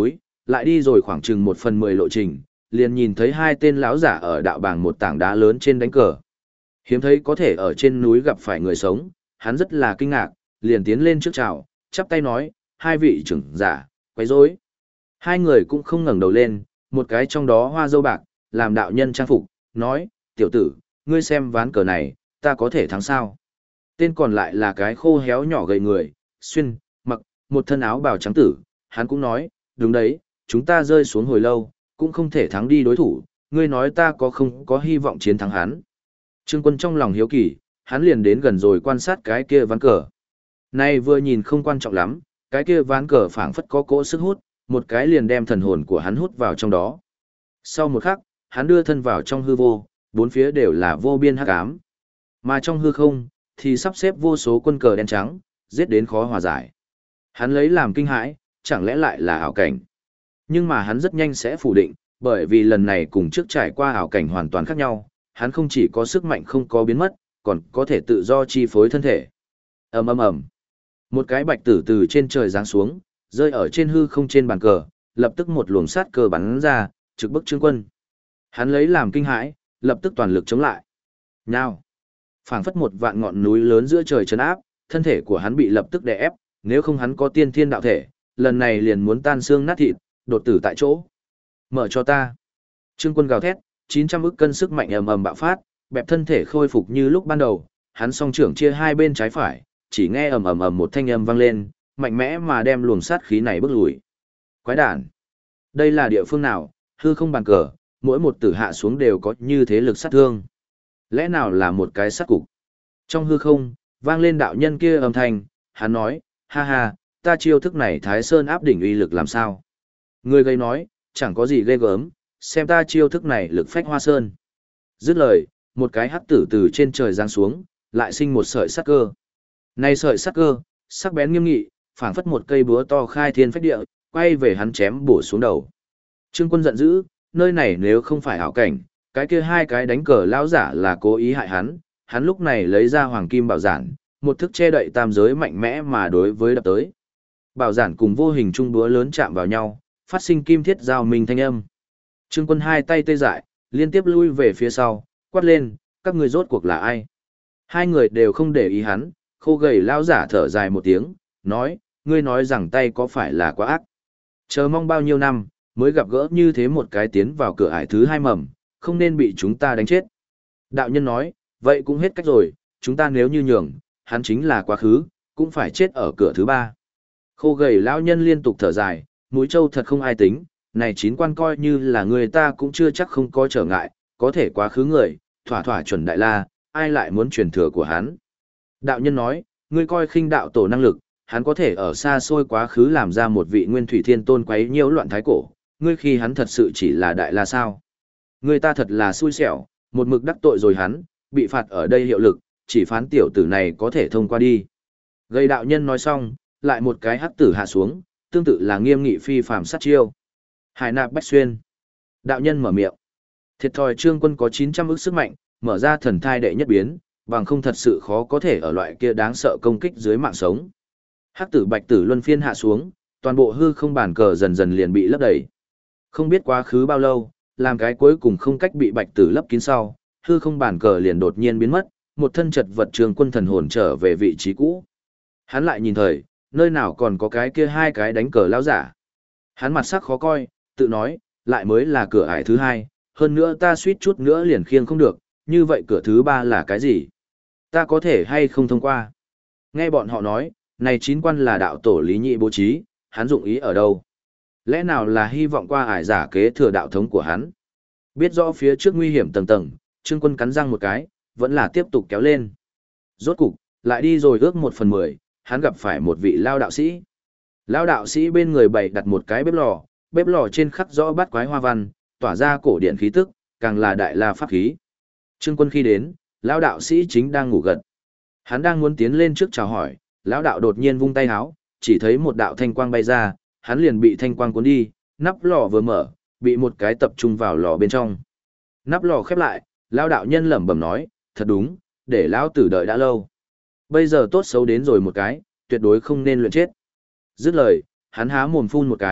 lại đi rồi khoảng chừng 1/10 lộ trình, liền nhìn thấy hai tên lão giả ở đạo bảng một tảng đá lớn trên đánh cờ. Hiếm thấy có thể ở trên núi gặp phải người sống, hắn rất là kinh ngạc, liền tiến lên trước chào, chắp tay nói, hai vị trưởng giả, quấy rối. Hai người cũng không ngẩng đầu lên, một cái trong đó hoa dâu bạc, làm đạo nhân trang phục, nói, tiểu tử, ngươi xem ván cờ này, ta có thể thắng sao? Tên còn lại là cái khô héo nhỏ gầy người, xuyên, mặc, một thân áo bào trắng tử, hắn cũng nói, đúng đấy, chúng ta rơi xuống hồi lâu, cũng không thể thắng đi đối thủ, ngươi nói ta có không có hy vọng chiến thắng hắn. Trương Quân trong lòng hiếu kỳ, hắn liền đến gần rồi quan sát cái kia ván cờ. Nay vừa nhìn không quan trọng lắm, cái kia ván cờ phảng phất có cỗ sức hút, một cái liền đem thần hồn của hắn hút vào trong đó. Sau một khắc, hắn đưa thân vào trong hư vô, bốn phía đều là vô biên hắc ám. Mà trong hư không, thì sắp xếp vô số quân cờ đen trắng, giết đến khó hòa giải. Hắn lấy làm kinh hãi, chẳng lẽ lại là ảo cảnh. Nhưng mà hắn rất nhanh sẽ phủ định, bởi vì lần này cùng trước trải qua ảo cảnh hoàn toàn khác nhau, hắn không chỉ có sức mạnh không có biến mất, còn có thể tự do chi phối thân thể. Ầm ầm ầm. Một cái bạch tử từ trên trời giáng xuống, rơi ở trên hư không trên bàn cờ, lập tức một luồng sát cờ bắn ra, trực bức Trương Quân. Hắn lấy làm kinh hãi, lập tức toàn lực chống lại. Nào, phảng phất một vạn ngọn núi lớn giữa trời trấn áp, thân thể của hắn bị lập tức đè ép, nếu không hắn có tiên thiên đạo thể, lần này liền muốn tan xương nát thịt, đột tử tại chỗ. Mở cho ta. Trương Quân gào thét, 900 ức cân sức mạnh ầm ầm bạo phát, bẹp thân thể khôi phục như lúc ban đầu, hắn song trưởng chia hai bên trái phải, chỉ nghe ầm ầm ầm một thanh âm vang lên, mạnh mẽ mà đem luồng sát khí này bước lùi. Quái đản. Đây là địa phương nào? Hư không bàn cờ, mỗi một tử hạ xuống đều có như thế lực sát thương. Lẽ nào là một cái sát cục? Trong hư không, vang lên đạo nhân kia âm thanh, hắn nói, ha ha, ta chiêu thức này Thái Sơn áp đỉnh uy lực làm sao? Người gây nói, chẳng có gì ghê gớm, xem ta chiêu thức này lực phách hoa sơn. Dứt lời, một cái hắc tử từ trên trời giáng xuống, lại sinh một sợi sắc cơ. Này sợi sắc cơ, sắc bén nghiêm nghị, phảng phất một cây búa to khai thiên phách địa, quay về hắn chém bổ xuống đầu. Trương Quân giận dữ, nơi này nếu không phải ảo cảnh, cái kia hai cái đánh cờ lão giả là cố ý hại hắn lúc này lấy ra hoàng kim bảo giản, một thức che đậy tam giới mạnh mẽ mà đối với đập tới. Bảo giản cùng vô hình trung búa lớn chạm vào nhau, phát sinh kim thiết giao minh thanh âm. Trương Quân hai tay tê dại, liên tiếp lui về phía sau, quát lên, các ngươi rốt cuộc là ai? Hai người đều không để ý hắn, khô gầy lão giả thở dài một tiếng, nói, ngươi nói rằng tay có phải là quá ác. Chờ mong bao nhiêu năm, mới gặp gỡ như thế một cái tiến vào cửa ải thứ hai mầm, không nên bị chúng ta đánh chết. Đạo nhân nói, vậy cũng hết cách rồi, chúng ta nếu như nhường, hắn chính là quá khứ, cũng phải chết ở cửa thứ ba. Khô gầy lão nhân liên tục thở dài, mũi trâu thật không ai tính, này 9 quan coi như là người ta cũng chưa chắc không có trở ngại, có thể quá khứ người, thỏa thỏa chuẩn đại la, ai lại muốn truyền thừa của hắn. Đạo nhân nói, ngươi coi khinh đạo tổ năng lực, hắn có thể ở xa xôi quá khứ làm ra một vị nguyên thủy thiên tôn quấy nhiễu loạn thái cổ, ngươi khi hắn thật sự chỉ là đại la sao. Người ta thật là xui xẻo, một mực đắc tội rồi hắn, bị phạt ở đây hiệu lực, chỉ phán tiểu tử này có thể thông qua đi. Gây đạo nhân nói xong, lại một cái hắc tử hạ xuống, tương tự là nghiêm nghị phi phàm sát chiêu. Hải nạp bách xuyên. Đạo nhân mở miệng. Thiệt thòi Trương Quân có 900 ức sức mạnh, mở ra thần thai đệ nhất biến, bằng không thật sự khó có thể ở loại kia đáng sợ công kích dưới mạng sống. Hắc tử bạch tử luân phiên hạ xuống, toàn bộ hư không bàn cờ dần dần liền bị lấp đầy. Không biết quá khứ bao lâu, làm cái cuối cùng không cách bị bạch tử lấp kín sau, hư không bàn cờ liền đột nhiên biến mất, một thân chật vật Trương Quân thần hồn trở về vị trí cũ. Hắn lại nhìn thời, nơi nào còn có cái kia hai cái đánh cờ lão giả. Hắn mặt sắc khó coi, tự nói, lại mới là cửa ải thứ hai, hơn nữa ta suýt chút nữa liền khiêng không được, như vậy cửa thứ ba là cái gì? Ta có thể hay không thông qua? Nghe bọn họ nói, này 9 quan là đạo tổ Lý Nhị bố trí, hắn dụng ý ở đâu? Lẽ nào là hy vọng qua ải giả kế thừa đạo thống của hắn? Biết rõ phía trước nguy hiểm tầng tầng, Trương Quân cắn răng một cái, vẫn là tiếp tục kéo lên. Rốt cục, lại đi rồi ước 1/10, hắn gặp phải một vị lao đạo sĩ. Lao đạo sĩ bên người bày đặt một cái bếp lò trên khắc rõ bát quái hoa văn, tỏa ra cổ điển khí tức, càng là đại la pháp khí. Trương Quân khi đến, lao đạo sĩ chính đang ngủ gật. Hắn đang muốn tiến lên trước chào hỏi, lão đạo đột nhiên vung tay háo, chỉ thấy một đạo thanh quang bay ra, hắn liền bị thanh quang cuốn đi, nắp lò vừa mở, bị một cái tập trung vào lò bên trong. Nắp lò khép lại, lão đạo nhân lẩm bẩm nói, thật đúng, để lão tử đợi đã lâu. Bây giờ tốt xấu đến rồi một cái, tuyệt đối không nên luyện chết. Dứt lời, hắn há mồm phun một cái,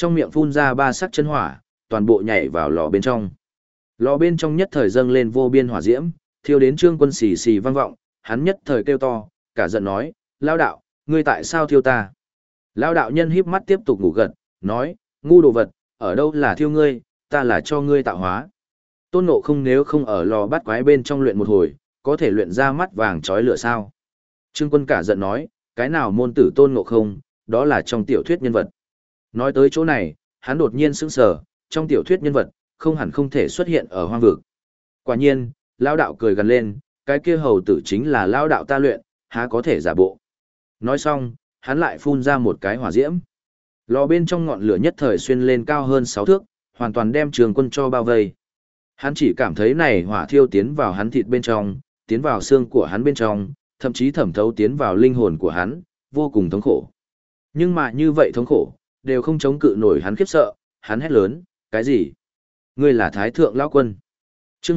trong miệng phun ra ba sắc chân hỏa, toàn bộ nhảy vào lò bên trong. Lò bên trong nhất thời dâng lên vô biên hỏa diễm, thiêu đến Trương Quân xì xì vang vọng, hắn nhất thời kêu to, cả giận nói, lao đạo, ngươi tại sao thiêu ta? Lao đạo nhân híp mắt tiếp tục ngủ gật, nói, ngu đồ vật, ở đâu là thiêu ngươi, ta là cho ngươi tạo hóa. Tôn Ngộ Không nếu không ở lò bát quái bên trong luyện một hồi, có thể luyện ra mắt vàng chói lửa sao? Trương Quân cả giận nói, cái nào môn tử Tôn Ngộ Không, đó là trong tiểu thuyết nhân vật. Nói tới chỗ này, hắn đột nhiên sững sờ, trong tiểu thuyết nhân vật, không hẳn không thể xuất hiện ở hoang vực. Quả nhiên, lao đạo cười gần lên, cái kia hầu tử chính là lao đạo ta luyện, há có thể giả bộ. Nói xong, hắn lại phun ra một cái hỏa diễm. Lò bên trong ngọn lửa nhất thời xuyên lên cao hơn 6 thước, hoàn toàn đem Trường Quân cho bao vây. Hắn chỉ cảm thấy này hỏa thiêu tiến vào hắn thịt bên trong, tiến vào xương của hắn bên trong, thậm chí thẩm thấu tiến vào linh hồn của hắn, vô cùng thống khổ. Nhưng mà như vậy thống khổ, đều không chống cự nổi hắn khiếp sợ, hắn hét lớn, cái gì? Ngươi là Thái Thượng Lão Quân. Chương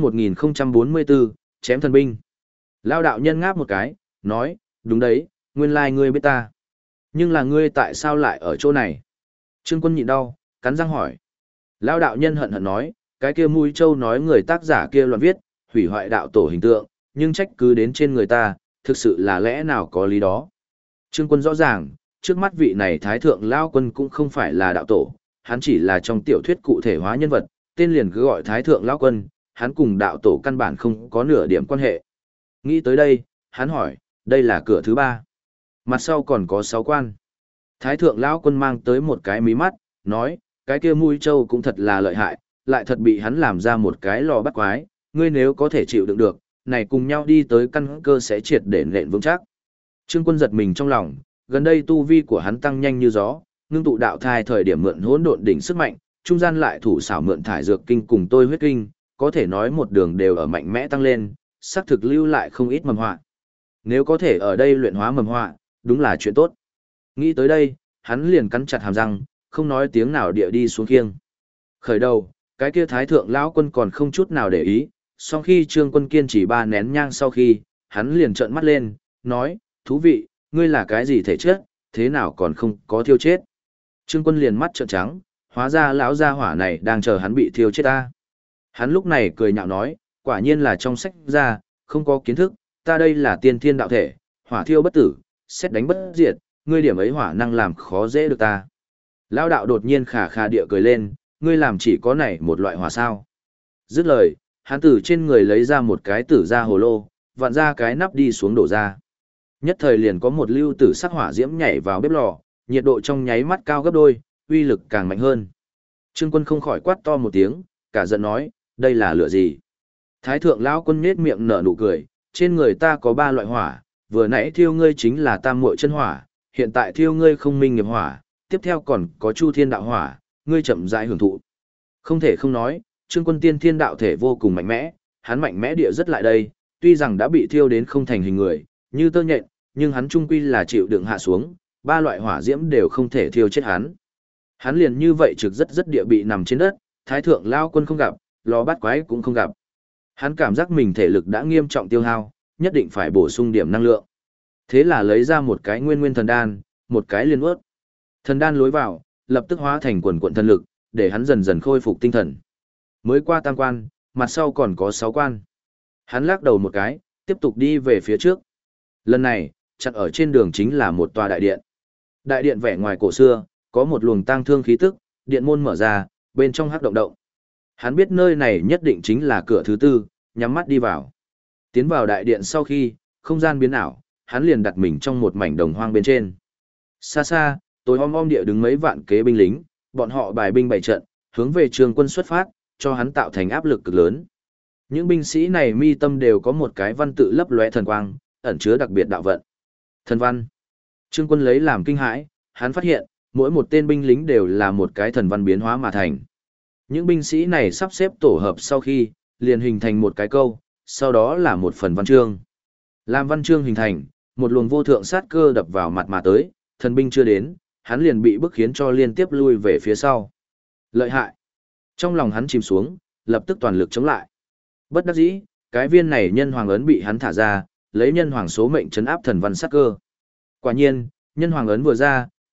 1044, chém thần binh. Lao đạo nhân ngáp một cái, nói, đúng đấy, nguyên lai ngươi biết ta. Nhưng là ngươi tại sao lại ở chỗ này? Trương Quân nhịn đau, cắn răng hỏi. Lao đạo nhân hận hận nói, cái kia mũi trâu nói người tác giả kia loạn viết, hủy hoại đạo tổ hình tượng, nhưng trách cứ đến trên người ta, thực sự là lẽ nào có lý đó. Trương Quân rõ ràng, trước mắt vị này Thái Thượng Lao Quân cũng không phải là đạo tổ, hắn chỉ là trong tiểu thuyết cụ thể hóa nhân vật, tên liền cứ gọi Thái Thượng Lao Quân, hắn cùng đạo tổ căn bản không có nửa điểm quan hệ. Nghĩ tới đây, hắn hỏi, đây là cửa thứ 3. Mặt sau còn có 6 quan. Thái Thượng Lão Quân mang tới một cái mí mắt, nói, cái kia mũi trâu cũng thật là lợi hại, lại thật bị hắn làm ra một cái lò bắt quái, ngươi nếu có thể chịu đựng được, này cùng nhau đi tới căn cơ sẽ triệt để nện vững chắc. Trương Quân giật mình trong lòng, gần đây tu vi của hắn tăng nhanh như gió, ngưng tụ đạo thai thời điểm mượn hỗn độn đỉnh sức mạnh, trung gian lại thủ xảo mượn thải dược kinh cùng tôi huyết kinh, có thể nói một đường đều ở mạnh mẽ tăng lên, xác thực lưu lại không ít mầm họa. Nếu có thể ở đây luyện hóa mầm họa, đúng là chuyện tốt. Nghĩ tới đây, hắn liền cắn chặt hàm răng, không nói tiếng nào địa đi xuống khiêng. Khởi đầu, cái kia Thái Thượng Lão Quân còn không chút nào để ý, sau khi Trương Quân kiên trì 3 nén nhang sau khi, hắn liền trợn mắt lên, nói, thú vị, ngươi là cái gì thể chất, thế nào còn không có thiêu chết. Trương Quân liền mắt trợn trắng, hóa ra lão gia hỏa này đang chờ hắn bị thiêu chết ta. Hắn lúc này cười nhạo nói, quả nhiên là trong sách ra, không có kiến thức, ta đây là tiên thiên đạo thể, hỏa thiêu bất tử, xét đánh bất diệt, ngươi điểm ấy hỏa năng làm khó dễ được ta. Lão đạo đột nhiên khà khà địa cười lên, ngươi làm chỉ có này một loại hỏa sao. Dứt lời, hắn từ trên người lấy ra một cái tử ra hồ lô, vặn ra cái nắp đi xuống đổ ra. Nhất thời liền có một lưu tử sắc hỏa diễm nhảy vào bếp lò, nhiệt độ trong nháy mắt cao gấp đôi, uy lực càng mạnh hơn. Trương Quân không khỏi quát to một tiếng, cả giận nói, đây là lửa gì? Thái Thượng Lão Quân nhếch miệng nở nụ cười, trên người ta có 3 loại hỏa, vừa nãy thiêu ngươi chính là tam muội chân hỏa, hiện tại thiêu ngươi không minh nghiệp hỏa, tiếp theo còn có chu thiên đạo hỏa, ngươi chậm rãi hưởng thụ. Không thể không nói, Trương Quân tiên thiên đạo thể vô cùng mạnh mẽ, hắn mạnh mẽ địa rất lại đây, tuy rằng đã bị thiêu đến không thành hình người, như tơ nhện, nhưng hắn trung quy là chịu đựng hạ xuống, 3 loại hỏa diễm đều không thể thiêu chết hắn. Hắn liền như vậy trực rất địa bị nằm trên đất, Thái Thượng Lao Quân không gặp, lò bát quái cũng không gặp. Hắn cảm giác mình thể lực đã nghiêm trọng tiêu hao, nhất định phải bổ sung điểm năng lượng. Thế là lấy ra một cái nguyên thần đan, một cái liên ướt. Thần đan lối vào, lập tức hóa thành quần quận thần lực, để hắn dần dần khôi phục tinh thần. Mới qua tam quan, mặt sau còn có 6 quan. Hắn lắc đầu một cái, tiếp tục đi về phía trước. Lần này, chặn ở trên đường chính là một tòa đại điện. Đại điện vẻ ngoài cổ xưa, có một luồng tang thương khí tức, điện môn mở ra, bên trong hắc động động. Hắn biết nơi này nhất định chính là cửa thứ 4, nhắm mắt đi vào. Tiến vào đại điện sau khi, không gian biến ảo, hắn liền đặt mình trong một mảnh đồng hoang bên trên. Xa xa, tối om địa đứng mấy vạn kế binh lính, bọn họ bài binh bày trận, hướng về Trương Quân xuất phát, cho hắn tạo thành áp lực cực lớn. Những binh sĩ này mi tâm đều có một cái văn tự lấp lóe thần quang, ẩn chứa đặc biệt đạo vận. Thần văn. Trương Quân lấy làm kinh hãi, hắn phát hiện, mỗi một tên binh lính đều là một cái thần văn biến hóa mà thành. Những binh sĩ này sắp xếp tổ hợp sau khi, liền hình thành một cái câu, sau đó là một phần văn chương. Làm văn chương hình thành, một luồng vô thượng sát cơ đập vào mặt mà tới, thần binh chưa đến, hắn liền bị bức khiến cho liên tiếp lui về phía sau. Lợi hại. Trong lòng hắn chìm xuống, lập tức toàn lực chống lại. Bất đắc dĩ, cái viên này nhân hoàng ấn bị hắn thả ra, lấy nhân hoàng số mệnh trấn áp thần văn sát cơ. Quả nhiên, nhân hoàng ấn vừa ra,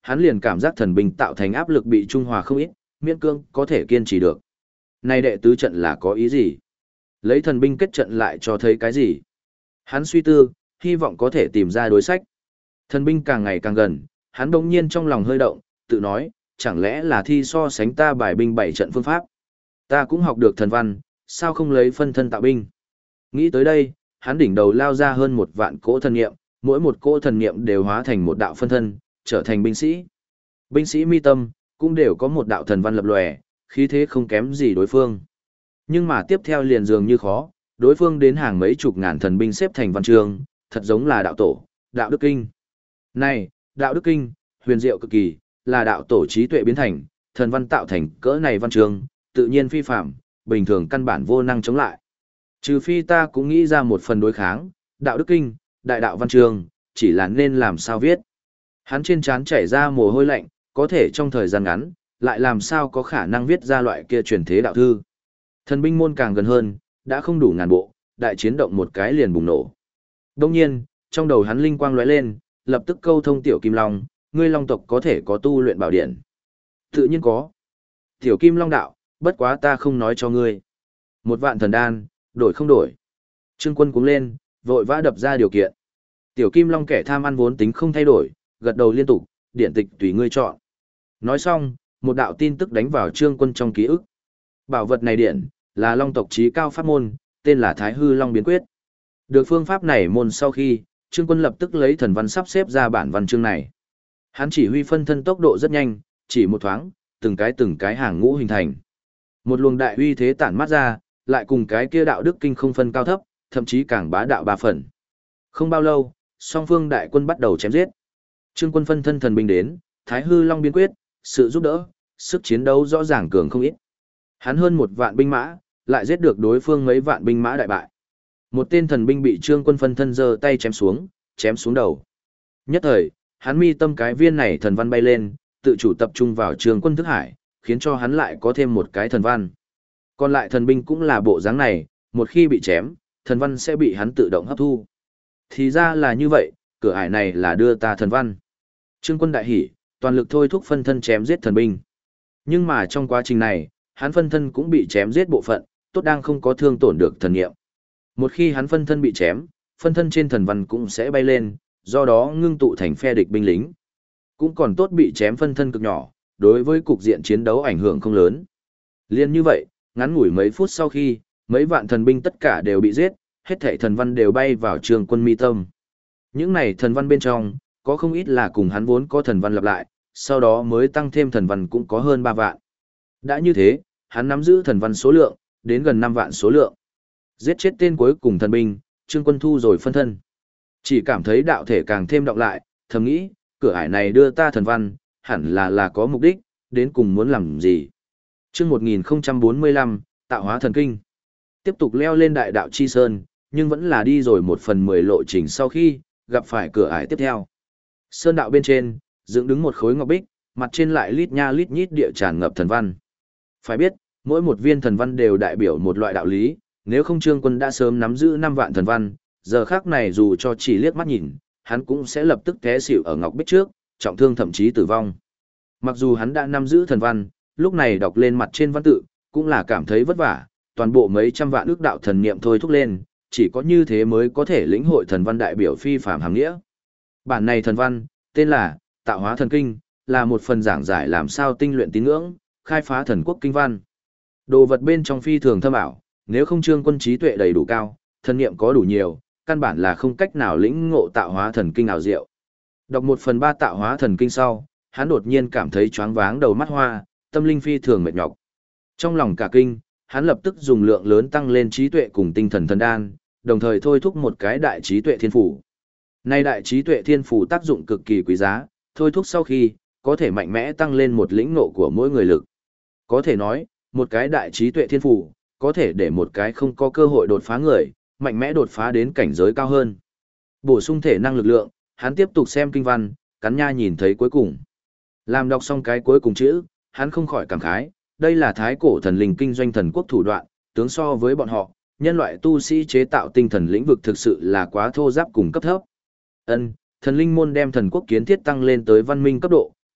hắn liền cảm giác thần binh tạo thành áp lực bị trung hòa không ít, miễn cương có thể kiên trì được. Này đệ tứ trận là có ý gì? Lấy thần binh kết trận lại cho thấy cái gì? Hắn suy tư, hy vọng có thể tìm ra đối sách. Thần binh càng ngày càng gần, hắn đột nhiên trong lòng hơi động, tự nói, chẳng lẽ là thi so sánh ta bài binh 7 trận phương pháp? Ta cũng học được thần văn, sao không lấy phân thân tạo binh? Nghĩ tới đây, hắn đỉnh đầu lao ra hơn 1 vạn cỗ thần niệm, mỗi một cỗ thần niệm đều hóa thành một đạo phân thân, trở thành binh sĩ. Binh sĩ mi tâm cũng đều có một đạo thần văn lập lòe, khí thế không kém gì đối phương. Nhưng mà tiếp theo liền dường như khó, đối phương đến hàng mấy chục ngàn thần binh xếp thành văn chương, thật giống là đạo tổ, đạo đức kinh. Này, đạo đức kinh, huyền diệu cực kỳ, là đạo tổ trí tuệ biến thành, thần văn tạo thành cỡ này văn chương, tự nhiên phi phạm, bình thường căn bản vô năng chống lại. Trừ phi ta cũng nghĩ ra một phần đối kháng, đạo đức kinh, đại đạo văn chương, chỉ là nên làm sao viết. Hắn trên trán chảy ra mồ hôi lạnh, có thể trong thời gian ngắn, lại làm sao có khả năng viết ra loại kia truyền thế đạo thư. Thần binh môn càng gần hơn, đã không đủ ngàn bộ, đại chiến động một cái liền bùng nổ. Đông nhiên, trong đầu hắn linh quang lóe lên, lập tức câu thông Tiểu Kim Long, ngươi Long tộc có thể có tu luyện bảo điện. Tự nhiên có. Tiểu Kim Long đạo, bất quá ta không nói cho ngươi. 1 vạn thần đan, đổi không đổi. Trương Quân cuống lên, vội vã đập ra điều kiện. Tiểu Kim Long kẻ tham ăn vốn tính không thay đổi, gật đầu liên tục, điện tịch tùy ngươi chọn. Nói xong, một đạo tin tức đánh vào Trương Quân trong ký ức. Bảo vật này điện, là Long tộc trí cao pháp môn, tên là Thái Hư Long Biến Quyết. Được phương pháp này môn sau khi, Trương Quân lập tức lấy thần văn sắp xếp ra bản văn chương này. Hắn chỉ huy phân thân tốc độ rất nhanh, chỉ một thoáng, từng cái hàng ngũ hình thành. Một luồng đại uy thế tản mát ra, lại cùng cái kia đạo đức kinh không phân cao thấp, thậm chí càng bá đạo 3 phần. Không bao lâu, song phương đại quân bắt đầu chém giết. Trương Quân phân thân thần binh đến, Thái Hư Long Biến Quyết, sự giúp đỡ, sức chiến đấu rõ ràng cường không ít. Hắn hơn 1 vạn binh mã, lại giết được đối phương mấy vạn binh mã đại bại. Một tên thần binh bị Trương Quân phân thân giơ tay chém xuống đầu. Nhất thời, hắn mi tâm cái viên này thần văn bay lên, tự chủ tập trung vào Trương Quân thức hải, khiến cho hắn lại có thêm một cái thần văn. Còn lại thần binh cũng là bộ dáng này, một khi bị chém, thần văn sẽ bị hắn tự động hấp thu. Thì ra là như vậy, cửa ải này là đưa ta thần văn. Trương Quân đại hỉ, toàn lực thôi thúc phân thân chém giết thần binh. Nhưng mà trong quá trình này, hắn phân thân cũng bị chém giết bộ phận, tốt đang không có thương tổn được thần nghiệm. Một khi hắn phân thân bị chém, phân thân trên thần văn cũng sẽ bay lên, do đó ngưng tụ thành phe địch binh lính. Cũng còn tốt bị chém phân thân cực nhỏ, đối với cục diện chiến đấu ảnh hưởng không lớn. Liên như vậy, ngắn ngủi mấy phút sau khi, mấy vạn thần binh tất cả đều bị giết, hết thảy thần văn đều bay vào Trương Quân mi tâm. Những này thần văn bên trong, có không ít là cùng hắn vốn có thần văn lặp lại, sau đó mới tăng thêm thần văn cũng có hơn 3 vạn. Đã như thế, hắn nắm giữ thần văn số lượng, đến gần 5 vạn số lượng. Giết chết tên cuối cùng thần binh, Trương Quân thu rồi phân thân. Chỉ cảm thấy đạo thể càng thêm đọng lại, thầm nghĩ, cửa ải này đưa ta thần văn, hẳn là có mục đích, đến cùng muốn làm gì. Chương 1045, Tạo hóa thần kinh. Tiếp tục leo lên đại đạo chi sơn, nhưng vẫn là đi rồi 1/10 lộ trình sau khi, gặp phải cửa ải tiếp theo. Sơn đạo bên trên, dựng đứng một khối ngọc bích, mặt trên lại lít nha lít nhít địa tràn ngập thần văn. Phải biết, mỗi một viên thần văn đều đại biểu một loại đạo lý, nếu không Trương Quân đã sớm nắm giữ 5 vạn thần văn, giờ khác này dù cho chỉ liếc mắt nhìn, hắn cũng sẽ lập tức té xỉu ở ngọc bích trước, trọng thương thậm chí tử vong. Mặc dù hắn đã nắm giữ thần văn, lúc này đọc lên mặt trên văn tự, cũng là cảm thấy vất vả, toàn bộ mấy trăm vạn ước đạo thần niệm thôi thúc lên, chỉ có như thế mới có thể lĩnh hội thần văn đại biểu phi phàm hàm nghĩa. Bản này thần văn, tên là Tạo hóa thần kinh, là một phần giảng giải làm sao tinh luyện tín ngưỡng, khai phá thần quốc kinh văn. Đồ vật bên trong phi thường thâm ảo, nếu không Trương Quân trí tuệ đầy đủ cao, thần niệm có đủ nhiều, căn bản là không cách nào lĩnh ngộ tạo hóa thần kinh ảo diệu. Đọc 1/3 tạo hóa thần kinh sau, hắn đột nhiên cảm thấy choáng váng đầu mắt hoa, tâm linh phi thường mệt nhọc. Trong lòng cả kinh, hắn lập tức dùng lượng lớn tăng lên trí tuệ cùng tinh thần thần đan, đồng thời thôi thúc một cái đại trí tuệ thiên phủ. Nay đại trí tuệ thiên phủ tác dụng cực kỳ quý giá, thôi thúc sau khi, có thể mạnh mẽ tăng lên một lĩnh ngộ của mỗi người lực. Có thể nói, một cái đại trí tuệ thiên phủ, có thể để một cái không có cơ hội đột phá người, mạnh mẽ đột phá đến cảnh giới cao hơn. Bổ sung thể năng lực lượng, hắn tiếp tục xem kinh văn, cắn nha nhìn thấy cuối cùng. Làm đọc xong cái cuối cùng chữ, hắn không khỏi cảm khái, đây là thái cổ thần linh kinh doanh thần quốc thủ đoạn, tướng so với bọn họ, nhân loại tu sĩ chế tạo tinh thần lĩnh vực thực sự là quá thô giáp cùng cấp thấp. Thần linh môn đem thần quốc kiến thiết tăng lên tới văn minh cấp độ,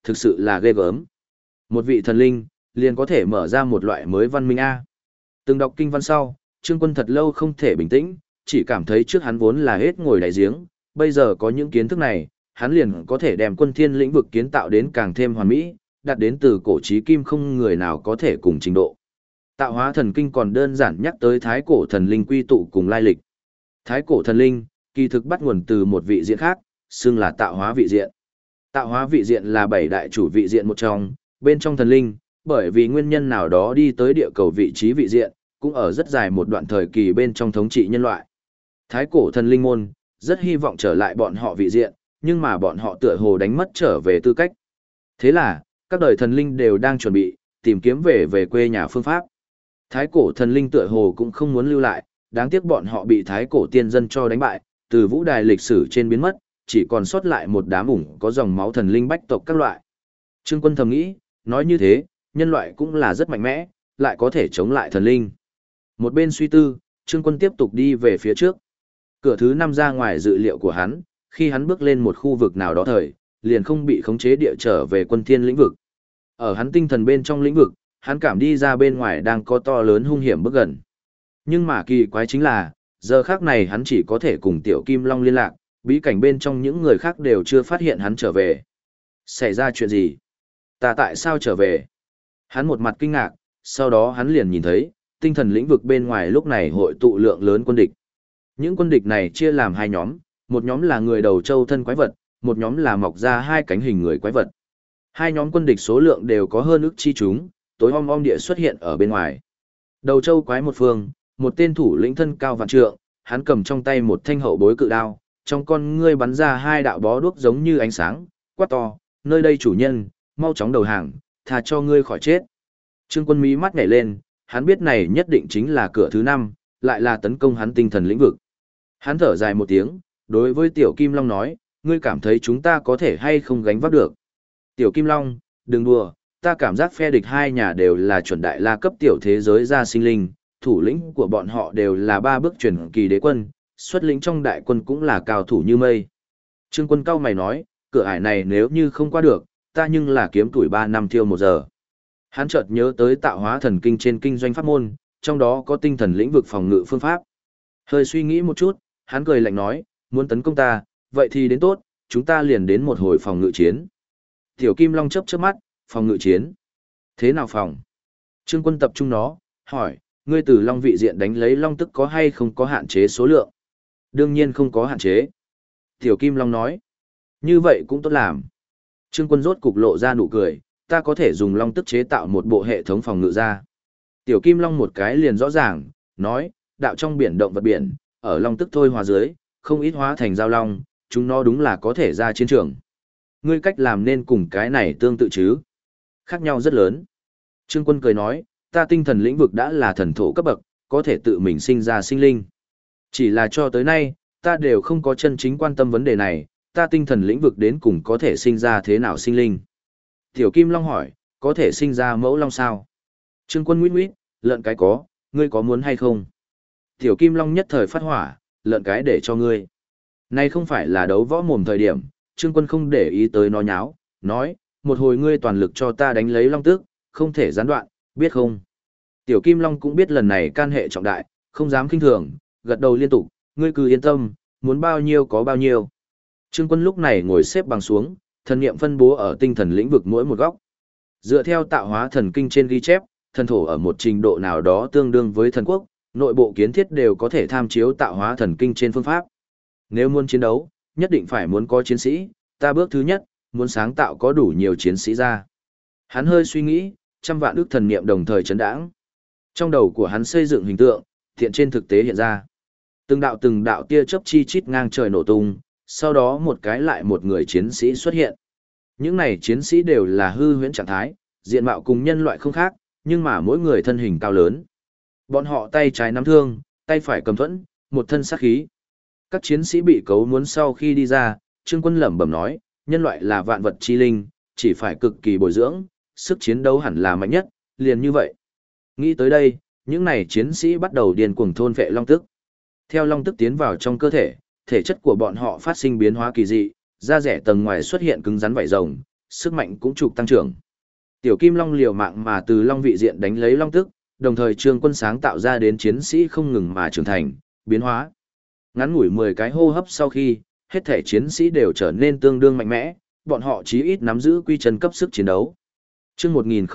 thực sự là ghê gớm. Một vị thần linh, liền có thể mở ra một loại mới văn minh A. Từng đọc kinh văn sau, Trương Quân thật lâu không thể bình tĩnh, chỉ cảm thấy trước hắn vốn là hết ngồi đại giếng, bây giờ có những kiến thức này, hắn liền có thể đem Quân Thiên lĩnh vực kiến tạo đến càng thêm hoàn mỹ, đạt đến từ cổ chí kim không người nào có thể cùng trình độ. Tạo hóa thần kinh còn đơn giản nhắc tới thái cổ thần linh quy tụ cùng lai lịch. Thái cổ thần linh, kỳ thực bắt nguồn từ một vị diện khác, xưng là tạo hóa vị diện. Tạo hóa vị diện là 7 đại chủ vị diện một trong, bên trong thần linh, bởi vì nguyên nhân nào đó đi tới địa cầu vị trí vị diện, cũng ở rất dài một đoạn thời kỳ bên trong thống trị nhân loại. Thái cổ thần linh môn, rất hy vọng trở lại bọn họ vị diện, nhưng mà bọn họ tựa hồ đánh mất trở về tư cách. Thế là, các đời thần linh đều đang chuẩn bị, tìm kiếm về quê nhà phương pháp. Thái cổ thần linh tựa hồ cũng không muốn lưu lại, đáng tiếc bọn họ bị thái cổ tiên dân cho đánh bại, từ vũ đài lịch sử trên biến mất, chỉ còn sót lại một đám ủng có dòng máu thần linh bách tộc các loại. Trương Quân thầm nghĩ, nói như thế, nhân loại cũng là rất mạnh mẽ, lại có thể chống lại thần linh. Một bên suy tư, Trương Quân tiếp tục đi về phía trước. Cửa thứ 5 ra ngoài dự liệu của hắn, khi hắn bước lên một khu vực nào đó thời, liền không bị khống chế địa trở về Quân Thiên lĩnh vực. Ở hắn tinh thần bên trong lĩnh vực, hắn cảm đi ra bên ngoài đang có to lớn hung hiểm bước gần. Nhưng mà kỳ quái chính là, giờ khác này hắn chỉ có thể cùng Tiểu Kim Long liên lạc, bí cảnh bên trong những người khác đều chưa phát hiện hắn trở về. Xảy ra chuyện gì? Ta tại sao trở về? Hắn một mặt kinh ngạc, sau đó hắn liền nhìn thấy, tinh thần lĩnh vực bên ngoài lúc này hội tụ lượng lớn quân địch. Những quân địch này chia làm hai nhóm, một nhóm là người đầu trâu thân quái vật, một nhóm là mọc ra hai cánh hình người quái vật. Hai nhóm quân địch số lượng đều có hơn ức chi chúng, tối om địa xuất hiện ở bên ngoài. Đầu trâu quái một phương, một tên thủ lĩnh thân cao vạn trượng, hắn cầm trong tay một thanh hậu bối cự đao, trong con ngươi bắn ra hai đạo bó đuốc giống như ánh sáng, quát to, nơi đây chủ nhân, mau chóng đầu hàng, thà cho ngươi khỏi chết. Trương Quân mí mắt nhảy lên, hắn biết này nhất định chính là cửa thứ 5, lại là tấn công hắn tinh thần lĩnh vực. Hắn thở dài một tiếng, đối với Tiểu Kim Long nói, ngươi cảm thấy chúng ta có thể hay không gánh vác được. Tiểu Kim Long, đừng đùa, ta cảm giác phe địch hai nhà đều là chuẩn đại la cấp tiểu thế giới gia sinh linh, thủ lĩnh của bọn họ đều là 3 bước chuyển kỳ đế quân, xuất lĩnh trong đại quân cũng là cao thủ như mây. Trương Quân cao mày nói, cửa ải này nếu như không qua được, ta nhưng là kiếm tuổi 3 năm thiêu 1 giờ. Hắn chợt nhớ tới tạo hóa thần kinh trên kinh doanh pháp môn, trong đó có tinh thần lĩnh vực phòng ngự phương pháp. Hơi suy nghĩ một chút, hắn cười lạnh nói, muốn tấn công ta, vậy thì đến tốt, chúng ta liền đến một hồi phòng ngự chiến. Tiểu Kim Long chớp chớp mắt, phòng ngự chiến. Thế nào phòng? Trương Quân tập trung nó, hỏi, ngươi từ Long vị diện đánh lấy Long tức có hay không có hạn chế số lượng? Đương nhiên không có hạn chế. Tiểu Kim Long nói, như vậy cũng tốt làm. Trương Quân rốt cục lộ ra nụ cười, ta có thể dùng Long tức chế tạo một bộ hệ thống phòng ngự ra. Tiểu Kim Long một cái liền rõ ràng, nói, đạo trong biển động vật biển, ở Long tức thôi hóa dưới, không ít hóa thành giao long, chúng nó đúng là có thể ra chiến trường. Ngươi cách làm nên cùng cái này tương tự chứ? Khác nhau rất lớn. Trương Quân cười nói, ta tinh thần lĩnh vực đã là thần thổ cấp bậc, có thể tự mình sinh ra sinh linh. Chỉ là cho tới nay, ta đều không có chân chính quan tâm vấn đề này, ta tinh thần lĩnh vực đến cùng có thể sinh ra thế nào sinh linh. Tiểu Kim Long hỏi, có thể sinh ra mẫu long sao? Trương Quân nguyết nguyết, lợn cái có, ngươi có muốn hay không? Tiểu Kim Long nhất thời phát hỏa, lợn cái để cho ngươi. Nay không phải là đấu võ mồm thời điểm, Trương Quân không để ý tới nó nháo, nói, một hồi ngươi toàn lực cho ta đánh lấy long tước, không thể gián đoạn, biết không? Tiểu Kim Long cũng biết lần này can hệ trọng đại, không dám kinh thường, gật đầu liên tục, ngươi cứ yên tâm, muốn bao nhiêu có bao nhiêu. Trương Quân lúc này ngồi xếp bằng xuống, thần niệm phân bố ở tinh thần lĩnh vực mỗi một góc. Dựa theo tạo hóa thần kinh trên ghi chép, thần thổ ở một trình độ nào đó tương đương với thần quốc, nội bộ kiến thiết đều có thể tham chiếu tạo hóa thần kinh trên phương pháp. Nếu muốn chiến đấu, nhất định phải muốn có chiến sĩ, ta bước thứ nhất, muốn sáng tạo có đủ nhiều chiến sĩ ra. Hắn hơi suy nghĩ, 100 vạn ức thần niệm đồng thời chấn đãng. Trong đầu của hắn xây dựng hình tượng, thiện trên thực tế hiện ra. Từng đạo tia chớp chi chít ngang trời nổ tung, sau đó một cái lại một người chiến sĩ xuất hiện. Những này chiến sĩ đều là hư huyễn trạng thái, diện mạo cùng nhân loại không khác, nhưng mà mỗi người thân hình cao lớn. Bọn họ tay trái nắm thương, tay phải cầm thuẫn, một thân sát khí. Các chiến sĩ bị cấu muốn sau khi đi ra, Trương Quân lẩm bẩm nói, nhân loại là vạn vật chi linh, chỉ phải cực kỳ bồi dưỡng, sức chiến đấu hẳn là mạnh nhất, liền như vậy. Nghĩ tới đây, những này chiến sĩ bắt đầu điên cuồng thôn phệ long tức. Theo long tức tiến vào trong cơ thể, thể chất của bọn họ phát sinh biến hóa kỳ dị, da rẻ tầng ngoài xuất hiện cứng rắn vảy rồng, sức mạnh cũng trục tăng trưởng. Tiểu Kim Long liều mạng mà từ Long vị diện đánh lấy Long tức, đồng thời Trương Quân sáng tạo ra đến chiến sĩ không ngừng mà trưởng thành, biến hóa. Ngắn ngủi 10 cái hô hấp sau khi, hết thể chiến sĩ đều trở nên tương đương mạnh mẽ, bọn họ chí ít nắm giữ quy chân cấp sức chiến đấu. Chương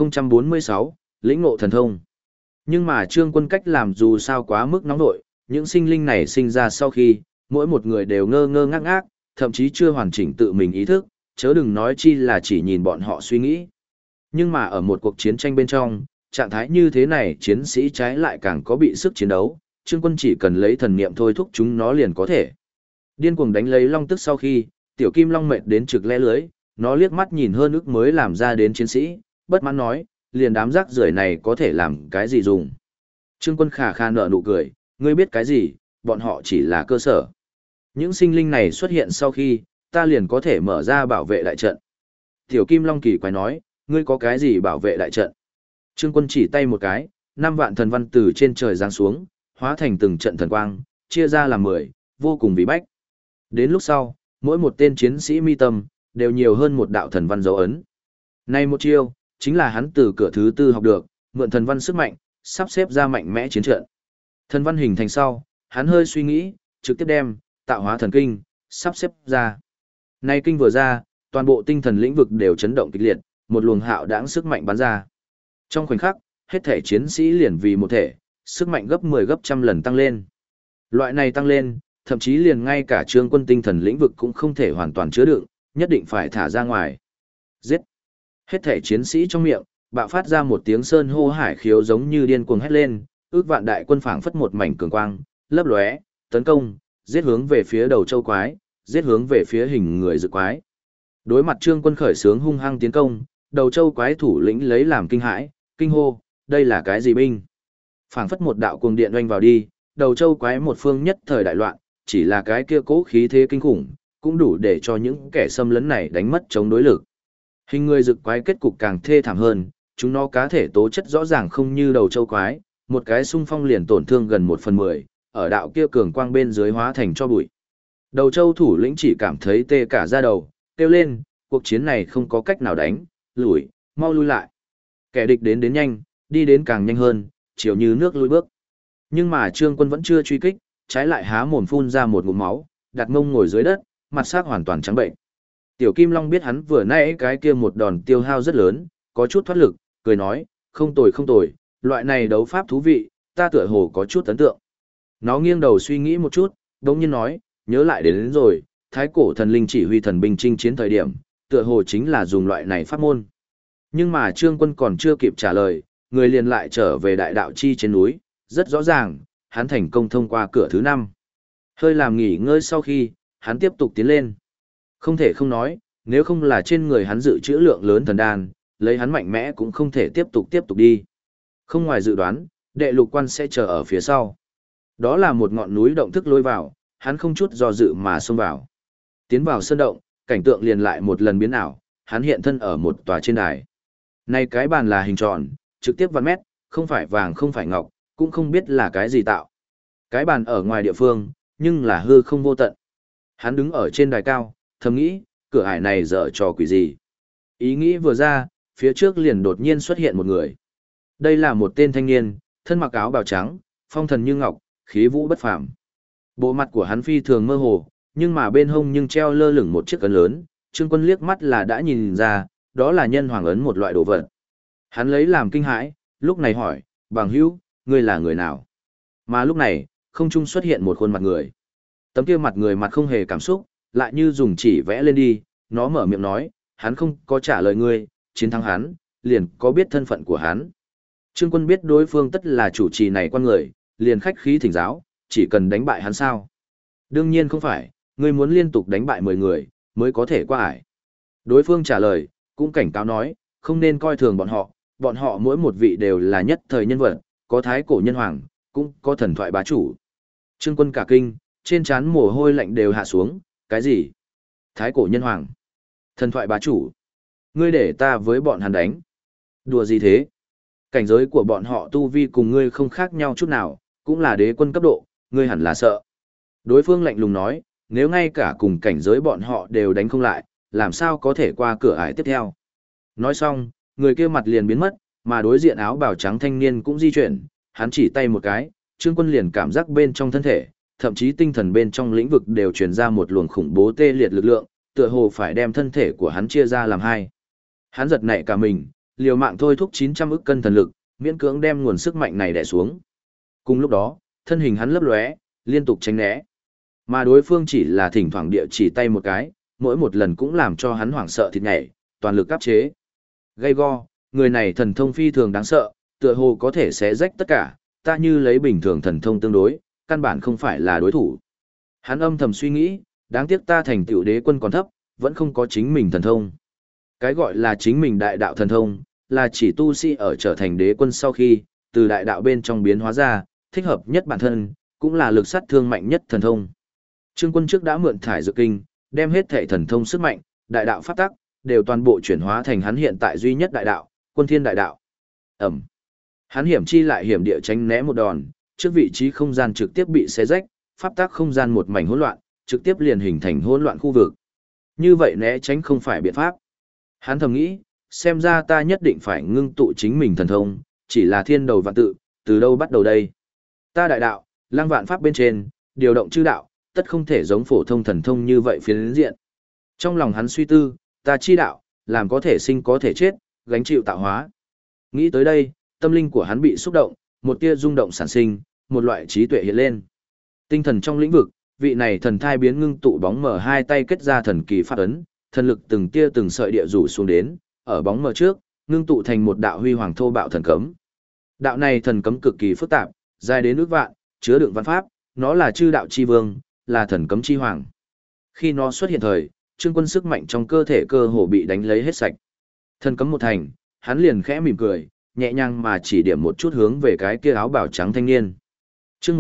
1046, lĩnh ngộ thần thông. Nhưng mà Trương Quân cách làm dù sao quá mức nóng nội, những sinh linh này sinh ra sau khi, mỗi một người đều ngơ ngơ ngác ngác, thậm chí chưa hoàn chỉnh tự mình ý thức, chớ đừng nói chi là chỉ nhìn bọn họ suy nghĩ. Nhưng mà ở một cuộc chiến tranh bên trong, trạng thái như thế này chiến sĩ trái lại càng có bị sức chiến đấu, Trương Quân chỉ cần lấy thần niệm thôi thúc chúng nó liền có thể. Điên cuồng đánh lấy long tức sau khi, tiểu kim long mệt đến trực le lưới, nó liếc mắt nhìn hơn ức mới làm ra đến chiến sĩ, bất mãn nói, liền đám rác rưởi này có thể làm cái gì dùng. Trương Quân khà khà nở nụ cười, ngươi biết cái gì, bọn họ chỉ là cơ sở. Những sinh linh này xuất hiện sau khi, ta liền có thể mở ra bảo vệ đại trận. Tiểu kim long kỳ quái nói, ngươi có cái gì bảo vệ đại trận? Trương Quân chỉ tay một cái, 5 vạn thần văn từ trên trời giáng xuống, hóa thành từng trận thần quang, chia ra làm 10, vô cùng bí bách. Đến lúc sau, mỗi một tên chiến sĩ mi tâm, đều nhiều hơn một đạo thần văn dấu ấn. Này một chiêu, chính là hắn từ cửa thứ tư học được, mượn thần văn sức mạnh, sắp xếp ra mạnh mẽ chiến trận. Thần văn hình thành sau, hắn hơi suy nghĩ, trực tiếp đem, tạo hóa thần kinh, sắp xếp ra. Này kinh vừa ra, toàn bộ tinh thần lĩnh vực đều chấn động kịch liệt, một luồng hạo đãng sức mạnh bắn ra. Trong khoảnh khắc, hết thể chiến sĩ liền vì một thể, sức mạnh gấp 10 gấp trăm lần tăng lên. Loại này tăng lên, thậm chí liền ngay cả Trương Quân tinh thần lĩnh vực cũng không thể hoàn toàn chứa đựng, nhất định phải thả ra ngoài. Giết! Hết thể chiến sĩ trong miệng, bạo phát ra một tiếng sơn hô hải khiếu giống như điên cuồng hét lên, ước vạn đại quân phảng phất một mảnh cường quang, lấp lóe, tấn công, giết hướng về phía đầu châu quái, giết hướng về phía hình người dự quái. Đối mặt Trương Quân khởi xướng hung hăng tiến công, đầu châu quái thủ lĩnh lấy làm kinh hãi, kinh hô, đây là cái gì binh? Phảng phất một đạo cuồng điện oanh vào đi, đầu châu quái một phương nhất thời đại loạn, chỉ là cái kia cố khí thế kinh khủng, cũng đủ để cho những kẻ xâm lấn này đánh mất chống đối lực. Hình người rực quái kết cục càng thê thảm hơn, chúng nó cá thể tố chất rõ ràng không như đầu châu quái, một cái xung phong liền tổn thương gần 1/10, ở đạo kia cường quang bên dưới hóa thành cho bụi. Đầu châu thủ lĩnh chỉ cảm thấy tê cả da đầu, kêu lên, cuộc chiến này không có cách nào đánh, lùi, mau lui lại. Kẻ địch đến nhanh, đi đến càng nhanh hơn, chiều như nước lui bước. Nhưng mà Trương Quân vẫn chưa truy kích, trái lại há mồm phun ra một ngụm máu, đặt mông ngồi dưới đất, mặt sắc hoàn toàn trắng bệnh. Tiểu Kim Long biết hắn vừa nãy cái kia một đòn tiêu hao rất lớn, có chút thoát lực, cười nói, không tồi không tồi, loại này đấu pháp thú vị, ta tựa hồ có chút ấn tượng. Nó nghiêng đầu suy nghĩ một chút, đống nhiên nói, nhớ lại đến rồi, thái cổ thần linh chỉ huy thần binh chinh chiến thời điểm, tựa hồ chính là dùng loại này pháp môn. Nhưng mà Trương Quân còn chưa kịp trả lời, người liền lại trở về đại đạo chi trên núi, rất rõ ràng, hắn thành công thông qua cửa thứ 5. Hơi làm nghỉ ngơi sau khi, hắn tiếp tục tiến lên. Không thể không nói, nếu không là trên người hắn dự trữ lượng lớn thần đan, lấy hắn mạnh mẽ cũng không thể tiếp tục đi. Không ngoài dự đoán, đệ lục quan sẽ chờ ở phía sau. Đó là một ngọn núi động thức lôi vào, hắn không chút do dự mà xông vào. Tiến vào sơn động, cảnh tượng liền lại một lần biến ảo, hắn hiện thân ở một tòa trên đài. Này cái bàn là hình tròn, trực tiếp vạn mét, không phải vàng không phải ngọc, cũng không biết là cái gì tạo. Cái bàn ở ngoài địa phương, nhưng là hư không vô tận. Hắn đứng ở trên đài cao, thầm nghĩ, cửa ải này dở trò quỷ gì. Ý nghĩ vừa ra, phía trước liền đột nhiên xuất hiện một người. Đây là một tên thanh niên, thân mặc áo bào trắng, phong thần như ngọc, khí vũ bất phàm. Bộ mặt của hắn phi thường mơ hồ, nhưng mà bên hông nhưng treo lơ lửng một chiếc ấn lớn, Trương Quân liếc mắt là đã nhìn ra, đó là nhân hoàng ấn một loại đồ vật. Hắn lấy làm kinh hãi, lúc này hỏi, bằng hữu, ngươi là người nào? Mà lúc này, không trung xuất hiện một khuôn mặt người. Tấm kia mặt người mặt không hề cảm xúc, lại như dùng chỉ vẽ lên đi, nó mở miệng nói, hắn không có trả lời ngươi, chiến thắng hắn, liền có biết thân phận của hắn. Trương Quân biết đối phương tất là chủ trì này quan người, liền khách khí thỉnh giáo, chỉ cần đánh bại hắn sao? Đương nhiên không phải, ngươi muốn liên tục đánh bại 10 người, mới có thể qua ải. Đối phương trả lời, cũng cảnh cáo nói, không nên coi thường bọn họ mỗi một vị đều là nhất thời nhân vật, có thái cổ nhân hoàng, cũng có thần thoại bá chủ. Trương Quân cả kinh, trên trán mồ hôi lạnh đều hạ xuống, cái gì? Thái cổ nhân hoàng? Thần thoại bá chủ? Ngươi để ta với bọn hắn đánh? Đùa gì thế? Cảnh giới của bọn họ tu vi cùng ngươi không khác nhau chút nào, cũng là đế quân cấp độ, ngươi hẳn là sợ. Đối phương lạnh lùng nói, nếu ngay cả cùng cảnh giới bọn họ đều đánh không lại, làm sao có thể qua cửa ải tiếp theo. Nói xong, người kia mặt liền biến mất, mà đối diện áo bào trắng thanh niên cũng di chuyển, hắn chỉ tay một cái, Trương Quân liền cảm giác bên trong thân thể, thậm chí tinh thần bên trong lĩnh vực đều truyền ra một luồng khủng bố tê liệt lực lượng, tựa hồ phải đem thân thể của hắn chia ra làm hai. Hắn giật nảy cả mình, liều mạng thôi thúc 900 ức cân thần lực, miễn cưỡng đem nguồn sức mạnh này đè xuống. Cùng lúc đó, thân hình hắn lấp lóe, liên tục tránh né. Mà đối phương chỉ là thỉnh thoảng địa chỉ tay một cái, mỗi một lần cũng làm cho hắn hoảng sợ thịt nhảy, toàn lực áp chế. Gay go, người này thần thông phi thường đáng sợ, tựa hồ có thể xé rách tất cả, ta như lấy bình thường thần thông tương đối, căn bản không phải là đối thủ. Hắn âm thầm suy nghĩ, đáng tiếc ta thành tựu đế quân còn thấp, vẫn không có chính mình thần thông. Cái gọi là chính mình đại đạo thần thông, là chỉ tu sĩ ở trở thành đế quân sau khi, từ đại đạo bên trong biến hóa ra, thích hợp nhất bản thân, cũng là lực sát thương mạnh nhất thần thông. Trương Quân trước đã mượn thải dược kinh, đem hết thể thần thông sức mạnh, đại đạo pháp tắc, đều toàn bộ chuyển hóa thành hắn hiện tại duy nhất đại đạo, Quân Thiên đại đạo. Ẩm. Hắn hiểm chi lại hiểm địa tránh né một đòn, trước vị trí không gian trực tiếp bị xé rách, pháp tắc không gian một mảnh hỗn loạn, trực tiếp liền hình thành hỗn loạn khu vực. Như vậy né tránh không phải biện pháp. Hắn thầm nghĩ, xem ra ta nhất định phải ngưng tụ chính mình thần thông, chỉ là thiên đầu vạn tự, từ đâu bắt đầu đây? Ta đại đạo, lăng vạn pháp bên trên, điều động chư đạo, tất không thể giống phổ thông thần thông như vậy phiến diện. Trong lòng hắn suy tư, ta chi đạo, làm có thể sinh có thể chết, gánh chịu tạo hóa. Nghĩ tới đây, tâm linh của hắn bị xúc động, một tia rung động sản sinh, một loại trí tuệ hiện lên. Tinh thần trong lĩnh vực, vị này thần thai biến ngưng tụ bóng mở hai tay kết ra thần kỳ pháp ấn, thần lực từng tia từng sợi địa rủ xuống đến, ở bóng mở trước, ngưng tụ thành một đạo huy hoàng thô bạo thần cấm. Đạo này thần cấm cực kỳ phức tạp, dài đến ước vạn, chứa đựng văn pháp, nó là chư đạo chi vương, là thần cấm chi hoàng. Khi nó xuất hiện thời, Trương Quân sức mạnh trong cơ thể cơ hồ bị đánh lấy hết sạch. Thần cấm một thành, hắn liền khẽ mỉm cười, nhẹ nhàng mà chỉ điểm một chút hướng về cái kia áo bào trắng thanh niên. Chương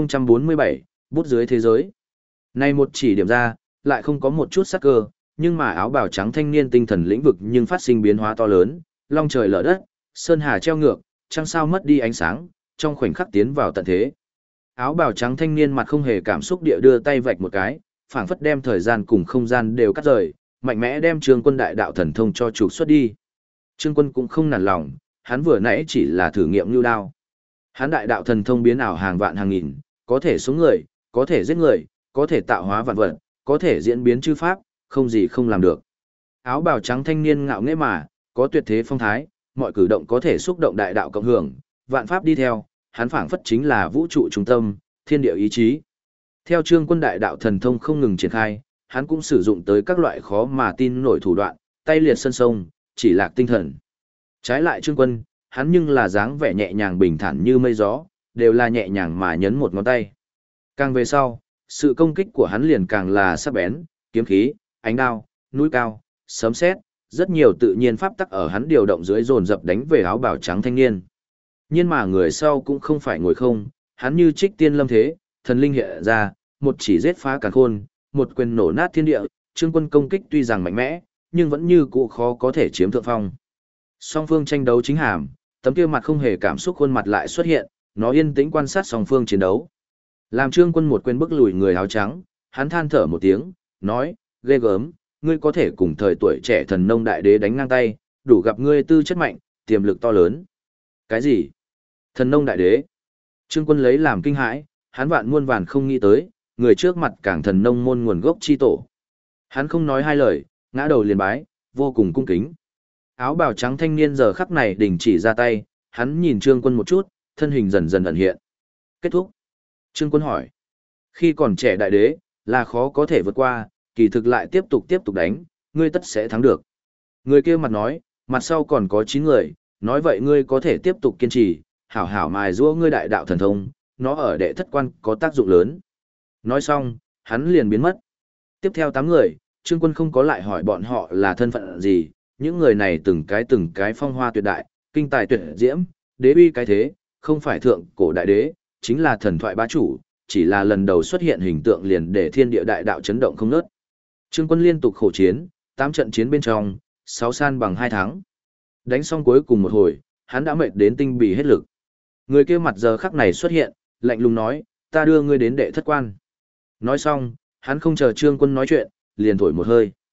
1047, bút dưới thế giới. Này một chỉ điểm ra, lại không có một chút sắc cơ, nhưng mà áo bào trắng thanh niên tinh thần lĩnh vực nhưng phát sinh biến hóa to lớn, long trời lở đất, sơn hà treo ngược, trăng sao mất đi ánh sáng, trong khoảnh khắc tiến vào tận thế. Áo bào trắng thanh niên mặt không hề cảm xúc địa đưa tay vạch một cái, phảng phất đem thời gian cùng không gian đều cắt rời, mạnh mẽ đem Trương Quân đại đạo thần thông cho trục xuất đi. Trương Quân cũng không nản lòng, hắn vừa nãy chỉ là thử nghiệm lưu đao. Hắn đại đạo thần thông biến ảo hàng vạn hàng nghìn, có thể sống người, có thể giết người, có thể tạo hóa vạn vật, có thể diễn biến chư pháp, không gì không làm được. Áo bào trắng thanh niên ngạo nghễ mà, có tuyệt thế phong thái, mọi cử động có thể xúc động đại đạo cộng hưởng, vạn pháp đi theo, hắn phảng phất chính là vũ trụ trung tâm, thiên địa ý chí. Theo Trương Quân đại đạo thần thông không ngừng triển khai, hắn cũng sử dụng tới các loại khó mà tin nổi thủ đoạn, tay liệt sân sông, chỉ lạc tinh thần. Trái lại Trương Quân, hắn nhưng là dáng vẻ nhẹ nhàng bình thản như mây gió, đều là nhẹ nhàng mà nhấn một ngón tay. Càng về sau, sự công kích của hắn liền càng là sắc bén, kiếm khí, ánh đao, núi cao, sấm sét, rất nhiều tự nhiên pháp tắc ở hắn điều động dưới dồn dập đánh về áo bào trắng thanh niên. Nhưng mà người sau cũng không phải ngồi không, hắn như trích tiên lâm thế, thần linh hiện ra, một chỉ giết phá càn khôn, một quyền nổ nát thiên địa, Trương Quân công kích tuy rằng mạnh mẽ, nhưng vẫn như cũ khó có thể chiếm thượng phong. Song phương tranh đấu chính hàm, tấm kia mặt không hề cảm xúc khuôn mặt lại xuất hiện, nó yên tĩnh quan sát song phương chiến đấu. Làm Trương Quân một quyền bức lùi người áo trắng, hắn than thở một tiếng, nói, ghê gớm, ngươi có thể cùng thời tuổi trẻ thần nông đại đế đánh ngang tay, đủ gặp ngươi tư chất mạnh, tiềm lực to lớn. Cái gì? Thần nông đại đế? Trương Quân lấy làm kinh hãi, hắn vạn muôn vàn không nghĩ tới, người trước mặt càng thần nông môn nguồn gốc chi tổ. Hắn không nói hai lời, ngã đầu liền bái, vô cùng cung kính. Áo bào trắng thanh niên giờ khắc này đình chỉ ra tay, hắn nhìn Trương Quân một chút, thân hình dần dần ẩn hiện. Kết thúc. Trương Quân hỏi. Khi còn trẻ đại đế, là khó có thể vượt qua, kỳ thực lại tiếp tục đánh, ngươi tất sẽ thắng được. Người kia mặt nói, mặt sau còn có 9 người, nói vậy ngươi có thể tiếp tục kiên trì, hảo hảo mài giũa ngươi đại đạo thần thông, nó ở đệ thất quan có tác dụng lớn. Nói xong, hắn liền biến mất. Tiếp theo 8 người, Trương Quân không có lại hỏi bọn họ là thân phận gì, những người này từng cái phong hoa tuyệt đại, kinh tài tuyệt diễm, đế uy cái thế, không phải thượng cổ đại đế, chính là thần thoại bá chủ, chỉ là lần đầu xuất hiện hình tượng liền để thiên địa đại đạo chấn động không ngớt. Trương Quân liên tục khổ chiến, 8 trận chiến bên trong, 6 san bằng 2 thắng. Đánh xong cuối cùng một hồi, hắn đã mệt đến tinh bì hết lực. Người kia mặt giờ khắc này xuất hiện, lạnh lùng nói, ta đưa ngươi đến đệ thất quan. Nói xong, hắn không chờ Trương Quân nói chuyện, liền thổi một hơi.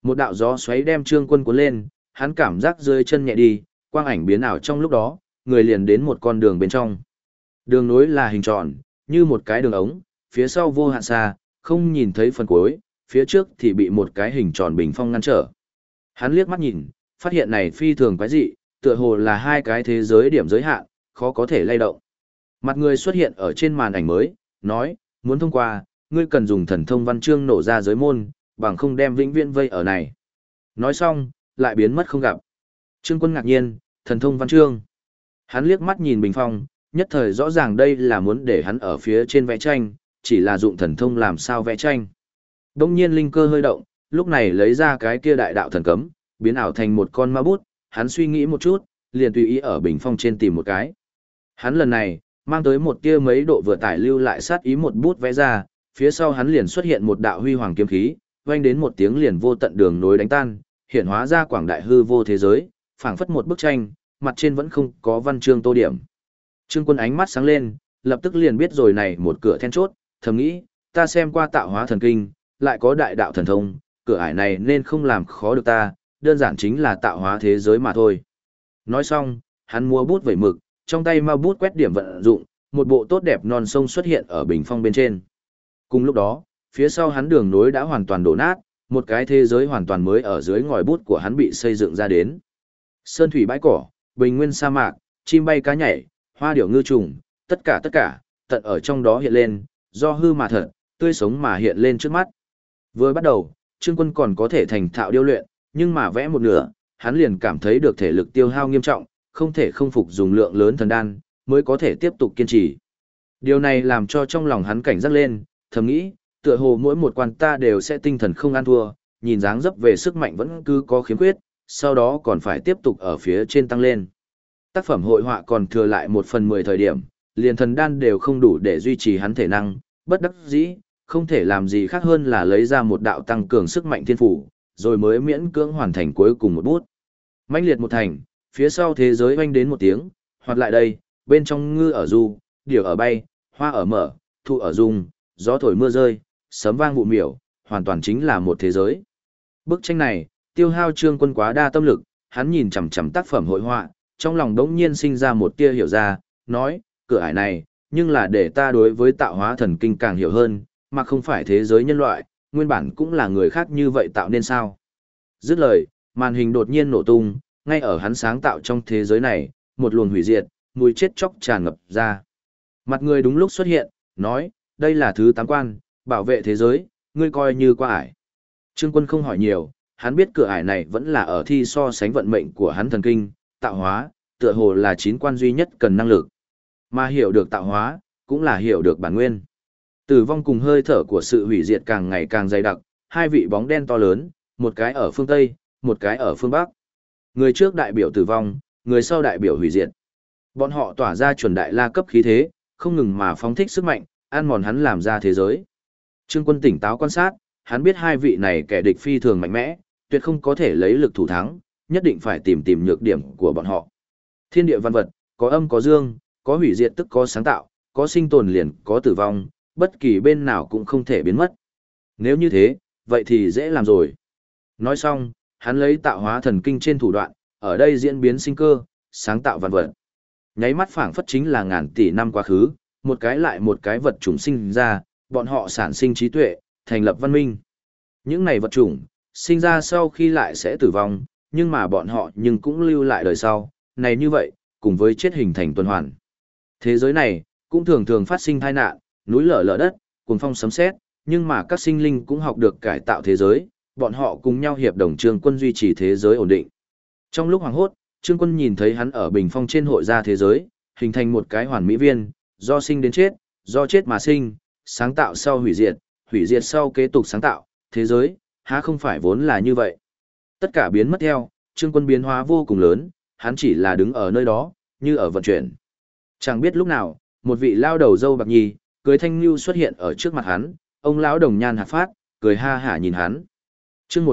Một đạo gió xoáy đem Trương Quân cuốn lên, hắn cảm giác dưới chân nhẹ đi, quang ảnh biến ảo trong lúc đó, người liền đến một con đường bên trong. Đường nối là hình tròn, như một cái đường ống, phía sau vô hạn xa, không nhìn thấy phần cuối, phía trước thì bị một cái hình tròn bình phong ngăn trở. Hắn liếc mắt nhìn, phát hiện này phi thường quái dị, tựa hồ là hai cái thế giới điểm giới hạn, khó có thể lay động. Mặt người xuất hiện ở trên màn ảnh mới, nói, muốn thông qua, ngươi cần dùng thần thông văn chương nổ ra giới môn, bằng không đem vĩnh viễn vây ở này. Nói xong, lại biến mất không gặp. Trương Quân ngạc nhiên, thần thông văn chương. Hắn liếc mắt nhìn bình phong, nhất thời rõ ràng đây là muốn để hắn ở phía trên vẽ tranh, chỉ là dụng thần thông làm sao vẽ tranh. Đông nhiên linh cơ hơi động, lúc này lấy ra cái kia đại đạo thần cấm, biến ảo thành một con ma bút, hắn suy nghĩ một chút, liền tùy ý ở bình phong trên tìm một cái. Hắn lần này, mang tới một tia mấy độ vừa tải lưu lại sát ý một bút vẽ ra, phía sau hắn liền xuất hiện một đạo huy hoàng kiếm khí, vang đến một tiếng liền vô tận đường nối đánh tan, hiện hóa ra quảng đại hư vô thế giới, phảng phất một bức tranh, mặt trên vẫn không có văn chương tô điểm. Trương Quân ánh mắt sáng lên, lập tức liền biết rồi này một cửa then chốt, thầm nghĩ, ta xem qua tạo hóa thần kinh, lại có đại đạo thần thông, cửa ải này nên không làm khó được ta, đơn giản chính là tạo hóa thế giới mà thôi. Nói xong, hắn mua bút vẩy mực, trong tay ma bút quét điểm vận dụng, một bộ tốt đẹp non sông xuất hiện ở bình phong bên trên. Cùng lúc đó, phía sau hắn đường nối đã hoàn toàn đổ nát, một cái thế giới hoàn toàn mới ở dưới ngòi bút của hắn bị xây dựng ra đến. Sơn thủy bãi cỏ, bình nguyên sa mạc, chim bay cá nhảy, hoa điểu ngư trùng, tất cả, tận ở trong đó hiện lên, do hư mà thật, tươi sống mà hiện lên trước mắt. Vừa bắt đầu, Trương Quân còn có thể thành thạo điêu luyện, nhưng mà vẽ một nửa, hắn liền cảm thấy được thể lực tiêu hao nghiêm trọng, không thể không phục dùng lượng lớn thần đan, mới có thể tiếp tục kiên trì. Điều này làm cho trong lòng hắn cảnh giác lên, thầm nghĩ, tựa hồ mỗi một quan ta đều sẽ tinh thần không ăn thua, nhìn dáng dấp về sức mạnh vẫn cứ có khiếm khuyết, sau đó còn phải tiếp tục ở phía trên tăng lên. Tác phẩm hội họa còn thừa lại 1/10 thời điểm, liền thần đan đều không đủ để duy trì hắn thể năng, bất đắc dĩ, không thể làm gì khác hơn là lấy ra một đạo tăng cường sức mạnh thiên phủ, rồi mới miễn cưỡng hoàn thành cuối cùng một bút. Mãnh liệt một thành, phía sau thế giới oanh đến một tiếng, hoạt lại đây, bên trong ngư ở du, điểu ở bay, hoa ở mở, thụ ở rung, gió thổi mưa rơi, sấm vang vụ miểu, hoàn toàn chính là một thế giới. Bức tranh này, tiêu hao Trương Quân quá đa tâm lực, hắn nhìn chằm chằm tác phẩm hội họa, trong lòng đống nhiên sinh ra một tia hiểu ra, nói, cửa ải này, nhưng là để ta đối với tạo hóa thần kinh càng hiểu hơn, mà không phải thế giới nhân loại, nguyên bản cũng là người khác như vậy tạo nên sao. Dứt lời, màn hình đột nhiên nổ tung, ngay ở hắn sáng tạo trong thế giới này, một luồng hủy diệt, mùi chết chóc tràn ngập ra. Mặt người đúng lúc xuất hiện, nói, đây là thứ 8 quan, bảo vệ thế giới, ngươi coi như qua ải. Trương Quân không hỏi nhiều, hắn biết cửa ải này vẫn là ở thi so sánh vận mệnh của hắn thần kinh, tạo hóa, tựa hồ là 9 quan duy nhất cần năng lực. Mà hiểu được tạo hóa, cũng là hiểu được bản nguyên. Tử vong cùng hơi thở của sự hủy diệt càng ngày càng dày đặc, hai vị bóng đen to lớn, một cái ở phương Tây, một cái ở phương Bắc. Người trước đại biểu tử vong, người sau đại biểu hủy diệt. Bọn họ tỏa ra chuẩn đại la cấp khí thế, không ngừng mà phóng thích sức mạnh, ăn mòn hắn làm ra thế giới. Trương Quân tỉnh táo quan sát, hắn biết hai vị này kẻ địch phi thường mạnh mẽ, tuyệt không có thể lấy lực thủ thắng, nhất định phải tìm nhược điểm của bọn họ. Thiên địa văn vật, có âm có dương, có hủy diệt tức có sáng tạo, có sinh tồn liền có tử vong, bất kỳ bên nào cũng không thể biến mất. Nếu như thế, vậy thì dễ làm rồi. Nói xong, hắn lấy tạo hóa thần kinh trên thủ đoạn, ở đây diễn biến sinh cơ, sáng tạo văn vật. Nháy mắt phảng phất chính là ngàn tỷ năm quá khứ, một cái lại một cái vật chủng sinh ra, bọn họ sản sinh trí tuệ, thành lập văn minh. Những này vật chủng, sinh ra sau khi lại sẽ tử vong, nhưng mà bọn họ nhưng cũng lưu lại đời sau, này như vậy, cùng với chết hình thành tuần hoàn. Thế giới này, cũng thường thường phát sinh tai nạn, núi lở đất, cuồng phong sấm sét, nhưng mà các sinh linh cũng học được cải tạo thế giới, bọn họ cùng nhau hiệp đồng Trương Quân duy trì thế giới ổn định. Trong lúc hoảng hốt, Trương Quân nhìn thấy hắn ở bình phong trên hội ra thế giới, hình thành một cái hoàn mỹ viên, do sinh đến chết, do chết mà sinh, sáng tạo sau hủy diệt sau kế tục sáng tạo, thế giới, há không phải vốn là như vậy. Tất cả biến mất theo, Trương Quân biến hóa vô cùng lớn, hắn chỉ là đứng ở nơi đó, như ở vận chuyển. Chẳng biết lúc nào, một vị lao đầu dâu bạc nhì, cưới thanh lưu xuất hiện ở trước mặt hắn, ông lão đồng nhan hạc phát, cười ha hả nhìn hắn. Chương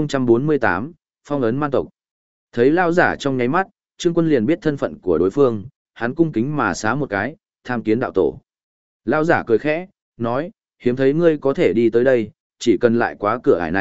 1048, phong ấn man tộc. Thấy lao giả trong nháy mắt, Trương Quân liền biết thân phận của đối phương, hắn cung kính mà xá một cái, tham kiến đạo tổ. Lao giả cười khẽ, nói, hiếm thấy ngươi có thể đi tới đây, chỉ cần lại quá cửa ải này,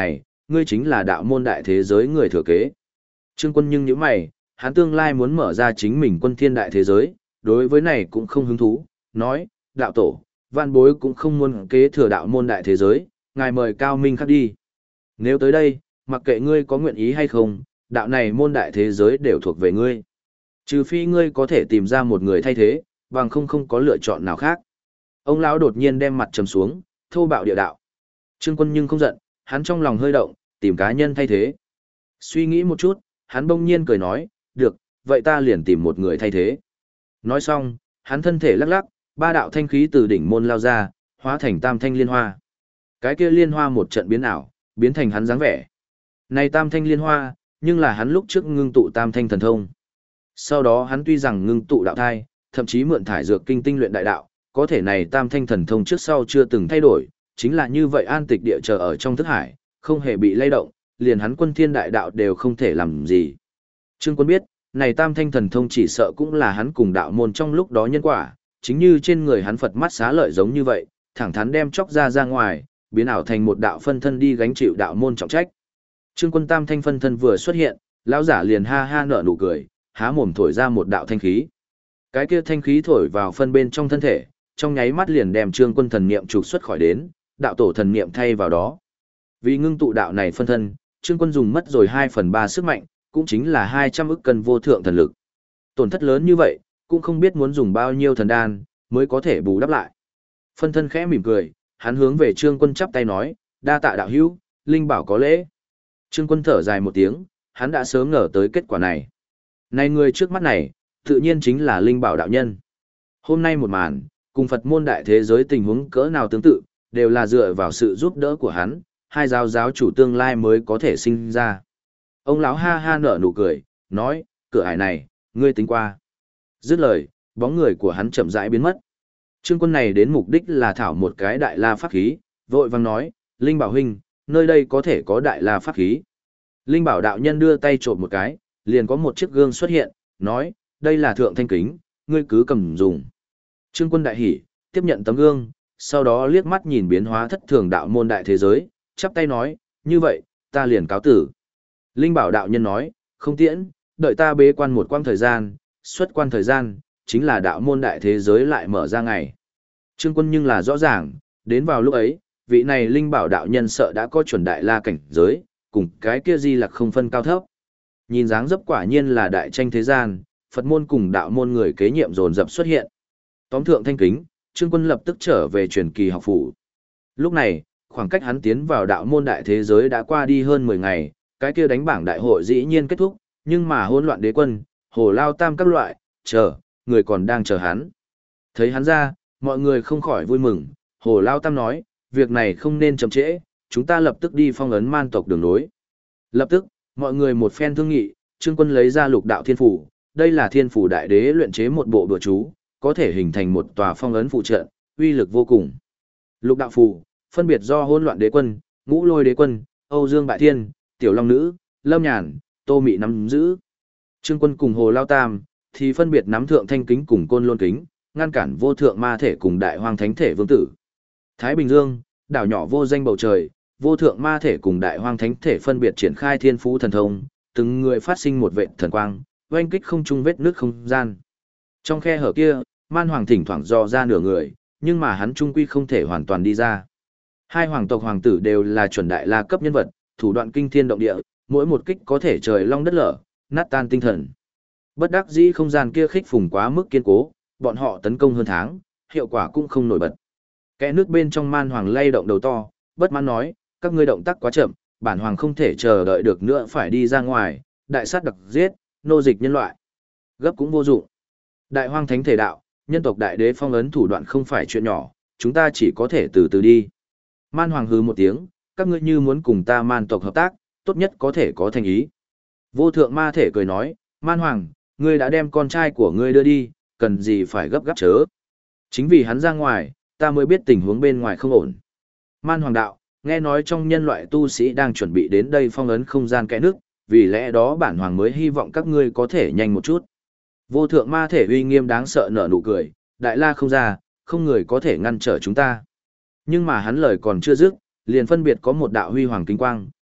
ngươi chính là đạo môn đại thế giới người thừa kế. Trương Quân nhưng nhíu mày, hắn tương lai muốn mở ra chính mình quân thiên đại thế giới, đối với này cũng không hứng thú, nói, đạo tổ, vạn bối cũng không muốn kế thừa đạo môn đại thế giới, ngài mời Cao Minh Khắc đi. Nếu tới đây, mặc kệ ngươi có nguyện ý hay không, đạo này môn đại thế giới đều thuộc về ngươi. Trừ phi ngươi có thể tìm ra một người thay thế, bằng không có lựa chọn nào khác. Ông lão đột nhiên đem mặt trầm xuống, thô bạo địa đạo. Trương Quân nhưng không giận, hắn trong lòng hơi động, tìm cá nhân thay thế. Suy nghĩ một chút, hắn bỗng nhiên cười nói, được, vậy ta liền tìm một người thay thế. Nói xong, hắn thân thể lắc lắc, ba đạo thanh khí từ đỉnh môn lao ra, hóa thành tam thanh liên hoa. Cái kia liên hoa một trận biến ảo, biến thành hắn dáng vẻ. Này tam thanh liên hoa, nhưng là hắn lúc trước ngưng tụ tam thanh thần thông. Sau đó hắn tuy rằng ngưng tụ đạo thai, thậm chí mượn thải dược kinh tinh luyện đại đạo, có thể này tam thanh thần thông trước sau chưa từng thay đổi, chính là như vậy an tịch địa chờ ở trong thức hải, không hề bị lay động, liền hắn quân thiên đại đạo đều không thể làm gì. Trương Quân biết, này tam thanh thần thông chỉ sợ cũng là hắn cùng đạo môn trong lúc đó nhân quả, chính như trên người hắn Phật mắt xá lợi giống như vậy, thẳng thắn đem chóc ra ngoài, biến ảo thành một đạo phân thân đi gánh chịu đạo môn trọng trách. Trương Quân tam thanh phân thân vừa xuất hiện, lão giả liền ha ha nở nụ cười, há mồm thổi ra một đạo thanh khí. Cái kia thanh khí thổi vào phân bên trong thân thể, trong nháy mắt liền đem Trương Quân thần niệm trục xuất khỏi đến, đạo tổ thần niệm thay vào đó. Vì ngưng tụ đạo này phân thân, Trương Quân dùng mất rồi 2/3 sức mạnh, cũng chính là 200 ức cân vô thượng thần lực. Tổn thất lớn như vậy, cũng không biết muốn dùng bao nhiêu thần đan mới có thể bù đắp lại. Phân thân khẽ mỉm cười, hắn hướng về Trương Quân chắp tay nói, đa tạ đạo hữu, linh bảo có lễ. Trương Quân thở dài một tiếng, hắn đã sớm ngờ tới kết quả này. Này người trước mắt này, tự nhiên chính là linh bảo đạo nhân. Hôm nay một màn, cùng Phật môn đại thế giới tình huống cỡ nào tương tự, đều là dựa vào sự giúp đỡ của hắn, hai giáo chủ tương lai mới có thể sinh ra. Ông lão ha ha nở nụ cười, nói, cửa ải này, ngươi tính qua. Dứt lời, bóng người của hắn chậm rãi biến mất. Trương Quân này đến mục đích là thảo một cái đại la pháp khí, vội vàng nói, Linh Bảo huynh, nơi đây có thể có đại la pháp khí. Linh Bảo đạo nhân đưa tay trộm một cái, liền có một chiếc gương xuất hiện, nói, đây là thượng thanh kính, ngươi cứ cầm dùng. Trương Quân đại hỉ, tiếp nhận tấm gương, sau đó liếc mắt nhìn biến hóa thất thường đạo môn đại thế giới, chắp tay nói, như vậy, ta liền cáo tử. Linh Bảo đạo nhân nói, không tiễn, đợi ta bế quan một quãng thời gian, xuất quan thời gian, chính là đạo môn đại thế giới lại mở ra ngày. Trương Quân nhưng là rõ ràng, đến vào lúc ấy, vị này Linh Bảo đạo nhân sợ đã có chuẩn đại la cảnh giới, cùng cái kia Di Lặc không phân cao thấp. Nhìn dáng dấp quả nhiên là đại tranh thế gian, Phật môn cùng đạo môn người kế nhiệm dồn dập xuất hiện. Tóm thượng thanh kính, Trương Quân lập tức trở về truyền kỳ học phủ. Lúc này, khoảng cách hắn tiến vào đạo môn đại thế giới đã qua đi hơn 10 ngày, cái kia đánh bảng đại hội dĩ nhiên kết thúc, nhưng mà hỗn loạn đế quân, hồ lao tam các loại, người còn đang chờ hắn. Thấy hắn ra, mọi người không khỏi vui mừng, hồ lao tam nói, việc này không nên chậm trễ, chúng ta lập tức đi phong ấn man tộc đường nối. Lập tức, mọi người một phen thương nghị, Trương Quân lấy ra lục đạo thiên phủ, đây là thiên phủ đại đế luyện chế một bộ bừa chú, có thể hình thành một tòa phong ấn phụ trận, uy lực vô cùng. Lục đạo phù, phân biệt do hỗn loạn đế quân, ngũ lôi đế quân, Âu Dương Bại Thiên, Tiểu Long Nữ, Lâm Nhàn, Tô Mị nắm giữ. Trương Quân cùng Hồ Lao Tam, thì phân biệt nắm thượng thanh kính cùng côn lôn kính, ngăn cản vô thượng ma thể cùng đại hoang thánh thể vương tử. Thái Bình Dương, đảo nhỏ vô danh bầu trời, vô thượng ma thể cùng đại hoang thánh thể phân biệt triển khai thiên phú thần thông, từng người phát sinh một vệt thần quang, oanh kích không trung vết nước không gian. Trong khe hở kia, man hoàng thỉnh thoảng dò ra nửa người, nhưng mà hắn trung quy không thể hoàn toàn đi ra. Hai hoàng tộc hoàng tử đều là chuẩn đại la cấp nhân vật, thủ đoạn kinh thiên động địa, mỗi một kích có thể trời long đất lở, nát tan tinh thần. Bất đắc dĩ không gian kia khích phùng quá mức kiên cố, bọn họ tấn công hơn tháng, hiệu quả cũng không nổi bật. Kẽ nước bên trong man hoàng lay động đầu to, bất mãn nói, các ngươi động tác quá chậm, bản hoàng không thể chờ đợi được nữa phải đi ra ngoài, đại sát đặc giết, nô dịch nhân loại. Gấp cũng vô dụng. Đại hoang thánh thể đạo, nhân tộc đại đế phong ấn thủ đoạn không phải chuyện nhỏ, chúng ta chỉ có thể từ từ đi. Man hoàng hừ một tiếng, các ngươi như muốn cùng ta man tộc hợp tác, tốt nhất có thể có thành ý. Vô thượng ma thể cười nói, man hoàng, ngươi đã đem con trai của ngươi đưa đi, cần gì phải gấp gáp chớ. Chính vì hắn ra ngoài, ta mới biết tình huống bên ngoài không ổn. Man hoàng đạo, nghe nói trong nhân loại tu sĩ đang chuẩn bị đến đây phong ấn không gian kẽ nước, vì lẽ đó bản hoàng mới hy vọng các ngươi có thể nhanh một chút. Vô thượng ma thể uy nghiêm đáng sợ nở nụ cười, đại la không ra, không người có thể ngăn trở chúng ta. Nhưng mà hắn lời còn chưa dứt, liền phân biệt có một đạo huy hoàng kính quang,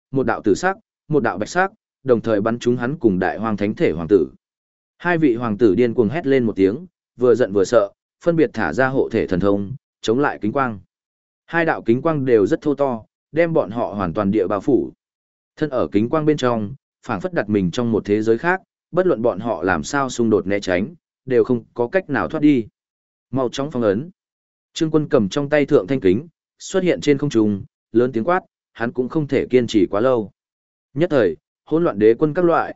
một đạo tử sắc, một đạo bạch sắc, đồng thời bắn trúng hắn cùng đại hoang thánh thể hoàng tử. Hai vị hoàng tử điên cuồng hét lên một tiếng, vừa giận vừa sợ, phân biệt thả ra hộ thể thần thông, chống lại kính quang. Hai đạo kính quang đều rất thô to, đem bọn họ hoàn toàn địa bao phủ. Thân ở kính quang bên trong, phảng phất đặt mình trong một thế giới khác, bất luận bọn họ làm sao xung đột né tránh, đều không có cách nào thoát đi. Mau chóng phong ấn. Trương Quân cầm trong tay thượng thanh kính, xuất hiện trên không trung, lớn tiếng quát, hắn cũng không thể kiên trì quá lâu. Nhất thời, hỗn loạn đế quân các loại,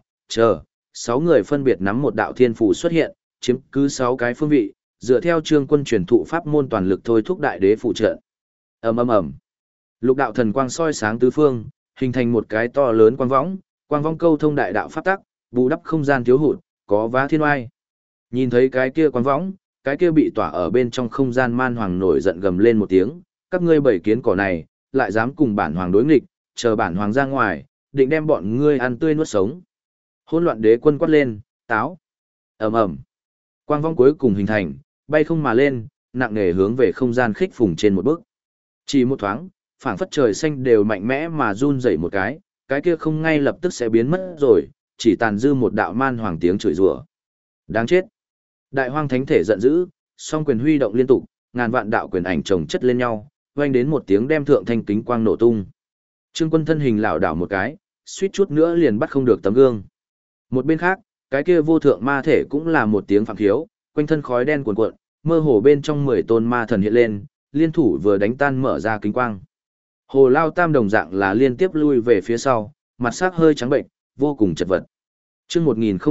sáu người phân biệt nắm một đạo thiên phù xuất hiện, chiếm cứ 6 cái phương vị, dựa theo Trương Quân truyền thụ pháp môn toàn lực thôi thúc đại đế phụ trợ. Ầm ầm ầm. Lục đạo thần quang soi sáng tứ phương, hình thành một cái to lớn quang võng câu thông đại đạo pháp tắc, bù đắp không gian thiếu hụt, có vá thiên oai. Nhìn thấy cái kia quang võng, cái kia bị tỏa ở bên trong không gian man hoàng nổi giận gầm lên một tiếng, các ngươi bảy kiến cỏ này, lại dám cùng bản hoàng đối nghịch, chờ bản hoàng ra ngoài, định đem bọn ngươi ăn tươi nuốt sống. Hỗn loạn đế quân quát lên, táo. Ầm ầm. Quang vong cuối cùng hình thành, bay không mà lên, nặng nề hướng về không gian khích phùng trên một bước. Chỉ một thoáng, phảng phất trời xanh đều mạnh mẽ mà run rẩy một cái kia không ngay lập tức sẽ biến mất rồi, chỉ tàn dư một đạo man hoàng tiếng chửi rủa. Đáng chết. Đại hoang thánh thể giận dữ, song quyền huy động liên tục, ngàn vạn đạo quyền ảnh chồng chất lên nhau, vang đến một tiếng đem thượng thanh kính quang nổ tung. Trương Quân thân hình lảo đảo một cái, suýt chút nữa liền bắt không được tấm gương. Một bên khác, cái kia vô thượng ma thể cũng là một tiếng phạm khiếu, quanh thân khói đen cuồn cuộn, mơ hồ bên trong 10 tôn ma thần hiện lên, liên thủ vừa đánh tan mở ra kính quang. Hồ Lao Tam đồng dạng là liên tiếp lui về phía sau, mặt sắc hơi trắng bệnh, vô cùng chật vật. Chương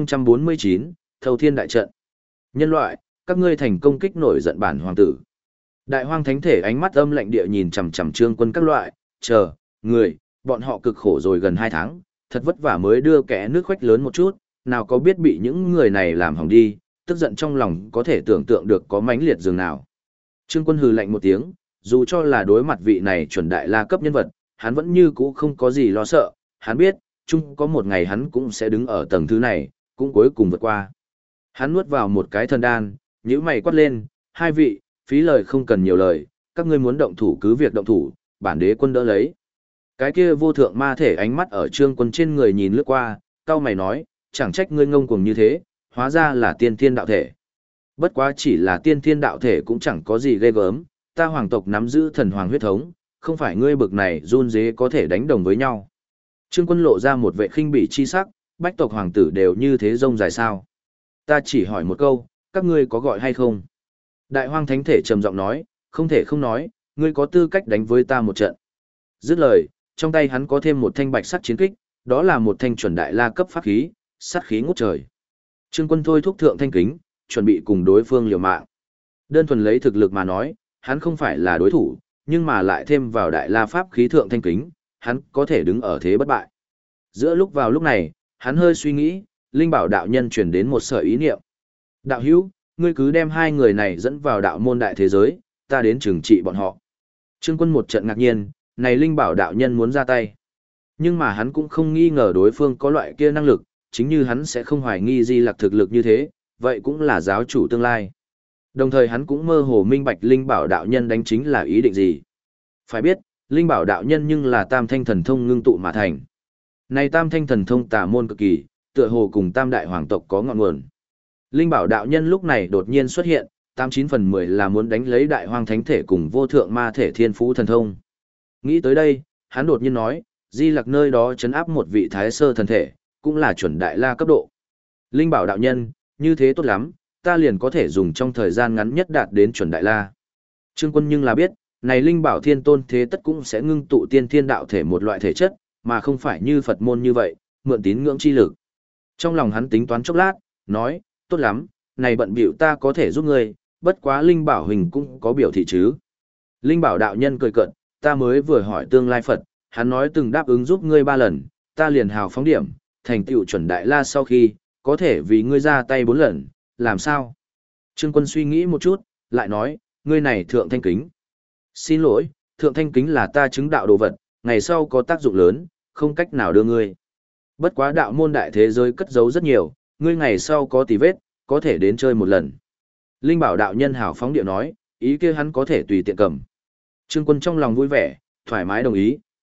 1049, Thâu Thiên đại trận. Nhân loại, các ngươi thành công kích nổi giận bản hoàng tử. Đại hoang thánh thể ánh mắt âm lạnh địa nhìn chằm chằm Trương Quân các loại, người, bọn họ cực khổ rồi gần 2 tháng, thật vất vả mới đưa kẻ nước khoách lớn một chút, nào có biết bị những người này làm hỏng đi, tức giận trong lòng có thể tưởng tượng được có mãnh liệt dường nào. Trương Quân hừ lạnh một tiếng, dù cho là đối mặt vị này chuẩn đại la cấp nhân vật, hắn vẫn như cũ không có gì lo sợ, hắn biết, chung có một ngày hắn cũng sẽ đứng ở tầng thứ này, cũng cuối cùng vượt qua. Hắn nuốt vào một cái thần đan, nhíu mày quát lên, hai vị, phí lời không cần nhiều lời, các ngươi muốn động thủ cứ việc động thủ, bản đế quân đỡ lấy. Cái kia vô thượng ma thể ánh mắt ở Trương Quân trên người nhìn lướt qua, cau mày nói, chẳng trách ngươi ngông cuồng như thế, hóa ra là tiên thiên đạo thể. Bất quá chỉ là tiên thiên đạo thể cũng chẳng có gì ghê gớm, ta hoàng tộc nắm giữ thần hoàng huyết thống, không phải ngươi bực này run dế có thể đánh đồng với nhau. Trương Quân lộ ra một vệ khinh bỉ chi sắc, bách tộc hoàng tử đều như thế rông dài sao. Ta chỉ hỏi một câu, các ngươi có gọi hay không? Đại hoang thánh thể trầm giọng nói, không thể không nói, ngươi có tư cách đánh với ta một trận. Dứt lời, trong tay hắn có thêm một thanh bạch sắt chiến kích, đó là một thanh chuẩn đại la cấp pháp khí, sắt khí ngút trời. Trương Quân thôi thúc thượng thanh kính, chuẩn bị cùng đối phương liều mạng. Đơn thuần lấy thực lực mà nói, hắn không phải là đối thủ, nhưng mà lại thêm vào đại la pháp khí thượng thanh kính, hắn có thể đứng ở thế bất bại. Giữa lúc vào lúc này, hắn hơi suy nghĩ, Linh Bảo đạo nhân truyền đến một sợi ý niệm. Đạo hữu, ngươi cứ đem hai người này dẫn vào đạo môn đại thế giới, ta đến trừng trị bọn họ. Trương Quân một trận ngạc nhiên, này Linh Bảo đạo nhân muốn ra tay. Nhưng mà hắn cũng không nghi ngờ đối phương có loại kia năng lực, chính như hắn sẽ không hoài nghi Di Lặc thực lực như thế, vậy cũng là giáo chủ tương lai. Đồng thời hắn cũng mơ hồ minh bạch Linh Bảo đạo nhân đánh chính là ý định gì. Phải biết, Linh Bảo đạo nhân nhưng là tam thanh thần thông ngưng tụ mà thành. Này tam thanh thần thông tà môn cực kỳ, tựa hồ cùng tam đại hoàng tộc có ngọn nguồn. Linh Bảo đạo nhân lúc này đột nhiên xuất hiện, 89/10 là muốn đánh lấy đại hoang thánh thể cùng vô thượng ma thể thiên phú thần thông. Nghĩ tới đây, hắn đột nhiên nói, Di Lặc nơi đó trấn áp một vị thái sơ thần thể, cũng là chuẩn đại la cấp độ. Linh Bảo đạo nhân, như thế tốt lắm, ta liền có thể dùng trong thời gian ngắn nhất đạt đến chuẩn đại la. Trương Quân nhưng là biết, này Linh Bảo thiên tôn thế tất cũng sẽ ngưng tụ tiên thiên đạo thể một loại thể chất, mà không phải như Phật môn như vậy, mượn tín ngưỡng chi lực. Trong lòng hắn tính toán chốc lát, nói, tốt lắm, này bận biểu ta có thể giúp ngươi, bất quá Linh Bảo hình cũng có biểu thị chứ. Linh Bảo đạo nhân cười cợt, ta mới vừa hỏi tương lai Phật, hắn nói từng đáp ứng giúp ngươi 3 lần, ta liền hào phóng điểm, thành tựu chuẩn đại la sau khi, có thể vì ngươi ra tay 4 lần, làm sao? Trương Quân suy nghĩ một chút, lại nói, ngươi này thượng thanh kính. Xin lỗi, thượng thanh kính là ta chứng đạo đồ vật, ngày sau có tác dụng lớn, không cách nào đưa ngươi. Bất quá đạo môn đại thế giới cất giấu rất nhiều, ngươi ngày sau có tì vết, có thể đến chơi một lần. Linh Bảo đạo nhân hào phóng điệu nói, ý kia hắn có thể tùy tiện cầm. Trương Quân trong lòng vui vẻ, thoải mái đồng ý,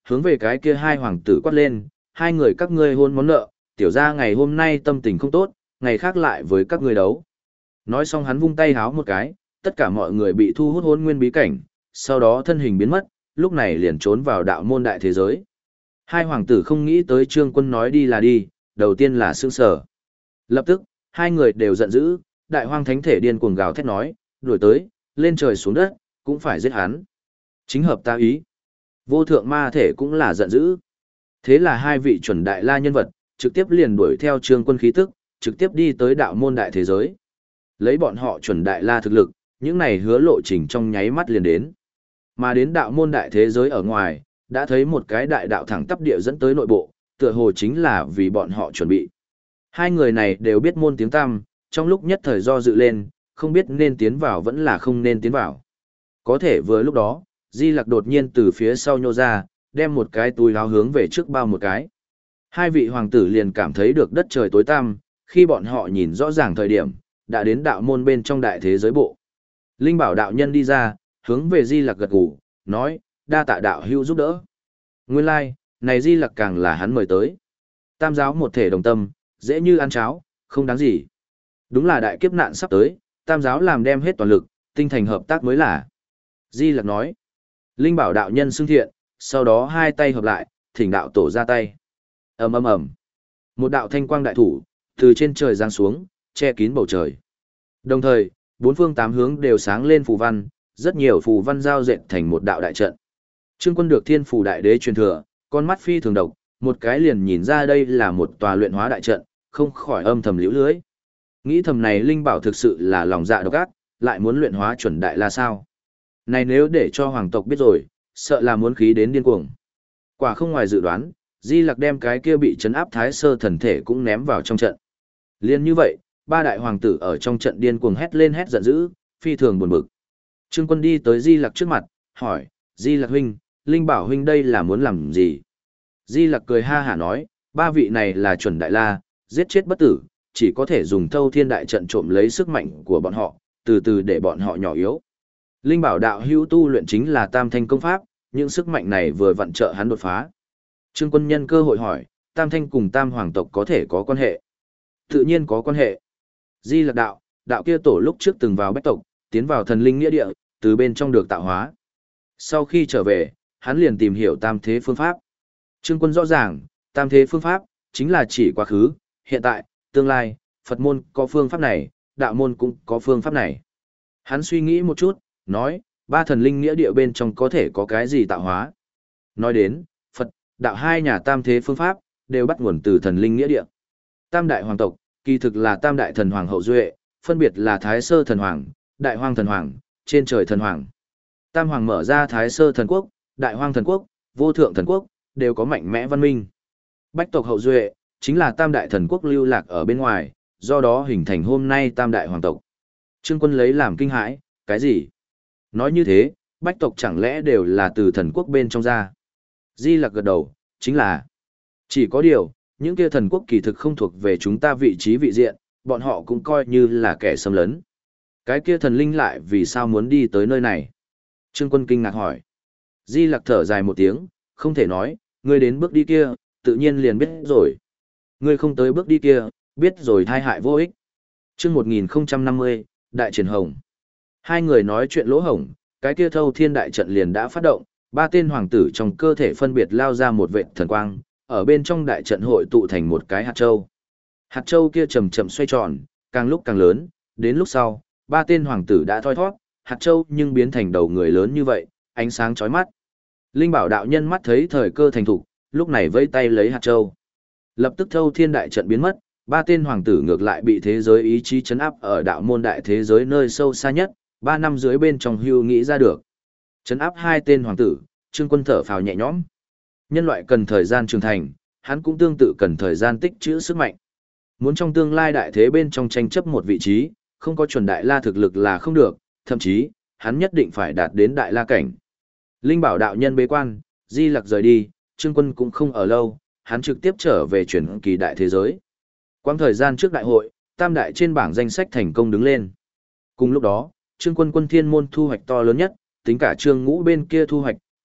hướng về cái kia hai hoàng tử quát lên, hai người các ngươi hôn món nợ, tiểu ra ngày hôm nay tâm tình không tốt, ngày khác lại với các ngươi đấu. Nói xong hắn vung tay háo một cái, tất cả mọi người bị thu hút hôn nguyên bí cảnh, sau đó thân hình biến mất, lúc này liền trốn vào đạo môn đại thế giới. Hai hoàng tử không nghĩ tới Trương Quân nói đi là đi, đầu tiên là sững sờ. Lập tức, hai người đều giận dữ, đại hoang thánh thể điên cuồng gào thét nói, đuổi tới, lên trời xuống đất, cũng phải giết hắn. Chính hợp ta ý. Vô thượng ma thể cũng là giận dữ. Thế là hai vị chuẩn đại la nhân vật, trực tiếp liền đuổi theo Trương Quân khí tức, trực tiếp đi tới đạo môn đại thế giới. Lấy bọn họ chuẩn đại la thực lực, những này hứa lộ trình trong nháy mắt liền đến. Mà đến đạo môn đại thế giới ở ngoài, đã thấy một cái đại đạo thẳng tắp địa dẫn tới nội bộ, tựa hồ chính là vì bọn họ chuẩn bị. Hai người này đều biết môn tiếng tăm, trong lúc nhất thời do dự lên, không biết nên tiến vào vẫn là không nên tiến vào. Có thể vừa lúc đó, Di Lặc đột nhiên từ phía sau nhô ra, đem một cái túi áo hướng về trước bao một cái. Hai vị hoàng tử liền cảm thấy được đất trời tối tăm, khi bọn họ nhìn rõ ràng thời điểm, đã đến đạo môn bên trong đại thế giới bộ. Linh Bảo đạo nhân đi ra, hướng về Di Lặc gật gù, nói, đa tạ đạo hữu giúp đỡ. Nguyên lai, này Di Lặc càng là hắn mời tới. Tam giáo một thể đồng tâm, dễ như ăn cháo, không đáng gì. Đúng là đại kiếp nạn sắp tới, tam giáo làm đem hết toàn lực, tinh thành hợp tác mới là. Di Lặc nói, Linh Bảo đạo nhân xưng thiện, sau đó hai tay hợp lại, thỉnh đạo tổ ra tay. Ầm ầm ầm. Một đạo thanh quang đại thủ từ trên trời giáng xuống, che kín bầu trời. Đồng thời, bốn phương tám hướng đều sáng lên phù văn, rất nhiều phù văn giao dệt thành một đạo đại trận. Trương Quân được Thiên Phù Đại Đế truyền thừa, con mắt phi thường độc, một cái liền nhìn ra đây là một tòa luyện hóa đại trận, không khỏi âm thầm liễu lưới. Nghĩ thầm này Linh Bảo thực sự là lòng dạ độc ác, lại muốn luyện hóa chuẩn đại la sao? Này nếu để cho hoàng tộc biết rồi, sợ là muốn khí đến điên cuồng. Quả không ngoài dự đoán, Di Lặc đem cái kia bị trấn áp Thái Sơ thần thể cũng ném vào trong trận. Liên như vậy, ba đại hoàng tử ở trong trận điên cuồng hét lên hét giận dữ, phi thường buồn bực. Trương Quân đi tới Di Lặc trước mặt, hỏi, Di Lặc huynh, Linh Bảo huynh đây là muốn làm gì? Di Lặc cười ha hả nói, ba vị này là chuẩn đại la, giết chết bất tử, chỉ có thể dùng thâu thiên đại trận trộm lấy sức mạnh của bọn họ, từ từ để bọn họ nhỏ yếu. Linh Bảo đạo hữu tu luyện chính là tam thanh công pháp, những sức mạnh này vừa vặn trợ hắn đột phá. Trương Quân nhân cơ hội hỏi, tam thanh cùng tam hoàng tộc có thể có quan hệ? Tự nhiên có quan hệ. Di Lặc đạo, đạo kia tổ lúc trước từng vào bách tộc, tiến vào thần linh nghĩa địa, từ bên trong được tạo hóa. Sau khi trở về, hắn liền tìm hiểu tam thế phương pháp. Trương Quân rõ ràng, tam thế phương pháp, chính là chỉ quá khứ, hiện tại, tương lai, Phật môn có phương pháp này, đạo môn cũng có phương pháp này. Hắn suy nghĩ một chút, nói, ba thần linh nghĩa địa bên trong có thể có cái gì tạo hóa. Nói đến, Phật, đạo hai nhà tam thế phương pháp, đều bắt nguồn từ thần linh nghĩa địa. Tam đại hoàng tộc, kỳ thực là tam đại thần hoàng hậu duệ, phân biệt là Thái Sơ thần hoàng, Đại Hoang thần hoàng, trên trời thần hoàng. Tam hoàng mở ra Thái Sơ thần quốc, Đại Hoang thần quốc, Vô thượng thần quốc, đều có mạnh mẽ văn minh. Bách tộc hậu duệ, chính là tam đại thần quốc lưu lạc ở bên ngoài, do đó hình thành hôm nay tam đại hoàng tộc. Trương Quân lấy làm kinh hãi, cái gì? Nói như thế, bách tộc chẳng lẽ đều là từ thần quốc bên trong ra? Di Lặc gật đầu, chính là. Chỉ có điều, những kia thần quốc kỳ thực không thuộc về chúng ta vị trí vị diện, bọn họ cũng coi như là kẻ xâm lấn. Cái kia thần linh lại vì sao muốn đi tới nơi này? Trương Quân kinh ngạc hỏi. Di Lặc thở dài một tiếng, không thể nói, ngươi đến bước đi kia, tự nhiên liền biết rồi. Ngươi không tới bước đi kia, biết rồi thai hại vô ích. Chương 1050, Đại Triển Hồng. Hai người nói chuyện lỗ hổng, cái kia thâu thiên đại trận liền đã phát động, ba tên hoàng tử trong cơ thể phân biệt lao ra một vệt thần quang, ở bên trong đại trận hội tụ thành một cái hạt châu. Hạt châu kia chậm chậm xoay tròn, càng lúc càng lớn, đến lúc sau, ba tên hoàng tử đã thoi thoát, hạt châu nhưng biến thành đầu người lớn như vậy, ánh sáng chói mắt. Linh Bảo đạo nhân mắt thấy thời cơ thành thục, lúc này vẫy tay lấy hạt châu. Lập tức thâu thiên đại trận biến mất, ba tên hoàng tử ngược lại bị thế giới ý chí chấn áp ở đạo môn đại thế giới nơi sâu xa nhất, 3 năm dưới bên trong hưu nghĩ ra được. Chấn áp hai tên hoàng tử, Trương Quân thở phào nhẹ nhõm. Nhân loại cần thời gian trưởng thành, hắn cũng tương tự cần thời gian tích trữ sức mạnh. Muốn trong tương lai đại thế bên trong tranh chấp một vị trí, không có chuẩn đại la thực lực là không được, thậm chí, hắn nhất định phải đạt đến đại la cảnh. Linh Bảo đạo nhân bế quan, Di Lặc rời đi, Trương Quân cũng không ở lâu, hắn trực tiếp trở về chuyển kỳ đại thế giới. Quãng thời gian trước đại hội, tam đại trên bảng danh sách thành công đứng lên. Cùng lúc đó, Trương Quân Quân Thiên môn thu hoạch to lớn nhất, tính cả Trương Ngũ bên kia thu hoạch,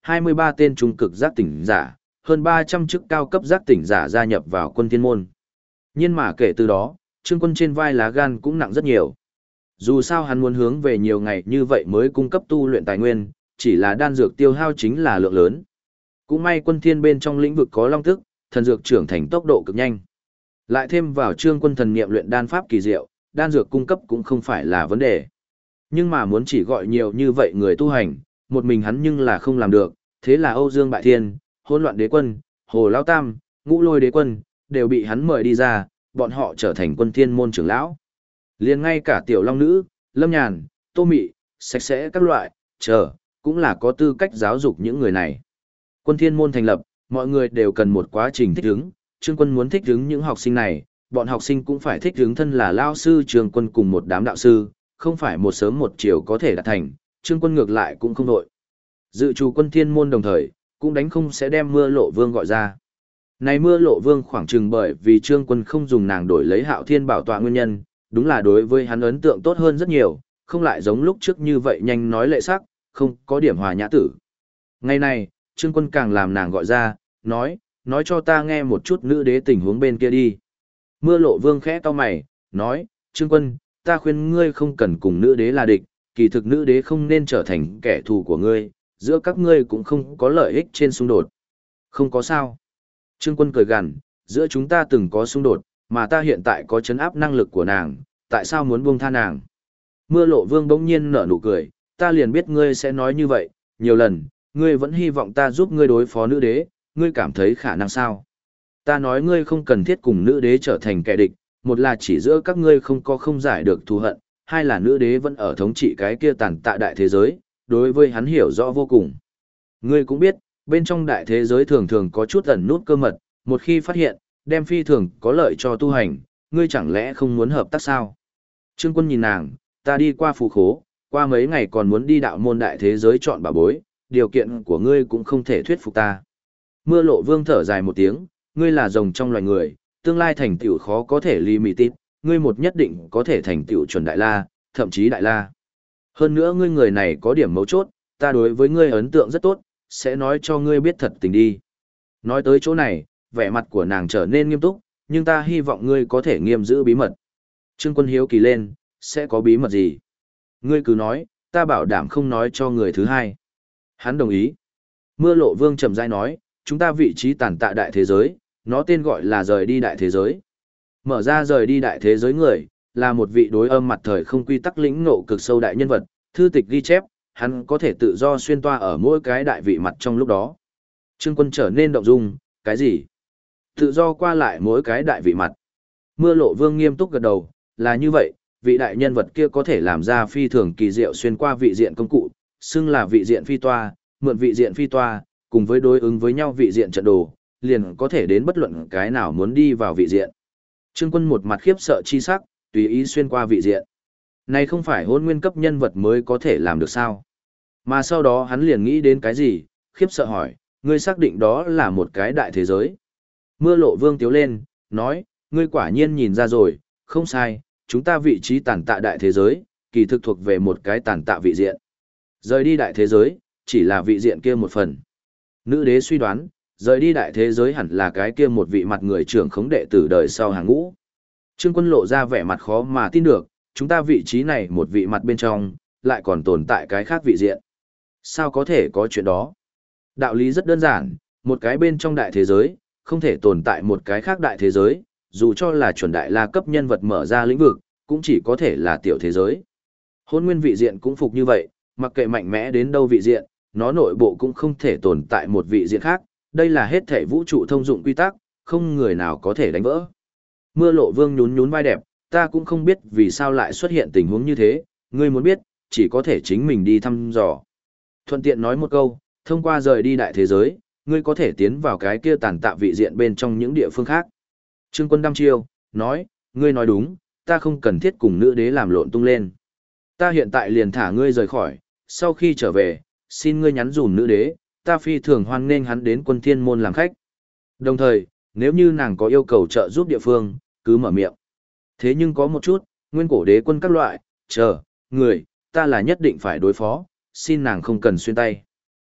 23 tên trung cực giác tỉnh giả, hơn 300 chức cao cấp giác tỉnh giả gia nhập vào quân thiên môn. Nhưng mà kể từ đó, Trương Quân trên vai lá gan cũng nặng rất nhiều. Dù sao hắn muốn hướng về nhiều ngày như vậy mới cung cấp tu luyện tài nguyên, chỉ là đan dược tiêu hao chính là lượng lớn. Cũng may quân thiên bên trong lĩnh vực có long tức, thần dược trưởng thành tốc độ cực nhanh. Lại thêm vào Trương Quân thần niệm luyện đan pháp kỳ diệu, đan dược cung cấp cũng không phải là vấn đề. Nhưng mà muốn chỉ gọi nhiều như vậy người tu hành, một mình hắn nhưng là không làm được, thế là Âu Dương Bại Thiên, Hỗn Loạn Đế Quân, Hồ Lão Tam, Ngũ Lôi Đế Quân, đều bị hắn mời đi ra, bọn họ trở thành quân thiên môn trưởng lão. Liền ngay cả Tiểu Long Nữ, Lâm Nhàn, Tô Mị, sạch sẽ các loại, cũng là có tư cách giáo dục những người này. Quân thiên môn thành lập, mọi người đều cần một quá trình thích ứng, Trương Quân muốn thích ứng những học sinh này, bọn học sinh cũng phải thích ứng thân là lao sư Trương Quân cùng một đám đạo sư, không phải một sớm một chiều có thể đạt thành, Trương Quân ngược lại cũng không đội. Dự trù quân thiên môn đồng thời, cũng đánh không sẽ đem Mưa Lộ Vương gọi ra. Này Mưa Lộ Vương khoảng chừng bởi vì Trương Quân không dùng nàng đổi lấy Hạo Thiên bảo tọa nguyên nhân, đúng là đối với hắn ấn tượng tốt hơn rất nhiều, không lại giống lúc trước như vậy nhanh nói lệ sắc, không có điểm hòa nhã tử. Ngày này, Trương Quân càng làm nàng gọi ra, nói cho ta nghe một chút nữ đế tình huống bên kia đi. Mưa Lộ Vương khẽ cau mày, nói, Trương Quân, ta khuyên ngươi không cần cùng nữ đế là địch, kỳ thực nữ đế không nên trở thành kẻ thù của ngươi, giữa các ngươi cũng không có lợi ích trên xung đột. Không có sao. Trương Quân cười gằn, giữa chúng ta từng có xung đột, mà ta hiện tại có chấn áp năng lực của nàng, tại sao muốn buông tha nàng? Mưa Lộ Vương bỗng nhiên nở nụ cười, ta liền biết ngươi sẽ nói như vậy, nhiều lần, ngươi vẫn hy vọng ta giúp ngươi đối phó nữ đế, ngươi cảm thấy khả năng sao? Ta nói ngươi không cần thiết cùng nữ đế trở thành kẻ địch, một là chỉ giữa các ngươi không có không giải được thù hận, hai là nữ đế vẫn ở thống trị cái kia tàn tạ đại thế giới, đối với hắn hiểu rõ vô cùng. Ngươi cũng biết, bên trong đại thế giới thường thường có chút ẩn nút cơ mật, một khi phát hiện, đem phi thường có lợi cho tu hành, ngươi chẳng lẽ không muốn hợp tác sao? Trương Quân nhìn nàng, ta đi qua phù khố, qua mấy ngày còn muốn đi đạo môn đại thế giới chọn bảo bối, điều kiện của ngươi cũng không thể thuyết phục ta. Mưa Lộ Vương thở dài một tiếng, ngươi là rồng trong loài người, tương lai thành tựu khó có thể ly mị tít, ngươi một nhất định có thể thành tựu chuẩn đại la, thậm chí đại la. Hơn nữa ngươi người này có điểm mấu chốt, ta đối với ngươi ấn tượng rất tốt, sẽ nói cho ngươi biết thật tình đi. Nói tới chỗ này, vẻ mặt của nàng trở nên nghiêm túc, nhưng ta hy vọng ngươi có thể nghiêm giữ bí mật. Trương Quân hiếu kỳ lên, sẽ có bí mật gì? Ngươi cứ nói, ta bảo đảm không nói cho người thứ hai. Hắn đồng ý. Mưa Lộ Vương trầm rãi nói, chúng ta vị trí tàn tạ đại thế giới, nó tên gọi là rời đi đại thế giới. Mở ra rời đi đại thế giới người, là một vị đối âm mặt thời không quy tắc lĩnh ngộ cực sâu đại nhân vật, thư tịch ghi chép, hắn có thể tự do xuyên toa ở mỗi cái đại vị mặt trong lúc đó. Trương Quân trở nên động dung, cái gì? Tự do qua lại mỗi cái đại vị mặt. Mưa Lộ Vương nghiêm túc gật đầu, là như vậy, vị đại nhân vật kia có thể làm ra phi thường kỳ diệu xuyên qua vị diện công cụ, xưng là vị diện phi toa, mượn vị diện phi toa, cùng với đối ứng với nhau vị diện trận đồ, liền có thể đến bất luận cái nào muốn đi vào vị diện. Trương Quân một mặt khiếp sợ chi sắc, tùy ý xuyên qua vị diện. Này không phải Hỗn Nguyên cấp nhân vật mới có thể làm được sao? Mà sau đó hắn liền nghĩ đến cái gì, khiếp sợ hỏi, ngươi xác định đó là một cái đại thế giới. Mưa Lộ Vương tiếu lên, nói, ngươi quả nhiên nhìn ra rồi, không sai, chúng ta vị trí tàn tạ đại thế giới, kỳ thực thuộc về một cái tàn tạ vị diện. Rời đi đại thế giới, chỉ là vị diện kia một phần. Nữ đế suy đoán, rời đi đại thế giới hẳn là cái kia một vị mặt người trưởng khống đệ tử đời sau hàng ngũ. Trương Quân lộ ra vẻ mặt khó mà tin được, chúng ta vị trí này một vị mặt bên trong, lại còn tồn tại cái khác vị diện. Sao có thể có chuyện đó? Đạo lý rất đơn giản, một cái bên trong đại thế giới, không thể tồn tại một cái khác đại thế giới, dù cho là chuẩn đại la cấp nhân vật mở ra lĩnh vực, cũng chỉ có thể là tiểu thế giới. Hôn nguyên vị diện cũng phục như vậy, mặc kệ mạnh mẽ đến đâu vị diện, nó nội bộ cũng không thể tồn tại một vị diện khác, đây là hết thể vũ trụ thông dụng quy tắc, không người nào có thể đánh vỡ. Mưa Lộ Vương nhún nhún vai đẹp, ta cũng không biết vì sao lại xuất hiện tình huống như thế, ngươi muốn biết, chỉ có thể chính mình đi thăm dò. Thuận tiện nói một câu, thông qua rời đi đại thế giới, ngươi có thể tiến vào cái kia tàn tạ vị diện bên trong những địa phương khác. Trương Quân đăm chiêu, nói, ngươi nói đúng, ta không cần thiết cùng nữ đế làm lộn tung lên. Ta hiện tại liền thả ngươi rời khỏi, sau khi trở về, xin ngươi nhắn dùm nữ đế, ta phi thường hoan nghênh hắn đến Quân Thiên Môn làm khách. Đồng thời, nếu như nàng có yêu cầu trợ giúp địa phương, cứ mở miệng. Thế nhưng có một chút, nguyên cổ đế quân các loại, người, ta là nhất định phải đối phó, xin nàng không cần xuyên tay.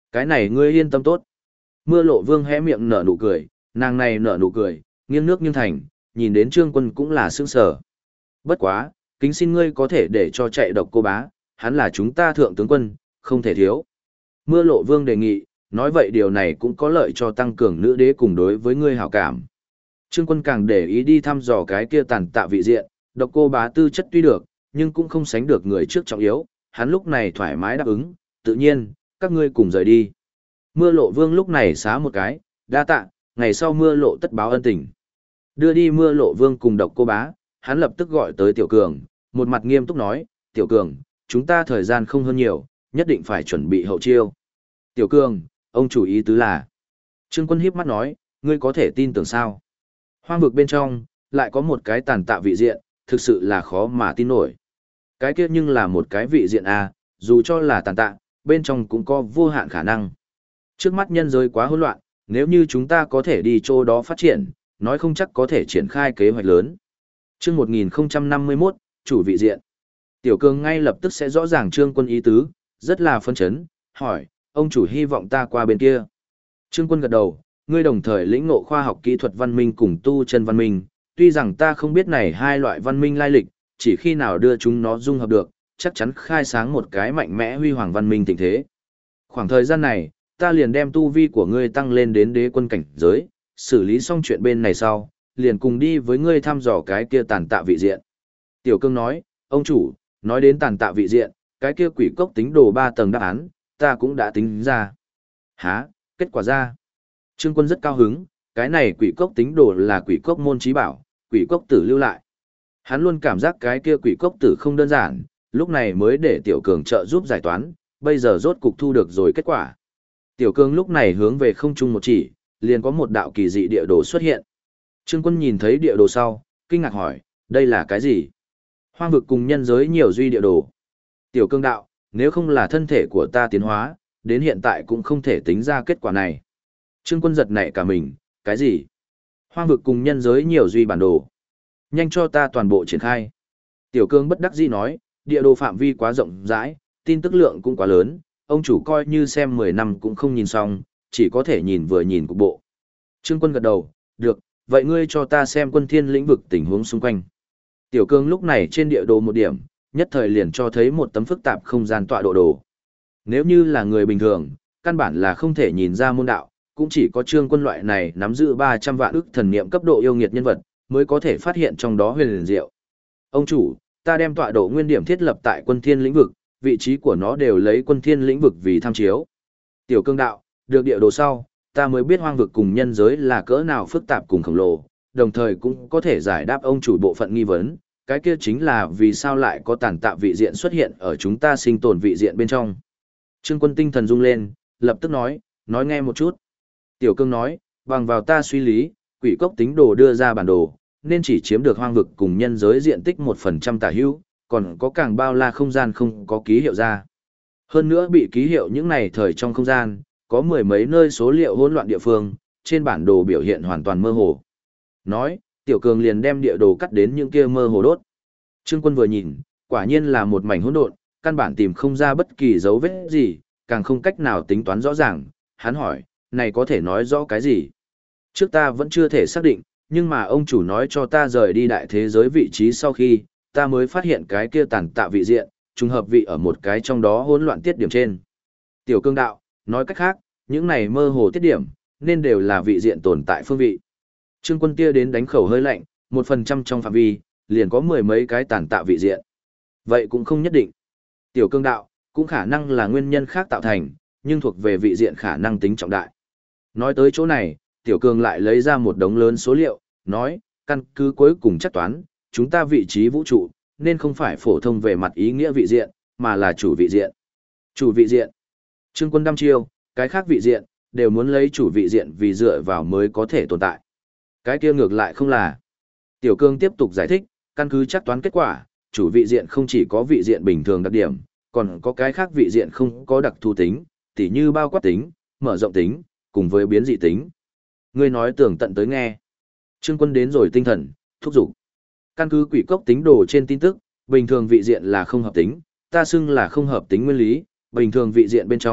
Cái này ngươi yên tâm tốt. Mưa Lộ Vương hé miệng nở nụ cười, nàng này nở nụ cười, nghiêng nước nghiêng thành, nhìn đến Trương Quân cũng là sững sờ. Bất quá, kính xin ngươi có thể để cho chạy Độc Cô Bá, hắn là chúng ta thượng tướng quân, không thể thiếu. Mưa Lộ Vương đề nghị, nói vậy điều này cũng có lợi cho tăng cường nữ đế cùng đối với ngươi hảo cảm. Trương Quân càng để ý đi thăm dò cái kia tàn tạ vị diện, Độc Cô Bá tư chất tuy được, nhưng cũng không sánh được người trước trọng yếu, hắn lúc này thoải mái đáp ứng, tự nhiên, các ngươi cùng rời đi. Mưa Lộ Vương lúc này xá một cái, đa tạ, ngày sau Mưa Lộ tất báo ân tình. Đưa đi Mưa Lộ Vương cùng Độc Cô Bá, hắn lập tức gọi tới Tiểu Cường, một mặt nghiêm túc nói, Tiểu Cường, chúng ta thời gian không hơn nhiều, nhất định phải chuẩn bị hậu chiêu. Tiểu Cường, ông chủ ý tứ là. Trương Quân híp mắt nói, ngươi có thể tin tưởng sao? Hoang vực bên trong, lại có một cái tàn tạ vị diện, thực sự là khó mà tin nổi. Cái kia nhưng là một cái vị diện A, dù cho là tàn tạ, bên trong cũng có vô hạn khả năng. Trước mắt nhân giới quá hỗn loạn, nếu như chúng ta có thể đi chỗ đó phát triển, nói không chắc có thể triển khai kế hoạch lớn. Chương 1051, chủ vị diện. Tiểu Cường ngay lập tức sẽ rõ ràng Trương Quân ý tứ, rất là phân chấn, hỏi, ông chủ hy vọng ta qua bên kia. Trương Quân gật đầu, ngươi đồng thời lĩnh ngộ khoa học kỹ thuật văn minh cùng tu chân văn minh, tuy rằng ta không biết này hai loại văn minh lai lịch, chỉ khi nào đưa chúng nó dung hợp được, chắc chắn khai sáng một cái mạnh mẽ huy hoàng văn minh tình thế. Khoảng thời gian này, ta liền đem tu vi của ngươi tăng lên đến đế quân cảnh giới, xử lý xong chuyện bên này sau, liền cùng đi với ngươi thăm dò cái kia tàn tạ vị diện. Tiểu Cương nói, ông chủ, nói đến tàn tạ vị diện, cái kia quỷ cốc tính đồ 3 tầng đáp án, ta cũng đã tính ra. Hả, kết quả ra. Trương Quân rất cao hứng, cái này quỷ cốc tính đồ là quỷ cốc môn trí bảo, quỷ cốc tử lưu lại. Hắn luôn cảm giác cái kia quỷ cốc tử không đơn giản, lúc này mới để Tiểu Cường trợ giúp giải toán, bây giờ rốt cục thu được rồi kết quả. Tiểu Cường lúc này hướng về không trung một chỉ, liền có một đạo kỳ dị địa đồ xuất hiện. Trương Quân nhìn thấy địa đồ sau, kinh ngạc hỏi, đây là cái gì? Hoang vực cùng nhân giới nhiều duy địa đồ. Tiểu Cường đạo, nếu không là thân thể của ta tiến hóa, đến hiện tại cũng không thể tính ra kết quả này. Trương Quân giật nảy cả mình, cái gì? Hoang vực cùng nhân giới nhiều duy bản đồ. Nhanh cho ta toàn bộ triển khai. Tiểu Cường bất đắc dĩ nói, địa đồ phạm vi quá rộng rãi, tin tức lượng cũng quá lớn, ông chủ coi như xem 10 năm cũng không nhìn xong, chỉ có thể nhìn vừa nhìn cục bộ. Trương Quân gật đầu, được, vậy ngươi cho ta xem Quân Thiên lĩnh vực tình huống xung quanh. Tiểu Cường lúc này trên địa đồ một điểm, nhất thời liền cho thấy một tấm phức tạp không gian tọa độ đồ. Nếu như là người bình thường, căn bản là không thể nhìn ra môn đạo, cũng chỉ có Trương Quân loại này nắm giữ 300 vạn ức thần niệm cấp độ yêu nghiệt nhân vật, mới có thể phát hiện trong đó huyền liền diệu. Ông chủ, ta đem tọa độ nguyên điểm thiết lập tại Quân Thiên lĩnh vực, vị trí của nó đều lấy Quân Thiên lĩnh vực vì tham chiếu. Tiểu Cương đạo, được địa đồ sau, ta mới biết hoang vực cùng nhân giới là cỡ nào phức tạp cùng khổng lồ, đồng thời cũng có thể giải đáp ông chủ bộ phận nghi vấn, cái kia chính là vì sao lại có tàn tạ vị diện xuất hiện ở chúng ta sinh tồn vị diện bên trong. Trương Quân tinh thần rung lên, lập tức nói nghe một chút. Tiểu Cương nói, bằng vào ta suy lý, quỷ cốc tính đồ đưa ra bản đồ, nên chỉ chiếm được hoang vực cùng nhân giới diện tích 1% tả hữu, còn có càng bao la không gian không có ký hiệu ra. Hơn nữa bị ký hiệu những này thời trong không gian, có mười mấy nơi số liệu hỗn loạn địa phương, trên bản đồ biểu hiện hoàn toàn mơ hồ. Nói, Tiểu Cường liền đem địa đồ cắt đến những kia mơ hồ đốt. Trương Quân vừa nhìn, quả nhiên là một mảnh hỗn độn, căn bản tìm không ra bất kỳ dấu vết gì, càng không cách nào tính toán rõ ràng. Hắn hỏi, này có thể nói rõ cái gì? Trước ta vẫn chưa thể xác định, nhưng mà ông chủ nói cho ta rời đi đại thế giới vị trí sau khi, ta mới phát hiện cái kia tàn tạ vị diện, trùng hợp vị ở một cái trong đó hỗn loạn tiết điểm trên. Tiểu Cương đạo, nói cách khác, những này mơ hồ tiết điểm, nên đều là vị diện tồn tại phương vị. Trương Quân tia đến đánh khẩu hơi lạnh, 1% trong phạm vi, liền có mười mấy cái tàn tạ vị diện. Vậy cũng không nhất định. Tiểu Cương đạo, cũng khả năng là nguyên nhân khác tạo thành, nhưng thuộc về vị diện khả năng tính trọng đại. Nói tới chỗ này, Tiểu Cương lại lấy ra một đống lớn số liệu, nói, căn cứ cuối cùng chắc toán, chúng ta vị trí vũ trụ, nên không phải phổ thông về mặt ý nghĩa vị diện, mà là chủ vị diện. Chủ vị diện. Trương Quân đăm chiêu, cái khác vị diện, đều muốn lấy chủ vị diện vì dựa vào mới có thể tồn tại. Cái kia ngược lại không là. Tiểu Cương tiếp tục giải thích, căn cứ chắc toán kết quả, chủ vị diện không chỉ có vị diện bình thường đặc điểm, còn có cái khác vị diện không có đặc thù tính, tỉ như bao quát tính, mở rộng tính, cùng với biến dị tính. Ngươi nói tưởng tận tới nghe. Trương Quân đến rồi tinh thần, thúc giục. Căn cứ quỷ cốc tính đồ trên tin tức, bình thường vị diện là không hợp tính, ta xưng là không hợp tính nguyên lý, bình thường vị diện bên trong,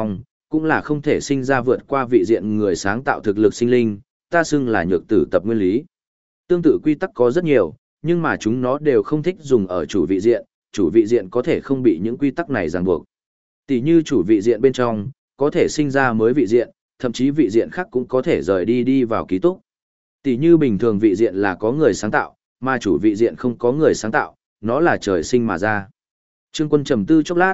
cũng là không thể sinh ra vượt qua vị diện người sáng tạo thực lực sinh linh, ta xưng là nhược tử tập nguyên lý. Tương tự quy tắc có rất nhiều, nhưng mà chúng nó đều không thích dùng ở chủ vị diện có thể không bị những quy tắc này ràng buộc. Tỷ như chủ vị diện bên trong, có thể sinh ra mới vị diện, thậm chí vị diện khác cũng có thể rời đi vào ký túc. Tỷ như bình thường vị diện là có người sáng tạo, mà chủ vị diện không có người sáng tạo, nó là trời sinh mà ra. Trương Quân trầm tư chốc lát,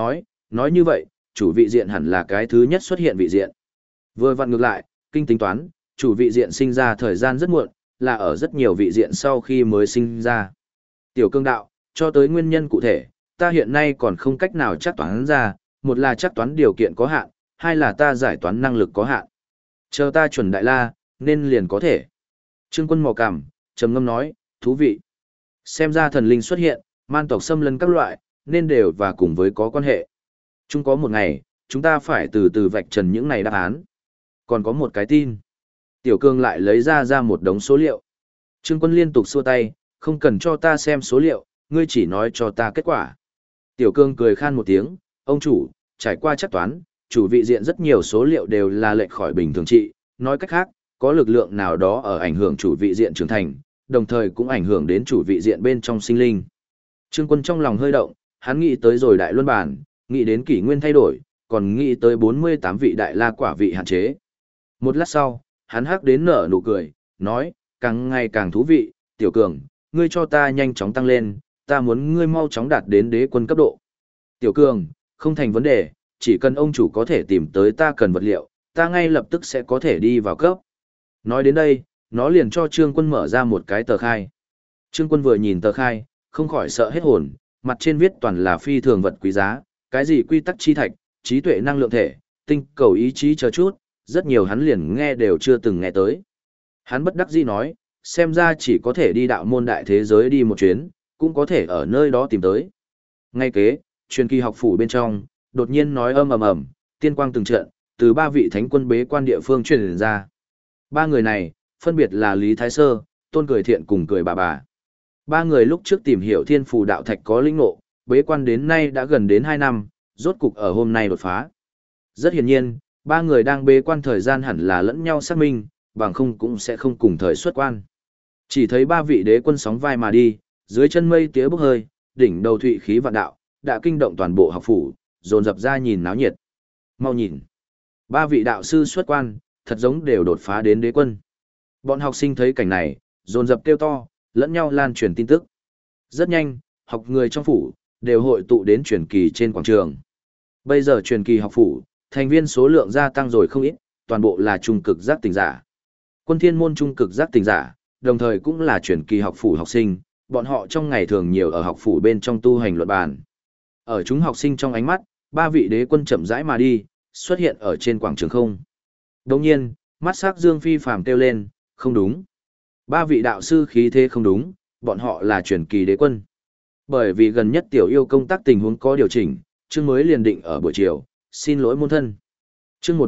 nói như vậy, chủ vị diện hẳn là cái thứ nhất xuất hiện vị diện. Vừa vặn ngược lại, kinh tính toán, chủ vị diện sinh ra thời gian rất muộn, là ở rất nhiều vị diện sau khi mới sinh ra. Tiểu Cương đạo, cho tới nguyên nhân cụ thể, ta hiện nay còn không cách nào chắc toán ra, một là chắc toán điều kiện có hạn, hai là ta giải toán năng lực có hạn. Chờ ta chuẩn đại la, nên liền có thể. Trương Quân mò cằm, trầm ngâm nói, thú vị. Xem ra thần linh xuất hiện, man tộc xâm lấn các loại, nên đều và cùng với có quan hệ. Chung có một ngày, chúng ta phải từ từ vạch trần những này đáp án. Còn có một cái tin. Tiểu Cương lại lấy ra một đống số liệu. Trương Quân liên tục xua tay, không cần cho ta xem số liệu, ngươi chỉ nói cho ta kết quả. Tiểu Cương cười khan một tiếng, ông chủ, trải qua chắc toán, chủ vị diện rất nhiều số liệu đều là lệch khỏi bình thường trị, nói cách khác, có lực lượng nào đó ở ảnh hưởng chủ vị diện trưởng thành, đồng thời cũng ảnh hưởng đến chủ vị diện bên trong sinh linh. Trương Quân trong lòng hơi động, hắn nghĩ tới rồi đại luân bản, nghĩ đến kỷ nguyên thay đổi, còn nghĩ tới 48 vị đại la quả vị hạn chế. Một lát sau, hắn hắc đến nở nụ cười, nói, càng ngày càng thú vị, Tiểu Cường, ngươi cho ta nhanh chóng tăng lên, ta muốn ngươi mau chóng đạt đến đế quân cấp độ. Tiểu Cường, không thành vấn đề, chỉ cần ông chủ có thể tìm tới ta cần vật liệu, ta ngay lập tức sẽ có thể đi vào cấp. Nói đến đây, nó liền cho Trương Quân mở ra một cái tờ khai. Trương Quân vừa nhìn tờ khai, không khỏi sợ hết hồn, mặt trên viết toàn là phi thường vật quý giá, cái gì quy tắc chi thạch, trí tuệ năng lượng thể, tinh cầu ý chí chờ chút, rất nhiều hắn liền nghe đều chưa từng nghe tới. Hắn bất đắc dĩ nói, xem ra chỉ có thể đi đạo môn đại thế giới đi một chuyến, cũng có thể ở nơi đó tìm tới. Ngay kế, truyền kỳ học phủ bên trong, đột nhiên nói ầm, tiên quang từng trận, từ 3 vị thánh quân bế quan địa phương truyền ra. 3 người này, phân biệt là Lý Thái Sơ, Tôn Cười Thiện cùng Cười Bà. 3 người lúc trước tìm hiểu thiên phù đạo thạch có linh ngộ, bế quan đến nay đã gần đến 2 năm, rốt cục ở hôm nay đột phá. Rất hiển nhiên, 3 người đang bế quan thời gian hẳn là lẫn nhau xác minh, bằng không cũng sẽ không cùng thời xuất quan. Chỉ thấy 3 vị đế quân sóng vai mà đi, dưới chân mây tía bốc hơi, đỉnh đầu thụy khí vạn đạo, đã kinh động toàn bộ học phủ, dồn dập ra nhìn náo nhiệt. Mau nhìn, 3 vị đạo sư xuất quan, thật giống đều đột phá đến đế quân. Bọn học sinh thấy cảnh này, dồn dập kêu to, lẫn nhau lan truyền tin tức. Rất nhanh, học người trong phủ đều hội tụ đến truyền kỳ trên quảng trường. Bây giờ truyền kỳ học phủ, thành viên số lượng gia tăng rồi không ít, toàn bộ là trung cực giác tỉnh giả. Quân thiên môn trung cực giác tỉnh giả, đồng thời cũng là truyền kỳ học phủ học sinh, bọn họ trong ngày thường nhiều ở học phủ bên trong tu hành luận bàn. Ở chúng học sinh trong ánh mắt, 3 vị đế quân chậm rãi mà đi, xuất hiện ở trên quảng trường không. Đồng nhiên, mắt sắc Dương Phi phàm kêu lên, không đúng. 3 vị đạo sư khí thế không đúng, bọn họ là truyền kỳ đế quân. Bởi vì gần nhất tiểu yêu công tác tình huống có điều chỉnh, chương mới liền định ở buổi chiều, xin lỗi môn thân. Chương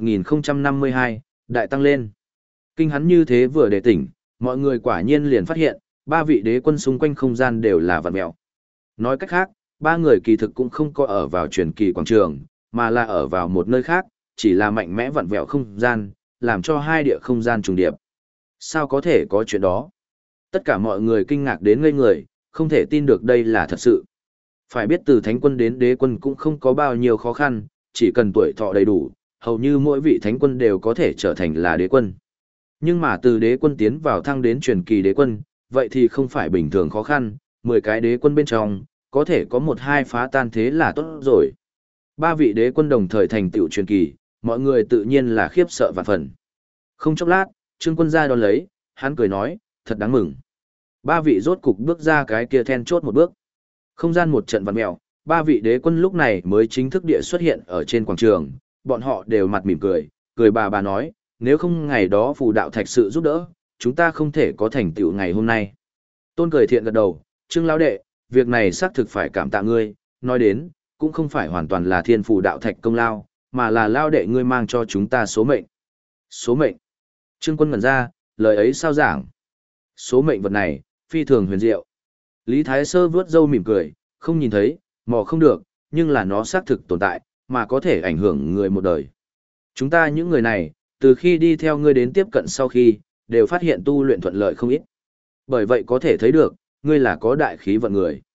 1052, đại tăng lên. Kinh hắn như thế vừa để tỉnh, mọi người quả nhiên liền phát hiện, 3 vị đế quân xung quanh không gian đều là vặn mèo. Nói cách khác, 3 người kỳ thực cũng không có ở vào truyền kỳ quảng trường, mà là ở vào một nơi khác, chỉ là mạnh mẽ vặn vẹo không gian, làm cho 2 địa không gian trùng điệp. Sao có thể có chuyện đó? Tất cả mọi người kinh ngạc đến ngây người, không thể tin được đây là thật sự. Phải biết từ thánh quân đến đế quân cũng không có bao nhiêu khó khăn, chỉ cần tuổi thọ đầy đủ, hầu như mỗi vị thánh quân đều có thể trở thành là đế quân. Nhưng mà từ đế quân tiến vào thăng đến truyền kỳ đế quân, vậy thì không phải bình thường khó khăn, 10 cái đế quân bên trong, có thể có 1-2 phá tan thế là tốt rồi. 3 vị đế quân đồng thời thành tựu truyền kỳ, mọi người tự nhiên là khiếp sợ vạn phần. Không chốc lát, Trương Quân ra đón lấy, hắn cười nói, thật đáng mừng. 3 vị rốt cục bước ra cái kia then chốt một bước. Không gian một trận vặn mèo, 3 vị đế quân lúc này mới chính thức địa xuất hiện ở trên quảng trường, bọn họ đều mặt mỉm cười, cười bà nói, nếu không ngày đó phù đạo thạch sự giúp đỡ, chúng ta không thể có thành tựu ngày hôm nay. Tôn Cười Thiện gật đầu, Trương lão đệ, việc này xác thực phải cảm tạ ngươi, nói đến, cũng không phải hoàn toàn là thiên phù đạo thạch công lao, mà là lao đệ ngươi mang cho chúng ta số mệnh. Số mệnh. Trương Quân ngẩn ra, lời ấy sao giảng? Số mệnh vật này, phi thường huyền diệu. Lý Thái Sơ vướt râu mỉm cười, không nhìn thấy, mò không được, nhưng là nó xác thực tồn tại, mà có thể ảnh hưởng người một đời. Chúng ta những người này, từ khi đi theo ngươi đến tiếp cận sau khi, đều phát hiện tu luyện thuận lợi không ít. Bởi vậy có thể thấy được, ngươi là có đại khí vận người.